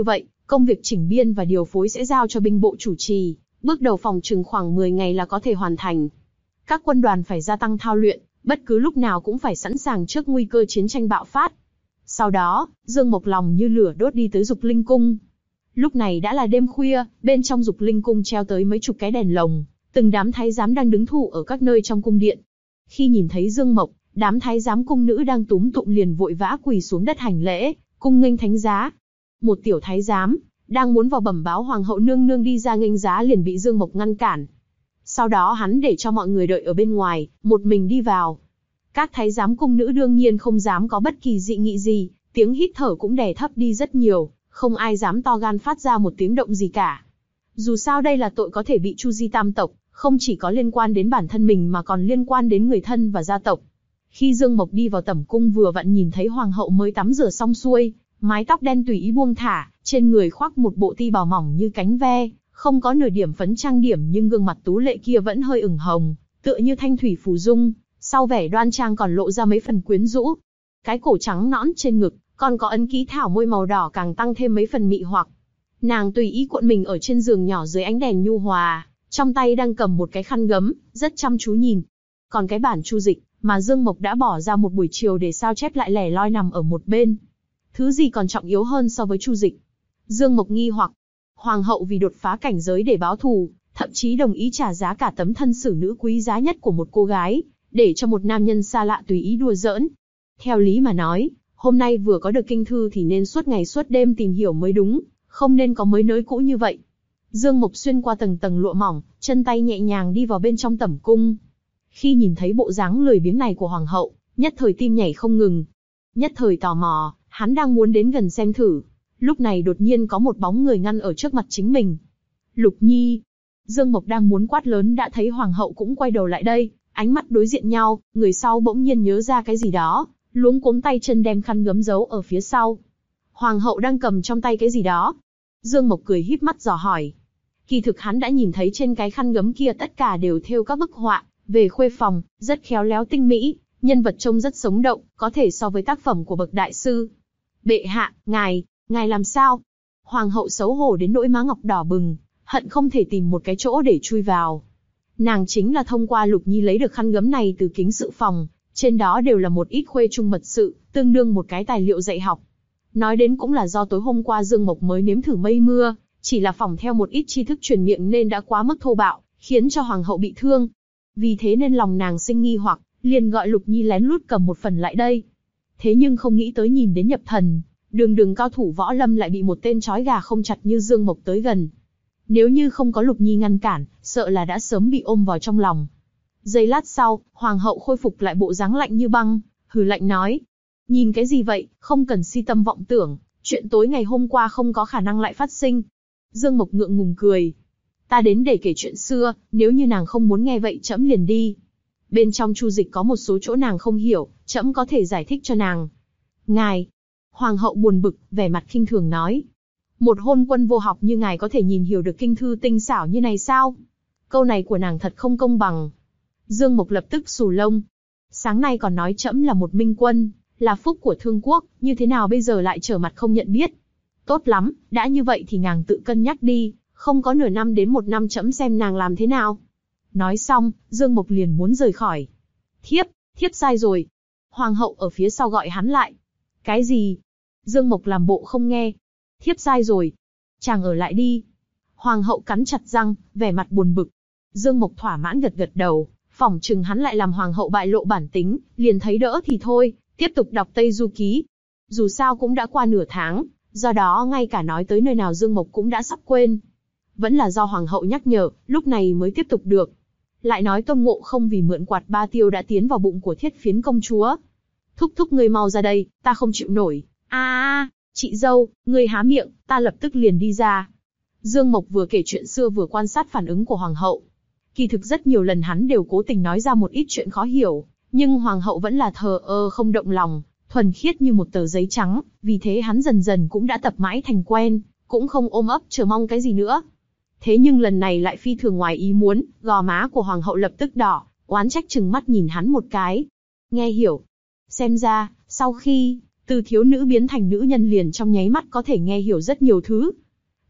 S2: Công việc chỉnh biên và điều phối sẽ giao cho binh bộ chủ trì, bước đầu phòng chừng khoảng mười ngày là có thể hoàn thành. Các quân đoàn phải gia tăng thao luyện, bất cứ lúc nào cũng phải sẵn sàng trước nguy cơ chiến tranh bạo phát. Sau đó, Dương Mộc lòng như lửa đốt đi tới Dục Linh Cung. Lúc này đã là đêm khuya, bên trong Dục Linh Cung treo tới mấy chục cái đèn lồng, từng đám thái giám đang đứng thủ ở các nơi trong cung điện. Khi nhìn thấy Dương Mộc, đám thái giám cung nữ đang túm tụm liền vội vã quỳ xuống đất hành lễ, cung nghênh thánh giá. Một tiểu thái giám đang muốn vào bẩm báo hoàng hậu nương nương đi ra nghênh giá liền bị Dương Mộc ngăn cản. Sau đó hắn để cho mọi người đợi ở bên ngoài, một mình đi vào. Các thái giám cung nữ đương nhiên không dám có bất kỳ dị nghị gì, tiếng hít thở cũng đè thấp đi rất nhiều, không ai dám to gan phát ra một tiếng động gì cả. Dù sao đây là tội có thể bị tru di tam tộc, không chỉ có liên quan đến bản thân mình mà còn liên quan đến người thân và gia tộc. Khi Dương Mộc đi vào tẩm cung vừa vặn nhìn thấy hoàng hậu mới tắm rửa xong xuôi, mái tóc đen tùy ý buông thả, trên người khoác một bộ ti bào mỏng như cánh ve, không có nửa điểm phấn trang điểm nhưng gương mặt tú lệ kia vẫn hơi ửng hồng, tựa như thanh thủy phù dung, sau vẻ đoan trang còn lộ ra mấy phần quyến rũ. Cái cổ trắng nõn trên ngực, còn có ấn ký thảo môi màu đỏ càng tăng thêm mấy phần mị hoặc. Nàng tùy ý cuộn mình ở trên giường nhỏ dưới ánh đèn nhu hòa, trong tay đang cầm một cái khăn gấm, rất chăm chú nhìn. Còn cái bản chu dịch mà Dương Mộc đã bỏ ra một buổi chiều để sao chép lại lẻ loi nằm ở một bên. Thứ gì còn trọng yếu hơn so với chu dịch? Dương Mộc nghi hoặc. Hoàng hậu vì đột phá cảnh giới để báo thù, thậm chí đồng ý trả giá cả tấm thân xử nữ quý giá nhất của một cô gái, để cho một nam nhân xa lạ tùy ý đùa giỡn. Theo lý mà nói, hôm nay vừa có được kinh thư thì nên suốt ngày suốt đêm tìm hiểu mới đúng, không nên có mới nới cũ như vậy. Dương Mộc xuyên qua tầng tầng lụa mỏng, chân tay nhẹ nhàng đi vào bên trong tẩm cung. Khi nhìn thấy bộ dáng lười biếng này của hoàng hậu, nhất thời tim nhảy không ngừng. Nhất thời tò mò, hắn đang muốn đến gần xem thử. Lúc này đột nhiên có một bóng người ngăn ở trước mặt chính mình. Lục Nhi. Dương Mộc đang muốn quát lớn đã thấy hoàng hậu cũng quay đầu lại đây, ánh mắt đối diện nhau, người sau bỗng nhiên nhớ ra cái gì đó, luống cuống tay chân đem khăn gấm giấu ở phía sau. Hoàng hậu đang cầm trong tay cái gì đó. Dương Mộc cười híp mắt dò hỏi. Kỳ thực hắn đã nhìn thấy trên cái khăn gấm kia tất cả đều thêu các bức họa về khuê phòng, rất khéo léo tinh mỹ, nhân vật trông rất sống động, có thể so với tác phẩm của bậc đại sư. Bệ hạ, ngài, ngài làm sao? Hoàng hậu xấu hổ đến nỗi má ngọc đỏ bừng, hận không thể tìm một cái chỗ để chui vào. Nàng chính là thông qua Lục Nhi lấy được khăn gấm này từ kính sự phòng, trên đó đều là một ít khuê trung mật sự, tương đương một cái tài liệu dạy học. Nói đến cũng là do tối hôm qua Dương Mộc mới nếm thử mây mưa, chỉ là phỏng theo một ít tri thức truyền miệng nên đã quá mức thô bạo, khiến cho hoàng hậu bị thương. Vì thế nên lòng nàng sinh nghi hoặc, liền gọi Lục Nhi lén lút cầm một phần lại đây. Thế nhưng không nghĩ tới nhìn đến nhập thần, đường đường cao thủ võ lâm lại bị một tên trói gà không chặt như Dương Mộc tới gần. Nếu như không có Lục Nhi ngăn cản, sợ là đã sớm bị ôm vào trong lòng. Giây lát sau, hoàng hậu khôi phục lại bộ dáng lạnh như băng, hừ lạnh nói: nhìn cái gì vậy, không cần si tâm vọng tưởng, chuyện tối ngày hôm qua không có khả năng lại phát sinh. Dương Mộc ngượng ngùng cười: ta đến để kể chuyện xưa, nếu như nàng không muốn nghe vậy trẫm liền đi. Bên trong chu dịch có một số chỗ nàng không hiểu, trẫm có thể giải thích cho nàng. Ngài, hoàng hậu buồn bực, vẻ mặt khinh thường nói: một hôn quân vô học như ngài có thể nhìn hiểu được kinh thư tinh xảo như này sao? Câu này của nàng thật không công bằng. Dương Mộc lập tức xù lông. Sáng nay còn nói trẫm là một minh quân, là phúc của thương quốc, như thế nào bây giờ lại trở mặt không nhận biết? Tốt lắm, đã như vậy thì nàng tự cân nhắc đi, không có nửa năm đến một năm trẫm xem nàng làm thế nào. Nói xong, Dương Mộc liền muốn rời khỏi. Thiếp, thiếp sai rồi. Hoàng hậu ở phía sau gọi hắn lại. Cái gì? Dương Mộc làm bộ không nghe. Thiếp sai rồi. Chàng ở lại đi. Hoàng hậu cắn chặt răng, vẻ mặt buồn bực. Dương Mộc thỏa mãn gật gật đầu, phỏng chừng hắn lại làm hoàng hậu bại lộ bản tính, liền thấy đỡ thì thôi, tiếp tục đọc Tây Du Ký. Dù sao cũng đã qua nửa tháng, do đó ngay cả nói tới nơi nào Dương Mộc cũng đã sắp quên. Vẫn là do hoàng hậu nhắc nhở, lúc này mới tiếp tục được. Lại nói Tôn Ngộ Không vì mượn quạt ba tiêu đã tiến vào bụng của Thiết Phiến công chúa. Thúc thúc ngươi mau ra đây, ta không chịu nổi. A a, chị dâu, ngươi há miệng, ta lập tức liền đi ra. Dương Mộc vừa kể chuyện xưa vừa quan sát phản ứng của hoàng hậu. Kỳ thực rất nhiều lần hắn đều cố tình nói ra một ít chuyện khó hiểu, nhưng hoàng hậu vẫn là thờ ơ không động lòng, thuần khiết như một tờ giấy trắng, vì thế hắn dần dần cũng đã tập mãi thành quen, cũng không ôm ấp chờ mong cái gì nữa. Thế nhưng lần này lại phi thường ngoài ý muốn, gò má của hoàng hậu lập tức đỏ, oán trách trừng mắt nhìn hắn một cái. Nghe hiểu. Xem ra, sau khi từ thiếu nữ biến thành nữ nhân liền trong nháy mắt có thể nghe hiểu rất nhiều thứ.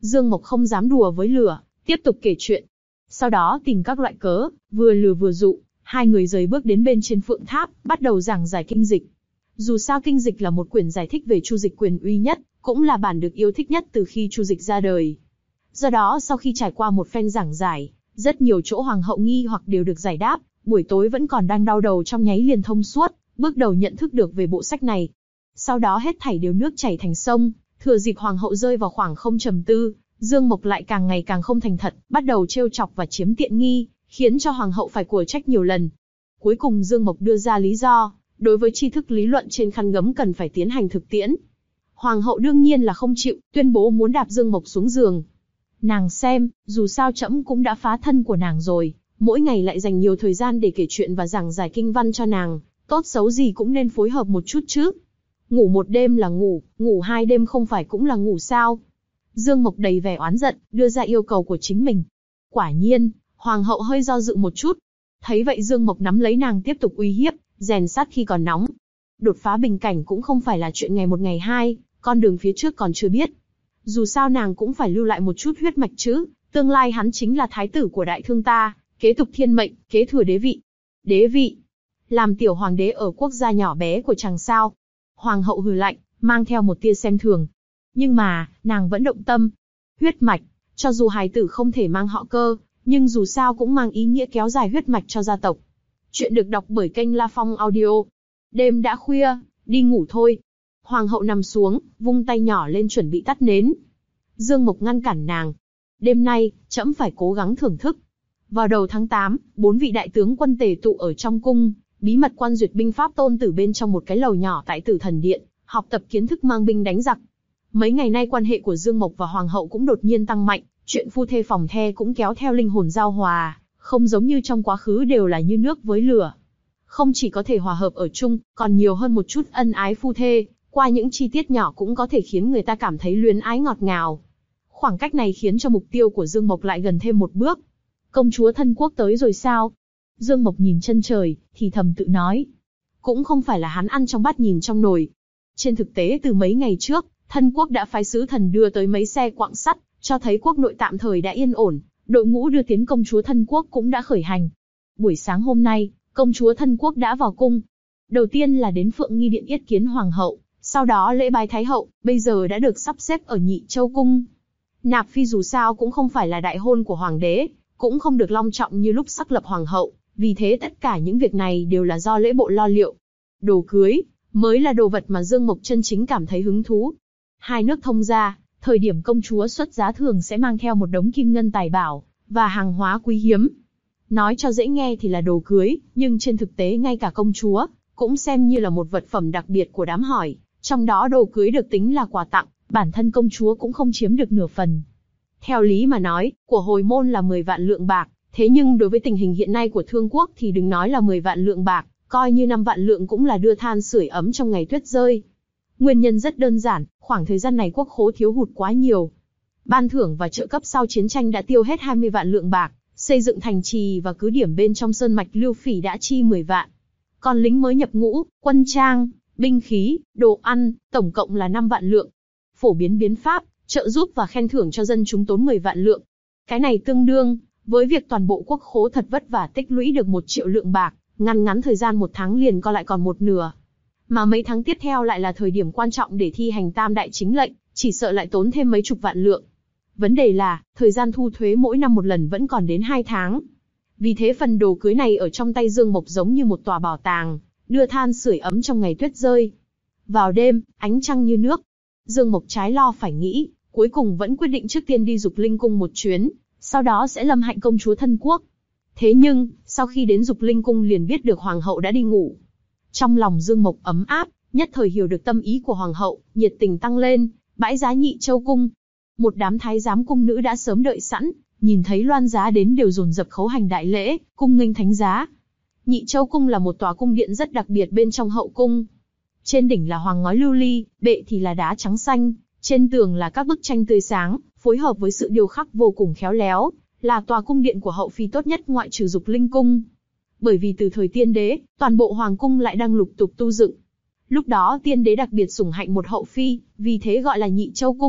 S2: Dương Mộc không dám đùa với lửa, tiếp tục kể chuyện. Sau đó tìm các loại cớ, vừa lừa vừa dụ, hai người rời bước đến bên trên phượng tháp, bắt đầu giảng giải kinh dịch. Dù sao kinh dịch là một quyển giải thích về Chu Dịch quyền uy nhất, cũng là bản được yêu thích nhất từ khi Chu Dịch ra đời. Do đó sau khi trải qua một phen giảng giải, rất nhiều chỗ hoàng hậu nghi hoặc đều được giải đáp, buổi tối vẫn còn đang đau đầu trong nháy liền thông suốt, bước đầu nhận thức được về bộ sách này. Sau đó hết thảy đều nước chảy thành sông, thừa dịp hoàng hậu rơi vào khoảng không trầm tư, Dương Mộc lại càng ngày càng không thành thật, bắt đầu trêu chọc và chiếm tiện nghi, khiến cho hoàng hậu phải của trách nhiều lần. Cuối cùng Dương Mộc đưa ra lý do, đối với tri thức lý luận trên khăn gấm cần phải tiến hành thực tiễn. Hoàng hậu đương nhiên là không chịu, tuyên bố muốn đạp Dương Mộc xuống giường. Nàng xem, dù sao trẫm cũng đã phá thân của nàng rồi, mỗi ngày lại dành nhiều thời gian để kể chuyện và giảng giải kinh văn cho nàng, tốt xấu gì cũng nên phối hợp một chút chứ. Ngủ một đêm là ngủ, ngủ hai đêm không phải cũng là ngủ sao? Dương Mộc đầy vẻ oán giận, đưa ra yêu cầu của chính mình. Quả nhiên, hoàng hậu hơi do dự một chút. Thấy vậy Dương Mộc nắm lấy nàng tiếp tục uy hiếp, rèn sắt khi còn nóng. Đột phá bình cảnh cũng không phải là chuyện ngày một ngày hai, con đường phía trước còn chưa biết. Dù sao nàng cũng phải lưu lại một chút huyết mạch chứ, tương lai hắn chính là thái tử của đại thương ta, kế tục thiên mệnh, kế thừa đế vị. Đế vị? Làm tiểu hoàng đế ở quốc gia nhỏ bé của chàng sao? Hoàng hậu hừ lạnh, mang theo một tia xem thường. Nhưng mà, nàng vẫn động tâm. Huyết mạch, cho dù hài tử không thể mang họ Cơ, nhưng dù sao cũng mang ý nghĩa kéo dài huyết mạch cho gia tộc. Chuyện được đọc bởi kênh La Phong Audio. Đêm đã khuya, đi ngủ thôi. Hoàng hậu nằm xuống, vung tay nhỏ lên chuẩn bị tắt nến. Dương Mộc ngăn cản nàng. Đêm nay, trẫm phải cố gắng thưởng thức. Vào đầu tháng tám, bốn vị đại tướng quân tề tụ ở trong cung, bí mật quan duyệt binh pháp tôn tử bên trong một cái lầu nhỏ tại Tử Thần Điện, học tập kiến thức mang binh đánh giặc. Mấy ngày nay quan hệ của Dương Mộc và Hoàng hậu cũng đột nhiên tăng mạnh, chuyện phu thê phòng the cũng kéo theo linh hồn giao hòa, không giống như trong quá khứ đều là như nước với lửa. Không chỉ có thể hòa hợp ở chung, còn nhiều hơn một chút ân ái phu thê, qua những chi tiết nhỏ cũng có thể khiến người ta cảm thấy luyến ái ngọt ngào. Khoảng cách này khiến cho mục tiêu của Dương Mộc lại gần thêm một bước. Công chúa thân quốc tới rồi sao? Dương Mộc nhìn chân trời, thì thầm tự nói. Cũng không phải là hắn ăn trong bát nhìn trong nồi. Trên thực tế từ mấy ngày trước, thân quốc đã phái sứ thần đưa tới mấy xe quặng sắt, cho thấy quốc nội tạm thời đã yên ổn, đội ngũ đưa tiến công chúa thân quốc cũng đã khởi hành. Buổi sáng hôm nay, công chúa thân quốc đã vào cung. Đầu tiên là đến Phượng Nghi Điện yết kiến hoàng hậu, sau đó lễ bái thái hậu, bây giờ đã được sắp xếp ở Nhị Châu cung. Nạp phi dù sao cũng không phải là đại hôn của hoàng đế, cũng không được long trọng như lúc sắc lập hoàng hậu, vì thế tất cả những việc này đều là do lễ bộ lo liệu. Đồ cưới mới là đồ vật mà Dương Mộc chân chính cảm thấy hứng thú. Hai nước thông gia, thời điểm công chúa xuất giá thường sẽ mang theo một đống kim ngân tài bảo và hàng hóa quý hiếm. Nói cho dễ nghe thì là đồ cưới, nhưng trên thực tế ngay cả công chúa cũng xem như là một vật phẩm đặc biệt của đám hỏi, trong đó đồ cưới được tính là quà tặng, bản thân công chúa cũng không chiếm được nửa phần. Theo lý mà nói, của hồi môn là mười vạn lượng bạc, thế nhưng đối với tình hình hiện nay của thương quốc thì đừng nói là mười vạn lượng bạc, coi như năm vạn lượng cũng là đưa than sưởi ấm trong ngày tuyết rơi. Nguyên nhân rất đơn giản, khoảng thời gian này quốc khố thiếu hụt quá nhiều. Ban thưởng và trợ cấp sau chiến tranh đã tiêu hết hai mươi vạn lượng bạc, xây dựng thành trì và cứ điểm bên trong sơn mạch Lưu Phỉ đã chi mười vạn. Còn lính mới nhập ngũ, quân trang, binh khí, đồ ăn, tổng cộng là năm vạn lượng. Phổ biến biến pháp, trợ giúp và khen thưởng cho dân chúng tốn mười vạn lượng. Cái này tương đương với việc toàn bộ quốc khố thật vất vả tích lũy được một triệu lượng bạc, ngăn ngắn thời gian một tháng liền co lại còn một nửa. Mà mấy tháng tiếp theo lại là thời điểm quan trọng để thi hành tam đại chính lệnh, chỉ sợ lại tốn thêm mấy chục vạn lượng. Vấn đề là, thời gian thu thuế mỗi năm một lần vẫn còn đến hai tháng. Vì thế phần đồ cưới này ở trong tay Dương Mộc giống như một tòa bảo tàng, đưa than sưởi ấm trong ngày tuyết rơi. Vào đêm, ánh trăng như nước. Dương Mộc trái lo phải nghĩ, cuối cùng vẫn quyết định trước tiên đi Dục Linh cung một chuyến, sau đó sẽ lâm hạnh công chúa thân quốc. Thế nhưng, sau khi đến Dục Linh cung liền biết được hoàng hậu đã đi ngủ. Trong lòng Dương Mộc ấm áp, nhất thời hiểu được tâm ý của hoàng hậu, nhiệt tình tăng lên, bãi giá Nhị Châu cung. Một đám thái giám cung nữ đã sớm đợi sẵn, nhìn thấy loan giá đến đều dồn dập khấu hành đại lễ, cung nghênh thánh giá. Nhị Châu cung là một tòa cung điện rất đặc biệt bên trong hậu cung. Trên đỉnh là hoàng ngói lưu ly, bệ thì là đá trắng xanh, trên tường là các bức tranh tươi sáng, phối hợp với sự điêu khắc vô cùng khéo léo, là tòa cung điện của hậu phi tốt nhất ngoại trừ Dục Linh cung. Bởi vì từ thời tiên đế, toàn bộ hoàng cung lại đang lục tục tu dựng. Lúc đó tiên đế đặc biệt sủng hạnh một hậu phi, vì thế gọi là Nhị Châu cung,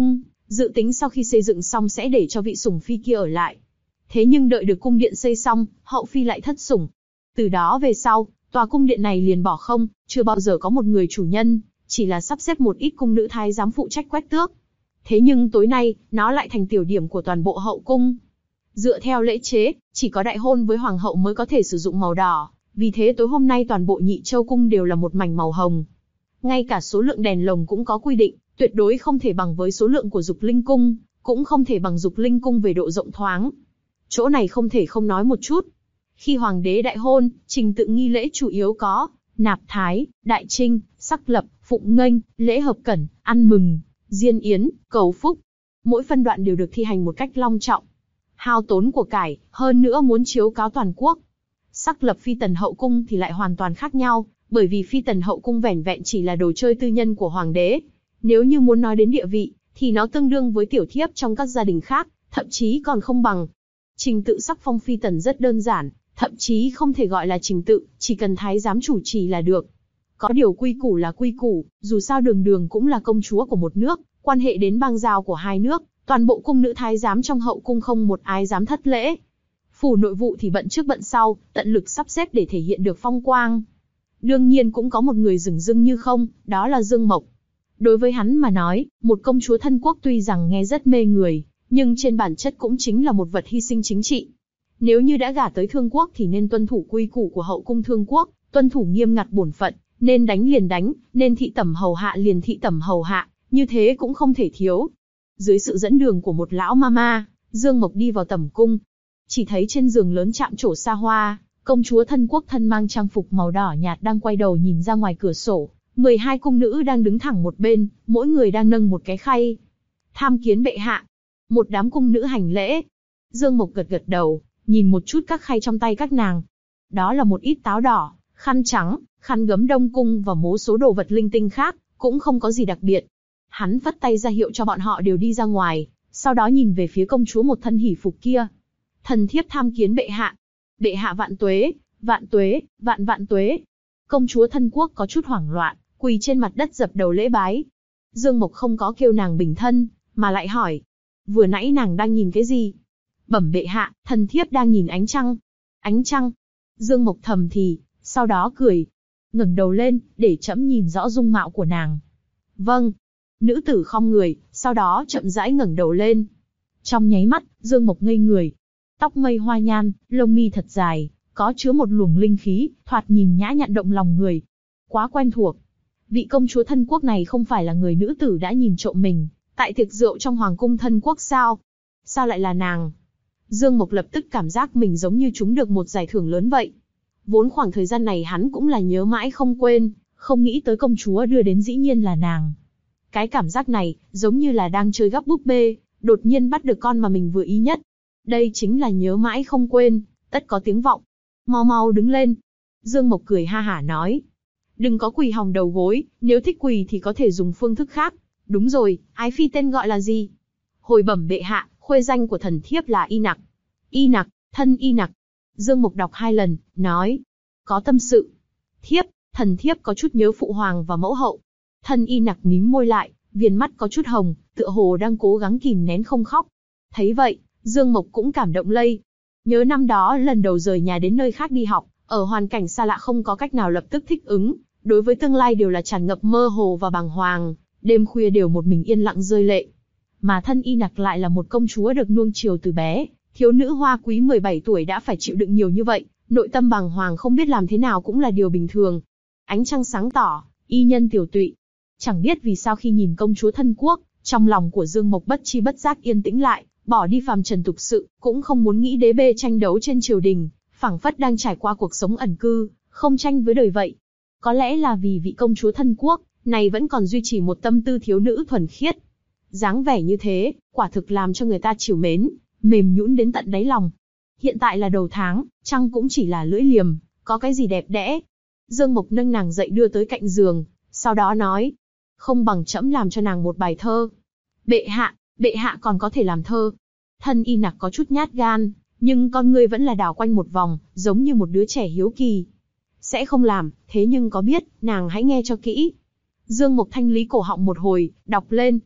S2: dự tính sau khi xây dựng xong sẽ để cho vị sủng phi kia ở lại. Thế nhưng đợi được cung điện xây xong, hậu phi lại thất sủng. Từ đó về sau, tòa cung điện này liền bỏ không, chưa bao giờ có một người chủ nhân, chỉ là sắp xếp một ít cung nữ thái giám phụ trách quét tước. Thế nhưng tối nay, nó lại thành tiểu điểm của toàn bộ hậu cung. Dựa theo lễ chế, chỉ có đại hôn với hoàng hậu mới có thể sử dụng màu đỏ, vì thế tối hôm nay toàn bộ Nhị Châu cung đều là một mảnh màu hồng. Ngay cả số lượng đèn lồng cũng có quy định, tuyệt đối không thể bằng với số lượng của Dục Linh cung, cũng không thể bằng Dục Linh cung về độ rộng thoáng. Chỗ này không thể không nói một chút. Khi hoàng đế đại hôn, trình tự nghi lễ chủ yếu có nạp thái, đại trinh, sắc lập, phụng nghênh, lễ hợp cẩn, ăn mừng, diên yến, cầu phúc. Mỗi phân đoạn đều được thi hành một cách long trọng, hao tốn của cải, hơn nữa muốn chiếu cáo toàn quốc. Sắc lập phi tần hậu cung thì lại hoàn toàn khác nhau, bởi vì phi tần hậu cung vẻn vẹn chỉ là đồ chơi tư nhân của hoàng đế. Nếu như muốn nói đến địa vị, thì nó tương đương với tiểu thiếp trong các gia đình khác, thậm chí còn không bằng. Trình tự sắc phong phi tần rất đơn giản, thậm chí không thể gọi là trình tự, chỉ cần thái giám chủ trì là được. Có điều quy củ là quy củ, dù sao đường đường cũng là công chúa của một nước, quan hệ đến bang giao của hai nước, toàn bộ cung nữ thái giám trong hậu cung không một ai dám thất lễ. Phủ nội vụ thì bận trước bận sau, tận lực sắp xếp để thể hiện được phong quang. Đương nhiên cũng có một người dửng dưng như không, đó là Dương Mộc. Đối với hắn mà nói, một công chúa thân quốc tuy rằng nghe rất mê người, nhưng trên bản chất cũng chính là một vật hy sinh chính trị. Nếu như đã gả tới Thương quốc thì nên tuân thủ quy củ của hậu cung Thương quốc, tuân thủ nghiêm ngặt bổn phận, nên đánh liền đánh, nên thị tẩm hầu hạ liền thị tẩm hầu hạ, như thế cũng không thể thiếu. Dưới sự dẫn đường của một lão mama, Dương Mộc đi vào tẩm cung. Chỉ thấy trên giường lớn chạm trổ xa hoa, công chúa thân quốc thân mang trang phục màu đỏ nhạt đang quay đầu nhìn ra ngoài cửa sổ. mười hai cung nữ đang đứng thẳng một bên, mỗi người đang nâng một cái khay. Tham kiến bệ hạ. Một đám cung nữ hành lễ. Dương Mộc gật gật đầu, nhìn một chút các khay trong tay các nàng. Đó là một ít táo đỏ, khăn trắng, khăn gấm đông cung và một số đồ vật linh tinh khác, cũng không có gì đặc biệt. Hắn phất tay ra hiệu cho bọn họ đều đi ra ngoài, sau đó nhìn về phía công chúa một thân hỉ phục kia. Thần thiếp tham kiến bệ hạ. Bệ hạ vạn tuế, vạn tuế, vạn vạn tuế. Công chúa thân quốc có chút hoảng loạn, quỳ trên mặt đất dập đầu lễ bái. Dương Mộc không có kêu nàng bình thân, mà lại hỏi. Vừa nãy nàng đang nhìn cái gì? Bẩm bệ hạ, thần thiếp đang nhìn ánh trăng. Ánh trăng. Dương Mộc thầm thì, sau đó cười. Ngẩng đầu lên, để trẫm nhìn rõ dung mạo của nàng. Vâng. Nữ tử khom người, sau đó chậm rãi ngẩng đầu lên. Trong nháy mắt, Dương Mộc ngây người. Tóc mây hoa nhan, lông mi thật dài, có chứa một luồng linh khí, thoạt nhìn nhã nhặn động lòng người. Quá quen thuộc. Vị công chúa thân quốc này không phải là người nữ tử đã nhìn trộm mình tại tiệc rượu trong hoàng cung thân quốc sao? Sao lại là nàng? Dương Mộc lập tức cảm giác mình giống như trúng được một giải thưởng lớn vậy. Vốn khoảng thời gian này hắn cũng là nhớ mãi không quên, không nghĩ tới công chúa đưa đến dĩ nhiên là nàng. Cái cảm giác này, giống như là đang chơi gắp búp bê, đột nhiên bắt được con mà mình vừa ý nhất. Đây chính là nhớ mãi không quên, tất có tiếng vọng. Mau mau đứng lên. Dương Mộc cười ha hả nói. Đừng có quỳ hòng đầu gối, nếu thích quỳ thì có thể dùng phương thức khác. Đúng rồi, ái phi tên gọi là gì? Hồi bẩm bệ hạ, khuê danh của thần thiếp là Y Nặc. Y Nặc, thân Y Nặc. Dương Mộc đọc hai lần, nói. Có tâm sự. Thiếp, thần thiếp có chút nhớ phụ hoàng và mẫu hậu. Thân Y Nặc mím môi lại, viền mắt có chút hồng, tựa hồ đang cố gắng kìm nén không khóc. Thấy vậy, Dương Mộc cũng cảm động lây. Nhớ năm đó lần đầu rời nhà đến nơi khác đi học, ở hoàn cảnh xa lạ không có cách nào lập tức thích ứng, đối với tương lai đều là tràn ngập mơ hồ và bàng hoàng, đêm khuya đều một mình yên lặng rơi lệ. Mà thân Y Nặc lại là một công chúa được nuông chiều từ bé, thiếu nữ hoa quý mười bảy tuổi đã phải chịu đựng nhiều như vậy, nội tâm bàng hoàng không biết làm thế nào cũng là điều bình thường. Ánh trăng sáng tỏ, y nhân tiểu tụy. Chẳng biết vì sao khi nhìn công chúa thân quốc, trong lòng của Dương Mộc bất chi bất giác yên tĩnh lại, bỏ đi phàm trần tục sự, cũng không muốn nghĩ đế bê tranh đấu trên triều đình, phảng phất đang trải qua cuộc sống ẩn cư, không tranh với đời vậy. Có lẽ là vì vị công chúa thân quốc này vẫn còn duy trì một tâm tư thiếu nữ thuần khiết. Dáng vẻ như thế, quả thực làm cho người ta trìu mến, mềm nhũn đến tận đáy lòng. Hiện tại là đầu tháng, trăng cũng chỉ là lưỡi liềm, có cái gì đẹp đẽ. Dương Mộc nâng nàng dậy đưa tới cạnh giường, sau đó nói, không bằng trẫm làm cho nàng một bài thơ. Bệ hạ, bệ hạ còn có thể làm thơ. Thân Y Nặc có chút nhát gan, nhưng con ngươi vẫn là đảo quanh một vòng, giống như một đứa trẻ hiếu kỳ. Sẽ không làm, thế nhưng có biết, nàng hãy nghe cho kỹ. Dương Mộc thanh lý cổ họng một hồi, đọc lên.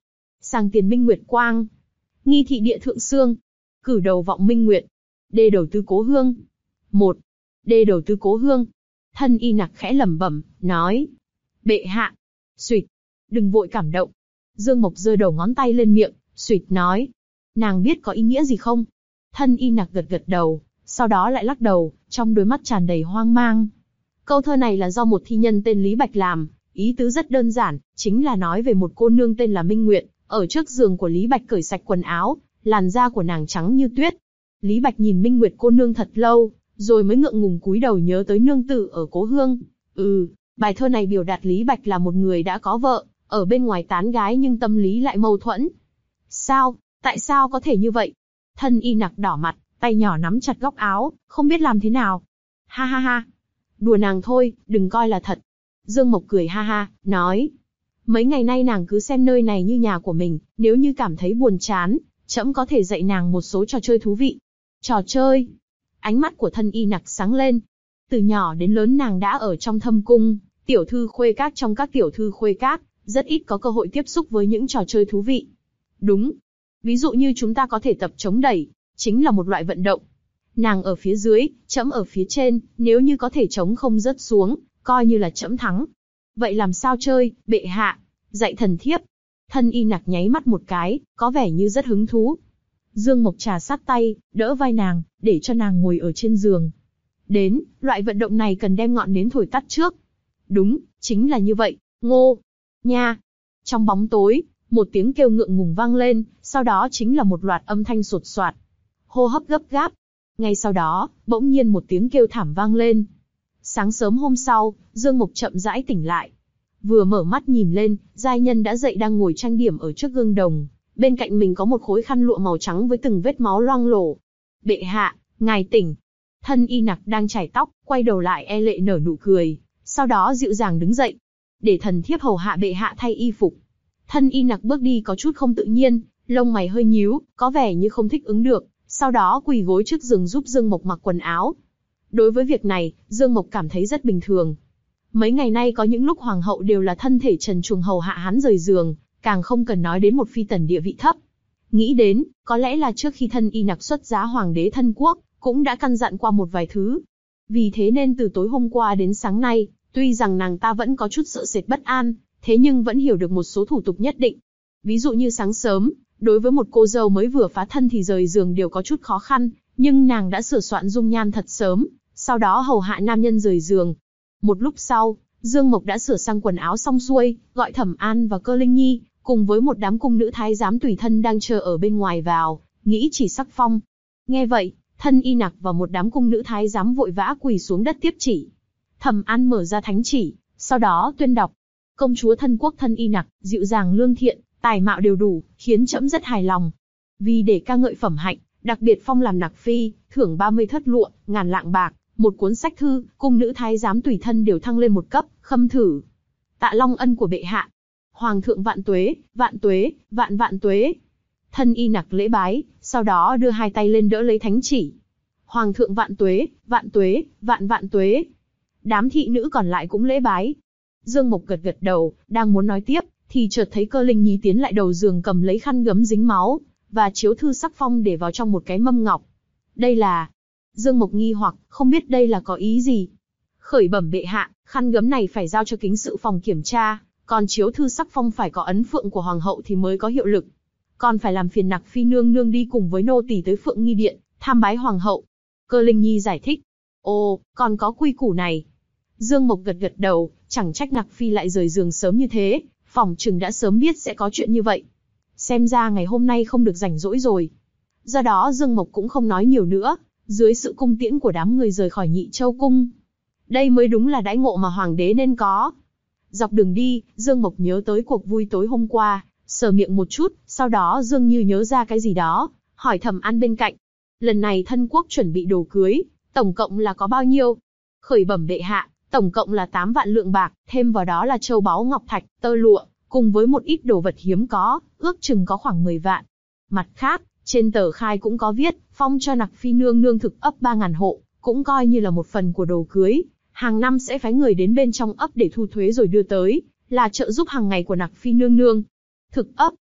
S2: Sang tiền minh nguyệt quang. Nghi thị địa thượng xương. Cử đầu vọng minh nguyệt. Đê đầu tư cố hương. Một. Đê đầu tư cố hương. Thân y nặc khẽ lẩm bẩm, nói. Bệ hạ. Xuyệt. Đừng vội cảm động. Dương Mộc giơ đầu ngón tay lên miệng, xuyệt nói. Nàng biết có ý nghĩa gì không? Thân y nặc gật gật đầu, sau đó lại lắc đầu, trong đôi mắt tràn đầy hoang mang. Câu thơ này là do một thi nhân tên Lý Bạch làm, ý tứ rất đơn giản, chính là nói về một cô nương tên là Minh Nguyệt, ở trước giường của Lý Bạch cởi sạch quần áo, làn da của nàng trắng như tuyết. Lý Bạch nhìn Minh Nguyệt cô nương thật lâu, rồi mới ngượng ngùng cúi đầu nhớ tới nương tử ở cố hương. Ừ, bài thơ này biểu đạt Lý Bạch là một người đã có vợ, ở bên ngoài tán gái nhưng tâm lý lại mâu thuẫn. Sao? Tại sao có thể như vậy? Thân y nặc đỏ mặt, tay nhỏ nắm chặt góc áo, không biết làm thế nào. Ha ha ha. Đùa nàng thôi, đừng coi là thật. Dương Mộc cười ha ha, nói. Mấy ngày nay nàng cứ xem nơi này như nhà của mình, nếu như cảm thấy buồn chán, trẫm có thể dạy nàng một số trò chơi thú vị. Trò chơi? Ánh mắt của thân y nặc sáng lên. Từ nhỏ đến lớn nàng đã ở trong thâm cung, tiểu thư khuê các trong các tiểu thư khuê các, rất ít có cơ hội tiếp xúc với những trò chơi thú vị. Đúng. Ví dụ như chúng ta có thể tập chống đẩy, chính là một loại vận động. Nàng ở phía dưới, trẫm ở phía trên, nếu như có thể chống không rớt xuống, coi như là trẫm thắng. Vậy làm sao chơi, bệ hạ? Dạy thần thiếp. Thân y nặc nháy mắt một cái, có vẻ như rất hứng thú. Dương Mộc trà sát tay, đỡ vai nàng, để cho nàng ngồi ở trên giường. Đến, loại vận động này cần đem ngọn nến thổi tắt trước. Đúng, chính là như vậy, ngô, nha. Trong bóng tối, một tiếng kêu ngượng ngùng vang lên, sau đó chính là một loạt âm thanh sột soạt. Hô hấp gấp gáp. Ngay sau đó, bỗng nhiên một tiếng kêu thảm vang lên. Sáng sớm hôm sau, Dương Mộc chậm rãi tỉnh lại. Vừa mở mắt nhìn lên, giai nhân đã dậy đang ngồi trang điểm ở trước gương đồng. Bên cạnh mình có một khối khăn lụa màu trắng với từng vết máu loang lổ. Bệ hạ, ngài tỉnh. Thân y nặc đang chải tóc, quay đầu lại e lệ nở nụ cười, sau đó dịu dàng đứng dậy. Để thần thiếp hầu hạ bệ hạ thay y phục. Thân y nặc bước đi có chút không tự nhiên, lông mày hơi nhíu, có vẻ như không thích ứng được, sau đó quỳ gối trước giường giúp Dương Mộc mặc quần áo. Đối với việc này, Dương Mộc cảm thấy rất bình thường. Mấy ngày nay có những lúc hoàng hậu đều là thân thể trần truồng hầu hạ hắn rời giường, càng không cần nói đến một phi tần địa vị thấp. Nghĩ đến, có lẽ là trước khi thân y nặc xuất giá hoàng đế thân quốc, cũng đã căn dặn qua một vài thứ. Vì thế nên từ tối hôm qua đến sáng nay, tuy rằng nàng ta vẫn có chút sợ sệt bất an, thế nhưng vẫn hiểu được một số thủ tục nhất định. Ví dụ như sáng sớm, đối với một cô dâu mới vừa phá thân thì rời giường đều có chút khó khăn, nhưng nàng đã sửa soạn dung nhan thật sớm, sau đó hầu hạ nam nhân rời giường. Một lúc sau, Dương Mộc đã sửa sang quần áo xong xuôi, gọi Thẩm An và Cơ Linh Nhi, cùng với một đám cung nữ thái giám tùy thân đang chờ ở bên ngoài vào, nghĩ chỉ sắc phong. Nghe vậy, thân y nặc và một đám cung nữ thái giám vội vã quỳ xuống đất tiếp chỉ. Thẩm An mở ra thánh chỉ, sau đó tuyên đọc. Công chúa thân quốc thân y nặc, dịu dàng lương thiện, tài mạo đều đủ, khiến trẫm rất hài lòng. Vì để ca ngợi phẩm hạnh, đặc biệt phong làm nặc phi, thưởng ba mươi thất lụa, ngàn lạng bạc, một cuốn sách thư, cung nữ thái giám tùy thân đều thăng lên một cấp, khâm thử. Tạ long ân của bệ hạ. Hoàng thượng vạn tuế, vạn tuế, vạn vạn tuế. Thân y nặc lễ bái, sau đó đưa hai tay lên đỡ lấy thánh chỉ. Hoàng thượng vạn tuế, vạn tuế, vạn vạn tuế. Đám thị nữ còn lại cũng lễ bái. Dương Mộc gật gật đầu, đang muốn nói tiếp, thì chợt thấy Cơ Linh Nhi tiến lại đầu giường cầm lấy khăn gấm dính máu, và chiếu thư sắc phong để vào trong một cái mâm ngọc. Đây là... Dương Mộc nghi hoặc, không biết đây là có ý gì. Khởi bẩm bệ hạ, khăn gấm này phải giao cho kính sự phòng kiểm tra, còn chiếu thư sắc phong phải có ấn phượng của hoàng hậu thì mới có hiệu lực. Còn phải làm phiền nặc phi nương nương đi cùng với nô tỳ tới Phượng Nghi Điện, tham bái hoàng hậu. Cơ Linh Nhi giải thích. Ồ, còn có quy củ này. Dương Mộc gật gật đầu, chẳng trách nặc phi lại rời giường sớm như thế, phỏng chừng đã sớm biết sẽ có chuyện như vậy. Xem ra ngày hôm nay không được rảnh rỗi rồi. Do đó Dương Mộc cũng không nói nhiều nữa, dưới sự cung tiễn của đám người rời khỏi Nhị Châu cung. Đây mới đúng là đãi ngộ mà hoàng đế nên có. Dọc đường đi, Dương Mộc nhớ tới cuộc vui tối hôm qua, sờ miệng một chút, sau đó Dương như nhớ ra cái gì đó, hỏi Thẩm An bên cạnh. Lần này thân quốc chuẩn bị đồ cưới, tổng cộng là có bao nhiêu? Khởi bẩm bệ hạ, tổng cộng là tám vạn lượng bạc, thêm vào đó là châu báu ngọc thạch, tơ lụa, cùng với một ít đồ vật hiếm có, ước chừng có khoảng mười vạn. Mặt khác, trên tờ khai cũng có viết, phong cho nặc phi nương nương thực ấp ba ngàn hộ, cũng coi như là một phần của đồ cưới. Hàng năm sẽ phái người đến bên trong ấp để thu thuế rồi đưa tới, là trợ giúp hàng ngày của nặc phi nương nương. Thực ấp,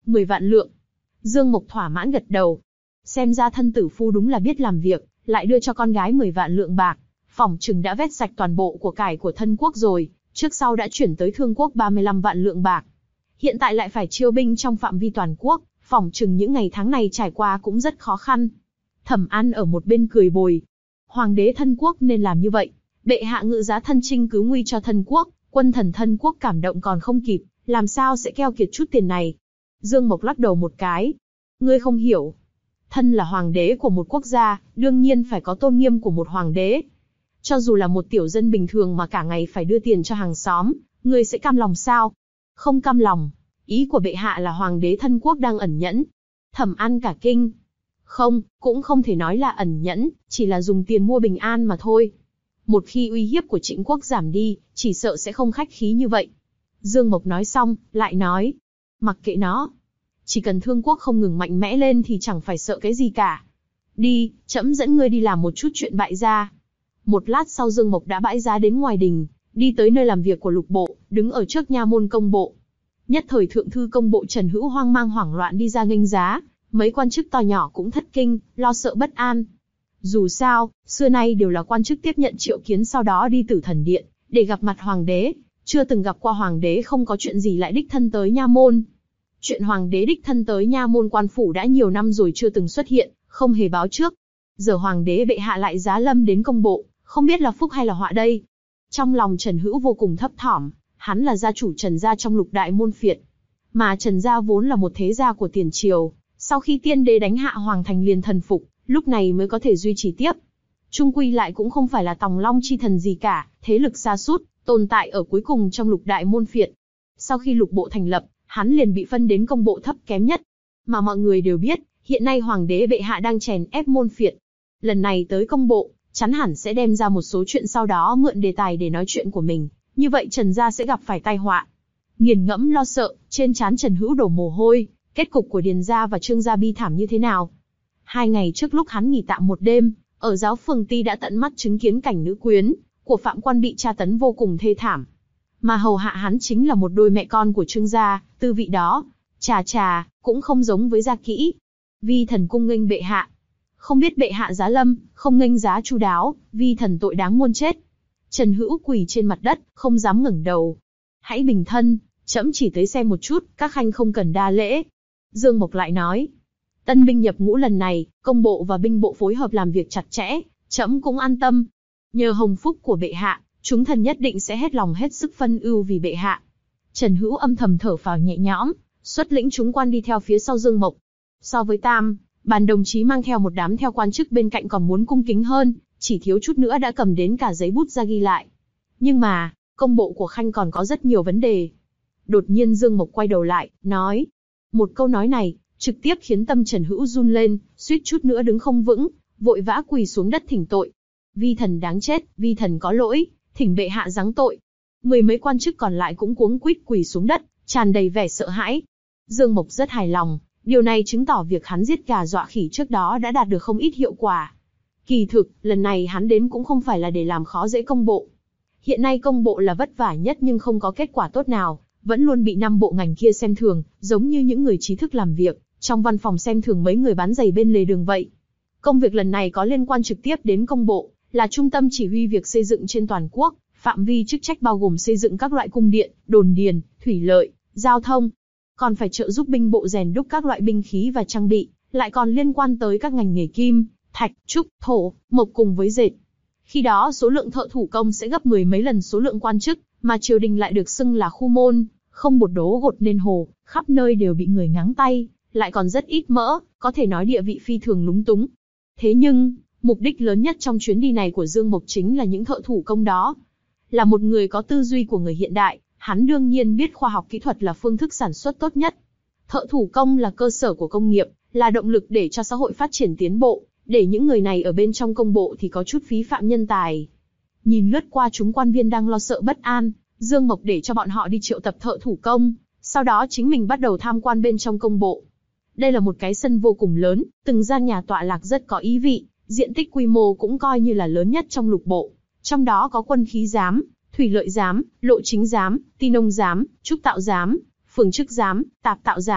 S2: mười vạn lượng. Dương Mộc thỏa mãn gật đầu. Xem ra thân tử phu đúng là biết làm việc, lại đưa cho con gái mười vạn lượng bạc. Phỏng chừng đã vét sạch toàn bộ của cải của thân quốc rồi, trước sau đã chuyển tới thương quốc ba mươi lăm vạn lượng bạc. Hiện tại lại phải chiêu binh trong phạm vi toàn quốc, phỏng chừng những ngày tháng này trải qua cũng rất khó khăn. Thẩm An ở một bên cười bồi. Hoàng đế thân quốc nên làm như vậy. Bệ hạ ngự giá thân chinh cứu nguy cho thân quốc, quân thần thân quốc cảm động còn không kịp, làm sao sẽ keo kiệt chút tiền này. Dương Mộc lắc đầu một cái. Ngươi không hiểu. Thân là hoàng đế của một quốc gia, đương nhiên phải có tôn nghiêm của một hoàng đế. Cho dù là một tiểu dân bình thường mà cả ngày phải đưa tiền cho hàng xóm, ngươi sẽ cam lòng sao? Không cam lòng. Ý của bệ hạ là hoàng đế thân quốc đang ẩn nhẫn. Thẩm An cả kinh. Không, cũng không thể nói là ẩn nhẫn, chỉ là dùng tiền mua bình an mà thôi. Một khi uy hiếp của Trịnh quốc giảm đi, chỉ sợ sẽ không khách khí như vậy. Dương Mộc nói xong, lại nói. Mặc kệ nó. Chỉ cần thương quốc không ngừng mạnh mẽ lên thì chẳng phải sợ cái gì cả. Đi, trẫm dẫn ngươi đi làm một chút chuyện bại gia. Một lát sau Dương Mộc đã bãi giá đến ngoài đình, đi tới nơi làm việc của lục bộ, đứng ở trước nha môn công bộ. Nhất thời thượng thư công bộ Trần Hữu hoang mang hoảng loạn đi ra nghênh giá, mấy quan chức to nhỏ cũng thất kinh, lo sợ bất an. Dù sao, xưa nay đều là quan chức tiếp nhận triệu kiến sau đó đi Tử Thần Điện, để gặp mặt hoàng đế, chưa từng gặp qua hoàng đế không có chuyện gì lại đích thân tới nha môn. Chuyện hoàng đế đích thân tới nha môn quan phủ đã nhiều năm rồi chưa từng xuất hiện, không hề báo trước. Giờ hoàng đế bệ hạ lại giá lâm đến công bộ, không biết là phúc hay là họa đây. Trong lòng Trần Hữu vô cùng thấp thỏm, hắn là gia chủ Trần gia trong lục đại môn phiệt. Mà Trần gia vốn là một thế gia của tiền triều, sau khi tiên đế đánh hạ hoàng thành liền thần phục, lúc này mới có thể duy trì tiếp. Trung quy lại cũng không phải là tòng long chi thần gì cả, thế lực sa sút, tồn tại ở cuối cùng trong lục đại môn phiệt. Sau khi lục bộ thành lập, hắn liền bị phân đến công bộ thấp kém nhất. Mà mọi người đều biết, hiện nay hoàng đế bệ hạ đang chèn ép môn phiệt. Lần này tới công bộ, chắn hẳn sẽ đem ra một số chuyện sau đó mượn đề tài để nói chuyện của mình. Như vậy Trần gia sẽ gặp phải tai họa. Nghiền ngẫm lo sợ, trên trán Trần Hữu đổ mồ hôi, kết cục của Điền gia và Trương gia bi thảm như thế nào. Hai ngày trước lúc hắn nghỉ tạm một đêm, ở giáo phường Ti đã tận mắt chứng kiến cảnh nữ quyến của phạm quan bị tra tấn vô cùng thê thảm. Mà hầu hạ hắn chính là một đôi mẹ con của Trương gia, tư vị đó, chà chà, cũng không giống với gia kỹ. Vi thần cung nghênh bệ hạ. Không biết bệ hạ giá lâm, không nghênh giá chu đáo, vi thần tội đáng muôn chết. Trần Hữu quỳ trên mặt đất, không dám ngẩng đầu. Hãy bình thân, trẫm chỉ tới xem một chút, các khanh không cần đa lễ. Dương Mộc lại nói. Tân binh nhập ngũ lần này, công bộ và binh bộ phối hợp làm việc chặt chẽ, trẫm cũng an tâm. Nhờ hồng phúc của bệ hạ, chúng thần nhất định sẽ hết lòng hết sức phân ưu vì bệ hạ. Trần Hữu âm thầm thở phào nhẹ nhõm, xuất lĩnh chúng quan đi theo phía sau Dương Mộc. So với Tam, Bàn đồng chí mang theo một đám theo quan chức bên cạnh còn muốn cung kính hơn, chỉ thiếu chút nữa đã cầm đến cả giấy bút ra ghi lại. Nhưng mà, công bộ của Khanh còn có rất nhiều vấn đề. Đột nhiên Dương Mộc quay đầu lại, nói. Một câu nói này, trực tiếp khiến tâm Trần Hữu run lên, suýt chút nữa đứng không vững, vội vã quỳ xuống đất thỉnh tội. Vi thần đáng chết, vi thần có lỗi, thỉnh bệ hạ giáng tội. Mười mấy quan chức còn lại cũng cuống quýt quỳ xuống đất, tràn đầy vẻ sợ hãi. Dương Mộc rất hài lòng, điều này chứng tỏ việc hắn giết gà dọa khỉ trước đó đã đạt được không ít hiệu quả. Kỳ thực, lần này hắn đến cũng không phải là để làm khó dễ công bộ. Hiện nay công bộ là vất vả nhất nhưng không có kết quả tốt nào, vẫn luôn bị năm bộ ngành kia xem thường, giống như những người trí thức làm việc, trong văn phòng xem thường mấy người bán giày bên lề đường vậy. Công việc lần này có liên quan trực tiếp đến công bộ, là trung tâm chỉ huy việc xây dựng trên toàn quốc, phạm vi chức trách bao gồm xây dựng các loại cung điện, đồn điền, thủy lợi, giao thông. Còn phải trợ giúp binh bộ rèn đúc các loại binh khí và trang bị, lại còn liên quan tới các ngành nghề kim, thạch, trúc, thổ, mộc cùng với dệt. Khi đó số lượng thợ thủ công sẽ gấp mười mấy lần số lượng quan chức, mà triều đình lại được xưng là khu môn, không bột đố gột nên hồ, khắp nơi đều bị người ngáng tay, lại còn rất ít mỡ, có thể nói địa vị phi thường lúng túng. Thế nhưng, mục đích lớn nhất trong chuyến đi này của Dương Mộc chính là những thợ thủ công đó. Là một người có tư duy của người hiện đại, hắn đương nhiên biết khoa học kỹ thuật là phương thức sản xuất tốt nhất. Thợ thủ công là cơ sở của công nghiệp, là động lực để cho xã hội phát triển tiến bộ, để những người này ở bên trong công bộ thì có chút phí phạm nhân tài. Nhìn lướt qua chúng quan viên đang lo sợ bất an, Dương Mộc để cho bọn họ đi triệu tập thợ thủ công, sau đó chính mình bắt đầu tham quan bên trong công bộ. Đây là một cái sân vô cùng lớn, từng gian nhà tọa lạc rất có ý vị, diện tích quy mô cũng coi như là lớn nhất trong lục bộ. Trong đó có quân khí giám, thủy lợi giám, lộ chính giám, ti nông giám, trúc tạo giám, phường chức giám, tạp tạo giám,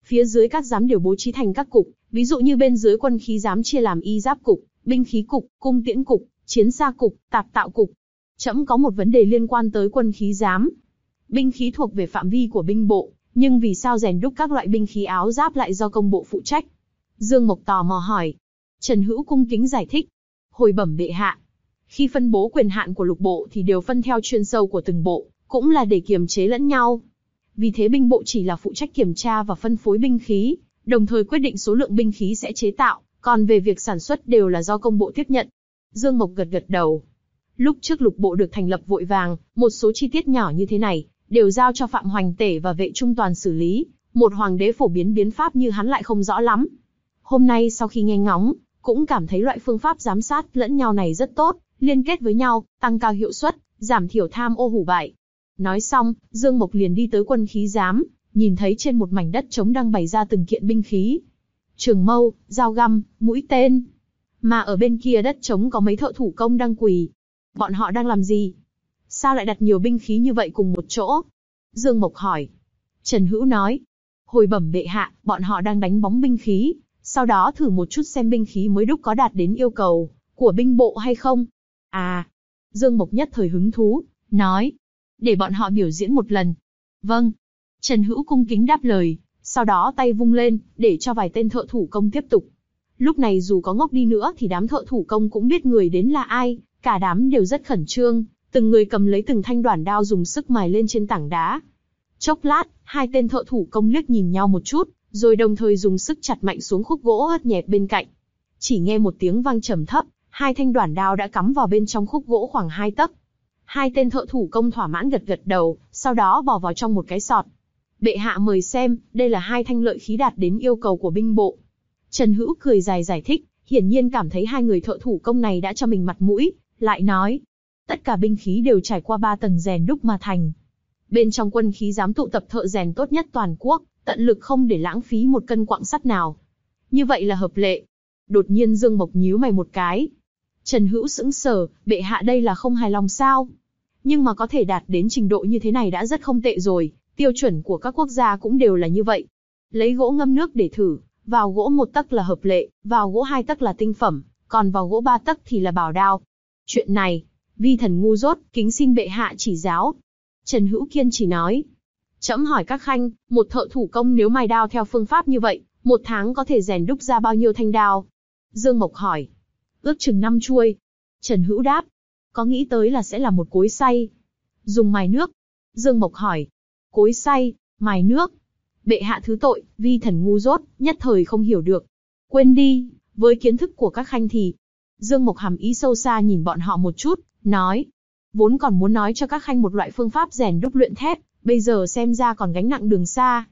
S2: Phía dưới các giám đều bố trí thành các cục, ví dụ như bên dưới quân khí giám chia làm y giáp cục, binh khí cục, cung tiễn cục, chiến xa cục, tạp tạo cục. Trẫm có một vấn đề liên quan tới quân khí giám. Binh khí thuộc về phạm vi của binh bộ, nhưng vì sao rèn đúc các loại binh khí áo giáp lại do công bộ phụ trách? Dương Mộc tò mò hỏi. Trần Hữu cung kính giải thích. Hồi bẩm bệ hạ, khi phân bố quyền hạn của lục bộ thì đều phân theo chuyên sâu của từng bộ, cũng là để kiềm chế lẫn nhau. Vì thế binh bộ chỉ là phụ trách kiểm tra và phân phối binh khí, đồng thời quyết định số lượng binh khí sẽ chế tạo, còn về việc sản xuất đều là do công bộ tiếp nhận. Dương Mộc gật gật đầu. Lúc trước lục bộ được thành lập vội vàng, một số chi tiết nhỏ như thế này, đều giao cho Phạm Hoành Tể và Vệ Trung Toàn xử lý, một hoàng đế phổ biến biến pháp như hắn lại không rõ lắm. Hôm nay sau khi nghe ngóng, cũng cảm thấy loại phương pháp giám sát lẫn nhau này rất tốt, liên kết với nhau, tăng cao hiệu suất, giảm thiểu tham ô hủ bại. Nói xong, Dương Mộc liền đi tới quân khí giám, nhìn thấy trên một mảnh đất trống đang bày ra từng kiện binh khí. Trường mâu, dao găm, mũi tên. Mà ở bên kia đất trống có mấy thợ thủ công đang quỳ. Bọn họ đang làm gì? Sao lại đặt nhiều binh khí như vậy cùng một chỗ? Dương Mộc hỏi. Trần Hữu nói. Hồi bẩm bệ hạ, bọn họ đang đánh bóng binh khí, sau đó thử một chút xem binh khí mới đúc có đạt đến yêu cầu của binh bộ hay không. À, Dương Mộc nhất thời hứng thú, nói. Để bọn họ biểu diễn một lần. Vâng. Trần Hữu cung kính đáp lời, sau đó tay vung lên, để cho vài tên thợ thủ công tiếp tục. Lúc này dù có ngốc đi nữa thì đám thợ thủ công cũng biết người đến là ai, cả đám đều rất khẩn trương, từng người cầm lấy từng thanh đoản đao dùng sức mài lên trên tảng đá. Chốc lát, hai tên thợ thủ công liếc nhìn nhau một chút, rồi đồng thời dùng sức chặt mạnh xuống khúc gỗ ớt nhẹp bên cạnh. Chỉ nghe một tiếng vang trầm thấp, hai thanh đoản đao đã cắm vào bên trong khúc gỗ khoảng hai tấc. Hai tên thợ thủ công thỏa mãn gật gật đầu, sau đó bỏ vào trong một cái sọt. Bệ hạ mời xem, đây là hai thanh lợi khí đạt đến yêu cầu của binh bộ. Trần Hữu cười dài giải thích, hiển nhiên cảm thấy hai người thợ thủ công này đã cho mình mặt mũi, lại nói. Tất cả binh khí đều trải qua ba tầng rèn đúc mà thành. Bên trong quân khí giám tụ tập thợ rèn tốt nhất toàn quốc, tận lực không để lãng phí một cân quặng sắt nào. Như vậy là hợp lệ. Đột nhiên Dương Mộc nhíu mày một cái. Trần Hữu sững sờ, bệ hạ đây là không hài lòng sao? Nhưng mà có thể đạt đến trình độ như thế này đã rất không tệ rồi, tiêu chuẩn của các quốc gia cũng đều là như vậy. Lấy gỗ ngâm nước để thử, vào gỗ một tấc là hợp lệ, vào gỗ hai tấc là tinh phẩm, còn vào gỗ ba tấc thì là bảo đao. Chuyện này, vi thần ngu dốt, kính xin bệ hạ chỉ giáo. Trần Hữu kiên chỉ nói. Trẫm hỏi các khanh, một thợ thủ công nếu mài đao theo phương pháp như vậy, một tháng có thể rèn đúc ra bao nhiêu thanh đao? Dương Mộc hỏi. Ước chừng năm chuôi. Trần Hữu đáp. Có nghĩ tới là sẽ là một cối xay. Dùng mài nước. Dương Mộc hỏi. Cối xay, mài nước. Bệ hạ thứ tội, vi thần ngu dốt, nhất thời không hiểu được. Quên đi, với kiến thức của các khanh thì... Dương Mộc hàm ý sâu xa nhìn bọn họ một chút, nói. Vốn còn muốn nói cho các khanh một loại phương pháp rèn đúc luyện thép, bây giờ xem ra còn gánh nặng đường xa.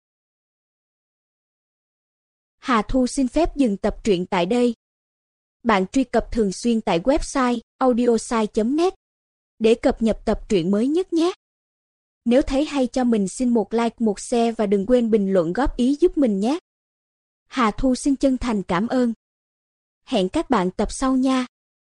S1: Hà Thu xin phép dừng tập truyện tại đây. Bạn truy cập thường xuyên tại website audiosai chấm net để cập nhật tập truyện mới nhất nhé. Nếu thấy hay cho mình xin một like, một share và đừng quên bình luận góp ý giúp mình nhé. Hà Thu xin chân thành cảm ơn. Hẹn các bạn tập sau nha.